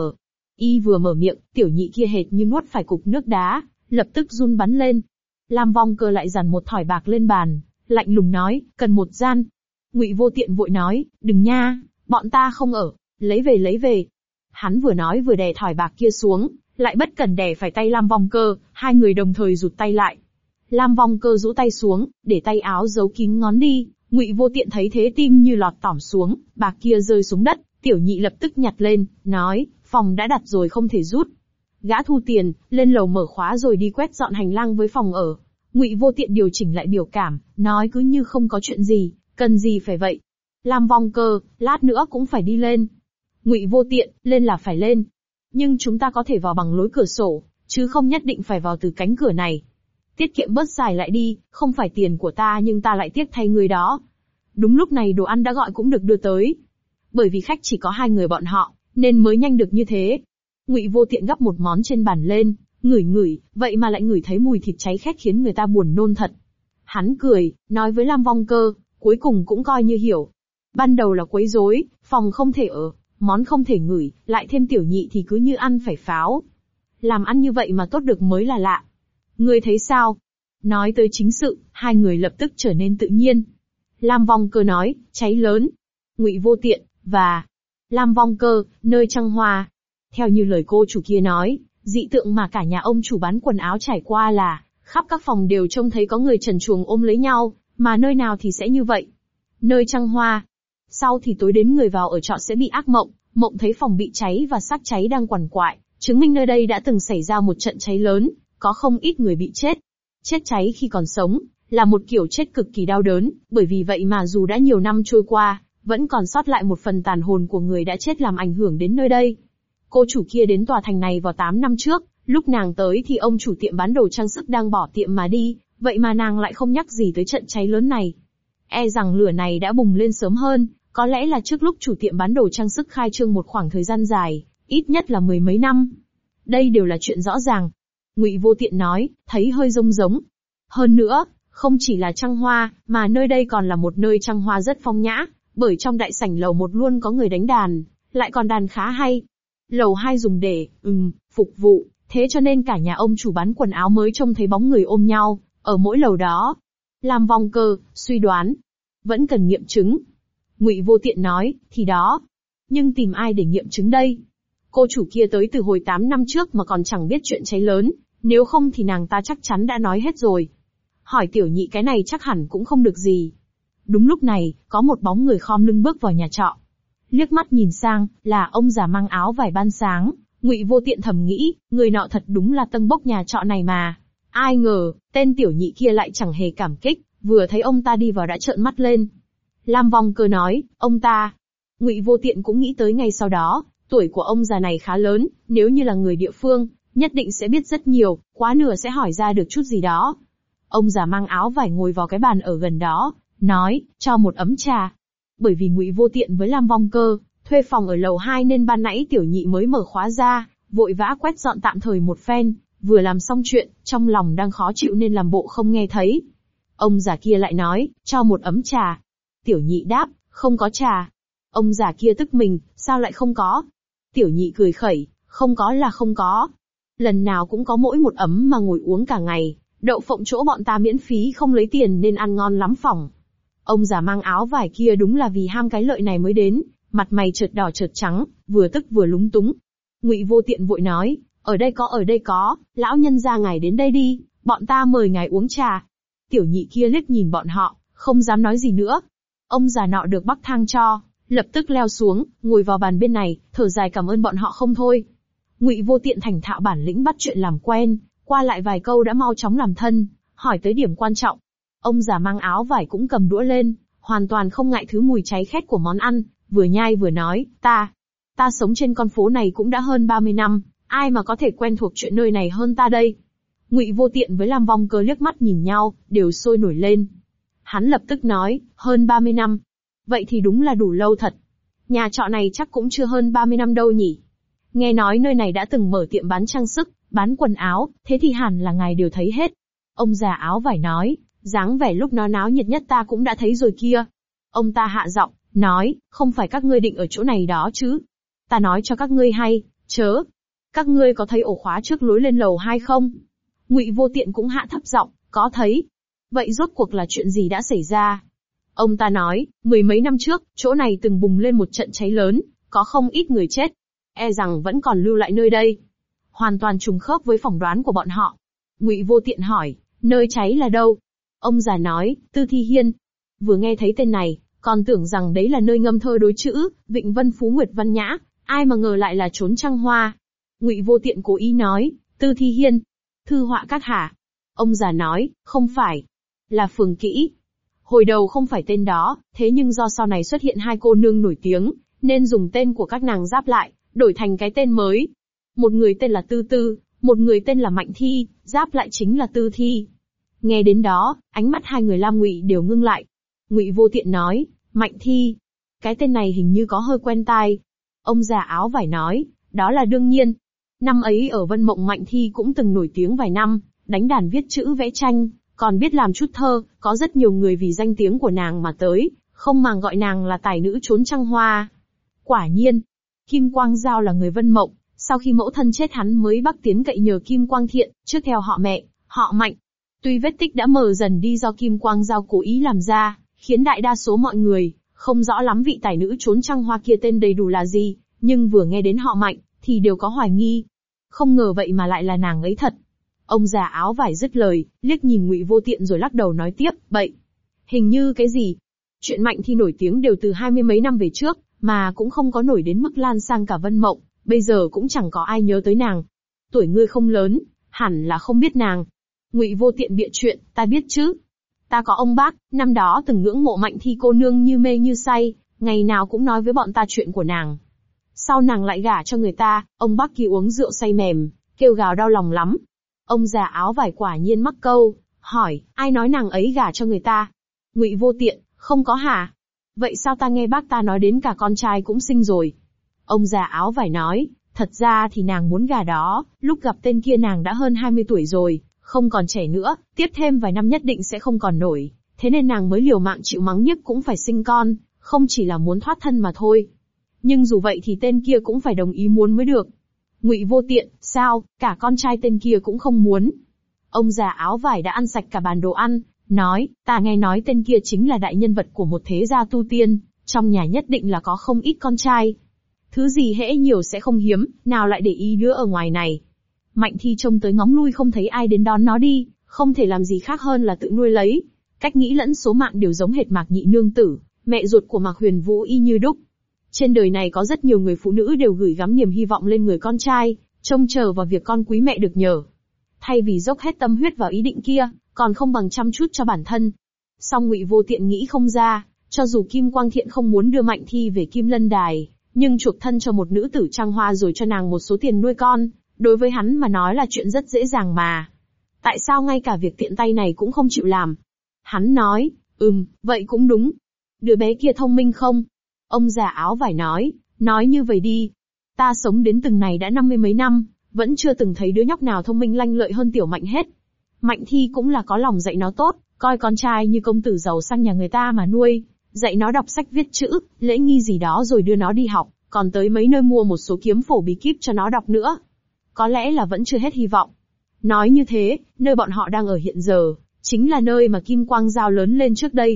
y vừa mở miệng, tiểu nhị kia hệt như nuốt phải cục nước đá, lập tức run bắn lên. Lam Vong Cơ lại dằn một thỏi bạc lên bàn, lạnh lùng nói, cần một gian. Ngụy Vô Tiện vội nói, đừng nha, bọn ta không ở, lấy về. Hắn vừa nói vừa đè thỏi bạc kia xuống, lại bất cẩn đè phải tay Lam Vong Cơ, hai người đồng thời rụt tay lại. Lam Vong Cơ rũ tay xuống, để tay áo giấu kín ngón đi. Ngụy Vô Tiện thấy thế tim như lọt tỏm xuống, bạc kia rơi xuống đất, tiểu nhị lập tức nhặt lên, nói, phòng đã đặt rồi không thể rút. Gã thu tiền, lên lầu mở khóa rồi đi quét dọn hành lang với phòng ở. Ngụy Vô Tiện điều chỉnh lại biểu cảm, nói cứ như không có chuyện gì, cần gì phải vậy. Lam Vong Cơ, lát nữa cũng phải đi lên. Ngụy Vô Tiện, lên là phải lên. Nhưng chúng ta có thể vào bằng lối cửa sổ, chứ không nhất định phải vào từ cánh cửa này. Tiết kiệm bớt xài lại đi, không phải tiền của ta nhưng ta lại tiếc thay người đó. Đúng lúc này đồ ăn đã gọi cũng được đưa tới. Bởi vì khách chỉ có 2 người bọn họ, nên mới nhanh được như thế. Ngụy Vô Tiện gắp một món trên bàn lên, ngửi, vậy mà lại ngửi thấy mùi thịt cháy khét khiến người ta buồn nôn thật. Hắn cười, nói với Lam Vong Cơ, cuối cùng cũng coi như hiểu. Ban đầu là quấy rối, phòng không thể ở, món không thể ngửi, lại thêm tiểu nhị thì cứ như ăn phải pháo. Làm ăn như vậy mà tốt được mới là lạ. Ngươi thấy sao? Nói tới chính sự, hai người lập tức trở nên tự nhiên. Lam Vong Cơ nói, cháy lớn. Ngụy Vô Tiện, và Lam Vong Cơ, nơi trăng hoa. Theo như lời cô chủ kia nói, dị tượng mà cả nhà ông chủ bán quần áo trải qua là, khắp các phòng đều trông thấy có người trần truồng ôm lấy nhau, mà nơi nào thì sẽ như vậy. Nơi trăng hoa. Sau thì tối đến người vào ở trọ sẽ bị ác mộng, mộng thấy phòng bị cháy và xác cháy đang quằn quại, chứng minh nơi đây đã từng xảy ra một trận cháy lớn, có không ít người bị chết. Chết cháy khi còn sống, là một kiểu chết cực kỳ đau đớn, bởi vì vậy mà dù đã nhiều năm trôi qua, vẫn còn sót lại một phần tàn hồn của người đã chết làm ảnh hưởng đến nơi đây. Cô chủ kia đến tòa thành này vào 8 năm trước, lúc nàng tới thì ông chủ tiệm bán đồ trang sức đang bỏ tiệm mà đi, vậy mà nàng lại không nhắc gì tới trận cháy lớn này. E rằng lửa này đã bùng lên sớm hơn, có lẽ là trước lúc chủ tiệm bán đồ trang sức khai trương một khoảng thời gian dài, ít nhất là 10 mấy năm. Đây đều là chuyện rõ ràng. Ngụy Vô Tiện nói, thấy hơi giống. Hơn nữa, không chỉ là trăng hoa, mà nơi đây còn là một nơi trăng hoa rất phong nhã, bởi trong đại sảnh lầu 1 luôn có người đánh đàn, lại còn đàn khá hay. Lầu 2 dùng để, phục vụ, thế cho nên cả nhà ông chủ bán quần áo mới trông thấy bóng người ôm nhau, ở mỗi lầu đó. Lam Vong Cơ, suy đoán. Vẫn cần nghiệm chứng. Ngụy Vô Tiện nói, thì đó. Nhưng tìm ai để nghiệm chứng đây? Cô chủ kia tới từ hồi 8 năm trước mà còn chẳng biết chuyện cháy lớn, nếu không thì nàng ta chắc chắn đã nói hết rồi. Hỏi tiểu nhị cái này chắc hẳn cũng không được gì. Đúng lúc này, có một bóng người khom lưng bước vào nhà trọ. Liếc mắt nhìn sang, là ông già mang áo vải ban sáng. Ngụy Vô Tiện thầm nghĩ, người nọ thật đúng là tân bốc nhà trọ này mà. Ai ngờ, tên tiểu nhị kia lại chẳng hề cảm kích, vừa thấy ông ta đi vào đã trợn mắt lên. Lam Vong Cơ nói, ông ta. Ngụy Vô Tiện cũng nghĩ tới ngay sau đó, tuổi của ông già này khá lớn, nếu như là người địa phương, nhất định sẽ biết rất nhiều, quá nửa sẽ hỏi ra được chút gì đó. Ông già mang áo vải ngồi vào cái bàn ở gần đó, nói, cho một ấm trà. Bởi vì Ngụy Vô Tiện với Lam Vong Cơ thuê phòng ở lầu 2 nên ban nãy tiểu nhị mới mở khóa ra, vội vã quét dọn tạm thời một phen, vừa làm xong chuyện, trong lòng đang khó chịu nên làm bộ không nghe thấy. Ông già kia lại nói, cho một ấm trà. Tiểu nhị đáp, không có trà. Ông già kia tức mình, sao lại không có? Tiểu nhị cười khẩy, không có là không có. Lần nào cũng có mỗi một ấm mà ngồi uống cả ngày, đậu phộng chỗ bọn ta miễn phí không lấy tiền nên ăn ngon lắm phỏng. Ông già mang áo vải kia đúng là vì ham cái lợi này mới đến, mặt mày chợt đỏ chợt trắng, vừa tức vừa lúng túng. Ngụy Vô Tiện vội nói, ở đây có, lão nhân gia ngài đến đây đi, bọn ta mời ngài uống trà. Tiểu nhị kia liếc nhìn bọn họ, không dám nói gì nữa. Ông già nọ được bắc thang cho, lập tức leo xuống, ngồi vào bàn bên này, thở dài cảm ơn bọn họ không thôi. Ngụy Vô Tiện thành thạo bản lĩnh bắt chuyện làm quen, qua lại vài câu đã mau chóng làm thân, hỏi tới điểm quan trọng. Ông già mang áo vải cũng cầm đũa lên, hoàn toàn không ngại thứ mùi cháy khét của món ăn, vừa nhai vừa nói, ta sống trên con phố này cũng đã hơn 30 năm, ai mà có thể quen thuộc chuyện nơi này hơn ta đây. Ngụy Vô Tiện với Lam Vong Cơ liếc mắt nhìn nhau, đều sôi nổi lên. Hắn lập tức nói, hơn 30 năm. Vậy thì đúng là đủ lâu thật. Nhà trọ này chắc cũng chưa hơn 30 năm đâu nhỉ. Nghe nói nơi này đã từng mở tiệm bán trang sức, bán quần áo, thế thì hẳn là ngài đều thấy hết. Ông già áo vải nói, dáng vẻ lúc nó náo nhiệt nhất ta cũng đã thấy rồi kia. Ông ta hạ giọng, nói, không phải các ngươi định ở chỗ này đó chứ. Ta nói cho các ngươi hay, chớ. Các ngươi có thấy ổ khóa trước lối lên lầu 2 không? Ngụy Vô Tiện cũng hạ thấp giọng, có thấy. Vậy rốt cuộc là chuyện gì đã xảy ra? Ông ta nói, 10 mấy năm trước, chỗ này từng bùng lên một trận cháy lớn, có không ít người chết. E rằng vẫn còn lưu lại nơi đây. Hoàn toàn trùng khớp với phỏng đoán của bọn họ. Ngụy Vô Tiện hỏi, nơi cháy là đâu? Ông già nói, Tư Thi Hiên. Vừa nghe thấy tên này, còn tưởng rằng đấy là nơi ngâm thơ đối chữ, Vịnh Vân Phú Nguyệt Văn Nhã, ai mà ngờ lại là trốn trăng hoa. Ngụy Vô Tiện cố ý nói, Tư Thi Hiên, thư họa các hả? Ông già nói, không phải, là Phường Kỹ. Hồi đầu không phải tên đó, thế nhưng do sau này xuất hiện hai cô nương nổi tiếng, nên dùng tên của các nàng giáp lại, đổi thành cái tên mới. Một người tên là Tư Tư, một người tên là Mạnh Thi, giáp lại chính là Tư Thi. Nghe đến đó, ánh mắt hai người Lam Ngụy đều ngưng lại. Ngụy Vô Tiện nói, Mạnh Thi, cái tên này hình như có hơi quen tai. Ông già áo vải nói, đó là đương nhiên. Năm ấy ở Vân Mộng Mạnh Thi cũng từng nổi tiếng vài năm, đánh đàn viết chữ vẽ tranh, còn biết làm chút thơ, có rất nhiều người vì danh tiếng của nàng mà tới, không màng gọi nàng là tài nữ trốn trăng hoa. Quả nhiên, Kim Quang Giao là người Vân Mộng, sau khi mẫu thân chết hắn mới bắc tiến cậy nhờ Kim Quang Thiện, trước theo họ mẹ, họ Mạnh. Tuy vết tích đã mờ dần đi do Kim Quang Giao cố ý làm ra, khiến đại đa số mọi người không rõ lắm vị tài nữ trốn trăng hoa kia tên đầy đủ là gì, nhưng vừa nghe đến họ Mạnh, thì đều có hoài nghi. Không ngờ vậy mà lại là nàng ấy thật. Ông già áo vải dứt lời, liếc nhìn Ngụy Vô Tiện rồi lắc đầu nói tiếp, bậy. Hình như cái gì? Chuyện Mạnh Thi nổi tiếng đều từ 20 mấy năm về trước, mà cũng không có nổi đến mức lan sang cả Vân Mộng, bây giờ cũng chẳng có ai nhớ tới nàng. Tuổi ngươi không lớn, hẳn là không biết nàng. Ngụy Vô Tiện bịa chuyện, ta biết chứ. Ta có ông bác, năm đó từng ngưỡng mộ Mạnh Thi cô nương như mê như say, ngày nào cũng nói với bọn ta chuyện của nàng. Sau nàng lại gả cho người ta, ông bác kia uống rượu say mềm, kêu gào đau lòng lắm. Ông già áo vải quả nhiên mắc câu, hỏi, ai nói nàng ấy gả cho người ta? Ngụy Vô Tiện, không có hả? Vậy sao ta nghe bác ta nói đến cả con trai cũng sinh rồi? Ông già áo vải nói, thật ra thì nàng muốn gả đó, lúc gặp tên kia nàng đã hơn 20 tuổi rồi, không còn trẻ nữa, tiếp thêm vài năm nhất định sẽ không còn nổi, thế nên nàng mới liều mạng chịu mắng nhiếc cũng phải sinh con, không chỉ là muốn thoát thân mà thôi. Nhưng dù vậy thì tên kia cũng phải đồng ý muốn mới được. Ngụy Vô Tiện, sao, cả con trai tên kia cũng không muốn? Ông già áo vải đã ăn sạch cả bàn đồ ăn, nói, ta nghe nói tên kia chính là đại nhân vật của một thế gia tu tiên, trong nhà nhất định là có không ít con trai. Thứ gì hễ nhiều sẽ không hiếm, nào lại để ý đứa ở ngoài này. Mạnh Thi trông tới ngóng lui không thấy ai đến đón nó đi, không thể làm gì khác hơn là tự nuôi lấy. Cách nghĩ lẫn số mạng đều giống hệt Mạc Nhị nương tử, mẹ ruột của Mạc Huyền Vũ y như đúc. Trên đời này có rất nhiều người phụ nữ đều gửi gắm niềm hy vọng lên người con trai, trông chờ vào việc con quý mẹ được nhờ. Thay vì dốc hết tâm huyết vào ý định kia, còn không bằng chăm chút cho bản thân. Song Ngụy Vô Tiện nghĩ không ra, cho dù Kim Quang Thiện không muốn đưa Mạnh Thi về Kim Lân Đài, nhưng chuộc thân cho một nữ tử trăng hoa rồi cho nàng một số tiền nuôi con, đối với hắn mà nói là chuyện rất dễ dàng mà. Tại sao ngay cả việc tiện tay này cũng không chịu làm? Hắn nói, vậy cũng đúng. Đứa bé kia thông minh không? Ông già áo vải nói như vậy đi. Ta sống đến từng này đã 50 mấy năm, vẫn chưa từng thấy đứa nhóc nào thông minh lanh lợi hơn Tiểu Mạnh hết. Mạnh Thi cũng là có lòng dạy nó tốt, coi con trai như công tử giàu sang nhà người ta mà nuôi, dạy nó đọc sách viết chữ, lễ nghi gì đó rồi đưa nó đi học, còn tới mấy nơi mua một số kiếm phổ bí kíp cho nó đọc nữa. Có lẽ là vẫn chưa hết hy vọng. Nói như thế, nơi bọn họ đang ở hiện giờ, chính là nơi mà Kim Quang Giao lớn lên trước đây.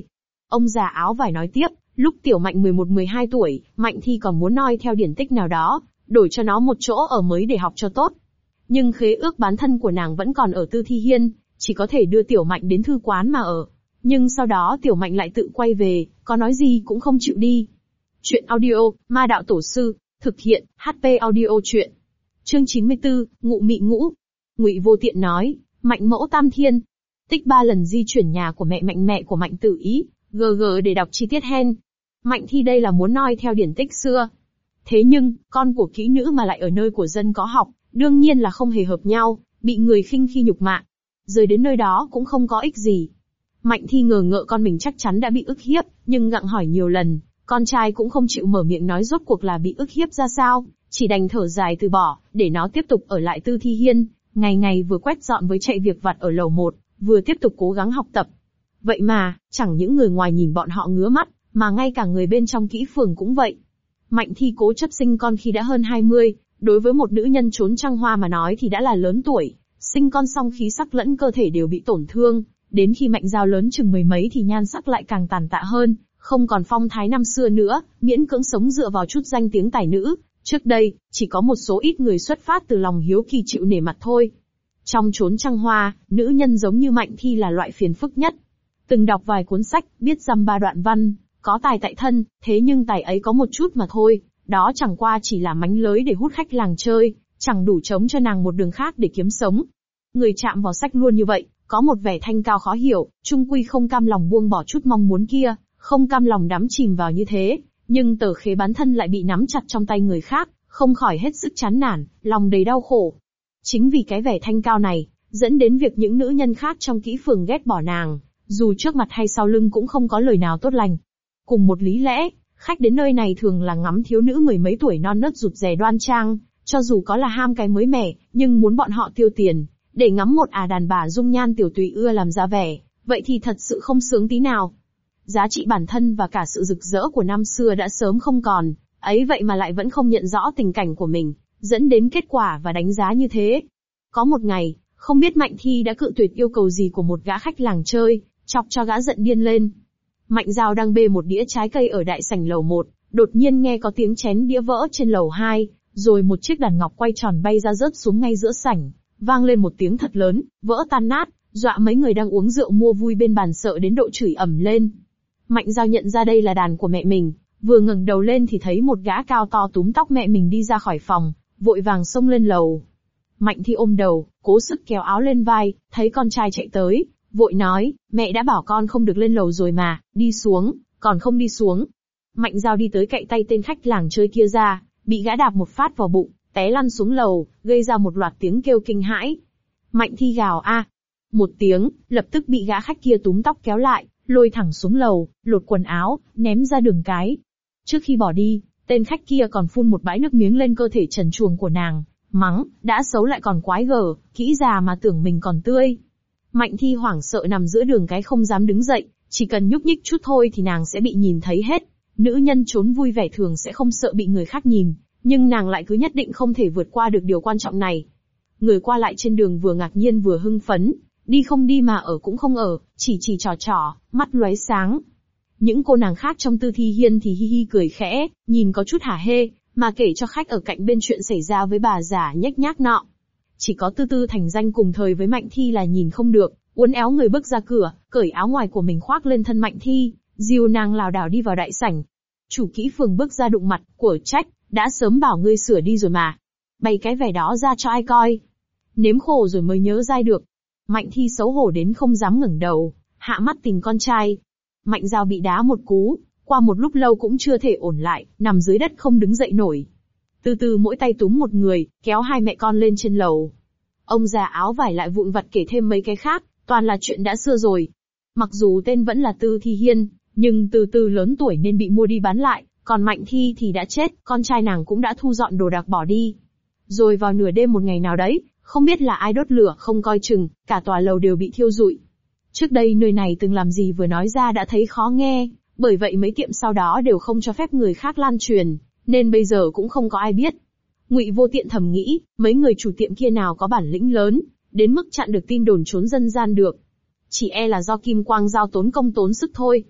Ông già áo vải nói tiếp, lúc Tiểu Mạnh 11-12 tuổi, Mạnh Thi còn muốn noi theo điển tích nào đó, đổi cho nó một chỗ ở mới để học cho tốt. Nhưng khế ước bán thân của nàng vẫn còn ở Tư Thi Hiên, chỉ có thể đưa Tiểu Mạnh đến thư quán mà ở. Nhưng sau đó Tiểu Mạnh lại tự quay về, có nói gì cũng không chịu đi. Chuyện audio, Ma Đạo Tổ Sư, thực hiện, HP audio chuyện. Chương 94, Ngụ Mị Ngũ. Ngụy Vô Tiện nói, Mạnh mẫu tam thiên. Tích 3 lần di chuyển nhà của mẹ của Mạnh Tử Ý, GG để đọc chi tiết hen. Mạnh Thi đây là muốn noi theo điển tích xưa. Thế nhưng, con của kỹ nữ mà lại ở nơi của dân có học, đương nhiên là không hề hợp nhau, bị người khinh khi nhục mạ. Rời đến nơi đó cũng không có ích gì. Mạnh Thi ngờ ngợ con mình chắc chắn đã bị ức hiếp, nhưng gặng hỏi nhiều lần, con trai cũng không chịu mở miệng nói rốt cuộc là bị ức hiếp ra sao, chỉ đành thở dài từ bỏ, để nó tiếp tục ở lại Tư Thi Hiên, ngày ngày vừa quét dọn với chạy việc vặt ở lầu 1, vừa tiếp tục cố gắng học tập. Vậy mà, chẳng những người ngoài nhìn bọn họ ngứa mắt, mà ngay cả người bên trong kỹ phường cũng vậy. Mạnh Thi cố chấp sinh con khi đã hơn 20, đối với một nữ nhân trốn trăng hoa mà nói thì đã là lớn tuổi, sinh con xong khí sắc lẫn cơ thể đều bị tổn thương, đến khi Mạnh Giao lớn chừng mười mấy thì nhan sắc lại càng tàn tạ hơn, không còn phong thái năm xưa nữa, miễn cưỡng sống dựa vào chút danh tiếng tài nữ. Trước đây, chỉ có một số ít người xuất phát từ lòng hiếu kỳ chịu nể mặt thôi. Trong chốn trăng hoa, nữ nhân giống như Mạnh Thi là loại phiền phức nhất. Từng đọc vài cuốn sách, biết dăm ba đoạn văn, có tài tại thân, thế nhưng tài ấy có một chút mà thôi, đó chẳng qua chỉ là mánh lới để hút khách làng chơi, chẳng đủ chống cho nàng một đường khác để kiếm sống. Người chạm vào sách luôn như vậy, có một vẻ thanh cao khó hiểu, chung quy không cam lòng buông bỏ chút mong muốn kia, không cam lòng đắm chìm vào như thế, nhưng tờ khế bán thân lại bị nắm chặt trong tay người khác, không khỏi hết sức chán nản, lòng đầy đau khổ. Chính vì cái vẻ thanh cao này, dẫn đến việc những nữ nhân khác trong kỹ phường ghét bỏ nàng, dù trước mặt hay sau lưng cũng không có lời nào tốt lành. Cùng một lý lẽ, khách đến nơi này thường là ngắm thiếu nữ mười mấy tuổi non nớt rụt rè đoan trang, cho dù có là ham cái mới mẻ, nhưng muốn bọn họ tiêu tiền, để ngắm một đàn bà dung nhan tiểu tùy ưa làm ra vẻ, vậy thì thật sự không sướng tí nào. Giá trị bản thân và cả sự rực rỡ của năm xưa đã sớm không còn, ấy vậy mà lại vẫn không nhận rõ tình cảnh của mình, dẫn đến kết quả và đánh giá như thế. Có một ngày, không biết Mạnh Thi đã cự tuyệt yêu cầu gì của một gã khách làng chơi, chọc cho gã giận điên lên. Mạnh Giao đang bê một đĩa trái cây ở đại sảnh lầu 1, đột nhiên nghe có tiếng chén đĩa vỡ trên lầu 2, rồi một chiếc đàn ngọc quay tròn bay ra rớt xuống ngay giữa sảnh, vang lên một tiếng thật lớn, vỡ tan nát, dọa mấy người đang uống rượu mua vui bên bàn sợ đến độ chửi ầm lên. Mạnh Giao nhận ra đây là đàn của mẹ mình, vừa ngẩng đầu lên thì thấy một gã cao to túm tóc mẹ mình đi ra khỏi phòng, vội vàng xông lên lầu. Mạnh Thi ôm đầu, cố sức kéo áo lên vai, thấy con trai chạy tới, vội nói, mẹ đã bảo con không được lên lầu rồi mà, đi xuống, còn không đi xuống. Mạnh Giao đi tới cạy tay tên khách làng chơi kia ra, bị gã đạp một phát vào bụng, té lăn xuống lầu, gây ra một loạt tiếng kêu kinh hãi. Mạnh Thi gào a một tiếng, lập tức bị gã khách kia túm tóc kéo lại, lôi thẳng xuống lầu, lột quần áo, ném ra đường cái. Trước khi bỏ đi, tên khách kia còn phun một bãi nước miếng lên cơ thể trần truồng của nàng, mắng, đã xấu lại còn quái gở, kỹ già mà tưởng mình còn tươi. Mạnh Thi hoảng sợ nằm giữa đường cái không dám đứng dậy, chỉ cần nhúc nhích chút thôi thì nàng sẽ bị nhìn thấy hết. Nữ nhân trốn vui vẻ thường sẽ không sợ bị người khác nhìn, nhưng nàng lại cứ nhất định không thể vượt qua được điều quan trọng này. Người qua lại trên đường vừa ngạc nhiên vừa hưng phấn, đi không đi mà ở cũng không ở, chỉ trò, mắt lóe sáng. Những cô nàng khác trong Tư Thi Hiên thì hi hi cười khẽ, nhìn có chút hả hê, mà kể cho khách ở cạnh bên chuyện xảy ra với bà già nhếch nhác nọ. Chỉ có Tư Tư thành danh cùng thời với Mạnh Thi là nhìn không được, uốn éo người bước ra cửa, cởi áo ngoài của mình khoác lên thân Mạnh Thi, dìu nàng lảo đảo đi vào đại sảnh. Chủ kỹ phường bước ra đụng mặt, của trách, đã sớm bảo ngươi sửa đi rồi mà. Bày cái vẻ đó ra cho ai coi. Nếm khổ rồi mới nhớ dai được. Mạnh Thi xấu hổ đến không dám ngẩng đầu, hạ mắt tình con trai. Mạnh Giao bị đá một cú, qua một lúc lâu cũng chưa thể ổn lại, nằm dưới đất không đứng dậy nổi. Từ từ mỗi tay túm một người, kéo hai mẹ con lên trên lầu. Ông già áo vải lại vụn vặt kể thêm mấy cái khác, toàn là chuyện đã xưa rồi. Mặc dù tên vẫn là Tư Thi Hiên, nhưng Từ Từ lớn tuổi nên bị mua đi bán lại, còn Mạnh Thi thì đã chết, con trai nàng cũng đã thu dọn đồ đạc bỏ đi. Rồi vào nửa đêm một ngày nào đấy, không biết là ai đốt lửa không coi chừng, cả tòa lầu đều bị thiêu rụi. Trước đây nơi này từng làm gì vừa nói ra đã thấy khó nghe, bởi vậy mấy tiệm sau đó đều không cho phép người khác lan truyền, nên bây giờ cũng không có ai biết. Ngụy Vô Tiện thầm nghĩ, mấy người chủ tiệm kia nào có bản lĩnh lớn, đến mức chặn được tin đồn trốn dân gian được. Chỉ e là do Kim Quang Giao tốn công tốn sức thôi.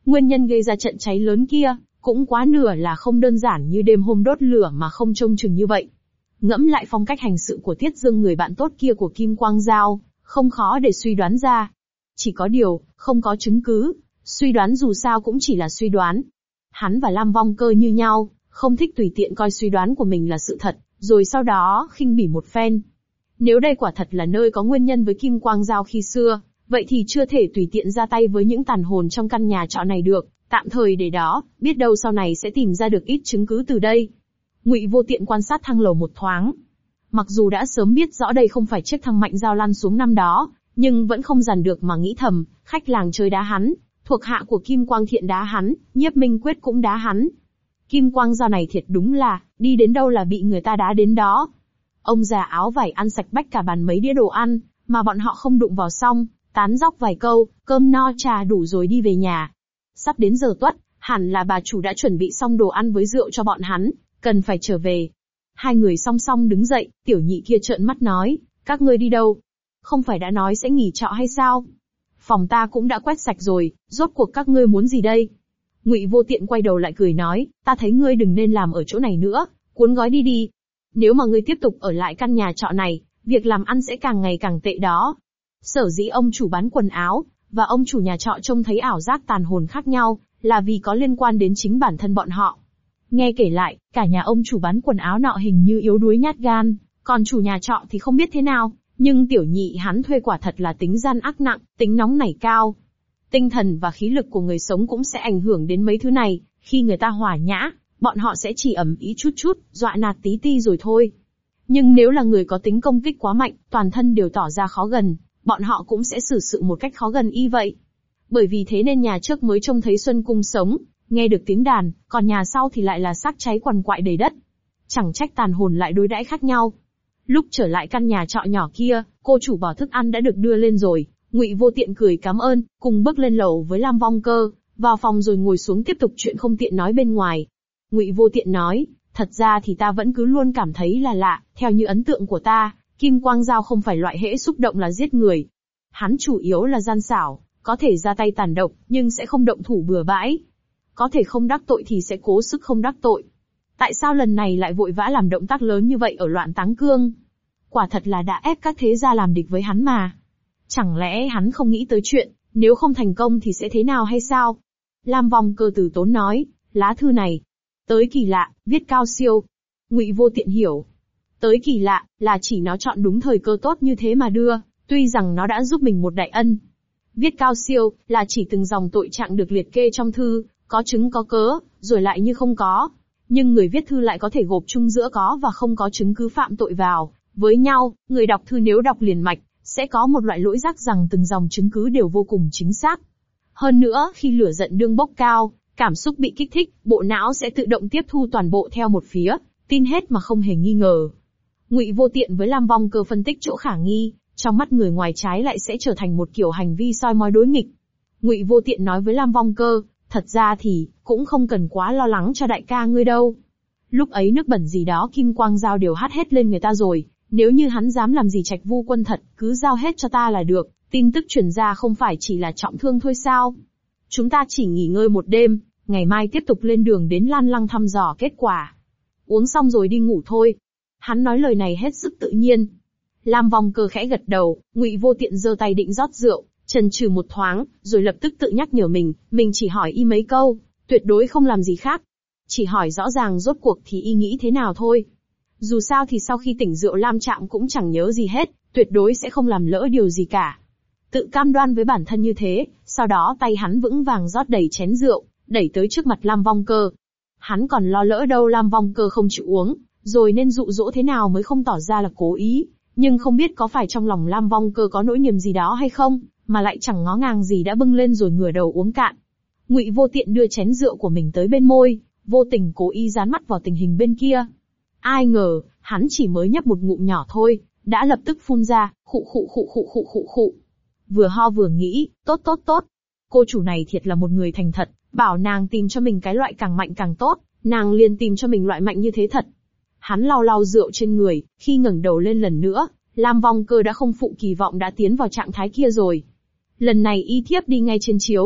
Nguyên nhân gây ra trận cháy lớn kia, cũng quá nửa là không đơn giản như đêm hôm đốt lửa mà không trông chừng như vậy. Ngẫm lại phong cách hành sự của Tiết Dương người bạn tốt kia của Kim Quang Giao, không khó để suy đoán ra. Chỉ có điều, không có chứng cứ, suy đoán dù sao cũng chỉ là suy đoán. Hắn và Lam Vong Cơ như nhau, không thích tùy tiện coi suy đoán của mình là sự thật, rồi sau đó khinh bỉ một phen. Nếu đây quả thật là nơi có nguyên nhân với Kim Quang Giao khi xưa, vậy thì chưa thể tùy tiện ra tay với những tàn hồn trong căn nhà trọ này được, tạm thời để đó, biết đâu sau này sẽ tìm ra được ít chứng cứ từ đây. Ngụy Vô Tiện quan sát thang lầu một thoáng. Mặc dù đã sớm biết rõ đây không phải chiếc thang mạnh giao lăn xuống năm đó, nhưng vẫn không dằn được mà nghĩ thầm, khách làng chơi đá hắn, thuộc hạ của Kim Quang Thiện đá hắn, Nhiếp Minh Quyết cũng đá hắn. Kim Quang Giao này thiệt đúng là, đi đến đâu là bị người ta đá đến đó. Ông già áo vải ăn sạch bách cả bàn mấy đĩa đồ ăn, mà bọn họ không đụng vào xong, tán dóc vài câu, cơm no trà đủ rồi đi về nhà. Sắp đến giờ tuất, hẳn là bà chủ đã chuẩn bị xong đồ ăn với rượu cho bọn hắn, cần phải trở về. Hai người song song đứng dậy, tiểu nhị kia trợn mắt nói, các ngươi đi đâu? Không phải đã nói sẽ nghỉ trọ hay sao? Phòng ta cũng đã quét sạch rồi, rốt cuộc các ngươi muốn gì đây? Ngụy Vô Tiện quay đầu lại cười nói, ta thấy ngươi đừng nên làm ở chỗ này nữa, cuốn gói đi đi. Nếu mà ngươi tiếp tục ở lại căn nhà trọ này, việc làm ăn sẽ càng ngày càng tệ đó. Sở dĩ ông chủ bán quần áo, và ông chủ nhà trọ trông thấy ảo giác tàn hồn khác nhau, là vì có liên quan đến chính bản thân bọn họ. Nghe kể lại, cả nhà ông chủ bán quần áo nọ hình như yếu đuối nhát gan, còn chủ nhà trọ thì không biết thế nào, nhưng tiểu nhị hắn thuê quả thật là tính gian ác nặng, tính nóng nảy cao. Tinh thần và khí lực của người sống cũng sẽ ảnh hưởng đến mấy thứ này, khi người ta hòa nhã, bọn họ sẽ chỉ ầm ĩ chút chút, dọa nạt tí ti rồi thôi. Nhưng nếu là người có tính công kích quá mạnh, toàn thân đều tỏ ra khó gần, bọn họ cũng sẽ xử sự một cách khó gần y vậy. Bởi vì thế nên nhà trước mới trông thấy Xuân Cung sống, nghe được tiếng đàn, còn nhà sau thì lại là xác cháy quằn quại đầy đất. Chẳng trách tàn hồn lại đối đãi khác nhau. Lúc trở lại căn nhà trọ nhỏ kia, cô chủ bảo thức ăn đã được đưa lên rồi. Ngụy Vô Tiện cười cảm ơn, cùng bước lên lầu với Lam Vong Cơ, vào phòng rồi ngồi xuống tiếp tục chuyện không tiện nói bên ngoài. Ngụy Vô Tiện nói, thật ra thì ta vẫn cứ luôn cảm thấy là lạ, theo như ấn tượng của ta, Kim Quang Giao không phải loại hễ xúc động là giết người. Hắn chủ yếu là gian xảo, có thể ra tay tàn độc, nhưng sẽ không động thủ bừa bãi. Có thể không đắc tội thì sẽ cố sức không đắc tội. Tại sao lần này lại vội vã làm động tác lớn như vậy ở Loạn Táng Cương? Quả thật là đã ép các thế gia làm địch với hắn mà. Chẳng lẽ hắn không nghĩ tới chuyện, nếu không thành công thì sẽ thế nào hay sao? Lam Vong Cơ từ tốn nói, lá thư này. Tới kỳ lạ, viết cao siêu. Ngụy Vô Tiện hiểu. Tới kỳ lạ, là chỉ nó chọn đúng thời cơ tốt như thế mà đưa, tuy rằng nó đã giúp mình một đại ân. Viết cao siêu, là chỉ từng dòng tội trạng được liệt kê trong thư, có chứng có cớ, rồi lại như không có. Nhưng người viết thư lại có thể gộp chung giữa có và không có chứng cứ phạm tội vào với nhau, người đọc thư nếu đọc liền mạch, sẽ có một loại lỗi giác rằng từng dòng chứng cứ đều vô cùng chính xác. Hơn nữa, khi lửa giận đương bốc cao, cảm xúc bị kích thích, bộ não sẽ tự động tiếp thu toàn bộ theo một phía, tin hết mà không hề nghi ngờ. Ngụy Vô Tiện với Lam Vong Cơ phân tích chỗ khả nghi, trong mắt người ngoài trái lại sẽ trở thành một kiểu hành vi soi mói đối nghịch. Ngụy Vô Tiện nói với Lam Vong Cơ, thật ra thì, cũng không cần quá lo lắng cho đại ca ngươi đâu. Lúc ấy nước bẩn gì đó Kim Quang Giao đều hắt hết lên người ta rồi, nếu như hắn dám làm gì Trạch Vu Quân thật, cứ giao hết cho ta là được, tin tức truyền ra không phải chỉ là trọng thương thôi sao? Chúng ta chỉ nghỉ ngơi một đêm, ngày mai tiếp tục lên đường đến Lan Lăng thăm dò kết quả. Uống xong rồi đi ngủ thôi. Hắn nói lời này hết sức tự nhiên. Lam Vong Cơ khẽ gật đầu, Ngụy Vô Tiện giơ tay định rót rượu, chần chừ một thoáng, rồi lập tức tự nhắc nhở mình chỉ hỏi y mấy câu, tuyệt đối không làm gì khác. Chỉ hỏi rõ ràng rốt cuộc thì y nghĩ thế nào thôi. Dù sao thì sau khi tỉnh rượu Lam Trạm cũng chẳng nhớ gì hết, tuyệt đối sẽ không làm lỡ điều gì cả. Tự cam đoan với bản thân như thế, sau đó tay hắn vững vàng rót đầy chén rượu, đẩy tới trước mặt Lam Vong Cơ. Hắn còn lo lỡ đâu Lam Vong Cơ không chịu uống, rồi nên dụ dỗ thế nào mới không tỏ ra là cố ý, nhưng không biết có phải trong lòng Lam Vong Cơ có nỗi niềm gì đó hay không, mà lại chẳng ngó ngàng gì đã bưng lên rồi ngửa đầu uống cạn. Ngụy Vô Tiện đưa chén rượu của mình tới bên môi, vô tình cố ý dán mắt vào tình hình bên kia. Ai ngờ, hắn chỉ mới nhấp một ngụm nhỏ thôi, đã lập tức phun ra, khụ khụ khụ khụ khụ khụ khụ. Vừa ho vừa nghĩ, tốt tốt tốt. Cô chủ này thiệt là một người thành thật, bảo nàng tìm cho mình cái loại càng mạnh càng tốt, nàng liền tìm cho mình loại mạnh như thế thật. Hắn lau lau rượu trên người, khi ngẩng đầu lên lần nữa, Lam Vong Cơ đã không phụ kỳ vọng đã tiến vào trạng thái kia rồi. Lần này y thiếp đi ngay trên chiếu.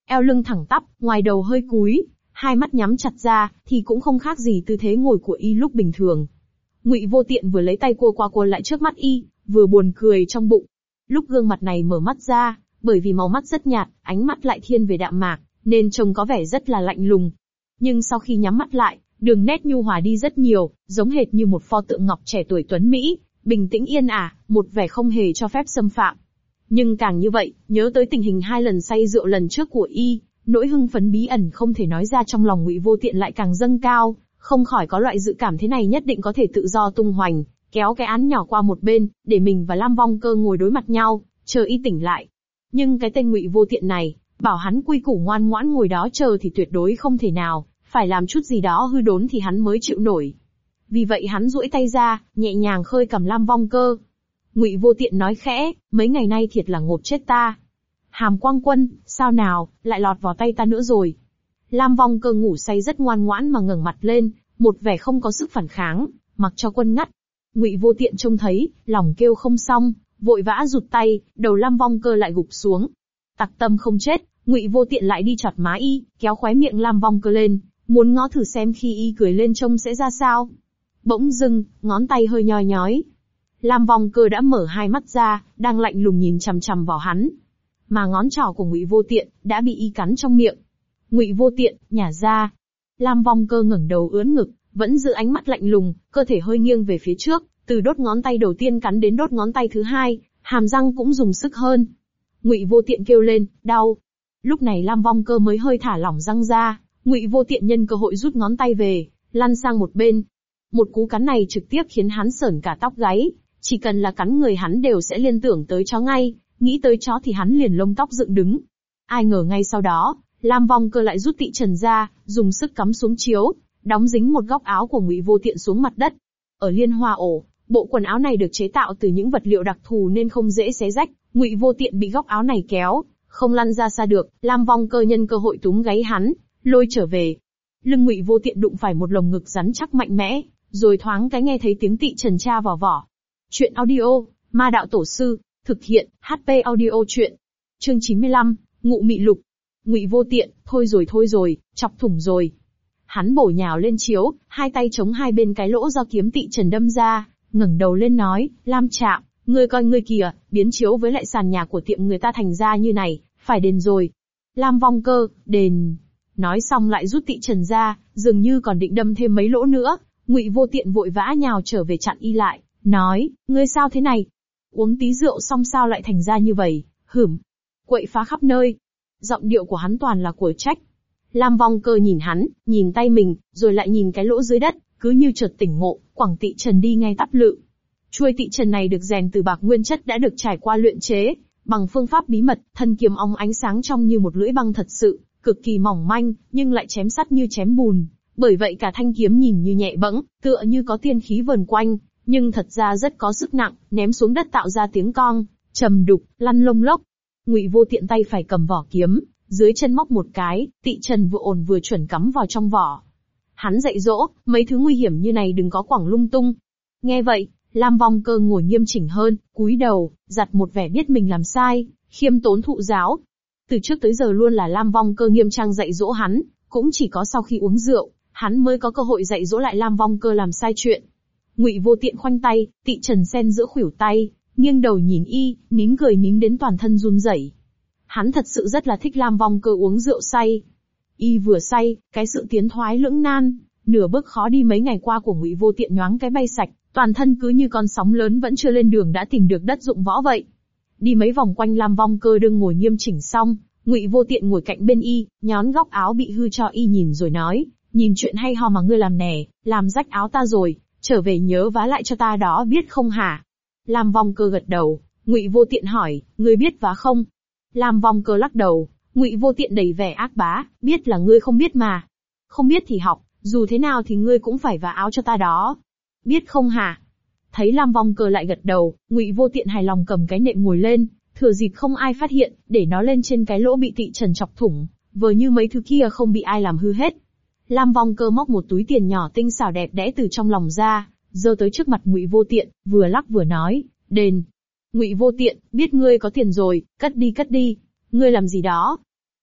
eo lưng thẳng tắp, ngoài đầu hơi cúi, hai mắt nhắm chặt ra, thì cũng không khác gì tư thế ngồi của y lúc bình thường. Ngụy Vô Tiện vừa lấy tay cua qua cua lại trước mắt y, vừa buồn cười trong bụng. Lúc gương mặt này mở mắt ra, bởi vì màu mắt rất nhạt, ánh mắt lại thiên về đạm mạc, nên trông có vẻ rất là lạnh lùng. Nhưng sau khi nhắm mắt lại, đường nét nhu hòa đi rất nhiều, giống hệt như một pho tượng ngọc trẻ tuổi tuấn mỹ, bình tĩnh yên ả, một vẻ không hề cho phép xâm phạm. Nhưng càng như vậy, nhớ tới tình hình 2 lần say rượu lần trước của y, nỗi hưng phấn bí ẩn không thể nói ra trong lòng Ngụy Vô Tiện lại càng dâng cao, không khỏi có loại dự cảm thế này nhất định có thể tự do tung hoành, kéo cái án nhỏ qua một bên, để mình và Lam Vong Cơ ngồi đối mặt nhau, chờ y tỉnh lại. Nhưng cái tên Ngụy Vô Tiện này, bảo hắn quy củ ngoan ngoãn ngồi đó chờ thì tuyệt đối không thể nào, phải làm chút gì đó hư đốn thì hắn mới chịu nổi. Vì vậy hắn duỗi tay ra, nhẹ nhàng khơi cầm Lam Vong Cơ. Ngụy Vô Tiện nói khẽ, mấy ngày nay thiệt là ngộp chết ta. Hàm Quang Quân, sao nào, lại lọt vào tay ta nữa rồi. Lam Vong Cơ ngủ say rất ngoan ngoãn mà ngẩng mặt lên, một vẻ không có sức phản kháng, mặc cho Quân ngắt. Ngụy Vô Tiện trông thấy, lòng kêu không xong, vội vã rụt tay, đầu Lam Vong Cơ lại gục xuống. Tặc tâm không chết, Ngụy Vô Tiện lại đi chọt má y, kéo khóe miệng Lam Vong Cơ lên, muốn ngó thử xem khi y cười lên trông sẽ ra sao. Bỗng dưng, ngón tay hơi nhoi nhói. Lam Vong Cơ đã mở hai mắt ra, đang lạnh lùng nhìn chằm chằm vào hắn. Mà ngón trỏ của Ngụy Vô Tiện đã bị y cắn trong miệng. Ngụy Vô Tiện, nhả ra. Lam Vong Cơ ngẩng đầu ưỡn ngực, vẫn giữ ánh mắt lạnh lùng, cơ thể hơi nghiêng về phía trước, từ đốt ngón tay đầu tiên cắn đến đốt ngón tay thứ hai, hàm răng cũng dùng sức hơn. Ngụy Vô Tiện kêu lên, đau. Lúc này Lam Vong Cơ mới hơi thả lỏng răng ra, Ngụy Vô Tiện nhân cơ hội rút ngón tay về, lăn sang một bên. Một cú cắn này trực tiếp khiến hắn sởn cả tóc gáy, chỉ cần là cắn người hắn đều sẽ liên tưởng tới chó ngay, nghĩ tới chó thì hắn liền lông tóc dựng đứng. Ai ngờ ngay sau đó, Lam Vong Cơ lại rút tị trần ra, dùng sức cắm xuống chiếu, đóng dính một góc áo của Ngụy Vô Tiện xuống mặt đất. Ở Liên Hoa ổ, bộ quần áo này được chế tạo từ những vật liệu đặc thù nên không dễ xé rách, Ngụy Vô Tiện bị góc áo này kéo, không lăn ra xa được, Lam Vong Cơ nhân cơ hội túm gáy hắn, lôi trở về. Lưng Ngụy Vô Tiện đụng phải một lồng ngực rắn chắc mạnh mẽ, rồi thoáng cái nghe thấy tiếng tị trần tra vào vỏ. Chuyện audio, Ma Đạo Tổ Sư, thực hiện, HP audio chuyện. Chương 95, Ngụ Mị Lục. Ngụy Vô Tiện, thôi rồi, chọc thủng rồi. Hắn bổ nhào lên chiếu, hai tay chống hai bên cái lỗ do kiếm tị trần đâm ra, ngẩng đầu lên nói, Lam Trạm, ngươi coi ngươi kìa, biến chiếu với lại sàn nhà của tiệm người ta thành ra như này, phải đền rồi. Lam Vong Cơ, đền. Nói xong lại rút tị trần ra, dường như còn định đâm thêm mấy lỗ nữa. Ngụy Vô Tiện vội vã nhào trở về chặn y lại, nói, ngươi sao thế này? Uống tí rượu xong sao lại thành ra như vậy, hửm. Quậy phá khắp nơi. Giọng điệu của hắn toàn là của trách. Lam Vong Cơ nhìn hắn, nhìn tay mình, rồi lại nhìn cái lỗ dưới đất, cứ như chợt tỉnh ngộ, quẳng tị trần đi ngay tắp lự. Chuôi tị trần này được rèn từ bạc nguyên chất đã được trải qua luyện chế, bằng phương pháp bí mật, thân kiếm óng ánh sáng trong như một lưỡi băng thật sự, cực kỳ mỏng manh, nhưng lại chém sắt như chém bùn. Bởi vậy cả thanh kiếm nhìn như nhẹ bẫng, tựa như có tiên khí vờn quanh, nhưng thật ra rất có sức nặng, ném xuống đất tạo ra tiếng cong, trầm đục, lăn lông lốc. Ngụy Vô Tiện tay phải cầm vỏ kiếm, dưới chân móc một cái, tị trần vừa ổn vừa chuẩn cắm vào trong vỏ. Hắn dạy dỗ, mấy thứ nguy hiểm như này đừng có quẳng lung tung. Nghe vậy, Lam Vong Cơ ngồi nghiêm chỉnh hơn, cúi đầu, giặt một vẻ biết mình làm sai, khiêm tốn thụ giáo. Từ trước tới giờ luôn là Lam Vong Cơ nghiêm trang dạy dỗ hắn, cũng chỉ có sau khi uống rượu, hắn mới có cơ hội dạy dỗ lại Lam Vong Cơ làm sai chuyện. Ngụy Vô Tiện khoanh tay, tị trần xen giữa khuỷu tay, nghiêng đầu nhìn y, nín cười nín đến toàn thân run rẩy. Hắn thật sự rất là thích Lam Vong Cơ uống rượu say. Y vừa say, cái sự tiến thoái lưỡng nan, nửa bước khó đi mấy ngày qua của Ngụy Vô Tiện nhoáng cái bay sạch, toàn thân cứ như con sóng lớn vẫn chưa lên đường đã tìm được đất dụng võ vậy. Đi mấy vòng quanh Lam Vong Cơ đương ngồi nghiêm chỉnh xong, Ngụy Vô Tiện ngồi cạnh bên y, nhón góc áo bị hư cho y nhìn rồi nói, nhìn chuyện hay ho mà ngươi làm nè, làm rách áo ta rồi, trở về nhớ vá lại cho ta đó biết không hả? Lam Vong Cơ gật đầu, Ngụy Vô Tiện hỏi, ngươi biết vá không? Lam Vong Cơ lắc đầu, Ngụy Vô Tiện đầy vẻ ác bá, biết là ngươi không biết mà. Không biết thì học, dù thế nào thì ngươi cũng phải vá áo cho ta đó. Biết không hả? Thấy Lam Vong Cơ lại gật đầu, Ngụy Vô Tiện hài lòng cầm cái nệm ngồi lên, thừa dịp không ai phát hiện, để nó lên trên cái lỗ bị tị trần chọc thủng, vừa như mấy thứ kia không bị ai làm hư hết. Lam Vong Cơ móc một túi tiền nhỏ tinh xảo đẹp đẽ từ trong lòng ra, giơ tới trước mặt Ngụy Vô Tiện, vừa lắc vừa nói, đền. Ngụy Vô Tiện, biết ngươi có tiền rồi, cất đi. Ngươi làm gì đó?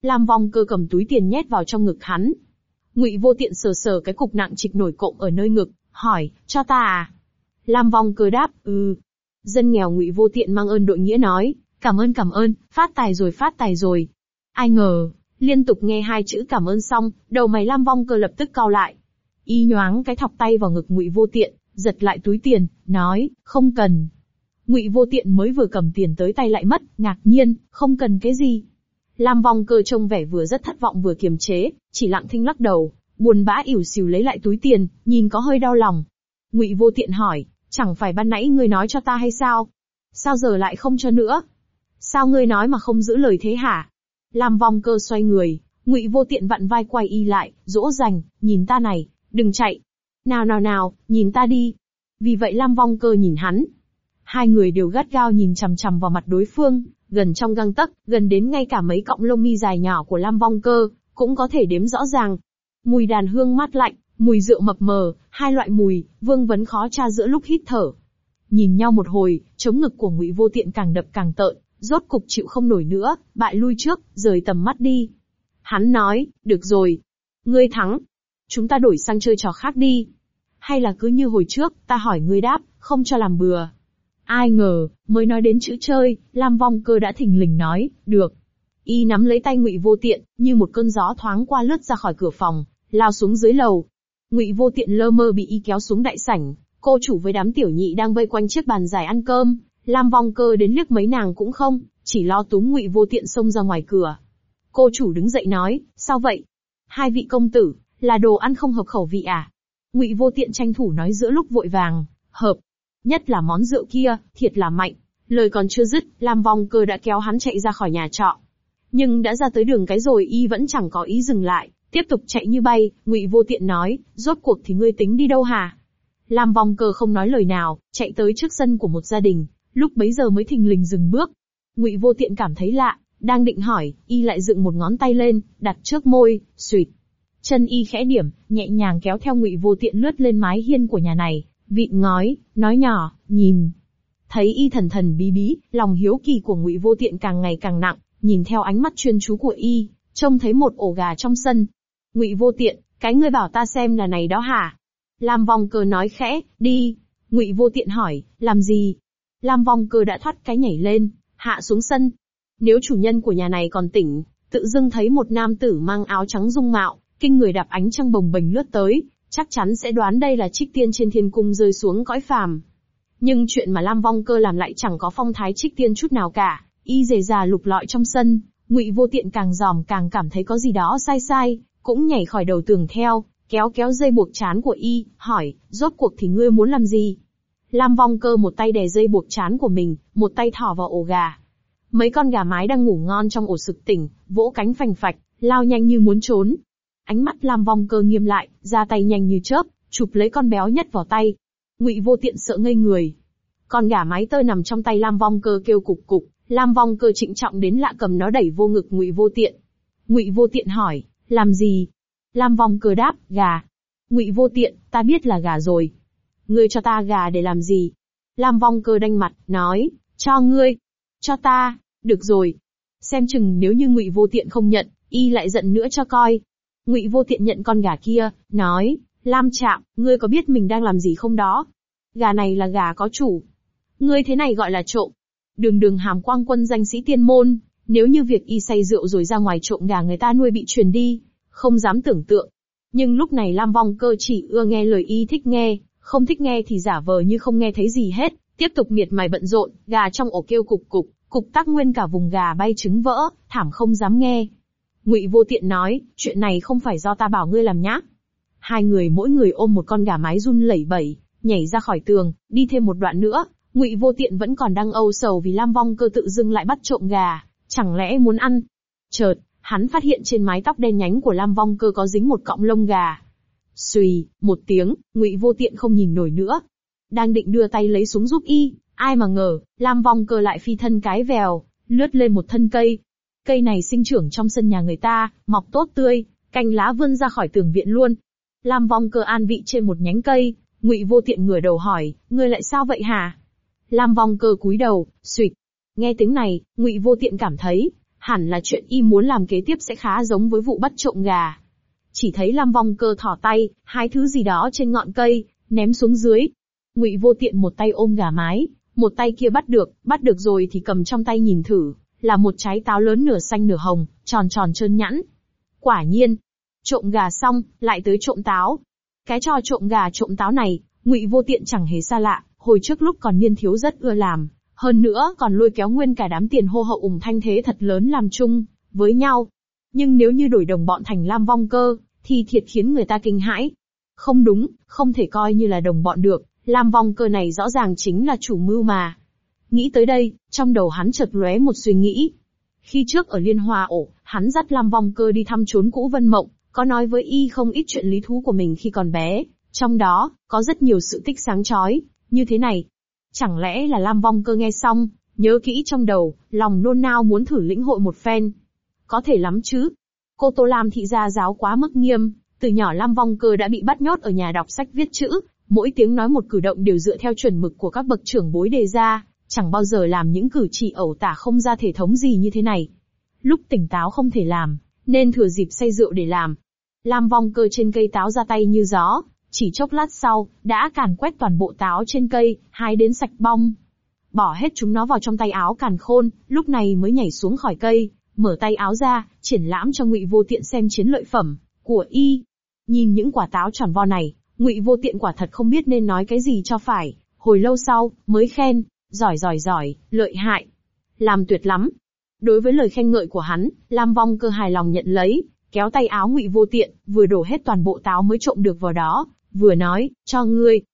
Lam Vong Cơ cầm túi tiền nhét vào trong ngực hắn. Ngụy Vô Tiện sờ sờ cái cục nặng trịch nổi cộm ở nơi ngực, hỏi, cho ta à? Lam Vong Cơ đáp, Dân nghèo Ngụy Vô Tiện mang ơn đội nghĩa nói, cảm ơn, phát tài rồi. Ai ngờ, liên tục nghe hai chữ cảm ơn xong, đầu mày Lam Vong Cơ lập tức cau lại. Y nhoáng cái thọc tay vào ngực Ngụy Vô Tiện, giật lại túi tiền, nói, không cần. Ngụy Vô Tiện mới vừa cầm tiền tới tay lại mất, ngạc nhiên, không cần cái gì. Lam Vong Cơ trông vẻ vừa rất thất vọng vừa kiềm chế, chỉ lặng thinh lắc đầu, buồn bã ỉu xìu lấy lại túi tiền, nhìn có hơi đau lòng. Ngụy Vô Tiện hỏi, chẳng phải ban nãy ngươi nói cho ta hay sao? Sao giờ lại không cho nữa? Sao ngươi nói mà không giữ lời thế hả? Lam Vong Cơ xoay người, Ngụy Vô Tiện vặn vai quay y lại, dỗ dành, nhìn ta này, đừng chạy. Nào, nhìn ta đi. Vì vậy Lam Vong Cơ nhìn hắn. Hai người đều gắt gao nhìn chằm chằm vào mặt đối phương, gần trong gang tấc, gần đến ngay cả mấy cọng lông mi dài nhỏ của Lam Vong Cơ cũng có thể đếm rõ ràng. Mùi đàn hương mát lạnh, mùi rượu mập mờ, hai loại mùi, vương vấn khó tra giữa lúc hít thở. Nhìn nhau một hồi, chống ngực của Ngụy Vô Tiện càng đập càng tợn, rốt cục chịu không nổi nữa, bại lui trước, rời tầm mắt đi. Hắn nói, được rồi, ngươi thắng, chúng ta đổi sang chơi trò khác đi. Hay là cứ như hồi trước, ta hỏi ngươi đáp, không cho làm bừa. Ai ngờ, mới nói đến chữ chơi, Lam Vong Cơ đã thình lình nói, được. Y nắm lấy tay Ngụy Vô Tiện, như một cơn gió thoáng qua lướt ra khỏi cửa phòng, lao xuống dưới lầu. Ngụy Vô Tiện lơ mơ bị y kéo xuống đại sảnh, cô chủ với đám tiểu nhị đang vây quanh chiếc bàn dài ăn cơm, Lam Vong Cơ đến liếc mấy nàng cũng không, chỉ lo túm Ngụy Vô Tiện xông ra ngoài cửa. Cô chủ đứng dậy nói, sao vậy? Hai vị công tử, là đồ ăn không hợp khẩu vị à? Ngụy Vô Tiện tranh thủ nói giữa lúc vội vàng, hợp. Nhất là món rượu kia, thiệt là mạnh. Lời còn chưa dứt, Lam Vong Cơ đã kéo hắn chạy ra khỏi nhà trọ. Nhưng đã ra tới đường cái rồi y vẫn chẳng có ý dừng lại, tiếp tục chạy như bay. Ngụy Vô Tiện nói, rốt cuộc thì ngươi tính đi đâu hả? Lam Vong Cơ không nói lời nào, chạy tới trước sân của một gia đình, lúc bấy giờ mới thình lình dừng bước. Ngụy Vô Tiện cảm thấy lạ, đang định hỏi, y lại dựng một ngón tay lên, đặt trước môi, suýt. Chân y khẽ điểm, nhẹ nhàng kéo theo Ngụy Vô Tiện lướt lên mái hiên của nhà này, vịn ngói, nói nhỏ, nhìn. Thấy y thần thần bí bí, lòng hiếu kỳ của Ngụy Vô Tiện càng ngày càng nặng, nhìn theo ánh mắt chuyên chú của y, trông thấy một ổ gà trong sân. Ngụy Vô Tiện, cái ngươi bảo ta xem là này đó hả? Lam Vong Cơ nói khẽ, đi. Ngụy Vô Tiện hỏi, làm gì? Lam Vong Cơ đã thoát cái nhảy lên, hạ xuống sân. Nếu chủ nhân của nhà này còn tỉnh, tự dưng thấy một nam tử mang áo trắng dung mạo, kinh người đạp ánh trăng bồng bềnh lướt tới, chắc chắn sẽ đoán đây là trích tiên trên thiên cung rơi xuống cõi phàm. Nhưng chuyện mà Lam Vong Cơ làm lại chẳng có phong thái trích tiên chút nào cả, y dề già lục lọi trong sân, Ngụy Vô Tiện càng dòm càng cảm thấy có gì đó sai, cũng nhảy khỏi đầu tường theo, kéo dây buộc trán của y, hỏi, rốt cuộc thì ngươi muốn làm gì? Lam Vong Cơ một tay đè dây buộc trán của mình, một tay thò vào ổ gà. Mấy con gà mái đang ngủ ngon trong ổ sực tỉnh, vỗ cánh phành phạch, lao nhanh như muốn trốn. Ánh mắt Lam Vong Cơ nghiêm lại, ra tay nhanh như chớp, chụp lấy con béo nhất vào tay. Ngụy Vô Tiện sợ ngây người. Con gà mái tơ nằm trong tay Lam Vong Cơ kêu cục cục, Lam Vong Cơ trịnh trọng đến lạ cầm nó đẩy vô ngực Ngụy Vô Tiện. Ngụy Vô Tiện hỏi, làm gì? Lam Vong Cơ đáp, gà. Ngụy Vô Tiện, ta biết là gà rồi. Ngươi cho ta gà để làm gì? Lam Vong Cơ đanh mặt, nói, cho ngươi. Cho ta, được rồi. Xem chừng nếu như Ngụy Vô Tiện không nhận, y lại giận nữa cho coi. Ngụy Vô Tiện nhận con gà kia, nói, Lam Trạm, ngươi có biết mình đang làm gì không đó? Gà này là gà có chủ. Ngươi thế này gọi là trộm. Đường Hàm Quang Quân danh sĩ tiên môn, nếu như việc y say rượu rồi ra ngoài trộm gà người ta nuôi bị truyền đi, không dám tưởng tượng. Nhưng lúc này Lam Vong Cơ chỉ ưa nghe lời y thích nghe, không thích nghe thì giả vờ như không nghe thấy gì hết, tiếp tục miệt mài bận rộn, gà trong ổ kêu cục cục tác nguyên cả vùng gà bay trứng vỡ, thảm không dám nghe. Ngụy Vô Tiện nói, chuyện này không phải do ta bảo ngươi làm nhá. Hai người mỗi người ôm một con gà mái run lẩy bẩy, nhảy ra khỏi tường, đi thêm một đoạn nữa, Ngụy Vô Tiện vẫn còn đang âu sầu vì Lam Vong Cơ tự dưng lại bắt trộm gà, chẳng lẽ muốn ăn? Chợt, hắn phát hiện trên mái tóc đen nhánh của Lam Vong Cơ có dính một cọng lông gà. Xùy, một tiếng, Ngụy Vô Tiện không nhìn nổi nữa. Đang định đưa tay lấy xuống giúp y, ai mà ngờ, Lam Vong Cơ lại phi thân cái vèo, lướt lên một thân cây. Cây này sinh trưởng trong sân nhà người ta, mọc tốt tươi, cành lá vươn ra khỏi tường viện luôn. Lam Vong Cơ an vị trên một nhánh cây, Ngụy Vô Tiện ngửa đầu hỏi, ngươi lại sao vậy hả? Lam Vong Cơ cúi đầu, suýt. Nghe tiếng này, Ngụy Vô Tiện cảm thấy, Hẳn là chuyện y muốn làm kế tiếp sẽ khá giống với vụ bắt trộm gà. Chỉ thấy Lam Vong Cơ thỏ tay, hái thứ gì đó trên ngọn cây, ném xuống dưới. Ngụy Vô Tiện một tay ôm gà mái, một tay kia bắt được rồi thì cầm trong tay nhìn thử, là một trái táo lớn nửa xanh nửa hồng, tròn tròn trơn nhẵn. Quả nhiên, trộm gà xong, lại tới trộm táo. Cái trò trộm gà trộm táo này, Ngụy Vô Tiện chẳng hề xa lạ, hồi trước lúc còn niên thiếu rất ưa làm, hơn nữa còn lôi kéo nguyên cả đám tiền hô hậu thanh thế thật lớn làm chung với nhau. Nhưng nếu như đổi đồng bọn thành Lam Vong Cơ, thì thiệt khiến người ta kinh hãi. Không đúng, không thể coi như là đồng bọn được, Lam Vong Cơ này rõ ràng chính là chủ mưu mà. Nghĩ tới đây, trong đầu hắn chợt lóe một suy nghĩ. Khi trước ở Liên Hoa Ổ, hắn dắt Lam Vong Cơ đi thăm chốn cũ Vân Mộng, có nói với y không ít chuyện lý thú của mình khi còn bé, trong đó, có rất nhiều sự tích sáng chói, như thế này. Chẳng lẽ là Lam Vong Cơ nghe xong, nhớ kỹ trong đầu, lòng nôn nao muốn thử lĩnh hội một phen. Có thể lắm chứ. Cô Tô Lam thị gia giáo quá mức nghiêm, từ nhỏ Lam Vong Cơ đã bị bắt nhốt ở nhà đọc sách viết chữ, mỗi tiếng nói một cử động đều dựa theo chuẩn mực của các bậc trưởng bối đề ra, chẳng bao giờ làm những cử chỉ ẩu tả không ra thể thống gì như thế này. Lúc tỉnh táo không thể làm, nên thừa dịp say rượu để làm. Lam Vong Cơ trên cây táo ra tay như gió, chỉ chốc lát sau, đã càn quét toàn bộ táo trên cây, hái đến sạch bong. Bỏ hết chúng nó vào trong tay áo càn khôn, lúc này mới nhảy xuống khỏi cây, mở tay áo ra, triển lãm cho Ngụy Vô Tiện xem chiến lợi phẩm của y. Nhìn những quả táo tròn vo này, Ngụy Vô Tiện quả thật không biết nên nói cái gì cho phải, hồi lâu sau, mới khen, giỏi, lợi hại, làm tuyệt lắm. Đối với lời khen ngợi của hắn, Lam Vong Cơ hài lòng nhận lấy, kéo tay áo Ngụy Vô Tiện, vừa đổ hết toàn bộ táo mới trộm được vào đó, vừa nói, cho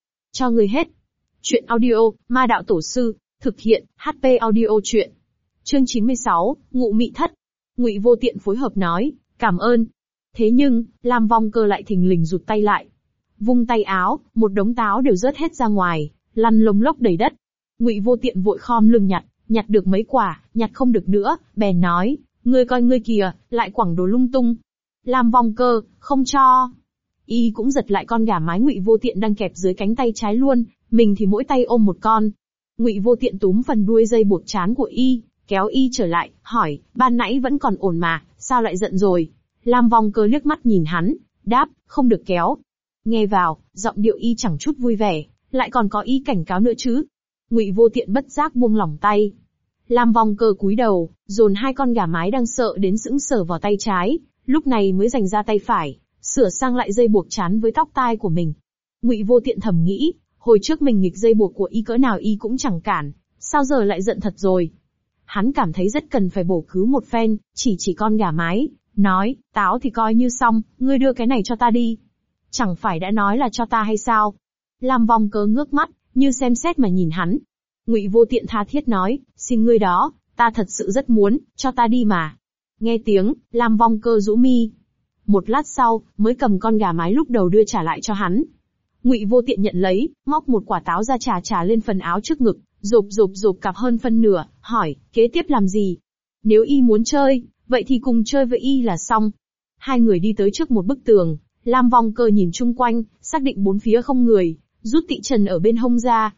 ngươi hết. Chuyện audio, Ma Đạo Tổ Sư, thực hiện, HP audio chuyện. Chương 96, Ngụ Mị Thất. Ngụy Vô Tiện phối hợp nói, cảm ơn. Thế nhưng, Lam Vong Cơ lại thình lình rụt tay lại. Vung tay áo, một đống táo đều rớt hết ra ngoài, lăn lông lốc đầy đất. Ngụy Vô Tiện vội khom lưng nhặt được mấy quả, nhặt không được nữa, bèn nói, ngươi coi ngươi kìa, lại quẳng đồ lung tung. Lam Vong Cơ, không cho. Y cũng giật lại con gà mái Ngụy Vô Tiện đang kẹp dưới cánh tay trái luôn, mình thì mỗi tay ôm một con. Ngụy Vô Tiện túm phần đuôi dây buộc trán của y, kéo y trở lại, hỏi, ban nãy vẫn còn ổn mà, sao lại giận rồi? Lam Vong Cơ liếc mắt nhìn hắn, đáp, không được kéo. Nghe vào, giọng điệu y chẳng chút vui vẻ, lại còn có ý cảnh cáo nữa chứ. Ngụy Vô Tiện bất giác buông lỏng tay. Lam Vong Cơ cúi đầu, dồn hai con gà mái đang sợ đến sững sờ vào tay trái, lúc này mới dành ra tay phải, sửa sang lại dây buộc trán với tóc tai của mình. Ngụy Vô Tiện thầm nghĩ, hồi trước mình nghịch dây buộc của y cỡ nào y cũng chẳng cản, sao giờ lại giận thật rồi. Hắn cảm thấy rất cần phải bổ cứu một phen, chỉ con gà mái, nói, táo thì coi như xong, ngươi đưa cái này cho ta đi. Chẳng phải đã nói là cho ta hay sao? Lam Vong Cơ ngước mắt, như xem xét mà nhìn hắn. Ngụy Vô Tiện tha thiết nói, xin ngươi đó, ta thật sự rất muốn, cho ta đi mà. Nghe tiếng, Lam Vong Cơ rũ mi. Một lát sau, mới cầm con gà mái lúc đầu đưa trả lại cho hắn. Ngụy Vô Tiện nhận lấy, móc một quả táo ra trà lên phần áo trước ngực, rộp cặp hơn phân nửa, hỏi, kế tiếp làm gì? Nếu y muốn chơi, vậy thì cùng chơi với y là xong. Hai người đi tới trước một bức tường, Lam Vong Cơ nhìn chung quanh, xác định bốn phía không người, rút tị trần ở bên hông ra.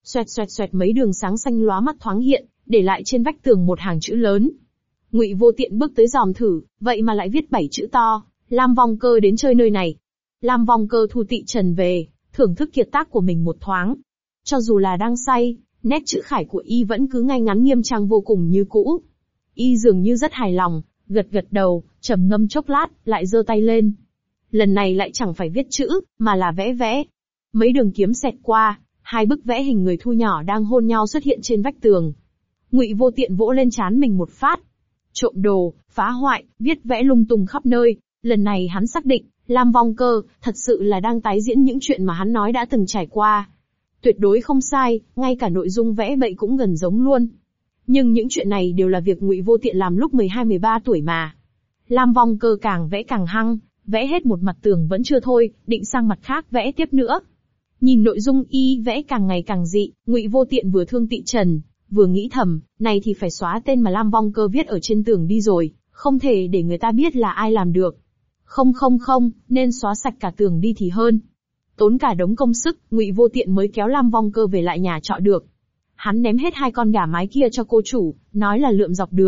Xoẹt mấy đường sáng xanh lóa mắt thoáng hiện, để lại trên vách tường một hàng chữ lớn. Ngụy Vô Tiện bước tới dòm thử, vậy mà lại viết 7 chữ to, Lam Vong Cơ đến chơi nơi này. Lam Vong Cơ thu tị trần về, thưởng thức kiệt tác của mình một thoáng. Cho dù là đang say, nét chữ khải của y vẫn cứ ngay ngắn nghiêm trang vô cùng như cũ. Y dường như rất hài lòng, gật đầu, trầm ngâm chốc lát, lại giơ tay lên. Lần này lại chẳng phải viết chữ, mà là vẽ. Mấy đường kiếm xẹt qua, hai bức vẽ hình người thu nhỏ đang hôn nhau xuất hiện trên vách tường. Ngụy Vô Tiện vỗ lên trán mình một phát. Trộm đồ, phá hoại, viết vẽ lung tung khắp nơi. Lần này hắn xác định, Lam Vong Cơ thật sự là đang tái diễn những chuyện mà hắn nói đã từng trải qua. Tuyệt đối không sai, ngay cả nội dung vẽ bậy cũng gần giống luôn. Nhưng những chuyện này đều là việc Ngụy Vô Tiện làm lúc 12-13 tuổi mà. Lam Vong Cơ càng vẽ càng hăng, vẽ hết một mặt tường vẫn chưa thôi, định sang mặt khác vẽ tiếp nữa. Nhìn nội dung y vẽ càng ngày càng dị, Ngụy Vô Tiện vừa thương tị trần, vừa nghĩ thầm, này thì phải xóa tên mà Lam Vong Cơ viết ở trên tường đi rồi, không thể để người ta biết là ai làm được. Không, nên xóa sạch cả tường đi thì hơn. Tốn cả đống công sức, Ngụy Vô Tiện mới kéo Lam Vong Cơ về lại nhà trọ được. Hắn ném hết hai con gà mái kia cho cô chủ, nói là lượm dọc đường,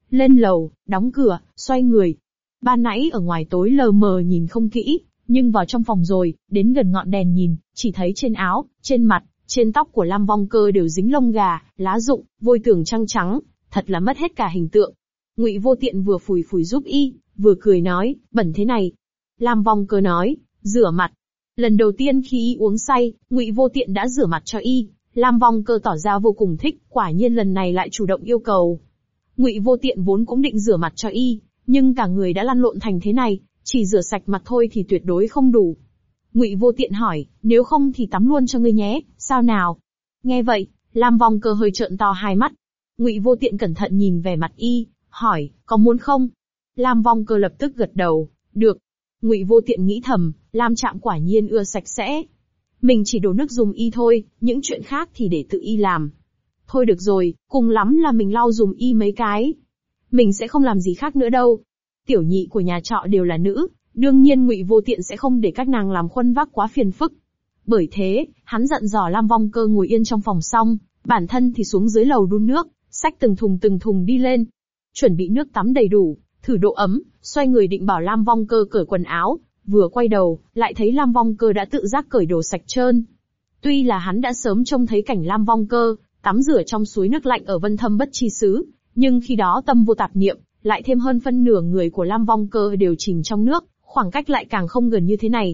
lên lầu, đóng cửa, xoay người. Ban nãy ở ngoài tối lờ mờ nhìn không kỹ, nhưng vào trong phòng rồi, đến gần ngọn đèn nhìn, chỉ thấy trên áo, trên mặt, trên tóc của Lam Vong Cơ đều dính lông gà, lá rụng, vôi tường trăng trắng, thật là mất hết cả hình tượng. Ngụy Vô Tiện vừa phủi phủi giúp y, vừa cười nói, bẩn thế này. Lam Vong Cơ nói, rửa mặt. Lần đầu tiên khi y uống say, Ngụy Vô Tiện đã rửa mặt cho y. Lam Vong Cơ tỏ ra vô cùng thích, quả nhiên lần này lại chủ động yêu cầu. Ngụy Vô Tiện vốn cũng định rửa mặt cho y, nhưng cả người đã lăn lộn thành thế này, chỉ rửa sạch mặt thôi thì tuyệt đối không đủ. Ngụy Vô Tiện hỏi, nếu không thì tắm luôn cho ngươi nhé, sao nào? Nghe vậy, Lam Vong Cơ hơi trợn to hai mắt. Ngụy Vô Tiện cẩn thận nhìn về mặt y, hỏi, có muốn không? Lam Vong Cơ lập tức gật đầu, được. Ngụy Vô Tiện nghĩ thầm, Lam Trạm quả nhiên ưa sạch sẽ. Mình chỉ đổ nước dùng y thôi, những chuyện khác thì để tự y làm. Thôi được rồi, cùng lắm là mình lau dùm y mấy cái. Mình sẽ không làm gì khác nữa đâu. Tiểu nhị của nhà trọ đều là nữ, đương nhiên Ngụy Vô Tiện sẽ không để các nàng làm khuân vác quá phiền phức. Bởi thế, hắn dặn dò Lam Vong Cơ ngồi yên trong phòng xong, bản thân thì xuống dưới lầu đun nước, xách từng thùng đi lên. Chuẩn bị nước tắm đầy đủ, thử độ ấm, xoay người định bảo Lam Vong Cơ cởi quần áo, vừa quay đầu, lại thấy Lam Vong Cơ đã tự giác cởi đồ sạch trơn. Tuy là hắn đã sớm trông thấy cảnh Lam Vong Cơ tắm rửa trong suối nước lạnh ở Vân Thâm Bất Chi Xứ, nhưng khi đó tâm vô tạp niệm, lại thêm hơn phân nửa người của Lam Vong Cơ đều chìm trong nước, khoảng cách lại càng không gần như thế này.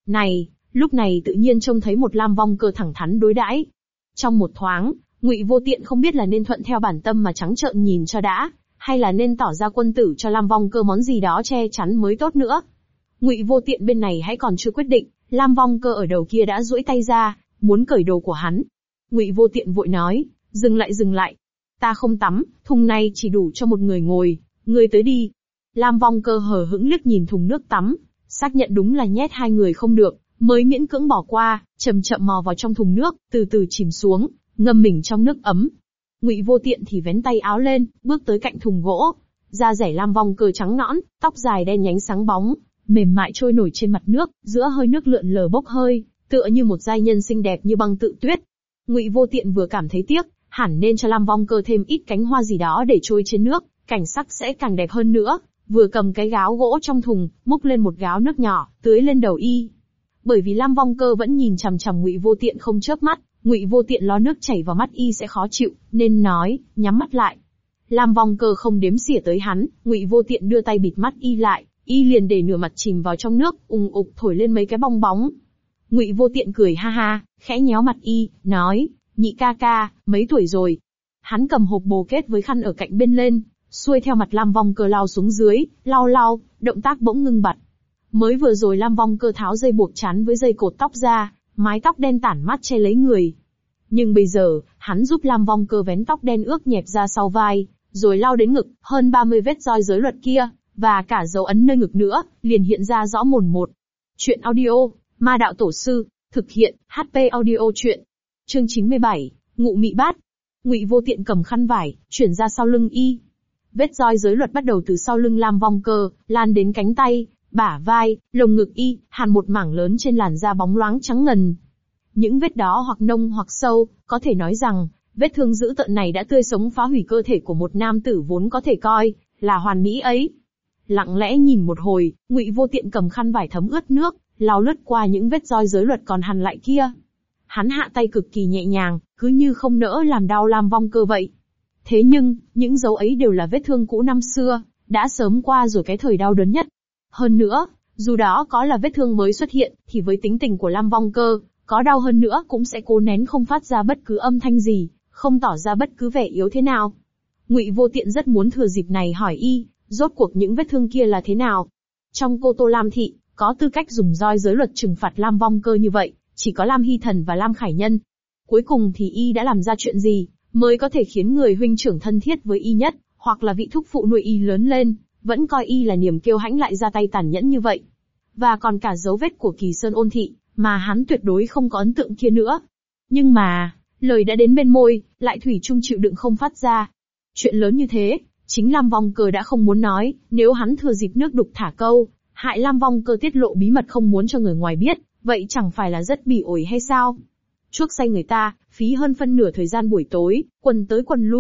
Lúc này tự nhiên trông thấy một Lam Vong Cơ thẳng thắn đối đãi. Trong một thoáng, Ngụy Vô Tiện không biết là nên thuận theo bản tâm mà trắng trợn nhìn cho đã, hay là nên tỏ ra quân tử cho Lam Vong Cơ món gì đó che chắn mới tốt nữa. Ngụy Vô Tiện bên này hãy còn chưa quyết định, Lam Vong Cơ ở đầu kia đã duỗi tay ra, muốn cởi đồ của hắn. Ngụy Vô Tiện vội nói, dừng lại. Ta không tắm, thùng này chỉ đủ cho một người ngồi, ngươi tới đi. Lam Vong Cơ hờ hững liếc nhìn thùng nước tắm, xác nhận đúng là nhét hai người không được, mới miễn cưỡng bỏ qua, chậm chậm mò vào trong thùng nước, từ từ chìm xuống, ngâm mình trong nước ấm. Ngụy Vô Tiện thì vén tay áo lên, bước tới cạnh thùng gỗ. Da dẻ Lam Vong Cơ trắng nõn, tóc dài đen nhánh sáng bóng, mềm mại trôi nổi trên mặt nước, giữa hơi nước lượn lờ bốc hơi, tựa như một giai nhân xinh đẹp như băng tự tuyết. Ngụy Vô Tiện vừa cảm thấy tiếc, hẳn nên cho Lam Vong Cơ thêm ít cánh hoa gì đó để trôi trên nước, cảnh sắc sẽ càng đẹp hơn nữa. Vừa cầm cái gáo gỗ trong thùng, múc lên một gáo nước nhỏ, tưới lên đầu y. Bởi vì Lam Vong Cơ vẫn nhìn chằm chằm Ngụy Vô Tiện không chớp mắt, Ngụy Vô Tiện lo nước chảy vào mắt y sẽ khó chịu, nên nói, nhắm mắt lại. Lam Vong Cơ không đếm xỉa tới hắn, Ngụy Vô Tiện đưa tay bịt mắt y lại, y liền để nửa mặt chìm vào trong nước, ùng ục thổi lên mấy cái bong bóng. Ngụy Vô Tiện cười ha ha, khẽ nhéo mặt y, nói, nhị ca ca, mấy tuổi rồi? Hắn cầm hộp bồ kết với khăn ở cạnh bên lên, xuôi theo mặt Lam Vong Cơ lau xuống dưới, lau, động tác bỗng ngưng bặt. Mới vừa rồi Lam Vong Cơ tháo dây buộc chắn với dây cột tóc ra, mái tóc đen tản mát che lấy người. Nhưng bây giờ, hắn giúp Lam Vong Cơ vén tóc đen ướt nhẹp ra sau vai, rồi lau đến ngực, hơn 30 vết roi giới luật kia, và cả dấu ấn nơi ngực nữa, liền hiện ra rõ mồn một. Chuyện audio, Ma Đạo Tổ Sư, thực hiện, HP audio chuyện. Chương 97, Ngụ Mị Bát. Ngụy Vô Tiện cầm khăn vải, chuyển ra sau lưng y. Vết roi giới luật bắt đầu từ sau lưng Lam Vong Cơ, lan đến cánh tay, bả vai, lồng ngực y, hằn một mảng lớn trên làn da bóng loáng trắng ngần. Những vết đó hoặc nông hoặc sâu, có thể nói rằng, vết thương dữ tợn này đã tươi sống phá hủy cơ thể của một nam tử vốn có thể coi là hoàn mỹ ấy. Lặng lẽ nhìn một hồi, Ngụy Vô Tiện cầm khăn vải thấm ướt nước, lau lướt qua những vết roi giới luật còn hằn lại kia. Hắn hạ tay cực kỳ nhẹ nhàng, cứ như không nỡ làm đau Lam Vong Cơ vậy. Thế nhưng, những dấu ấy đều là vết thương cũ năm xưa, đã sớm qua rồi cái thời đau đớn nhất. Hơn nữa, dù đó có là vết thương mới xuất hiện, thì với tính tình của Lam Vong Cơ, có đau hơn nữa cũng sẽ cố nén không phát ra bất cứ âm thanh gì, không tỏ ra bất cứ vẻ yếu thế nào. Ngụy Vô Tiện rất muốn thừa dịp này hỏi y, rốt cuộc những vết thương kia là thế nào. Trong Cô Tô Lam Thị, có tư cách dùng roi giới luật trừng phạt Lam Vong Cơ như vậy, chỉ có Lam Hy Thần và Lam Khải Nhân. Cuối cùng thì y đã làm ra chuyện gì, mới có thể khiến người huynh trưởng thân thiết với y nhất, hoặc là vị thúc phụ nuôi y lớn lên, vẫn coi y là niềm kiêu hãnh lại ra tay tàn nhẫn như vậy. Và còn cả dấu vết của Kỳ Sơn Ôn Thị, mà hắn tuyệt đối không có ấn tượng kia nữa. Nhưng mà, lời đã đến bên môi, lại thủy chung chịu đựng không phát ra. Chuyện lớn như thế, chính Lam Vong Cơ đã không muốn nói, nếu hắn thừa dịp nước đục thả câu, hại Lam Vong Cơ tiết lộ bí mật không muốn cho người ngoài biết, vậy chẳng phải là rất bỉ ổi hay sao? Chuốc say người ta, phí hơn phân nửa thời gian buổi tối, quần tới quần lui,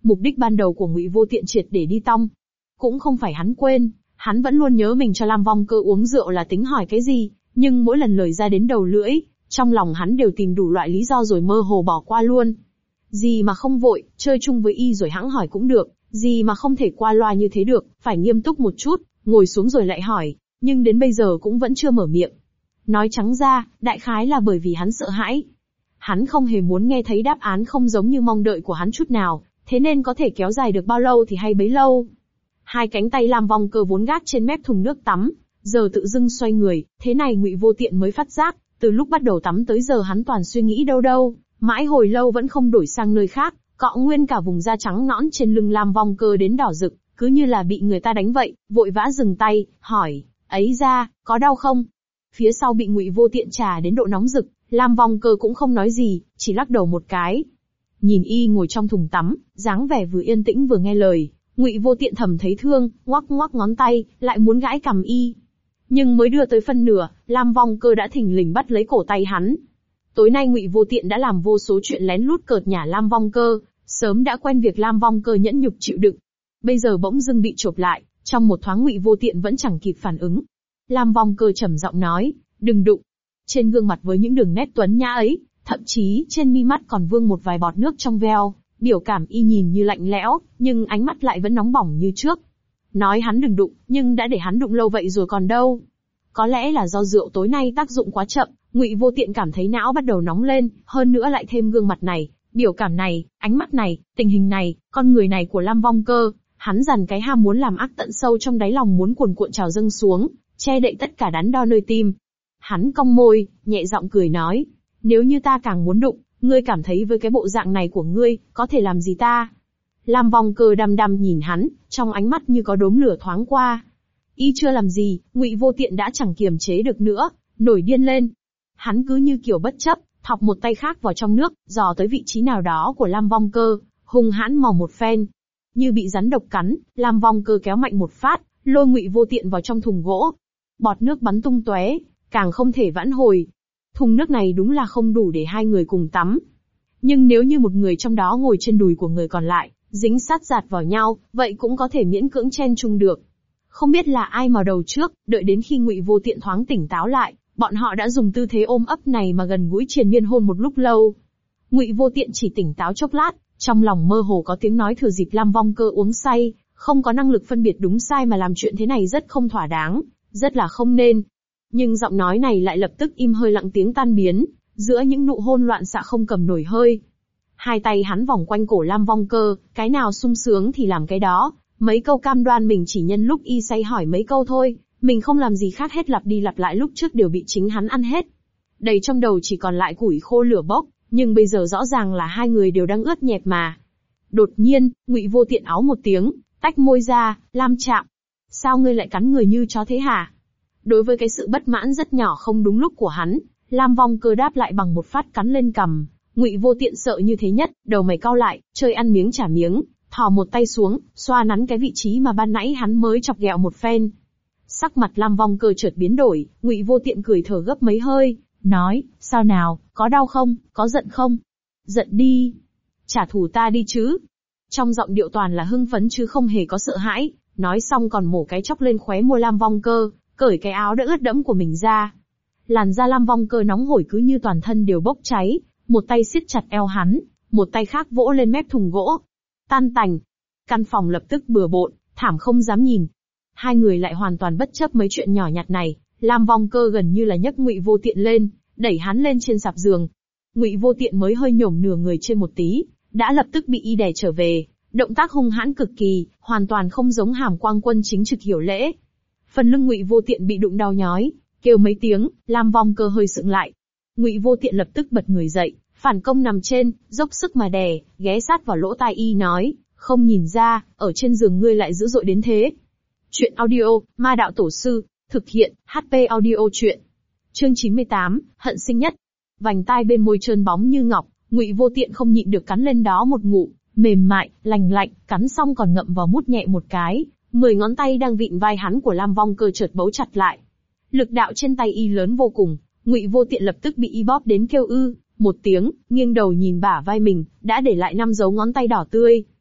Mục đích ban đầu của Ngụy Vô Tiện triệt để đi tong. Cũng không phải hắn quên, hắn vẫn luôn nhớ mình cho Lam Vong Cơ uống rượu là tính hỏi cái gì, nhưng mỗi lần lời ra đến đầu lưỡi, trong lòng hắn đều tìm đủ loại lý do rồi mơ hồ bỏ qua luôn. Gì mà không vội, chơi chung với y rồi hẵng hỏi cũng được, gì mà không thể qua loa như thế được, phải nghiêm túc một chút, ngồi xuống rồi lại hỏi, nhưng đến bây giờ cũng vẫn chưa mở miệng. Nói trắng ra, đại khái là bởi vì hắn sợ hãi. Hắn không hề muốn nghe thấy đáp án không giống như mong đợi của hắn chút nào, thế nên có thể kéo dài được bao lâu thì hay bấy lâu. Hai cánh tay Lam Vong Cơ vốn gác trên mép thùng nước tắm, giờ tự dưng xoay người, thế này Ngụy Vô Tiện mới phát giác, từ lúc bắt đầu tắm tới giờ hắn toàn suy nghĩ đâu đâu, mãi hồi lâu vẫn không đổi sang nơi khác, cọ nguyên cả vùng da trắng nõn trên lưng Lam Vong Cơ đến đỏ rực, cứ như là bị người ta đánh vậy, vội vã dừng tay, hỏi, ấy ra, có đau không? Phía sau bị Ngụy Vô Tiện trà đến độ nóng rực, Lam Vong Cơ cũng không nói gì, chỉ lắc đầu một cái. Nhìn y ngồi trong thùng tắm, dáng vẻ vừa yên tĩnh vừa nghe lời, Ngụy Vô Tiện thầm thấy thương, ngoắc ngoắc ngón tay, lại muốn gãi cằm y. Nhưng mới đưa tới phân nửa, Lam Vong Cơ đã thình lình bắt lấy cổ tay hắn. Tối nay Ngụy Vô Tiện đã làm vô số chuyện lén lút cợt nhả Lam Vong Cơ, sớm đã quen việc Lam Vong Cơ nhẫn nhục chịu đựng. Bây giờ bỗng dưng bị chộp lại, trong một thoáng Ngụy Vô Tiện vẫn chẳng kịp phản ứng. Lam Vong Cơ trầm giọng nói, đừng đụng. Trên gương mặt với những đường nét tuấn nhã ấy, thậm chí trên mi mắt còn vương một vài bọt nước trong veo, biểu cảm y nhìn như lạnh lẽo, nhưng ánh mắt lại vẫn nóng bỏng như trước. Nói hắn đừng đụng, nhưng đã để hắn đụng lâu vậy rồi còn đâu. Có lẽ là do rượu tối nay tác dụng quá chậm, Ngụy Vô Tiện cảm thấy não bắt đầu nóng lên, hơn nữa lại thêm gương mặt này, biểu cảm này, ánh mắt này, tình hình này, con người này của Lam Vong Cơ, hắn dằn cái ham muốn làm ác tận sâu trong đáy lòng muốn cuồn cuộn trào dâng xuống, che đậy tất cả đắn đo nơi tim. Hắn cong môi, nhẹ giọng cười nói, nếu như ta càng muốn đụng, ngươi cảm thấy với cái bộ dạng này của ngươi, có thể làm gì ta? Lam Vong Cơ đăm đăm nhìn hắn, trong ánh mắt như có đốm lửa thoáng qua. Y chưa làm gì, Ngụy Vô Tiện đã chẳng kiềm chế được nữa, nổi điên lên. Hắn cứ như kiểu bất chấp, thọc một tay khác vào trong nước, dò tới vị trí nào đó của Lam Vong Cơ, hung hãn mò một phen. Như bị rắn độc cắn, Lam Vong Cơ kéo mạnh một phát, lôi Ngụy Vô Tiện vào trong thùng gỗ. Bọt nước bắn tung tóe, càng không thể vãn hồi. Thùng nước này đúng là không đủ để hai người cùng tắm. Nhưng nếu như một người trong đó ngồi trên đùi của người còn lại, dính sát dạt vào nhau, vậy cũng có thể miễn cưỡng chen chung được. Không biết là ai mò đầu trước, đợi đến khi Ngụy Vô Tiện thoáng tỉnh táo lại, bọn họ đã dùng tư thế ôm ấp này mà gần gũi triền miên hôn một lúc lâu. Ngụy Vô Tiện chỉ tỉnh táo chốc lát, trong lòng mơ hồ có tiếng nói thừa dịp Lam Vong Cơ uống say, không có năng lực phân biệt đúng sai mà làm chuyện thế này rất không thỏa đáng, rất là không nên. Nhưng giọng nói này lại lập tức im hơi lặng tiếng tan biến, giữa những nụ hôn loạn xạ không cầm nổi hơi. Hai tay hắn vòng quanh cổ Lam Vong Cơ, cái nào sung sướng thì làm cái đó, mấy câu cam đoan mình chỉ nhân lúc y say hỏi mấy câu thôi, mình không làm gì khác hết lặp đi lặp lại lúc trước đều bị chính hắn ăn hết. Đầy trong đầu chỉ còn lại củi khô lửa bốc, nhưng bây giờ rõ ràng là hai người đều đang ướt nhẹp mà. Đột nhiên, Ngụy Vô Tiện áu một tiếng, tách môi ra, Lam Trạm. Sao ngươi lại cắn người như chó thế hả? Đối với cái sự bất mãn rất nhỏ không đúng lúc của hắn, Lam Vong Cơ đáp lại bằng một phát cắn lên cằm. Ngụy Vô Tiện sợ như thế nhất, đầu mày cau lại, chơi ăn miếng trả miếng, thò một tay xuống, xoa nắn cái vị trí mà ban nãy hắn mới chọc ghẹo một phen. Sắc mặt Lam Vong Cơ chợt biến đổi, Ngụy Vô Tiện cười thở gấp mấy hơi, nói, sao nào, có đau không, có giận không? Giận đi. Trả thù ta đi chứ. Trong giọng điệu toàn là hưng phấn chứ không hề có sợ hãi, nói xong còn mổ cái chóc lên khóe môi Lam Vong Cơ, cởi cái áo đã ướt đẫm của mình ra. Làn da Lam Vong Cơ nóng hổi cứ như toàn thân đều bốc cháy, một tay siết chặt eo hắn, một tay khác vỗ lên mép thùng gỗ. Tan tành. Căn phòng lập tức bừa bộn, thảm không dám nhìn. Hai người lại hoàn toàn bất chấp mấy chuyện nhỏ nhặt này, Lam Vong Cơ gần như là nhấc Ngụy Vô Tiện lên, đẩy hắn lên trên sạp giường. Ngụy Vô Tiện mới hơi nhổm nửa người trên một tí, đã lập tức bị y đè trở về, động tác hung hãn cực kỳ, hoàn toàn không giống Hàm Quang Quân chính trực hiểu lễ. Phần lưng Ngụy Vô Tiện bị đụng đau nhói, kêu mấy tiếng, Lam Vong Cơ hơi sững lại. Ngụy Vô Tiện lập tức bật người dậy, phản công nằm trên, dốc sức mà đè, ghé sát vào lỗ tai y nói, không nhìn ra, ở trên giường ngươi lại dữ dội đến thế. Chuyện audio, Ma Đạo Tổ Sư, thực hiện, HP audio chuyện. Chương 98, hận sinh nhất. Vành tai bên môi trơn bóng như ngọc, Ngụy Vô Tiện không nhịn được cắn lên đó một ngụm, mềm mại, lành lạnh, cắn xong còn ngậm vào mút nhẹ một cái, 10 ngón tay đang vịn vai hắn của Lam Vong Cơ chợt bấu chặt lại. Lực đạo trên tay y lớn vô cùng, Ngụy Vô Tiện lập tức bị y bóp đến kêu ư một tiếng, nghiêng đầu nhìn bả vai mình, đã để lại 5 dấu ngón tay đỏ tươi.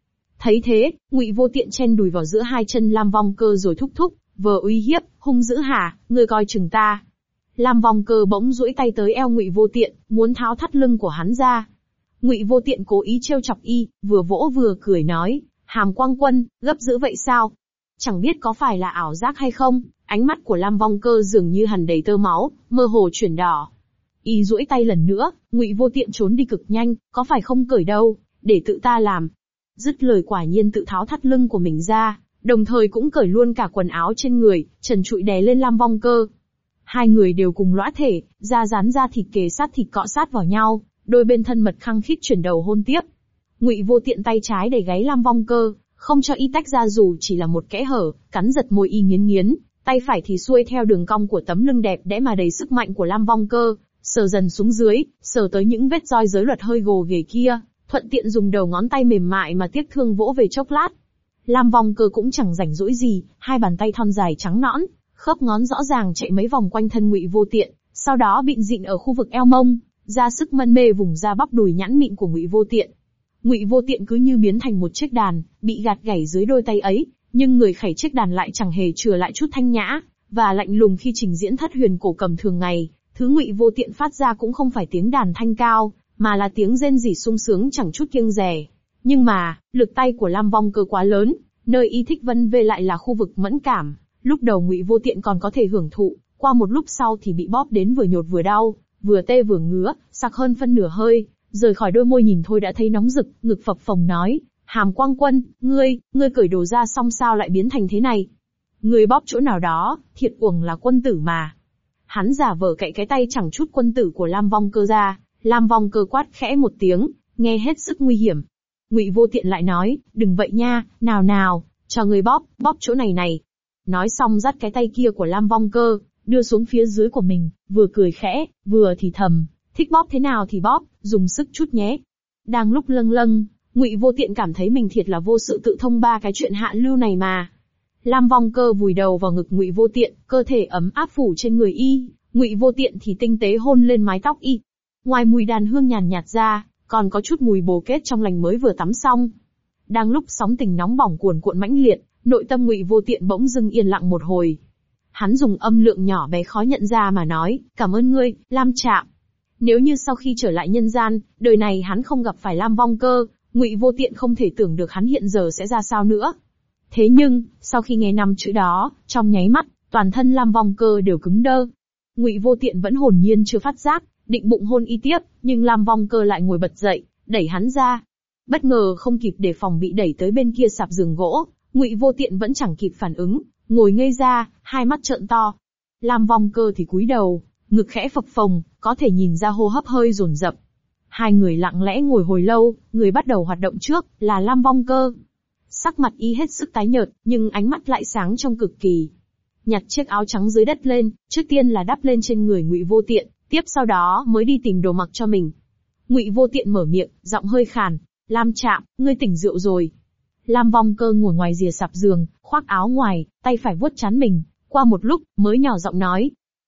Thấy thế, Ngụy Vô Tiện chen đùi vào giữa hai chân Lam Vong Cơ rồi thúc thúc, vờ uy hiếp, hung dữ hả, ngươi coi chừng ta. Lam Vong Cơ bỗng duỗi tay tới eo Ngụy Vô Tiện, muốn tháo thắt lưng của hắn ra. Ngụy Vô Tiện cố ý trêu chọc y, vừa vỗ vừa cười nói, Hàm Quang Quân, gấp dữ vậy sao? Chẳng biết có phải là ảo giác hay không, ánh mắt của Lam Vong Cơ dường như hằn đầy tơ máu, mơ hồ chuyển đỏ. Y duỗi tay lần nữa, Ngụy Vô Tiện trốn đi cực nhanh, có phải không cởi đâu, để tự ta làm. Dứt lời quả nhiên tự tháo thắt lưng của mình ra, đồng thời cũng cởi luôn cả quần áo trên người, trần trụi đè lên Lam Vong Cơ. Hai người đều cùng lõa thể, da dán da thịt kề sát thịt cọ sát vào nhau, đôi bên thân mật khăng khít chuyển đầu hôn tiếp. Ngụy Vô Tiện tay trái đẩy gáy Lam Vong Cơ, không cho y tách ra dù chỉ là một kẽ hở, cắn giật môi y nghiến nghiến, tay phải thì xuôi theo đường cong của tấm lưng đẹp đẽ mà đầy sức mạnh của Lam Vong Cơ, sờ dần xuống dưới, sờ tới những vết roi giới luật hơi gồ ghề kia, thuận tiện dùng đầu ngón tay mềm mại mà tiếc thương vỗ về chốc lát. Lam Vong Cơ cũng chẳng rảnh rỗi gì, hai bàn tay thon dài trắng nõn, khớp ngón rõ ràng chạy mấy vòng quanh thân Ngụy Vô Tiện, sau đó bịn dịn ở khu vực eo mông, ra sức mân mê vùng da bắp đùi nhẵn mịn của Ngụy Vô Tiện. Ngụy Vô Tiện cứ như biến thành một chiếc đàn, bị gạt gảy dưới đôi tay ấy, nhưng người khẩy chiếc đàn lại chẳng hề chừa lại chút thanh nhã và lạnh lùng khi trình diễn thất huyền cổ cầm thường ngày. Thứ Ngụy Vô Tiện phát ra cũng không phải tiếng đàn thanh cao, mà là tiếng rên rỉ sung sướng chẳng chút kiêng dè. Nhưng mà, lực tay của Lam Vong Cơ quá lớn, nơi y thích vân vê lại là khu vực mẫn cảm. Lúc đầu Ngụy Vô Tiện còn có thể hưởng thụ, qua một lúc sau thì bị bóp đến vừa nhột vừa đau, vừa tê vừa ngứa, sặc hơn phân nửa hơi, rời khỏi đôi môi nhìn thôi đã thấy nóng rực, ngực phập phồng nói, Hàm Quang Quân, ngươi cởi đồ ra xong sao lại biến thành thế này? Ngươi bóp chỗ nào đó, thiệt uổng là quân tử mà. Hắn giả vờ cạy cái tay chẳng chút quân tử của Lam Vong Cơ ra, Lam Vong Cơ quát khẽ một tiếng, nghe hết sức nguy hiểm. Ngụy Vô Tiện lại nói, đừng vậy nha, nào, cho ngươi bóp chỗ này này. Nói xong dắt cái tay kia của Lam Vong Cơ, đưa xuống phía dưới của mình, vừa cười khẽ, vừa thì thầm, thích bóp thế nào thì bóp, dùng sức chút nhé. Đang lúc lâng lâng, Ngụy Vô Tiện cảm thấy mình thiệt là vô sự tự thông ba cái chuyện hạ lưu này mà. Lam Vong Cơ vùi đầu vào ngực Ngụy Vô Tiện, cơ thể ấm áp phủ trên người y, Ngụy Vô Tiện thì tinh tế hôn lên mái tóc y. Ngoài mùi đàn hương nhàn nhạt ra, còn có chút mùi bồ kết trong lành mới vừa tắm xong. Đang lúc sóng tình nóng bỏng cuồn cuộn mãnh liệt, nội tâm Ngụy Vô Tiện bỗng dưng yên lặng một hồi. Hắn dùng âm lượng nhỏ bé khó nhận ra mà nói, cảm ơn ngươi, Lam Trạm. Nếu như sau khi trở lại nhân gian, đời này hắn không gặp phải Lam Vong Cơ, Ngụy Vô Tiện không thể tưởng được hắn hiện giờ sẽ ra sao nữa. Thế nhưng, sau khi nghe 5 chữ đó, trong nháy mắt, toàn thân Lam Vong Cơ đều cứng đơ. Ngụy Vô Tiện vẫn hồn nhiên chưa phát giác, định bụng hôn y tiếp, nhưng Lam Vong Cơ lại ngồi bật dậy, đẩy hắn ra. Bất ngờ không kịp đề phòng bị đẩy tới bên kia sạp giường gỗ, Ngụy Vô Tiện vẫn chẳng kịp phản ứng, ngồi ngây ra, hai mắt trợn to. Lam Vong Cơ thì cúi đầu, ngực khẽ phập phồng, có thể nhìn ra hô hấp hơi dồn dập. Hai người lặng lẽ ngồi hồi lâu, người bắt đầu hoạt động trước là Lam Vong Cơ. Sắc mặt y hết sức tái nhợt, nhưng ánh mắt lại sáng trong cực kỳ. Nhặt chiếc áo trắng dưới đất lên, trước tiên là đắp lên trên người Ngụy Vô Tiện, tiếp sau đó mới đi tìm đồ mặc cho mình. Ngụy Vô Tiện mở miệng, giọng hơi khàn, Lam Trạm, ngươi tỉnh rượu rồi. Lam Vong Cơ ngồi ngoài rìa sạp giường, khoác áo ngoài, tay phải vuốt trán mình, qua một lúc, mới nhỏ giọng nói.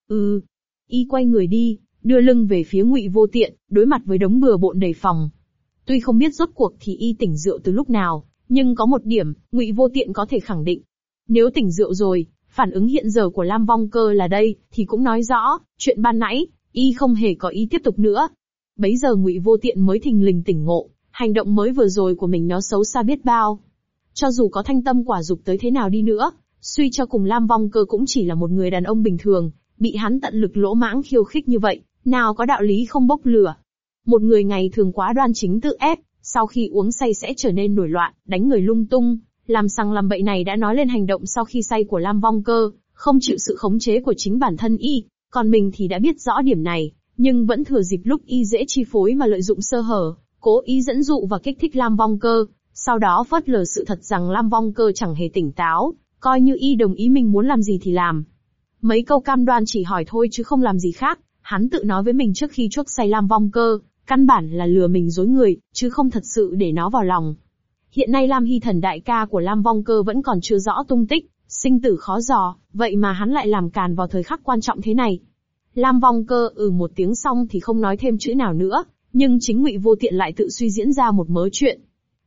Y quay người đi, đưa lưng về phía Ngụy Vô Tiện, đối mặt với đống bừa bộn đầy phòng. Tuy không biết rốt cuộc thì y tỉnh rượu từ lúc nào, nhưng có một điểm, Ngụy Vô Tiện có thể khẳng định. Nếu tỉnh rượu rồi, phản ứng hiện giờ của Lam Vong Cơ là đây, thì cũng nói rõ, chuyện ban nãy, y không hề có ý tiếp tục nữa. Bấy giờ Ngụy Vô Tiện mới thình lình tỉnh ngộ, hành động mới vừa rồi của mình nó xấu xa biết bao. Cho dù có thanh tâm quả dục tới thế nào đi nữa, suy cho cùng Lam Vong Cơ cũng chỉ là một người đàn ông bình thường, bị hắn tận lực lỗ mãng khiêu khích như vậy, nào có đạo lý không bốc lửa. Một người ngày thường quá đoan chính tự ép, sau khi uống say sẽ trở nên nổi loạn, đánh người lung tung, làm sằng làm bậy này đã nói lên hành động sau khi say của Lam Vong Cơ, không chịu sự khống chế của chính bản thân y, còn mình thì đã biết rõ điểm này, nhưng vẫn thừa dịp lúc y dễ chi phối mà lợi dụng sơ hở, cố ý dẫn dụ và kích thích Lam Vong Cơ, sau đó phớt lờ sự thật rằng Lam Vong Cơ chẳng hề tỉnh táo, coi như y đồng ý mình muốn làm gì thì làm. Mấy câu cam đoan chỉ hỏi thôi chứ không làm gì khác, hắn tự nói với mình trước khi chuốc say Lam Vong Cơ, căn bản là lừa mình dối người, chứ không thật sự để nó vào lòng. Hiện nay Lam Hy Thần đại ca của Lam Vong Cơ vẫn còn chưa rõ tung tích, sinh tử khó dò, vậy mà hắn lại làm càn vào thời khắc quan trọng thế này. Lam Vong Cơ một tiếng xong thì không nói thêm chữ nào nữa, nhưng chính Ngụy Vô Tiện lại tự suy diễn ra một mớ chuyện.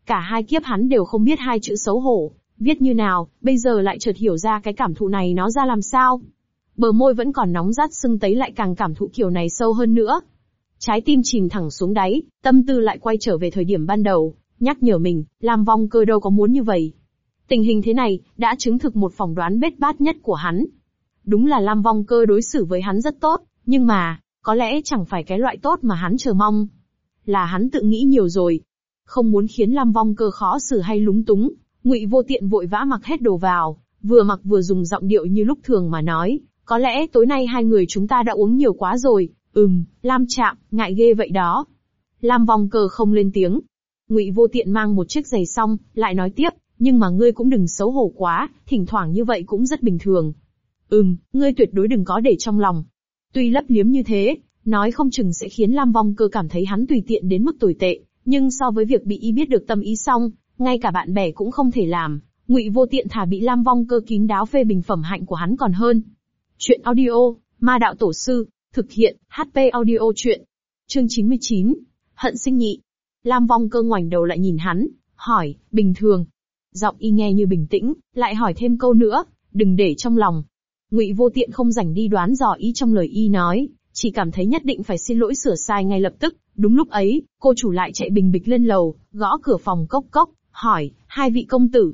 Cả hai kiếp hắn đều không biết hai chữ xấu hổ, viết như nào, bây giờ lại chợt hiểu ra cái cảm thụ này nó ra làm sao. Bờ môi vẫn còn nóng rát sưng tấy lại càng cảm thụ kiểu này sâu hơn nữa. Trái tim chìm thẳng xuống đáy, tâm tư lại quay trở về thời điểm ban đầu, nhắc nhở mình, Lam Vong Cơ đâu có muốn như vậy. Tình hình thế này, đã chứng thực một phỏng đoán bết bát nhất của hắn. Đúng là Lam Vong Cơ đối xử với hắn rất tốt, nhưng mà, có lẽ chẳng phải cái loại tốt mà hắn chờ mong. Là hắn tự nghĩ nhiều rồi. Không muốn khiến Lam Vong Cơ khó xử hay lúng túng, Ngụy Vô Tiện vội vã mặc hết đồ vào, vừa mặc vừa dùng giọng điệu như lúc thường mà nói, có lẽ tối nay hai người chúng ta đã uống nhiều quá rồi. Lam Trạm, ngại ghê vậy đó. Lam Vong Cơ không lên tiếng. Ngụy Vô Tiện mang một chiếc giày xong, lại nói tiếp, nhưng mà ngươi cũng đừng xấu hổ quá, thỉnh thoảng như vậy cũng rất bình thường. Ngươi tuyệt đối đừng có để trong lòng. Tuy lấp liếm như thế, nói không chừng sẽ khiến Lam Vong Cơ cảm thấy hắn tùy tiện đến mức tồi tệ, nhưng so với việc bị y biết được tâm ý xong, ngay cả bạn bè cũng không thể làm, Ngụy Vô Tiện thà bị Lam Vong Cơ kín đáo phê bình phẩm hạnh của hắn còn hơn. Chuyện audio, Ma Đạo Tổ Sư, thực hiện, HP audio chuyện. Chương 99, Hận Sinh Nhị. Lam Vong Cơ ngoảnh đầu lại nhìn hắn, hỏi, bình thường. Giọng y nghe như bình tĩnh, lại hỏi thêm câu nữa, đừng để trong lòng. Ngụy Vô Tiện không rảnh đi đoán dò ý trong lời y nói, chỉ cảm thấy nhất định phải xin lỗi sửa sai ngay lập tức. Đúng lúc ấy, cô chủ lại chạy bình bịch lên lầu, gõ cửa phòng cốc cốc, hỏi, hai vị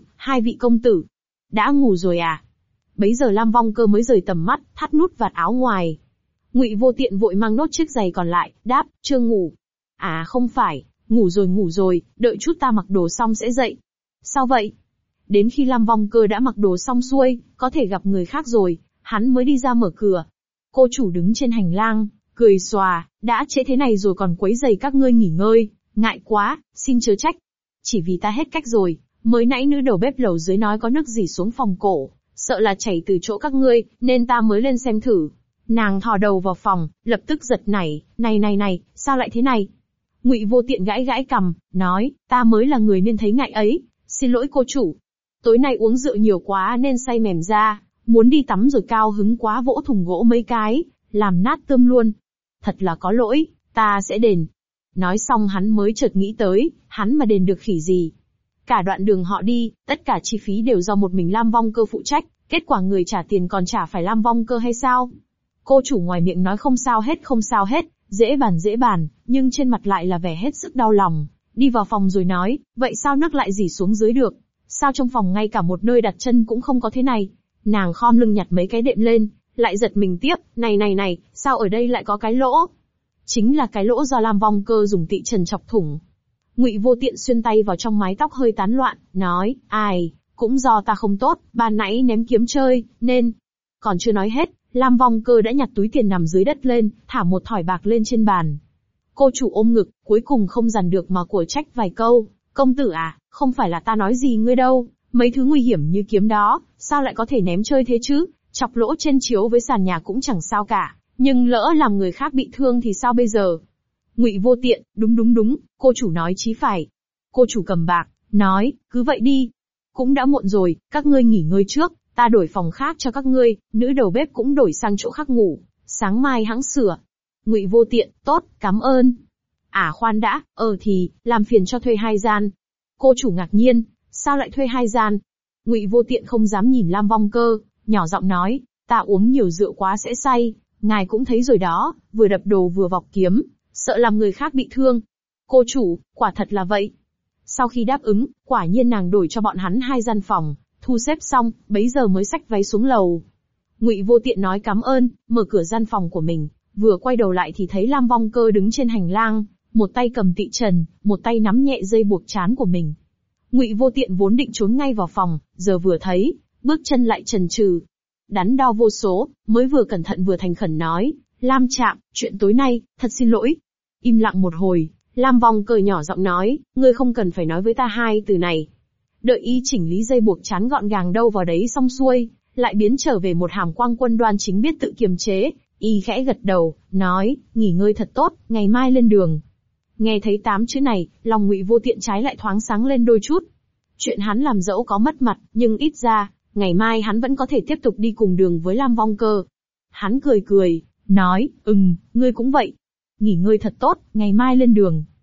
công tử, đã ngủ rồi à? Bấy giờ Lam Vong Cơ mới rời tầm mắt, thắt nút vạt áo ngoài. Ngụy Vô Tiện vội mang nốt chiếc giày còn lại, đáp, chưa ngủ. À không phải, ngủ rồi, đợi chút ta mặc đồ xong sẽ dậy. Sao vậy? Đến khi Lam Vong Cơ đã mặc đồ xong xuôi, có thể gặp người khác rồi, hắn mới đi ra mở cửa. Cô chủ đứng trên hành lang, cười xòa, đã trễ thế này rồi còn quấy rầy các ngươi nghỉ ngơi, ngại quá, xin chớ trách. Chỉ vì ta hết cách rồi, mới nãy nữ đầu bếp lầu dưới nói có nước rỉ xuống phòng cổ, sợ là chảy từ chỗ các ngươi, nên ta mới lên xem thử. Nàng thò đầu vào phòng, lập tức giật nảy, này, sao lại thế này? Ngụy Vô Tiện gãi gãi cằm, nói, ta mới là người nên thấy ngại ấy, xin lỗi cô chủ. Tối nay uống rượu nhiều quá nên say mềm ra, muốn đi tắm rồi cao hứng quá vỗ thùng gỗ mấy cái, làm nát tươm luôn. Thật là có lỗi, ta sẽ đền. Nói xong hắn mới chợt nghĩ tới, hắn mà đền được khỉ gì. Cả đoạn đường họ đi, tất cả chi phí đều do một mình Lam Vong Cơ phụ trách, kết quả người trả tiền còn trả phải Lam Vong Cơ hay sao? Cô chủ ngoài miệng nói không sao hết, dễ bàn, nhưng trên mặt lại là vẻ hết sức đau lòng. Đi vào phòng rồi nói, vậy sao nước lại rỉ xuống dưới được? Sao trong phòng ngay cả một nơi đặt chân cũng không có thế này? Nàng khom lưng nhặt mấy cái đệm lên, lại giật mình tiếp, này, sao ở đây lại có cái lỗ? Chính là cái lỗ do Lam Vong Cơ dùng tị trần chọc thủng. Ngụy Vô Tiện xuyên tay vào trong mái tóc hơi tán loạn, nói, cũng do ta không tốt, ban nãy ném kiếm chơi, nên... Còn chưa nói hết, Lam Vong Cơ đã nhặt túi tiền nằm dưới đất lên, thả một thỏi bạc lên trên bàn. Cô chủ ôm ngực, cuối cùng không dằn được mà của trách vài câu, công tử à, không phải là ta nói gì ngươi đâu, mấy thứ nguy hiểm như kiếm đó, sao lại có thể ném chơi thế chứ, chọc lỗ trên chiếu với sàn nhà cũng chẳng sao cả, nhưng lỡ làm người khác bị thương thì sao bây giờ? Ngụy Vô Tiện, đúng, cô chủ nói chí phải. Cô chủ cầm bạc, nói, cứ vậy đi. Cũng đã muộn rồi, các ngươi nghỉ ngơi trước, ta đổi phòng khác cho các ngươi, nữ đầu bếp cũng đổi sang chỗ khác ngủ, sáng mai hãng sửa. Ngụy Vô Tiện, tốt, cảm ơn. À khoan đã, thì, làm phiền cho thuê 2 gian. Cô chủ ngạc nhiên, sao lại thuê 2 gian? Ngụy Vô Tiện không dám nhìn Lam Vong Cơ, nhỏ giọng nói, ta uống nhiều rượu quá sẽ say, ngài cũng thấy rồi đó, vừa đập đồ vừa vọc kiếm, sợ làm người khác bị thương. Cô chủ, quả thật là vậy. Sau khi đáp ứng, quả nhiên nàng đổi cho bọn hắn 2 gian phòng, thu xếp xong, bấy giờ mới xách váy xuống lầu. Ngụy Vô Tiện nói cảm ơn, mở cửa gian phòng của mình, vừa quay đầu lại thì thấy Lam Vong Cơ đứng trên hành lang, một tay cầm tị trần, một tay nắm nhẹ dây buộc trán của mình. Ngụy Vô Tiện vốn định trốn ngay vào phòng, giờ vừa thấy, bước chân lại chần chừ. Đắn đo vô số, mới vừa cẩn thận vừa thành khẩn nói, Lam Trạm, chuyện tối nay, thật xin lỗi. Im lặng một hồi, Lam Vong Cơ nhỏ giọng nói, ngươi không cần phải nói với ta 2 từ này. Đợi y chỉnh lý dây buộc trán gọn gàng đâu vào đấy xong xuôi, lại biến trở về một hàm quang quân đoan chính biết tự kiềm chế, y khẽ gật đầu, nói, nghỉ ngơi thật tốt, ngày mai lên đường. Nghe thấy 8 chữ này, lòng Ngụy Vô Tiện trái lại thoáng sáng lên đôi chút. Chuyện hắn làm dẫu có mất mặt, nhưng ít ra, ngày mai hắn vẫn có thể tiếp tục đi cùng đường với Lam Vong Cơ. Hắn cười, nói, ngươi cũng vậy. Nghỉ ngơi thật tốt, ngày mai lên đường.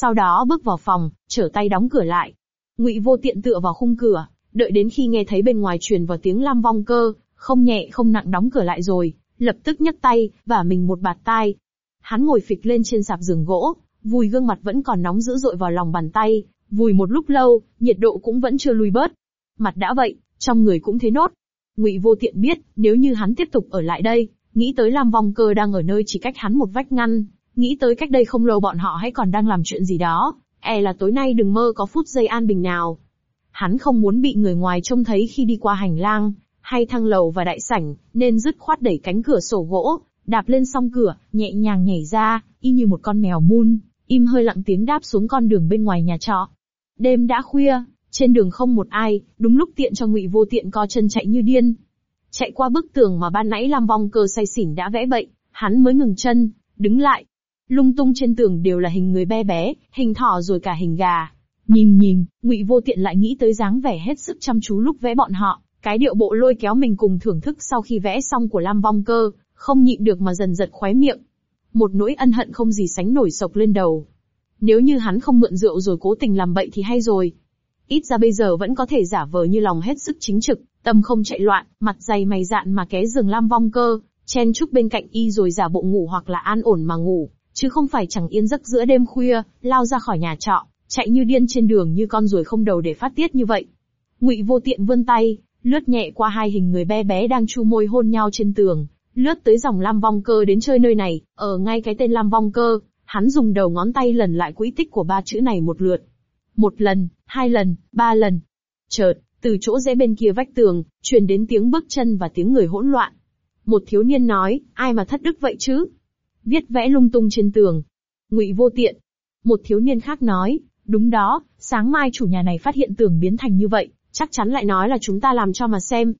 Sau đó bước vào phòng, trở tay đóng cửa lại. Ngụy Vô Tiện tựa vào khung cửa, đợi đến khi nghe thấy bên ngoài truyền vào tiếng Lam Vong Cơ, không nhẹ không nặng đóng cửa lại rồi, lập tức nhấc tay, vả mình một bạt tai. Hắn ngồi phịch lên trên sạp giường gỗ, vùi gương mặt vẫn còn nóng dữ dội vào lòng bàn tay, vùi một lúc lâu, nhiệt độ cũng vẫn chưa lui bớt. Mặt đã vậy, trong người cũng thế nốt. Ngụy Vô Tiện biết, nếu như hắn tiếp tục ở lại đây, nghĩ tới Lam Vong Cơ đang ở nơi chỉ cách hắn một vách ngăn, nghĩ tới cách đây không lâu bọn họ hãy còn đang làm chuyện gì đó, là tối nay đừng mơ có phút giây an bình nào. Hắn không muốn bị người ngoài trông thấy khi đi qua hành lang, hay thang lầu và đại sảnh, nên dứt khoát đẩy cánh cửa sổ gỗ, đạp lên song cửa, nhẹ nhàng nhảy ra, y như một con mèo mun, im hơi lặng tiếng đáp xuống con đường bên ngoài nhà trọ. Đêm đã khuya, trên đường không một ai, đúng lúc tiện cho Ngụy Vô Tiện co chân chạy như điên. Chạy qua bức tường mà ban nãy Lam Vong Cơ say xỉn đã vẽ bậy, hắn mới ngừng chân, đứng lại. Lung tung trên tường đều là hình người bé bé, hình thỏ rồi cả hình gà. Nhìn, Ngụy Vô Tiện lại nghĩ tới dáng vẻ hết sức chăm chú lúc vẽ bọn họ, cái điệu bộ lôi kéo mình cùng thưởng thức sau khi vẽ xong của Lam Vong Cơ, không nhịn được mà dần giật khóe miệng. Một nỗi ân hận không gì sánh nổi sộc lên đầu. Nếu như hắn không mượn rượu rồi cố tình làm bậy thì hay rồi. Ít ra bây giờ vẫn có thể giả vờ như lòng hết sức chính trực, tâm không chạy loạn, mặt dày mày dạn mà ké giường Lam Vong Cơ, chen chúc bên cạnh y rồi giả bộ ngủ hoặc là an ổn mà ngủ, chứ không phải chẳng yên giấc giữa đêm khuya, lao ra khỏi nhà trọ, chạy như điên trên đường như con ruồi không đầu để phát tiết như vậy. Ngụy Vô Tiện vươn tay, lướt nhẹ qua hai hình người bé bé đang chu môi hôn nhau trên tường, lướt tới dòng Lam Vong Cơ đến chơi nơi này, ở ngay cái tên Lam Vong Cơ, hắn dùng đầu ngón tay lần lại quỹ tích của ba chữ này một lượt. Một lần, hai lần, ba lần. Chợt, từ chỗ rẽ bên kia vách tường, truyền đến tiếng bước chân và tiếng người hỗn loạn. Một thiếu niên nói, ai mà thất đức vậy chứ? Viết vẽ lung tung trên tường. Ngụy Vô Tiện. Một thiếu niên khác nói, đúng đó, sáng mai chủ nhà này phát hiện tường biến thành như vậy, chắc chắn lại nói là chúng ta làm cho mà xem.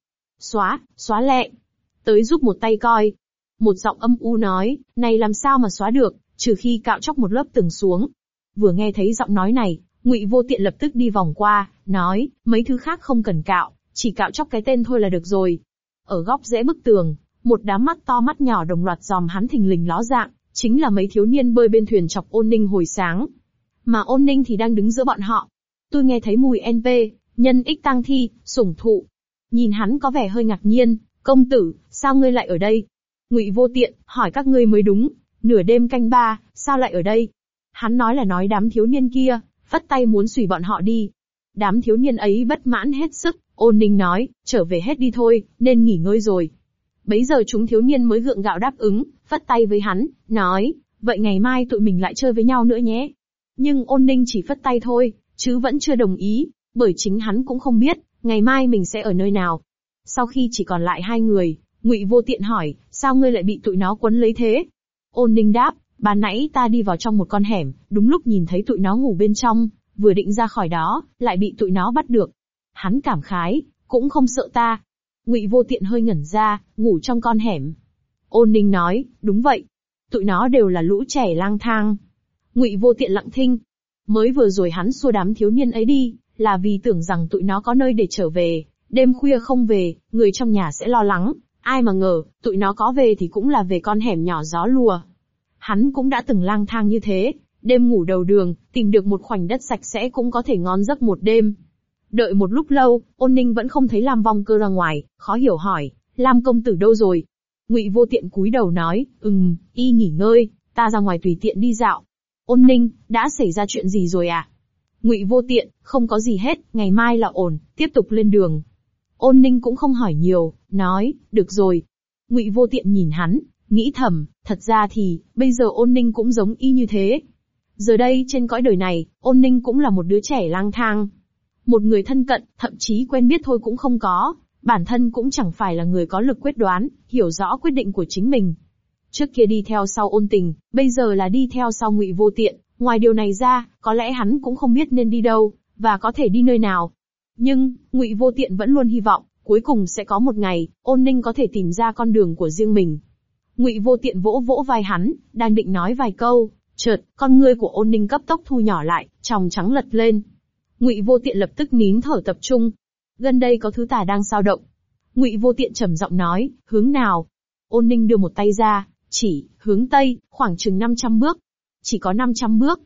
Xóa lẹ. Tới giúp một tay coi. Một giọng âm u nói, này làm sao mà xóa được, trừ khi cạo chóc một lớp tường xuống. Vừa nghe thấy giọng nói này, Ngụy Vô Tiện lập tức đi vòng qua, nói, mấy thứ khác không cần cạo, chỉ cạo chóc cái tên thôi là được rồi. Ở góc rẽ bức tường, một đám mắt to mắt nhỏ đồng loạt dòm hắn thình lình ló dạng, chính là mấy thiếu niên bơi bên thuyền chọc Ôn Ninh hồi sáng. Mà Ôn Ninh thì đang đứng giữa bọn họ. Tôi nghe thấy mùi NP, nhân ích tang thi, sủng thụ. Nhìn hắn có vẻ hơi ngạc nhiên, công tử, sao ngươi lại ở đây? Ngụy Vô Tiện, hỏi các ngươi mới đúng, nửa đêm canh ba, sao lại ở đây? Hắn nói là nói đám thiếu niên kia, phất tay muốn xùy bọn họ đi. Đám thiếu niên ấy bất mãn hết sức, Ôn Ninh nói, trở về hết đi thôi, nên nghỉ ngơi rồi. Bấy giờ chúng thiếu niên mới gượng gạo đáp ứng, phất tay với hắn, nói, vậy ngày mai tụi mình lại chơi với nhau nữa nhé. Nhưng Ôn Ninh chỉ phất tay thôi, chứ vẫn chưa đồng ý, bởi chính hắn cũng không biết, ngày mai mình sẽ ở nơi nào. Sau khi chỉ còn lại hai người, Ngụy Vô Tiện hỏi, sao ngươi lại bị tụi nó quấn lấy thế? Ôn Ninh đáp, ban nãy ta đi vào trong một con hẻm, đúng lúc nhìn thấy tụi nó ngủ bên trong, vừa định ra khỏi đó, lại bị tụi nó bắt được. Hắn cảm khái, cũng không sợ ta. Ngụy Vô Tiện hơi ngẩn ra, ngủ trong con hẻm. Ôn Ninh nói, đúng vậy. Tụi nó đều là lũ trẻ lang thang. Ngụy Vô Tiện lặng thinh. Mới vừa rồi hắn xua đám thiếu niên ấy đi, là vì tưởng rằng tụi nó có nơi để trở về, đêm khuya không về, người trong nhà sẽ lo lắng. Ai mà ngờ, tụi nó có về thì cũng là về con hẻm nhỏ gió lùa. Hắn cũng đã từng lang thang như thế, đêm ngủ đầu đường, tìm được một khoảnh đất sạch sẽ cũng có thể ngon giấc một đêm. Đợi một lúc lâu, Ôn Ninh vẫn không thấy Lam Vong Cơ ra ngoài, khó hiểu hỏi, Lam công tử đâu rồi? Ngụy Vô Tiện cúi đầu nói, y nghỉ ngơi, ta ra ngoài tùy tiện đi dạo. Ôn Ninh, đã xảy ra chuyện gì rồi à? Ngụy Vô Tiện, không có gì hết, ngày mai là ổn, tiếp tục lên đường. Ôn Ninh cũng không hỏi nhiều, nói, được rồi. Ngụy Vô Tiện nhìn hắn, nghĩ thầm, thật ra thì, bây giờ Ôn Ninh cũng giống y như thế. Giờ đây trên cõi đời này, Ôn Ninh cũng là một đứa trẻ lang thang. Một người thân cận, thậm chí quen biết thôi cũng không có, bản thân cũng chẳng phải là người có lực quyết đoán, hiểu rõ quyết định của chính mình. Trước kia đi theo sau Ôn Tình, bây giờ là đi theo sau Ngụy Vô Tiện, ngoài điều này ra, có lẽ hắn cũng không biết nên đi đâu, và có thể đi nơi nào. Nhưng, Ngụy Vô Tiện vẫn luôn hy vọng, cuối cùng sẽ có một ngày, Ôn Ninh có thể tìm ra con đường của riêng mình. Ngụy Vô Tiện vỗ vỗ vai hắn, đang định nói vài câu, chợt, con ngươi của Ôn Ninh cấp tốc thu nhỏ lại, tròng trắng lật lên. Ngụy Vô Tiện lập tức nín thở tập trung. Gần đây có thứ tà đang xao động. Ngụy Vô Tiện trầm giọng nói, hướng nào? Ôn Ninh đưa một tay ra, chỉ, hướng tây, khoảng chừng 500 bước. Chỉ có 500 bước.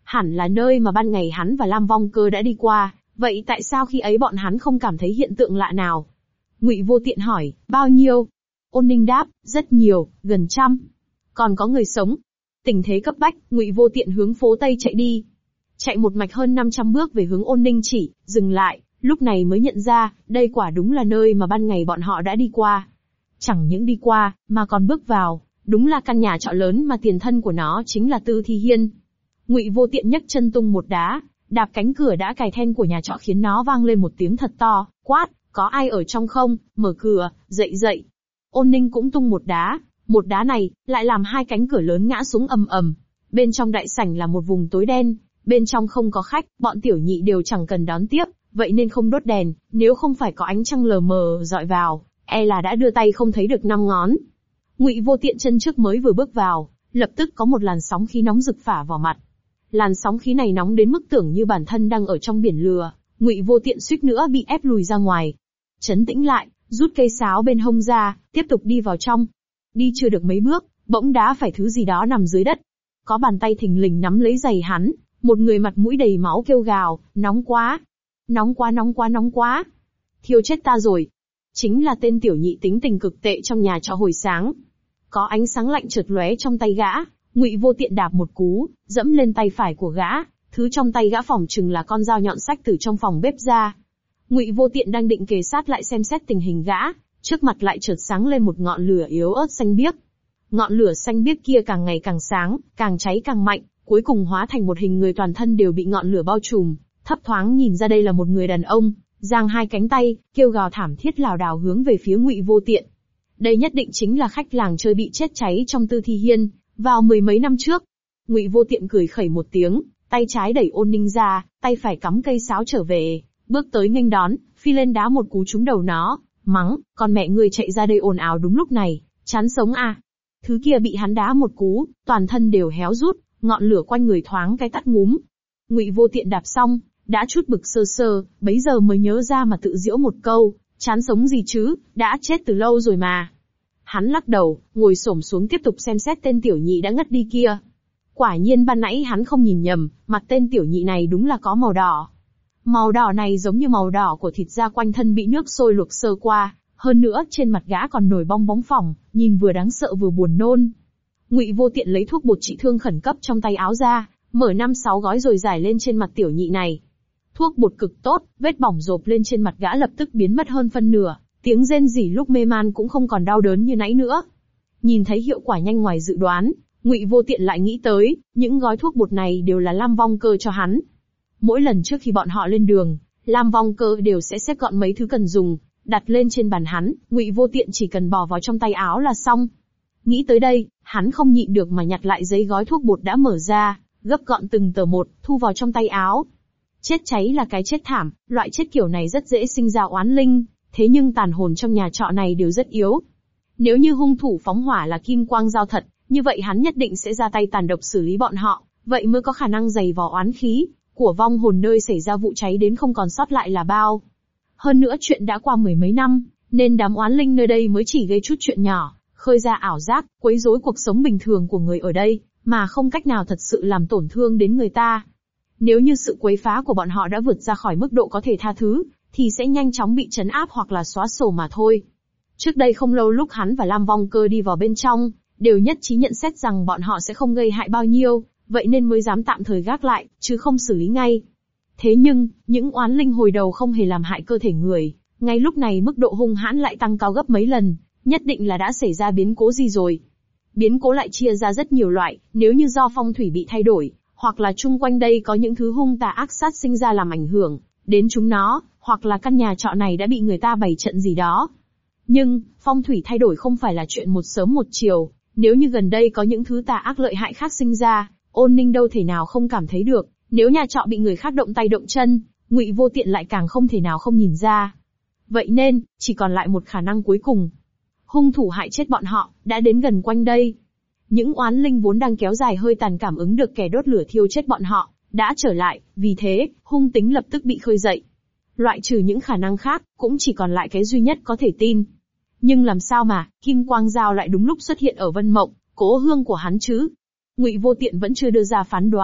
hẳn là nơi mà ban ngày hắn và Lam Vong Cơ đã đi qua, vậy tại sao khi ấy bọn hắn không cảm thấy hiện tượng lạ nào? Ngụy Vô Tiện hỏi, bao nhiêu? Ôn Ninh đáp, rất nhiều, gần 100. Còn có người sống. Tình thế cấp bách, Ngụy Vô Tiện hướng phố Tây chạy đi. Chạy một mạch hơn 500 bước về hướng Ôn Ninh chỉ, dừng lại, lúc này mới nhận ra, đây quả đúng là nơi mà ban ngày bọn họ đã đi qua. Chẳng những đi qua, mà còn bước vào, đúng là căn nhà trọ lớn mà tiền thân của nó chính là Tư Thi Hiên. Ngụy Vô Tiện nhấc chân tung một đá, đạp cánh cửa đã cài then của nhà trọ khiến nó vang lên một tiếng thật to, quát, có ai ở trong không, mở cửa, dậy dậy. Ôn Ninh cũng tung một đá này, lại làm hai cánh cửa lớn ngã xuống ầm ầm. Bên trong đại sảnh là một vùng tối đen, bên trong không có khách, bọn tiểu nhị đều chẳng cần đón tiếp, vậy nên không đốt đèn, nếu không phải có ánh trăng lờ mờ dọi vào, e là đã đưa tay không thấy được 5 ngón. Ngụy Vô Tiện chân trước mới vừa bước vào, lập tức có một làn sóng khí nóng rực phả vào mặt. Làn sóng khí này nóng đến mức tưởng như bản thân đang ở trong biển lửa, Ngụy Vô Tiện suýt nữa bị ép lùi ra ngoài. Trấn tĩnh lại, rút cây sáo bên hông ra, tiếp tục đi vào trong. Đi chưa được mấy bước, bỗng đá phải thứ gì đó nằm dưới đất. Có bàn tay thình lình nắm lấy giày hắn, một người mặt mũi đầy máu kêu gào, nóng quá, nóng quá, nóng quá, nóng quá. Thiêu chết ta rồi. Chính là tên tiểu nhị tính tình cực tệ trong nhà trọ hồi sáng. Có ánh sáng lạnh chợt lóe trong tay gã, Ngụy Vô Tiện đạp một cú, dẫm lên tay phải của gã, thứ trong tay gã phỏng chừng là con dao nhọn xách từ trong phòng bếp ra. Ngụy Vô Tiện đang định kề sát lại xem xét tình hình gã, trước mặt lại chợt sáng lên một ngọn lửa yếu ớt xanh biếc. Ngọn lửa xanh biếc kia càng ngày càng sáng, càng cháy càng mạnh, cuối cùng hóa thành một hình người toàn thân đều bị ngọn lửa bao trùm, thấp thoáng nhìn ra đây là một người đàn ông, giang hai cánh tay, kêu gào thảm thiết lảo đảo hướng về phía Ngụy Vô Tiện. Đây nhất định chính là khách làng chơi bị chết cháy trong Tư Thi Hiên, vào 10 mấy năm trước. Ngụy Vô Tiện cười khẩy một tiếng, tay trái đẩy Ôn Ninh ra, tay phải cắm cây sáo trở về, bước tới nghênh đón, phi lên đá một cú trúng đầu nó, mắng, con mẹ ngươi chạy ra đây ồn ào đúng lúc này, chán sống à. Thứ kia bị hắn đá một cú, toàn thân đều héo rút, ngọn lửa quanh người thoáng cái tắt ngúm. Ngụy Vô Tiện đạp xong, đã chút bực sơ sơ, bấy giờ mới nhớ ra mà tự giễu một câu, chán sống gì chứ, đã chết từ lâu rồi mà. Hắn lắc đầu, ngồi xổm xuống tiếp tục xem xét tên tiểu nhị đã ngất đi kia. Quả nhiên ban nãy hắn không nhìn nhầm, mặt tên tiểu nhị này đúng là có màu đỏ. Màu đỏ này giống như màu đỏ của thịt da quanh thân bị nước sôi luộc sơ qua, hơn nữa trên mặt gã còn nổi bong bóng phỏng, nhìn vừa đáng sợ vừa buồn nôn. Ngụy Vô Tiện lấy thuốc bột trị thương khẩn cấp trong tay áo ra, mở 5-6 gói rồi rải lên trên mặt tiểu nhị này. Thuốc bột cực tốt, vết bỏng rộp lên trên mặt gã lập tức biến mất hơn phân nửa, tiếng rên rỉ lúc mê man cũng không còn đau đớn như nãy nữa. Nhìn thấy hiệu quả nhanh ngoài dự đoán, Ngụy Vô Tiện lại nghĩ tới, những gói thuốc bột này đều là Lam Vong Cơ cho hắn. Mỗi lần trước khi bọn họ lên đường, Lam Vong Cơ đều sẽ xếp gọn mấy thứ cần dùng, đặt lên trên bàn hắn, Ngụy Vô Tiện chỉ cần bỏ vào trong tay áo là xong. Nghĩ tới đây, hắn không nhịn được mà nhặt lại giấy gói thuốc bột đã mở ra, gấp gọn từng tờ một, thu vào trong tay áo. Chết cháy là cái chết thảm, loại chết kiểu này rất dễ sinh ra oán linh, thế nhưng tàn hồn trong nhà trọ này đều rất yếu. Nếu như hung thủ phóng hỏa là Kim Quang Giao thật, như vậy hắn nhất định sẽ ra tay tàn độc xử lý bọn họ, vậy mới có khả năng dày vò oán khí của vong hồn nơi xảy ra vụ cháy đến không còn sót lại là bao. Hơn nữa chuyện đã qua 10 mấy năm, nên đám oán linh nơi đây mới chỉ gây chút chuyện nhỏ, khơi ra ảo giác, quấy rối cuộc sống bình thường của người ở đây, mà không cách nào thật sự làm tổn thương đến người ta. Nếu như sự quấy phá của bọn họ đã vượt ra khỏi mức độ có thể tha thứ, thì sẽ nhanh chóng bị trấn áp hoặc là xóa sổ mà thôi. Trước đây không lâu lúc hắn và Lam Vong Cơ đi vào bên trong, đều nhất trí nhận xét rằng bọn họ sẽ không gây hại bao nhiêu, vậy nên mới dám tạm thời gác lại, chứ không xử lý ngay. Thế nhưng, những oán linh hồi đầu không hề làm hại cơ thể người, ngay lúc này mức độ hung hãn lại tăng cao gấp mấy lần, nhất định là đã xảy ra biến cố gì rồi. Biến cố lại chia ra rất nhiều loại, nếu như do phong thủy bị thay đổi, hoặc là chung quanh đây có những thứ hung tà ác sát sinh ra làm ảnh hưởng đến chúng nó, hoặc là căn nhà trọ này đã bị người ta bày trận gì đó. Nhưng, phong thủy thay đổi không phải là chuyện một sớm một chiều, nếu như gần đây có những thứ tà ác lợi hại khác sinh ra, Ôn Ninh đâu thể nào không cảm thấy được, nếu nhà trọ bị người khác động tay động chân, Ngụy Vô Tiện lại càng không thể nào không nhìn ra. Vậy nên, chỉ còn lại một khả năng cuối cùng. Hung thủ hại chết bọn họ, đã đến gần quanh đây. Những oán linh vốn đang kéo dài hơi tàn cảm ứng được kẻ đốt lửa thiêu chết bọn họ, đã trở lại, vì thế, hung tính lập tức bị khơi dậy. Loại trừ những khả năng khác, cũng chỉ còn lại cái duy nhất có thể tin. Nhưng làm sao mà, Kim Quang Giao lại đúng lúc xuất hiện ở Vân Mộng, cố hương của hắn chứ? Ngụy Vô Tiện vẫn chưa đưa ra phán đoán,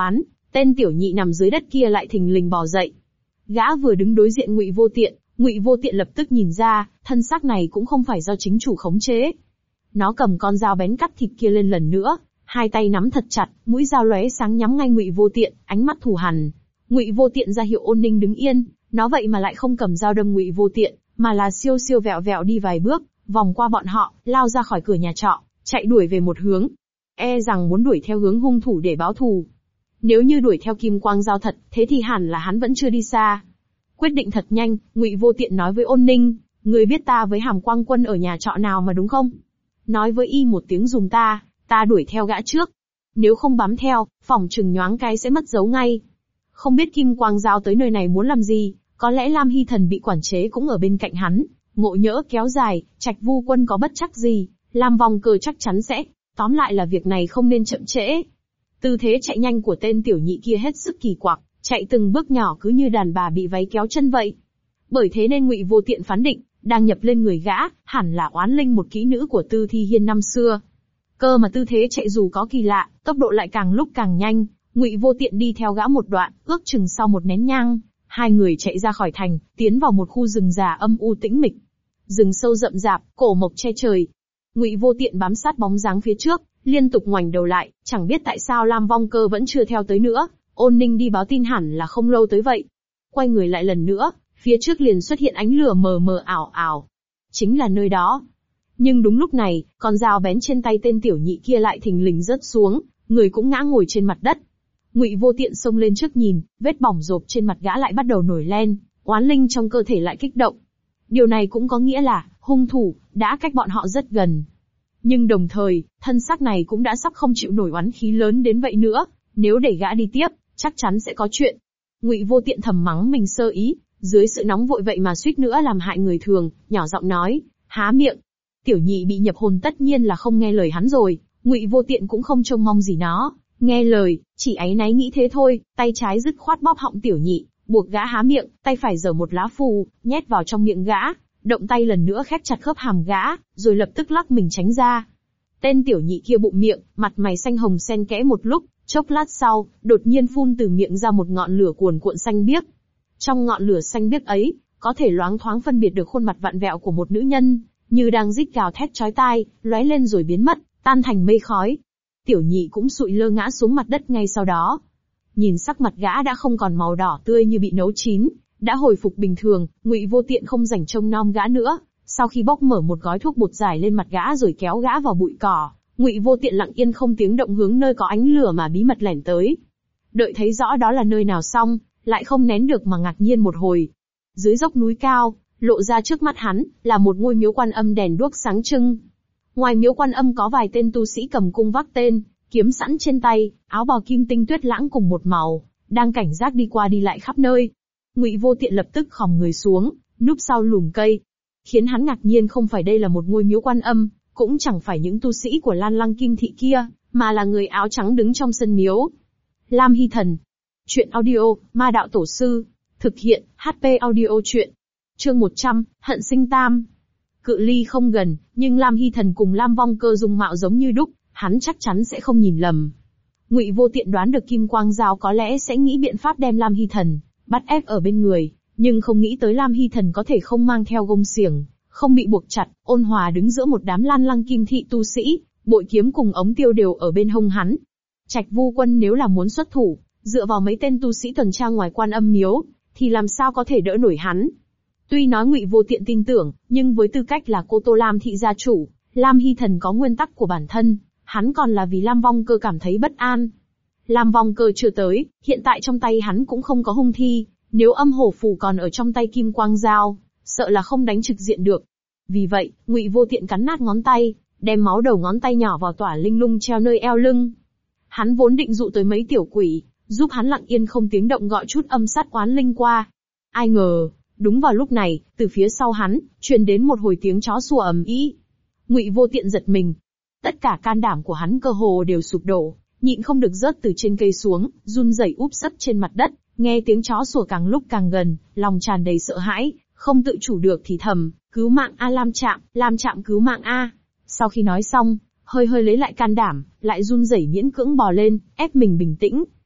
Tên tiểu nhị nằm dưới đất kia lại thình lình bò dậy. Gã vừa đứng đối diện Ngụy Vô Tiện lập tức nhìn ra, thân xác này cũng không phải do chính chủ khống chế. Nó cầm con dao bén cắt thịt kia lên lần nữa, hai tay nắm thật chặt, mũi dao lóe sáng nhắm ngay Ngụy Vô Tiện, ánh mắt thù hằn. Ngụy Vô Tiện ra hiệu Ôn Ninh đứng yên, nó vậy mà lại không cầm dao đâm Ngụy Vô Tiện, mà là siêu siêu vẹo vẹo đi vài bước, vòng qua bọn họ, lao ra khỏi cửa nhà trọ, chạy đuổi về một hướng. E rằng muốn đuổi theo hướng hung thủ để báo thù. Nếu như đuổi theo kim quang dao thật, thế thì hẳn là hắn vẫn chưa đi xa. Quyết định thật nhanh, Ngụy Vô Tiện nói với Ôn Ninh, người biết ta với Hàm Quang Quân ở nhà trọ nào mà đúng không? Nói với y một tiếng dùm ta đuổi theo gã trước. Nếu không bám theo, phỏng chừng nhoáng cái sẽ mất dấu ngay. Không biết kim quang dao tới nơi này muốn làm gì, có lẽ Lam Hy Thần bị quản chế cũng ở bên cạnh hắn. Ngộ nhỡ kéo dài, Trạch Vu Quân có bất trắc gì, Lam Vong Cơ chắc chắn sẽ. Tóm lại là việc này không nên chậm trễ. Tư thế chạy nhanh của tên tiểu nhị kia hết sức kỳ quặc, chạy từng bước nhỏ cứ như đàn bà bị váy kéo chân vậy. Bởi thế nên Ngụy Vô Tiện phán định, đang nhập lên người gã, hẳn là oán linh một kỹ nữ của Tư Thi Hiên năm xưa. Cơ mà tư thế chạy dù có kỳ lạ, tốc độ lại càng lúc càng nhanh. Ngụy Vô Tiện đi theo gã một đoạn, ước chừng sau một nén nhang, hai người chạy ra khỏi thành, tiến vào một khu rừng già âm u tĩnh mịch. Rừng sâu rậm rạp, cổ mộc che trời. Ngụy Vô Tiện bám sát bóng dáng phía trước, liên tục ngoảnh đầu lại, chẳng biết tại sao Lam Vong Cơ vẫn chưa theo tới nữa. Ôn Ninh đi báo tin hẳn là không lâu tới vậy. Quay người lại lần nữa, phía trước liền xuất hiện ánh lửa mờ mờ ảo ảo. Chính là nơi đó. Nhưng đúng lúc này, con dao bén trên tay tên tiểu nhị kia lại thình lình rớt xuống, người cũng ngã ngồi trên mặt đất. Ngụy Vô Tiện xông lên trước nhìn, vết bỏng rộp trên mặt gã lại bắt đầu nổi lên, oán linh trong cơ thể lại kích động. Điều này cũng có nghĩa là, hung thủ đã cách bọn họ rất gần. Nhưng đồng thời, thân xác này cũng đã sắp không chịu nổi oán khí lớn đến vậy nữa, nếu để gã đi tiếp, chắc chắn sẽ có chuyện. Ngụy Vô Tiện thầm mắng mình sơ ý, dưới sự nóng vội vậy mà suýt nữa làm hại người thường, nhỏ giọng nói, há miệng. Tiểu nhị bị nhập hồn tất nhiên là không nghe lời hắn rồi, Ngụy Vô Tiện cũng không trông mong gì nó, nghe lời, chỉ áy náy nghĩ thế thôi, tay trái dứt khoát bóp họng tiểu nhị, buộc gã há miệng, tay phải giở một lá phù, nhét vào trong miệng gã, động tay lần nữa khép chặt khớp hàm gã, rồi lập tức lắc mình tránh ra. Tên tiểu nhị kia bụng miệng, mặt mày xanh hồng xen kẽ một lúc, chốc lát sau, đột nhiên phun từ miệng ra một ngọn lửa cuồn cuộn xanh biếc. Trong ngọn lửa xanh biếc ấy, có thể loáng thoáng phân biệt được khuôn mặt vặn vẹo của một nữ nhân, như đang rít gào thét chói tai, lóe lên rồi biến mất, tan thành mây khói. Tiểu nhị cũng sụi lơ ngã xuống mặt đất ngay sau đó. Nhìn sắc mặt gã đã không còn màu đỏ tươi như bị nấu chín, đã hồi phục bình thường, Ngụy Vô Tiện không rảnh trông nom gã nữa. Sau khi bốc mở một gói thuốc bột giải lên mặt gã rồi kéo gã vào bụi cỏ, Ngụy Vô Tiện lặng yên không tiếng động hướng nơi có ánh lửa mà bí mật lẻn tới. Đợi thấy rõ đó là nơi nào xong, lại không nén được mà ngạc nhiên một hồi. Dưới dốc núi cao, lộ ra trước mắt hắn, là một ngôi miếu Quan Âm đèn đuốc sáng trưng. Ngoài miếu Quan Âm có vài tên tu sĩ cầm cung vác tên, kiếm sẵn trên tay, áo bào kim tinh tuyết lãng cùng một màu, đang cảnh giác đi qua đi lại khắp nơi. Ngụy Vô Tiện lập tức khom người xuống, núp sau lùm cây. Khiến hắn ngạc nhiên không phải đây là một ngôi miếu Quan Âm, cũng chẳng phải những tu sĩ của Lan Lăng Kim Thị kia, mà là người áo trắng đứng trong sân miếu. Lam Hy Thần. Chuyện audio, Ma Đạo Tổ Sư. Thực hiện, HP audio chuyện. Chương 100, Hận Sinh Tam. Cự ly không gần, nhưng Lam Hy Thần cùng Lam Vong Cơ dung mạo giống như đúc, hắn chắc chắn sẽ không nhìn lầm. Ngụy Vô Tiện đoán được Kim Quang Dao có lẽ sẽ nghĩ biện pháp đem Lam Hy Thần bắt ép ở bên người, nhưng không nghĩ tới Lam Hy Thần có thể không mang theo gông xiềng, không bị buộc chặt, ôn hòa đứng giữa một đám Lan Lăng Kim Thị tu sĩ, bội kiếm cùng ống tiêu đều ở bên hông hắn. Trạch Vu Quân nếu là muốn xuất thủ, dựa vào mấy tên tu sĩ tuần tra ngoài Quan Âm miếu, thì làm sao có thể đỡ nổi hắn. Tuy nói Ngụy Vô Tiện tin tưởng, nhưng với tư cách là cô Tô Lam thị gia chủ, Lam Hy Thần có nguyên tắc của bản thân, hắn còn là vì Lam Vong Cơ cảm thấy bất an. Lam Vong Cơ chưa tới, hiện tại trong tay hắn cũng không có hung thi, nếu âm hổ phù còn ở trong tay Kim Quang Dao, sợ là không đánh trực diện được. Vì vậy, Ngụy Vô Tiện cắn nát ngón tay, đem máu đầu ngón tay nhỏ vào tỏa linh lung treo nơi eo lưng. Hắn vốn định dụ tới mấy tiểu quỷ, giúp hắn lặng yên không tiếng động gọi chút âm sát oán linh qua. Ai ngờ, đúng vào lúc này, từ phía sau hắn, truyền đến một hồi tiếng chó sủa ầm ĩ. Ngụy Vô Tiện giật mình. Tất cả can đảm của hắn cơ hồ đều sụp đổ, nhịn không được rớt từ trên cây xuống, run rẩy úp sấp trên mặt đất, nghe tiếng chó sủa càng lúc càng gần, lòng tràn đầy sợ hãi, không tự chủ được thì thầm, cứu mạng a Lam Trạm cứu mạng a. Sau khi nói xong, hơi lấy lại can đảm, lại run rẩy miễn cưỡng bò lên, ép mình bình tĩnh.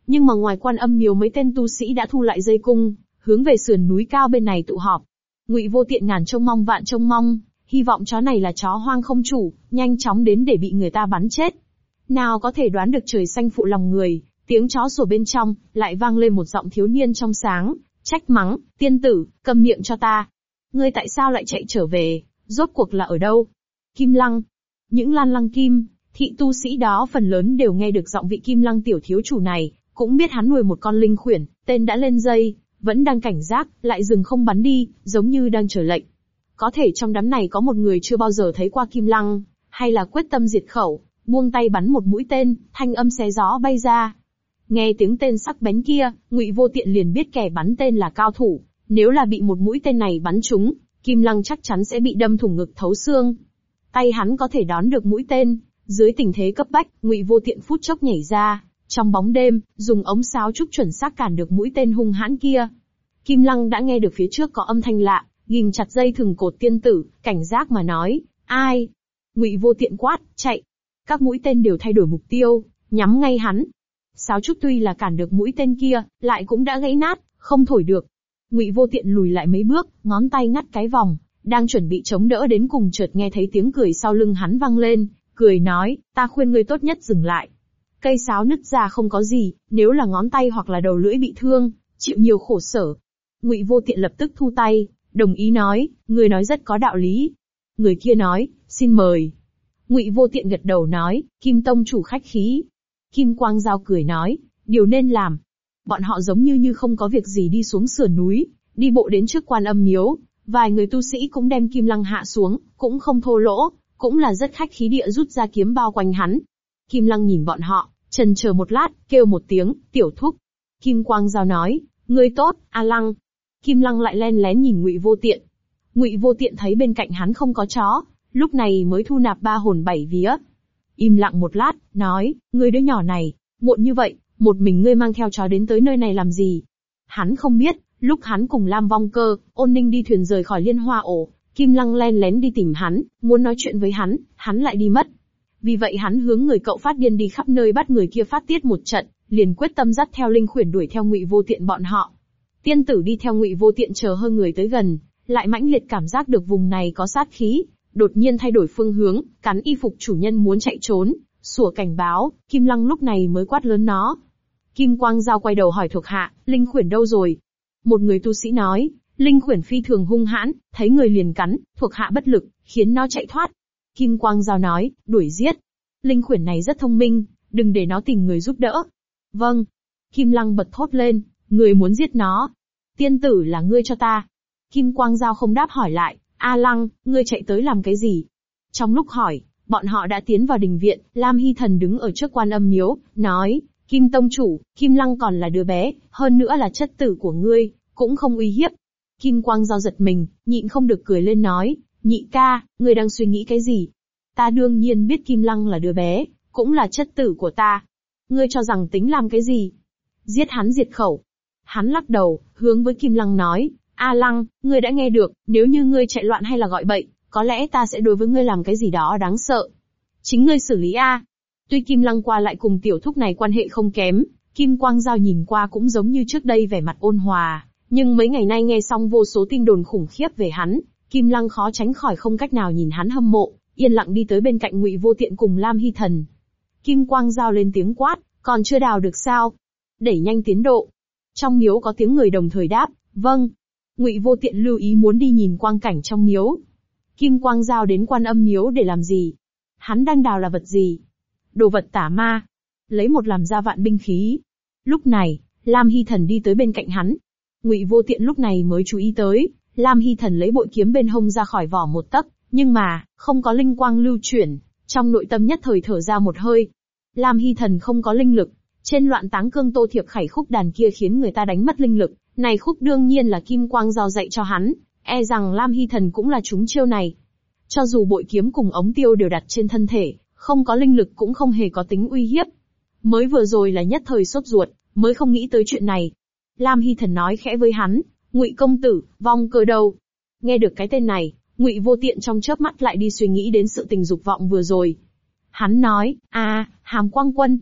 Nhưng mà ngoài Quan Âm miếu mấy tên tu sĩ đã thu lại dây cung, hướng về sườn núi cao bên này tụ họp. Ngụy Vô Tiện ngàn trông mong vạn trông mong, hy vọng chó này là chó hoang không chủ, nhanh chóng đến để bị người ta bắn chết. Nào có thể đoán được trời xanh phụ lòng người, tiếng chó sủa bên trong, lại vang lên một giọng thiếu niên trong sáng, trách mắng, tiên tử, câm miệng cho ta. Ngươi tại sao lại chạy trở về, rốt cuộc là ở đâu? Kim Lăng. Những Lan Lăng Kim, thị tu sĩ đó phần lớn đều nghe được giọng vị Kim Lăng tiểu thiếu chủ này, cũng biết hắn nuôi một con linh khuyển, tên đã lên dây, vẫn đang cảnh giác, lại dừng không bắn đi, giống như đang chờ lệnh. Có thể trong đám này có một người chưa bao giờ thấy qua Kim Lăng, hay là quyết tâm diệt khẩu, buông tay bắn một mũi tên, thanh âm xé gió bay ra. Nghe tiếng tên sắc bén kia, Ngụy Vô Tiện liền biết kẻ bắn tên là cao thủ, nếu là bị một mũi tên này bắn trúng, Kim Lăng chắc chắn sẽ bị đâm thủng ngực thấu xương. Tay hắn có thể đón được mũi tên, dưới tình thế cấp bách, Ngụy Vô Tiện phút chốc nhảy ra, trong bóng đêm, dùng ống sáo trúc chuẩn xác cản được mũi tên hung hãn kia. Kim Lăng đã nghe được phía trước có âm thanh lạ, ghim chặt dây thừng cột tiên tử, cảnh giác mà nói, ai? Ngụy Vô Tiện quát, chạy. Các mũi tên đều thay đổi mục tiêu, nhắm ngay hắn. Sáo trúc tuy là cản được mũi tên kia, lại cũng đã gãy nát, không thổi được. Ngụy Vô Tiện lùi lại mấy bước, ngón tay ngắt cái vòng, đang chuẩn bị chống đỡ đến cùng chợt nghe thấy tiếng cười sau lưng hắn vang lên, cười nói, ta khuyên ngươi tốt nhất dừng lại. Cây sáo nứt ra không có gì, nếu là ngón tay hoặc là đầu lưỡi bị thương, chịu nhiều khổ sở. Ngụy Vô Tiện lập tức thu tay, đồng ý nói, ngươi nói rất có đạo lý. Người kia nói, xin mời. Ngụy Vô Tiện gật đầu nói, Kim tông chủ khách khí. Kim Quang Dao cười nói, điều nên làm. Bọn họ giống như không có việc gì đi xuống sườn núi, đi bộ đến trước Quan Âm miếu, vài người tu sĩ cũng đem Kim Lăng hạ xuống, cũng không thô lỗ, cũng là rất khách khí địa rút ra kiếm bao quanh hắn. Kim Lăng nhìn bọn họ, chần chờ một lát, kêu một tiếng, tiểu thúc. Kim Quang Dao nói, ngươi tốt, A Lăng. Kim Lăng lại len lén nhìn Ngụy Vô Tiện. Ngụy Vô Tiện thấy bên cạnh hắn không có chó, lúc này mới thu nạp ba hồn bảy vía. Im lặng một lát, nói, ngươi đứa nhỏ này, muộn như vậy, một mình ngươi mang theo chó đến tới nơi này làm gì? Hắn không biết, lúc hắn cùng Lam Vong Cơ, Ôn Ninh đi thuyền rời khỏi Liên Hoa ổ, Kim Lăng len lén đi tìm hắn, muốn nói chuyện với hắn lại đi mất. Vì vậy hắn hướng người cậu phát điên đi khắp nơi bắt người kia phát tiết một trận, liền quyết tâm dắt theo linh khuyển đuổi theo Ngụy Vô Tiện bọn họ. Tiên tử đi theo Ngụy Vô Tiện chờ hơn người tới gần, lại mãnh liệt cảm giác được vùng này có sát khí, đột nhiên thay đổi phương hướng, cắn y phục chủ nhân muốn chạy trốn, sủa cảnh báo, Kim Lăng lúc này mới quát lớn nó. Kim Quang Dao quay đầu hỏi thuộc hạ, linh khuyển đâu rồi? Một người tu sĩ nói, linh khuyển phi thường hung hãn, thấy người liền cắn, thuộc hạ bất lực, khiến nó chạy thoát. Kim Quang Dao nói, đuổi giết. Linh khuyển này rất thông minh, đừng để nó tìm người giúp đỡ. Vâng. Kim Lăng bật thốt lên, người muốn giết nó. Tiên tử là ngươi cho ta. Kim Quang Dao không đáp hỏi lại, A Lăng, ngươi chạy tới làm cái gì? Trong lúc hỏi, bọn họ đã tiến vào đình viện, Lam Hy Thần đứng ở trước Quan Âm miếu, nói, Kim tông chủ, Kim Lăng còn là đứa bé, hơn nữa là chất tử của ngươi, cũng không uy hiếp. Kim Quang Dao giật mình, nhịn không được cười lên nói, nhị ca, ngươi đang suy nghĩ cái gì? Ta đương nhiên biết Kim Lăng là đứa bé, cũng là chất tử của ta. Ngươi cho rằng tính làm cái gì? Giết hắn diệt khẩu. Hắn lắc đầu, hướng với Kim Lăng nói, A Lăng, ngươi đã nghe được, nếu như ngươi chạy loạn hay là gọi bậy, có lẽ ta sẽ đối với ngươi làm cái gì đó đáng sợ. Chính ngươi xử lý a. Tuy Kim Lăng qua lại cùng tiểu thúc này quan hệ không kém, Kim Quang Dao nhìn qua cũng giống như trước đây vẻ mặt ôn hòa, nhưng mấy ngày nay nghe xong vô số tin đồn khủng khiếp về hắn, Kim Lăng khó tránh khỏi không cách nào nhìn hắn hâm mộ, yên lặng đi tới bên cạnh Ngụy Vô Tiện cùng Lam Hy Thần. Kim Quang Dao lên tiếng quát, còn chưa đào được sao? Đẩy nhanh tiến độ. Trong miếu có tiếng người đồng thời đáp, vâng. Ngụy Vô Tiện lưu ý muốn đi nhìn quang cảnh trong miếu. Kim Quang Dao đến Quan Âm miếu để làm gì? Hắn đang đào là vật gì? Đồ vật tả ma. Lấy một làm ra vạn binh khí. Lúc này, Lam Hy Thần đi tới bên cạnh hắn. Ngụy Vô Tiện lúc này mới chú ý tới, Lam Hy Thần lấy bội kiếm bên hông ra khỏi vỏ một tấc, nhưng mà, không có linh quang lưu chuyển, trong nội tâm nhất thời thở ra một hơi. Lam Hy Thần không có linh lực, trên Loạn Táng Cương Tô Thiệp Khải khúc đàn kia khiến người ta đánh mất linh lực, này khúc đương nhiên là Kim Quang Dao dạy cho hắn, e rằng Lam Hy Thần cũng là trúng chiêu này. Cho dù bội kiếm cùng ống tiêu đều đặt trên thân thể, không có linh lực cũng không hề có tính uy hiếp. Mới vừa rồi là nhất thời sốt ruột, mới không nghĩ tới chuyện này. Lam Hy Thần nói khẽ với hắn, Ngụy công tử, Vong Cơ đâu? Nghe được cái tên này, Ngụy Vô Tiện trong chớp mắt lại đi suy nghĩ đến sự tình dục vọng vừa rồi. Hắn nói, Hàm Quang Quân.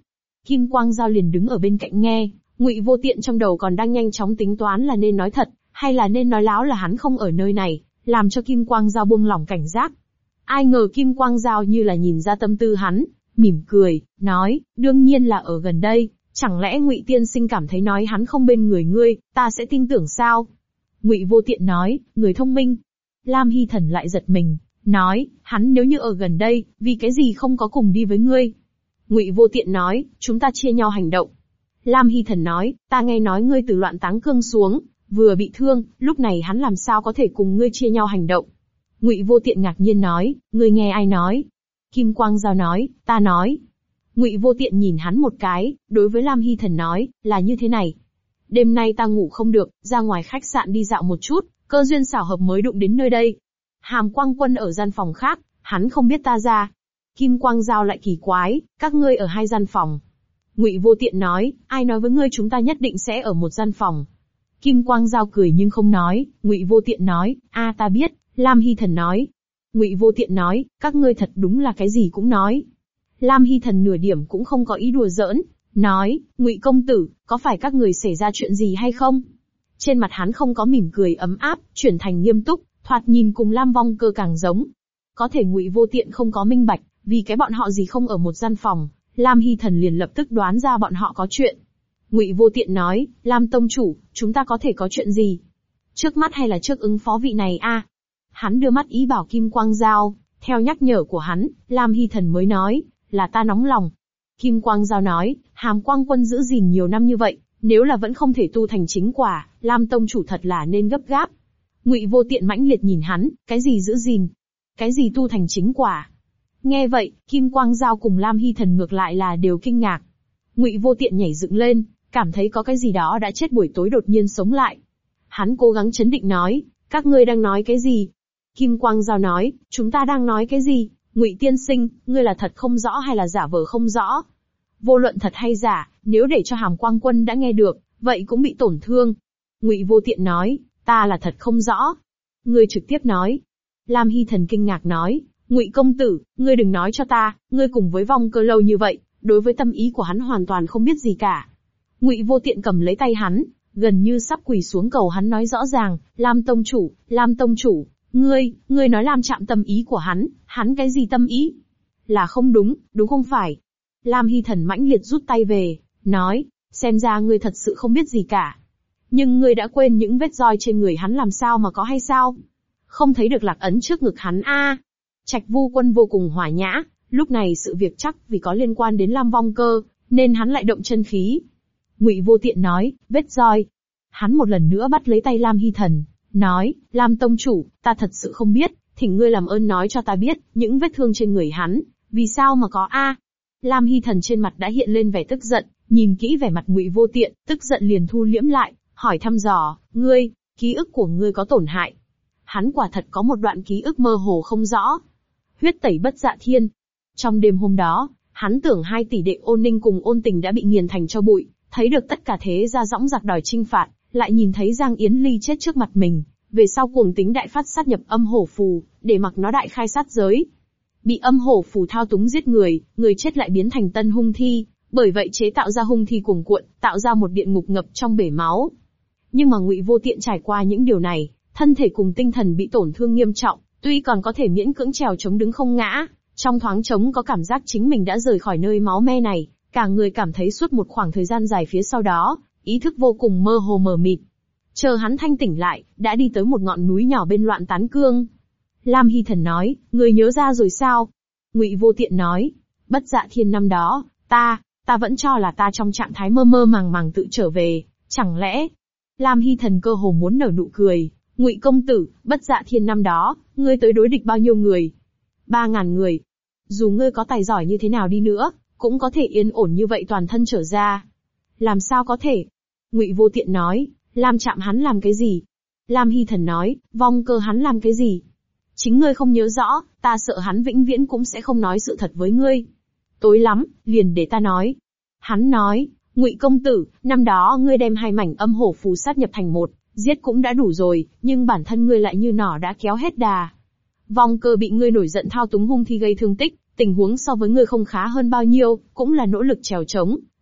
Kim Quang Dao liền đứng ở bên cạnh nghe, Ngụy Vô Tiện trong đầu còn đang nhanh chóng tính toán là nên nói thật, hay là nên nói láo là hắn không ở nơi này, làm cho Kim Quang Dao buông lỏng cảnh giác. Ai ngờ Kim Quang Dao như là nhìn ra tâm tư hắn, mỉm cười, nói, đương nhiên là ở gần đây, chẳng lẽ Ngụy tiên sinh cảm thấy nói hắn không bên người ngươi, ta sẽ tin tưởng sao? Ngụy Vô Tiện nói, người thông minh. Lam Hy Thần lại giật mình, nói, hắn nếu như ở gần đây, vì cái gì không có cùng đi với ngươi? Ngụy Vô Tiện nói, chúng ta chia nhau hành động. Lam Hy Thần nói, ta nghe nói ngươi từ Loạn Táng Cương xuống, vừa bị thương, lúc này hắn làm sao có thể cùng ngươi chia nhau hành động? Ngụy Vô Tiện ngạc nhiên nói, ngươi nghe ai nói? Kim Quang Dao nói, ta nói. Ngụy Vô Tiện nhìn hắn một cái, đối với Lam Hy Thần nói, là như thế này. Đêm nay ta ngủ không được, ra ngoài khách sạn đi dạo một chút, cơ duyên xảo hợp mới đụng đến nơi đây. Hàm Quang Quân ở gian phòng khác, hắn không biết ta ra. Kim Quang Dao lại kỳ quái, các ngươi ở hai gian phòng. Ngụy Vô Tiện nói, ai nói với ngươi chúng ta nhất định sẽ ở một gian phòng. Kim Quang Dao cười nhưng không nói, Ngụy Vô Tiện nói, ta biết. Lam Hy Thần nói. Ngụy Vô Tiện nói, các ngươi thật đúng là cái gì cũng nói. Lam Hy Thần nửa điểm cũng không có ý đùa giỡn, nói, Ngụy công tử, có phải các người xảy ra chuyện gì hay không? Trên mặt hắn không có mỉm cười ấm áp, chuyển thành nghiêm túc, thoạt nhìn cùng Lam Vong Cơ càng giống. Có thể Ngụy Vô Tiện không có minh bạch, vì cái bọn họ gì không ở một gian phòng, Lam Hy Thần liền lập tức đoán ra bọn họ có chuyện. Ngụy Vô Tiện nói, Lam tông chủ, chúng ta có thể có chuyện gì? Trước mắt hay là trước ứng phó vị này Hắn đưa mắt ý bảo Kim Quang Dao, theo nhắc nhở của hắn, Lam Hy Thần mới nói, là ta nóng lòng. Kim Quang Dao nói, Hàm Quang Quân giữ gìn nhiều năm như vậy, nếu là vẫn không thể tu thành chính quả, Lam tông chủ thật là nên gấp gáp. Ngụy Vô Tiện mãnh liệt nhìn hắn, cái gì giữ gìn? Cái gì tu thành chính quả? Nghe vậy, Kim Quang Dao cùng Lam Hy Thần ngược lại là đều kinh ngạc. Ngụy Vô Tiện nhảy dựng lên, cảm thấy có cái gì đó đã chết buổi tối đột nhiên sống lại. Hắn cố gắng chấn định nói, các ngươi đang nói cái gì? Kim Quang Dao nói, chúng ta đang nói cái gì? Ngụy tiên sinh, ngươi là thật không rõ hay là giả vờ không rõ? Vô luận thật hay giả, nếu để cho Hàm Quang Quân đã nghe được, vậy cũng bị tổn thương. Ngụy Vô Tiện nói, ta là thật không rõ. Ngươi trực tiếp nói. Lam Hy Thần kinh ngạc nói, Ngụy công tử, ngươi đừng nói cho ta, ngươi cùng với Vong Cơ lâu như vậy, đối với tâm ý của hắn hoàn toàn không biết gì cả. Ngụy Vô Tiện cầm lấy tay hắn, gần như sắp quỳ xuống cầu hắn nói rõ ràng, Lam tông chủ, ngươi nói làm chạm tâm ý của hắn cái gì tâm ý? Là không đúng, đúng không phải? Lam Hy Thần mãnh liệt rút tay về, nói, xem ra ngươi thật sự không biết gì cả. Nhưng ngươi đã quên những vết roi trên người hắn làm sao mà có hay sao? Không thấy được lạc ấn trước ngực hắn Trạch Vu Quân vô cùng hòa nhã, lúc này sự việc chắc vì có liên quan đến Lam Vong Cơ, nên hắn lại động chân khí. Ngụy Vô Tiện nói, vết roi. Hắn một lần nữa bắt lấy tay Lam Hy Thần, nói, Lam tông chủ, ta thật sự không biết, thỉnh ngươi làm ơn nói cho ta biết, những vết thương trên người hắn, vì sao mà có Lam Hy Thần trên mặt đã hiện lên vẻ tức giận, nhìn kỹ vẻ mặt Ngụy Vô Tiện, tức giận liền thu liễm lại, hỏi thăm dò, ngươi, ký ức của ngươi có tổn hại. Hắn quả thật có một đoạn ký ức mơ hồ không rõ. Huyết tẩy Bất Dạ Thiên. Trong đêm hôm đó, hắn tưởng hai tỷ đệ Ôn Ninh cùng Ôn Tình đã bị nghiền thành tro bụi, thấy được tất cả thế gia dõng dạc đòi chinh phạt, lại nhìn thấy Giang Yến Ly chết trước mặt mình, về sau cuồng tính đại phát sát nhập âm hổ phù, để mặc nó đại khai sát giới. Bị âm hổ phù thao túng giết người, người chết lại biến thành tân hung thi, bởi vậy chế tạo ra hung thi cuồng cuộn, tạo ra một địa ngục ngập trong bể máu. Nhưng mà Ngụy Vô Tiện trải qua những điều này, thân thể cùng tinh thần bị tổn thương nghiêm trọng, tuy còn có thể miễn cưỡng trèo chống đứng không ngã, trong thoáng trống có cảm giác chính mình đã rời khỏi nơi máu me này, cả người cảm thấy suốt một khoảng thời gian dài phía sau đó, ý thức vô cùng mơ hồ mờ mịt. Chờ hắn thanh tỉnh lại, đã đi tới một ngọn núi nhỏ bên Loạn Tán Cương. Lam Hy Thần nói, người nhớ ra rồi sao? Ngụy Vô Tiện nói, Bất Dạ Thiên năm đó, ta vẫn cho là ta trong trạng thái mơ mơ màng màng tự trở về, chẳng lẽ? Lam Hy Thần cơ hồ muốn nở nụ cười, Ngụy công tử, Bất Dạ Thiên năm đó, ngươi tới đối địch bao nhiêu người? 3.000 người. Dù ngươi có tài giỏi như thế nào đi nữa, cũng có thể yên ổn như vậy toàn thân trở ra. Làm sao có thể? Ngụy Vô Tiện nói, Lam chạm hắn làm cái gì? Lam Hy Thần nói, Vong Cơ hắn làm cái gì? Chính ngươi không nhớ rõ, ta sợ hắn vĩnh viễn cũng sẽ không nói sự thật với ngươi. Tối lắm, liền để ta nói. Hắn nói, Ngụy công tử, năm đó ngươi đem hai mảnh âm hổ phù sát nhập thành một, giết cũng đã đủ rồi, nhưng bản thân ngươi lại như nỏ đã kéo hết đà. Vong Cơ bị ngươi nổi giận thao túng hung thi gây thương tích, tình huống so với ngươi không khá hơn bao nhiêu, cũng là nỗ lực trèo trống,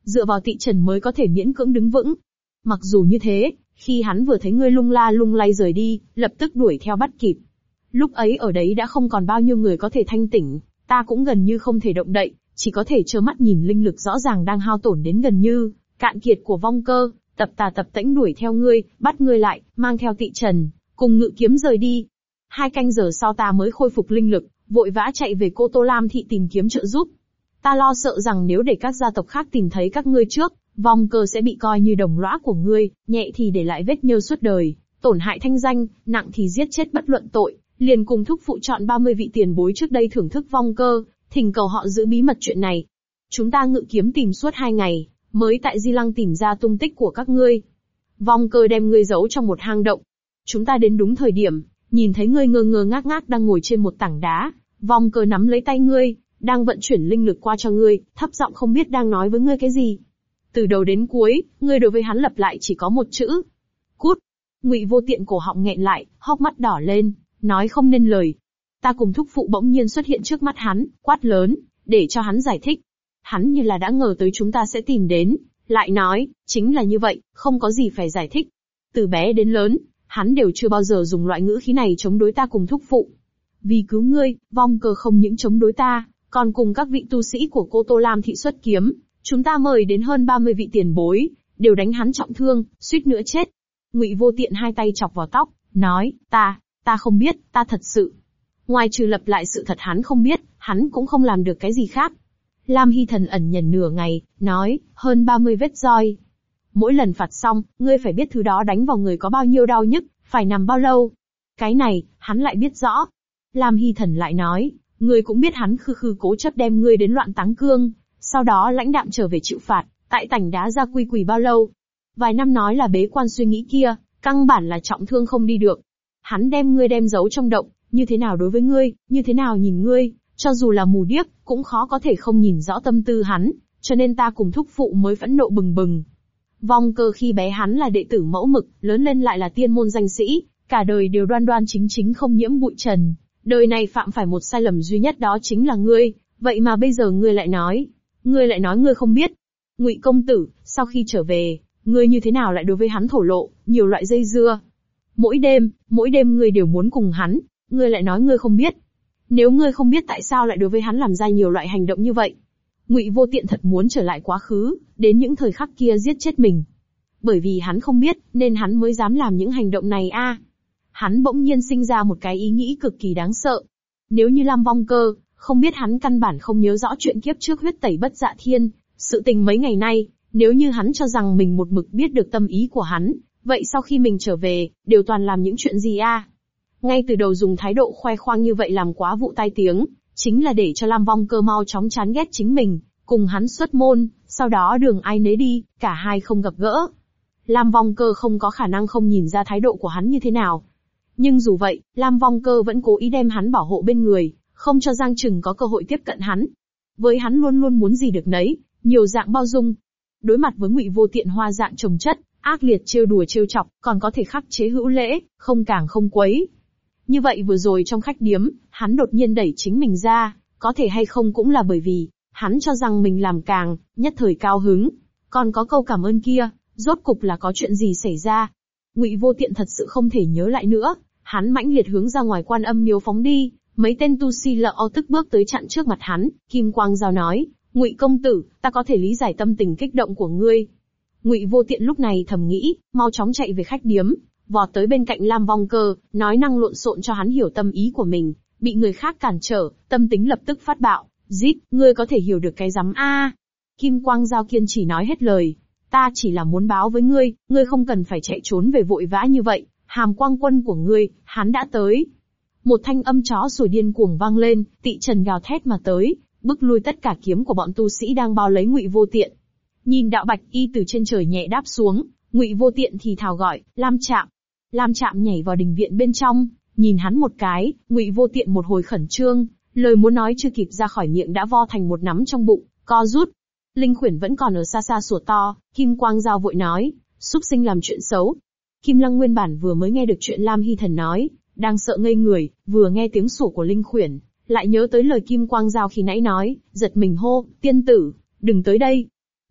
dựa vào Tị Trần mới có thể miễn cưỡng đứng vững. Mặc dù như thế, khi hắn vừa thấy ngươi lung la lung lay rời đi, lập tức đuổi theo bắt kịp. Lúc ấy ở đấy đã không còn bao nhiêu người có thể thanh tỉnh, ta cũng gần như không thể động đậy, chỉ có thể trơ mắt nhìn linh lực rõ ràng đang hao tổn đến gần như cạn kiệt của vong cơ, tập tà tập tễnh đuổi theo ngươi, bắt ngươi lại, mang theo Tị Trần, cùng ngự kiếm rời đi. 2 canh giờ sau ta mới khôi phục linh lực, vội vã chạy về Cô Tô Lam thị tìm kiếm trợ giúp. Ta lo sợ rằng nếu để các gia tộc khác tìm thấy các ngươi trước, vong cơ sẽ bị coi như đồng lõa của ngươi, nhẹ thì để lại vết nhơ suốt đời, tổn hại thanh danh, nặng thì giết chết bất luận tội, liền cùng thúc phụ chọn 30 vị tiền bối trước đây thưởng thức vong cơ, thỉnh cầu họ giữ bí mật chuyện này. Chúng ta ngự kiếm tìm suốt 2 ngày, mới tại Di Lăng tìm ra tung tích của các ngươi. Vong cơ đem ngươi giấu trong một hang động. Chúng ta đến đúng thời điểm, nhìn thấy ngươi ngơ ngơ ngác ngác đang ngồi trên một tảng đá, vong cơ nắm lấy tay ngươi, đang vận chuyển linh lực qua cho ngươi, thấp giọng không biết đang nói với ngươi cái gì. Từ đầu đến cuối, ngươi đối với hắn lặp lại chỉ có một chữ: cút. Ngụy Vô Tiện cổ họng nghẹn lại, hốc mắt đỏ lên, nói không nên lời. Ta cùng thúc phụ bỗng nhiên xuất hiện trước mắt hắn, quát lớn, để cho hắn giải thích. Hắn như là đã ngờ tới chúng ta sẽ tìm đến, lại nói, chính là như vậy, không có gì phải giải thích. Từ bé đến lớn, hắn đều chưa bao giờ dùng loại ngữ khí này chống đối ta cùng thúc phụ. Vì cứu ngươi, vong cơ không những chống đối ta, còn cùng các vị tu sĩ của Cô Tô Lam thị xuất kiếm, chúng ta mời đến hơn 30 vị tiền bối, đều đánh hắn trọng thương, suýt nữa chết. Ngụy Vô Tiện 2 tay chọc vào tóc, nói, ta không biết, ta thật sự. Ngoài trừ lập lại sự thật hắn không biết, hắn cũng không làm được cái gì khác. Lam Hy Thần ẩn nhẫn nửa ngày, nói, hơn 30 vết roi. Mỗi lần phạt xong, ngươi phải biết thứ đó đánh vào người có bao nhiêu đau nhức, phải nằm bao lâu. Cái này, hắn lại biết rõ. Lam Hy Thần lại nói, ngươi cũng biết hắn khư cố chấp đem ngươi đến Loạn Táng Cương, sau đó lãnh đạm trở về chịu phạt, tại tảnh đá ra quy quỳ bao lâu. Vài năm nói là bế quan suy nghĩ kia, căn bản là trọng thương không đi được. Hắn đem ngươi đem giấu trong động, như thế nào đối với ngươi, như thế nào nhìn ngươi, cho dù là mù điếc, cũng khó có thể không nhìn rõ tâm tư hắn, cho nên ta cùng thúc phụ mới phẫn nộ bừng bừng. Vong cơ khi bé hắn là đệ tử mẫu mực, lớn lên lại là tiên môn danh sĩ, cả đời đều đoan đoan chính chính không nhiễm bụi trần. Đời này phạm phải một sai lầm duy nhất đó chính là ngươi, vậy mà bây giờ ngươi lại nói ngươi không biết. Ngụy công tử, sau khi trở về, ngươi như thế nào lại đối với hắn thổ lộ, nhiều loại dây dưa. Mỗi đêm ngươi đều muốn cùng hắn, ngươi lại nói ngươi không biết. Nếu ngươi không biết tại sao lại đối với hắn làm ra nhiều loại hành động như vậy. Ngụy Vô Tiện thật muốn trở lại quá khứ, đến những thời khắc kia giết chết mình. Bởi vì hắn không biết, nên hắn mới dám làm những hành động này a. Hắn bỗng nhiên sinh ra một cái ý nghĩ cực kỳ đáng sợ. Nếu như Lam Vong Cơ, không biết hắn căn bản không nhớ rõ chuyện kiếp trước huyết tẩy Bất Dạ Thiên, sự tình mấy ngày nay, nếu như hắn cho rằng mình một mực biết được tâm ý của hắn, vậy sau khi mình trở về, đều toàn làm những chuyện gì a? Ngay từ đầu dùng thái độ khoe khoang như vậy làm quá vụ tai tiếng, chính là để cho Lam Vong Cơ mau chóng chán ghét chính mình, cùng hắn xuất môn, sau đó đường ai nấy đi, cả hai không gặp gỡ. Lam Vong Cơ không có khả năng không nhìn ra thái độ của hắn như thế nào. Nhưng dù vậy, Lam Vong Cơ vẫn cố ý đem hắn bảo hộ bên người, không cho Giang Trừng có cơ hội tiếp cận hắn. Với hắn luôn luôn muốn gì được nấy, nhiều dạng bao dung. Đối mặt với Ngụy Vô Tiện hoa dạng chồng chất, ác liệt trêu đùa trêu chọc, còn có thể khắc chế hữu lễ, không càng không quấy. Như vậy vừa rồi trong khách điếm, hắn đột nhiên đẩy chính mình ra, có thể hay không cũng là bởi vì, hắn cho rằng mình làm càng, nhất thời cao hứng. Còn có câu cảm ơn kia, rốt cục là có chuyện gì xảy ra. Ngụy Vô Tiện thật sự không thể nhớ lại nữa, hắn mãnh liệt hướng ra ngoài Quan Âm miếu phóng đi, mấy tên tu si lợ tức bước tới chặn trước mặt hắn, Kim Quang Dao nói, Ngụy công tử, ta có thể lý giải tâm tình kích động của ngươi. Ngụy Vô Tiện lúc này thầm nghĩ, mau chóng chạy về khách điếm, vọt tới bên cạnh Lam Vong Cơ, nói năng lộn xộn cho hắn hiểu tâm ý của mình, bị người khác cản trở, tâm tính lập tức phát bạo, rít, ngươi có thể hiểu được cái rắm a? Kim Quang Dao kiên trì nói hết lời, ta chỉ là muốn báo với ngươi, ngươi không cần phải chạy trốn về vội vã như vậy, Hàm Quang quân của ngươi, hắn đã tới. Một thanh âm chó sủa điên cuồng vang lên, Tị Trần gào thét mà tới, bức lui tất cả kiếm của bọn tu sĩ đang bao lấy Ngụy Vô Tiện. Nhìn đạo bạch y từ trên trời nhẹ đáp xuống, Ngụy Vô Tiện thì thào gọi, Lam Trạm. Lam Trạm nhảy vào đình viện bên trong, nhìn hắn một cái, Ngụy Vô Tiện một hồi khẩn trương, lời muốn nói chưa kịp ra khỏi miệng đã vo thành một nắm trong bụng, co rút. Linh Khuyển vẫn còn ở xa xa sủa to, Kim Quang Dao vội nói, súc sinh làm chuyện xấu. Kim Lăng nguyên bản vừa mới nghe được chuyện Lam Hy Thần nói, đang sợ ngây người, vừa nghe tiếng sủa của Linh Khuyển, lại nhớ tới lời Kim Quang Dao khi nãy nói, giật mình hô, tiên tử, đừng tới đây.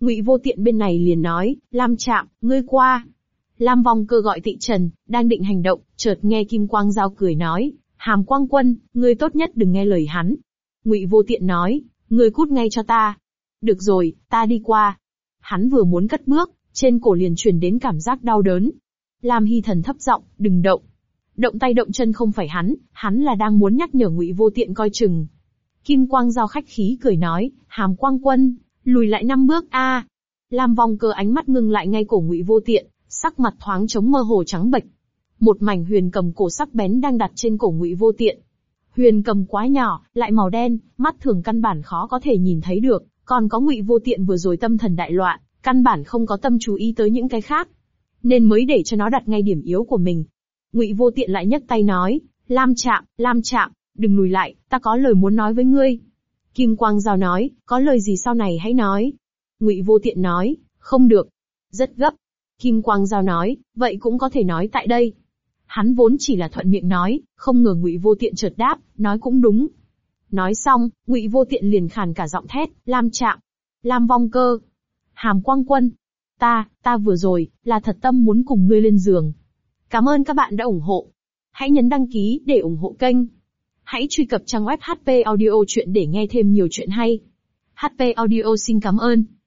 Ngụy Vô Tiện bên này liền nói, Lam Trạm, ngươi qua. Lam Vong Cơ gọi Tị Trần, đang định hành động, chợt nghe Kim Quang Dao cười nói, Hàm Quang Quân, ngươi tốt nhất đừng nghe lời hắn. Ngụy Vô Tiện nói, ngươi cút ngay cho ta. Được rồi, ta đi qua. Hắn vừa muốn cất bước, trên cổ liền truyền đến cảm giác đau đớn. Lam Hy Thần thấp giọng, đừng động. Động tay động chân không phải hắn là đang muốn nhắc nhở Ngụy Vô Tiện coi chừng. Kim Quang Dao khách khí cười nói, Hàm Quang Quân, lùi lại 5 bước a. Lam Vong Cơ ánh mắt ngưng lại ngay cổ Ngụy Vô Tiện, sắc mặt thoáng trống mơ hồ trắng bệch. Một mảnh huyền cầm cổ sắc bén đang đặt trên cổ Ngụy Vô Tiện. Huyền cầm quá nhỏ, lại màu đen, mắt thường căn bản khó có thể nhìn thấy được, còn có Ngụy Vô Tiện vừa rồi tâm thần đại loạn, căn bản không có tâm chú ý tới những cái khác, nên mới để cho nó đặt ngay điểm yếu của mình. Ngụy Vô Tiện lại nhấc tay nói, Lam Trạm, đừng lùi lại, ta có lời muốn nói với ngươi. Kim Quang Dao nói, có lời gì sau này hãy nói. Ngụy Vô Tiện nói, không được. Rất gấp. Kim Quang Dao nói, vậy cũng có thể nói tại đây. Hắn vốn chỉ là thuận miệng nói, không ngờ Ngụy Vô Tiện chợt đáp, nói cũng đúng. Nói xong, Ngụy Vô Tiện liền khàn cả giọng thét, Lam Trạm, Lam Vong Cơ, Hàm Quang Quân. Ta vừa rồi, là thật tâm muốn cùng ngươi lên giường. Cảm ơn các bạn đã ủng hộ. Hãy nhấn đăng ký để ủng hộ kênh. Hãy truy cập trang web HP Audio Chuyện để nghe thêm nhiều chuyện hay. HP Audio xin cảm ơn.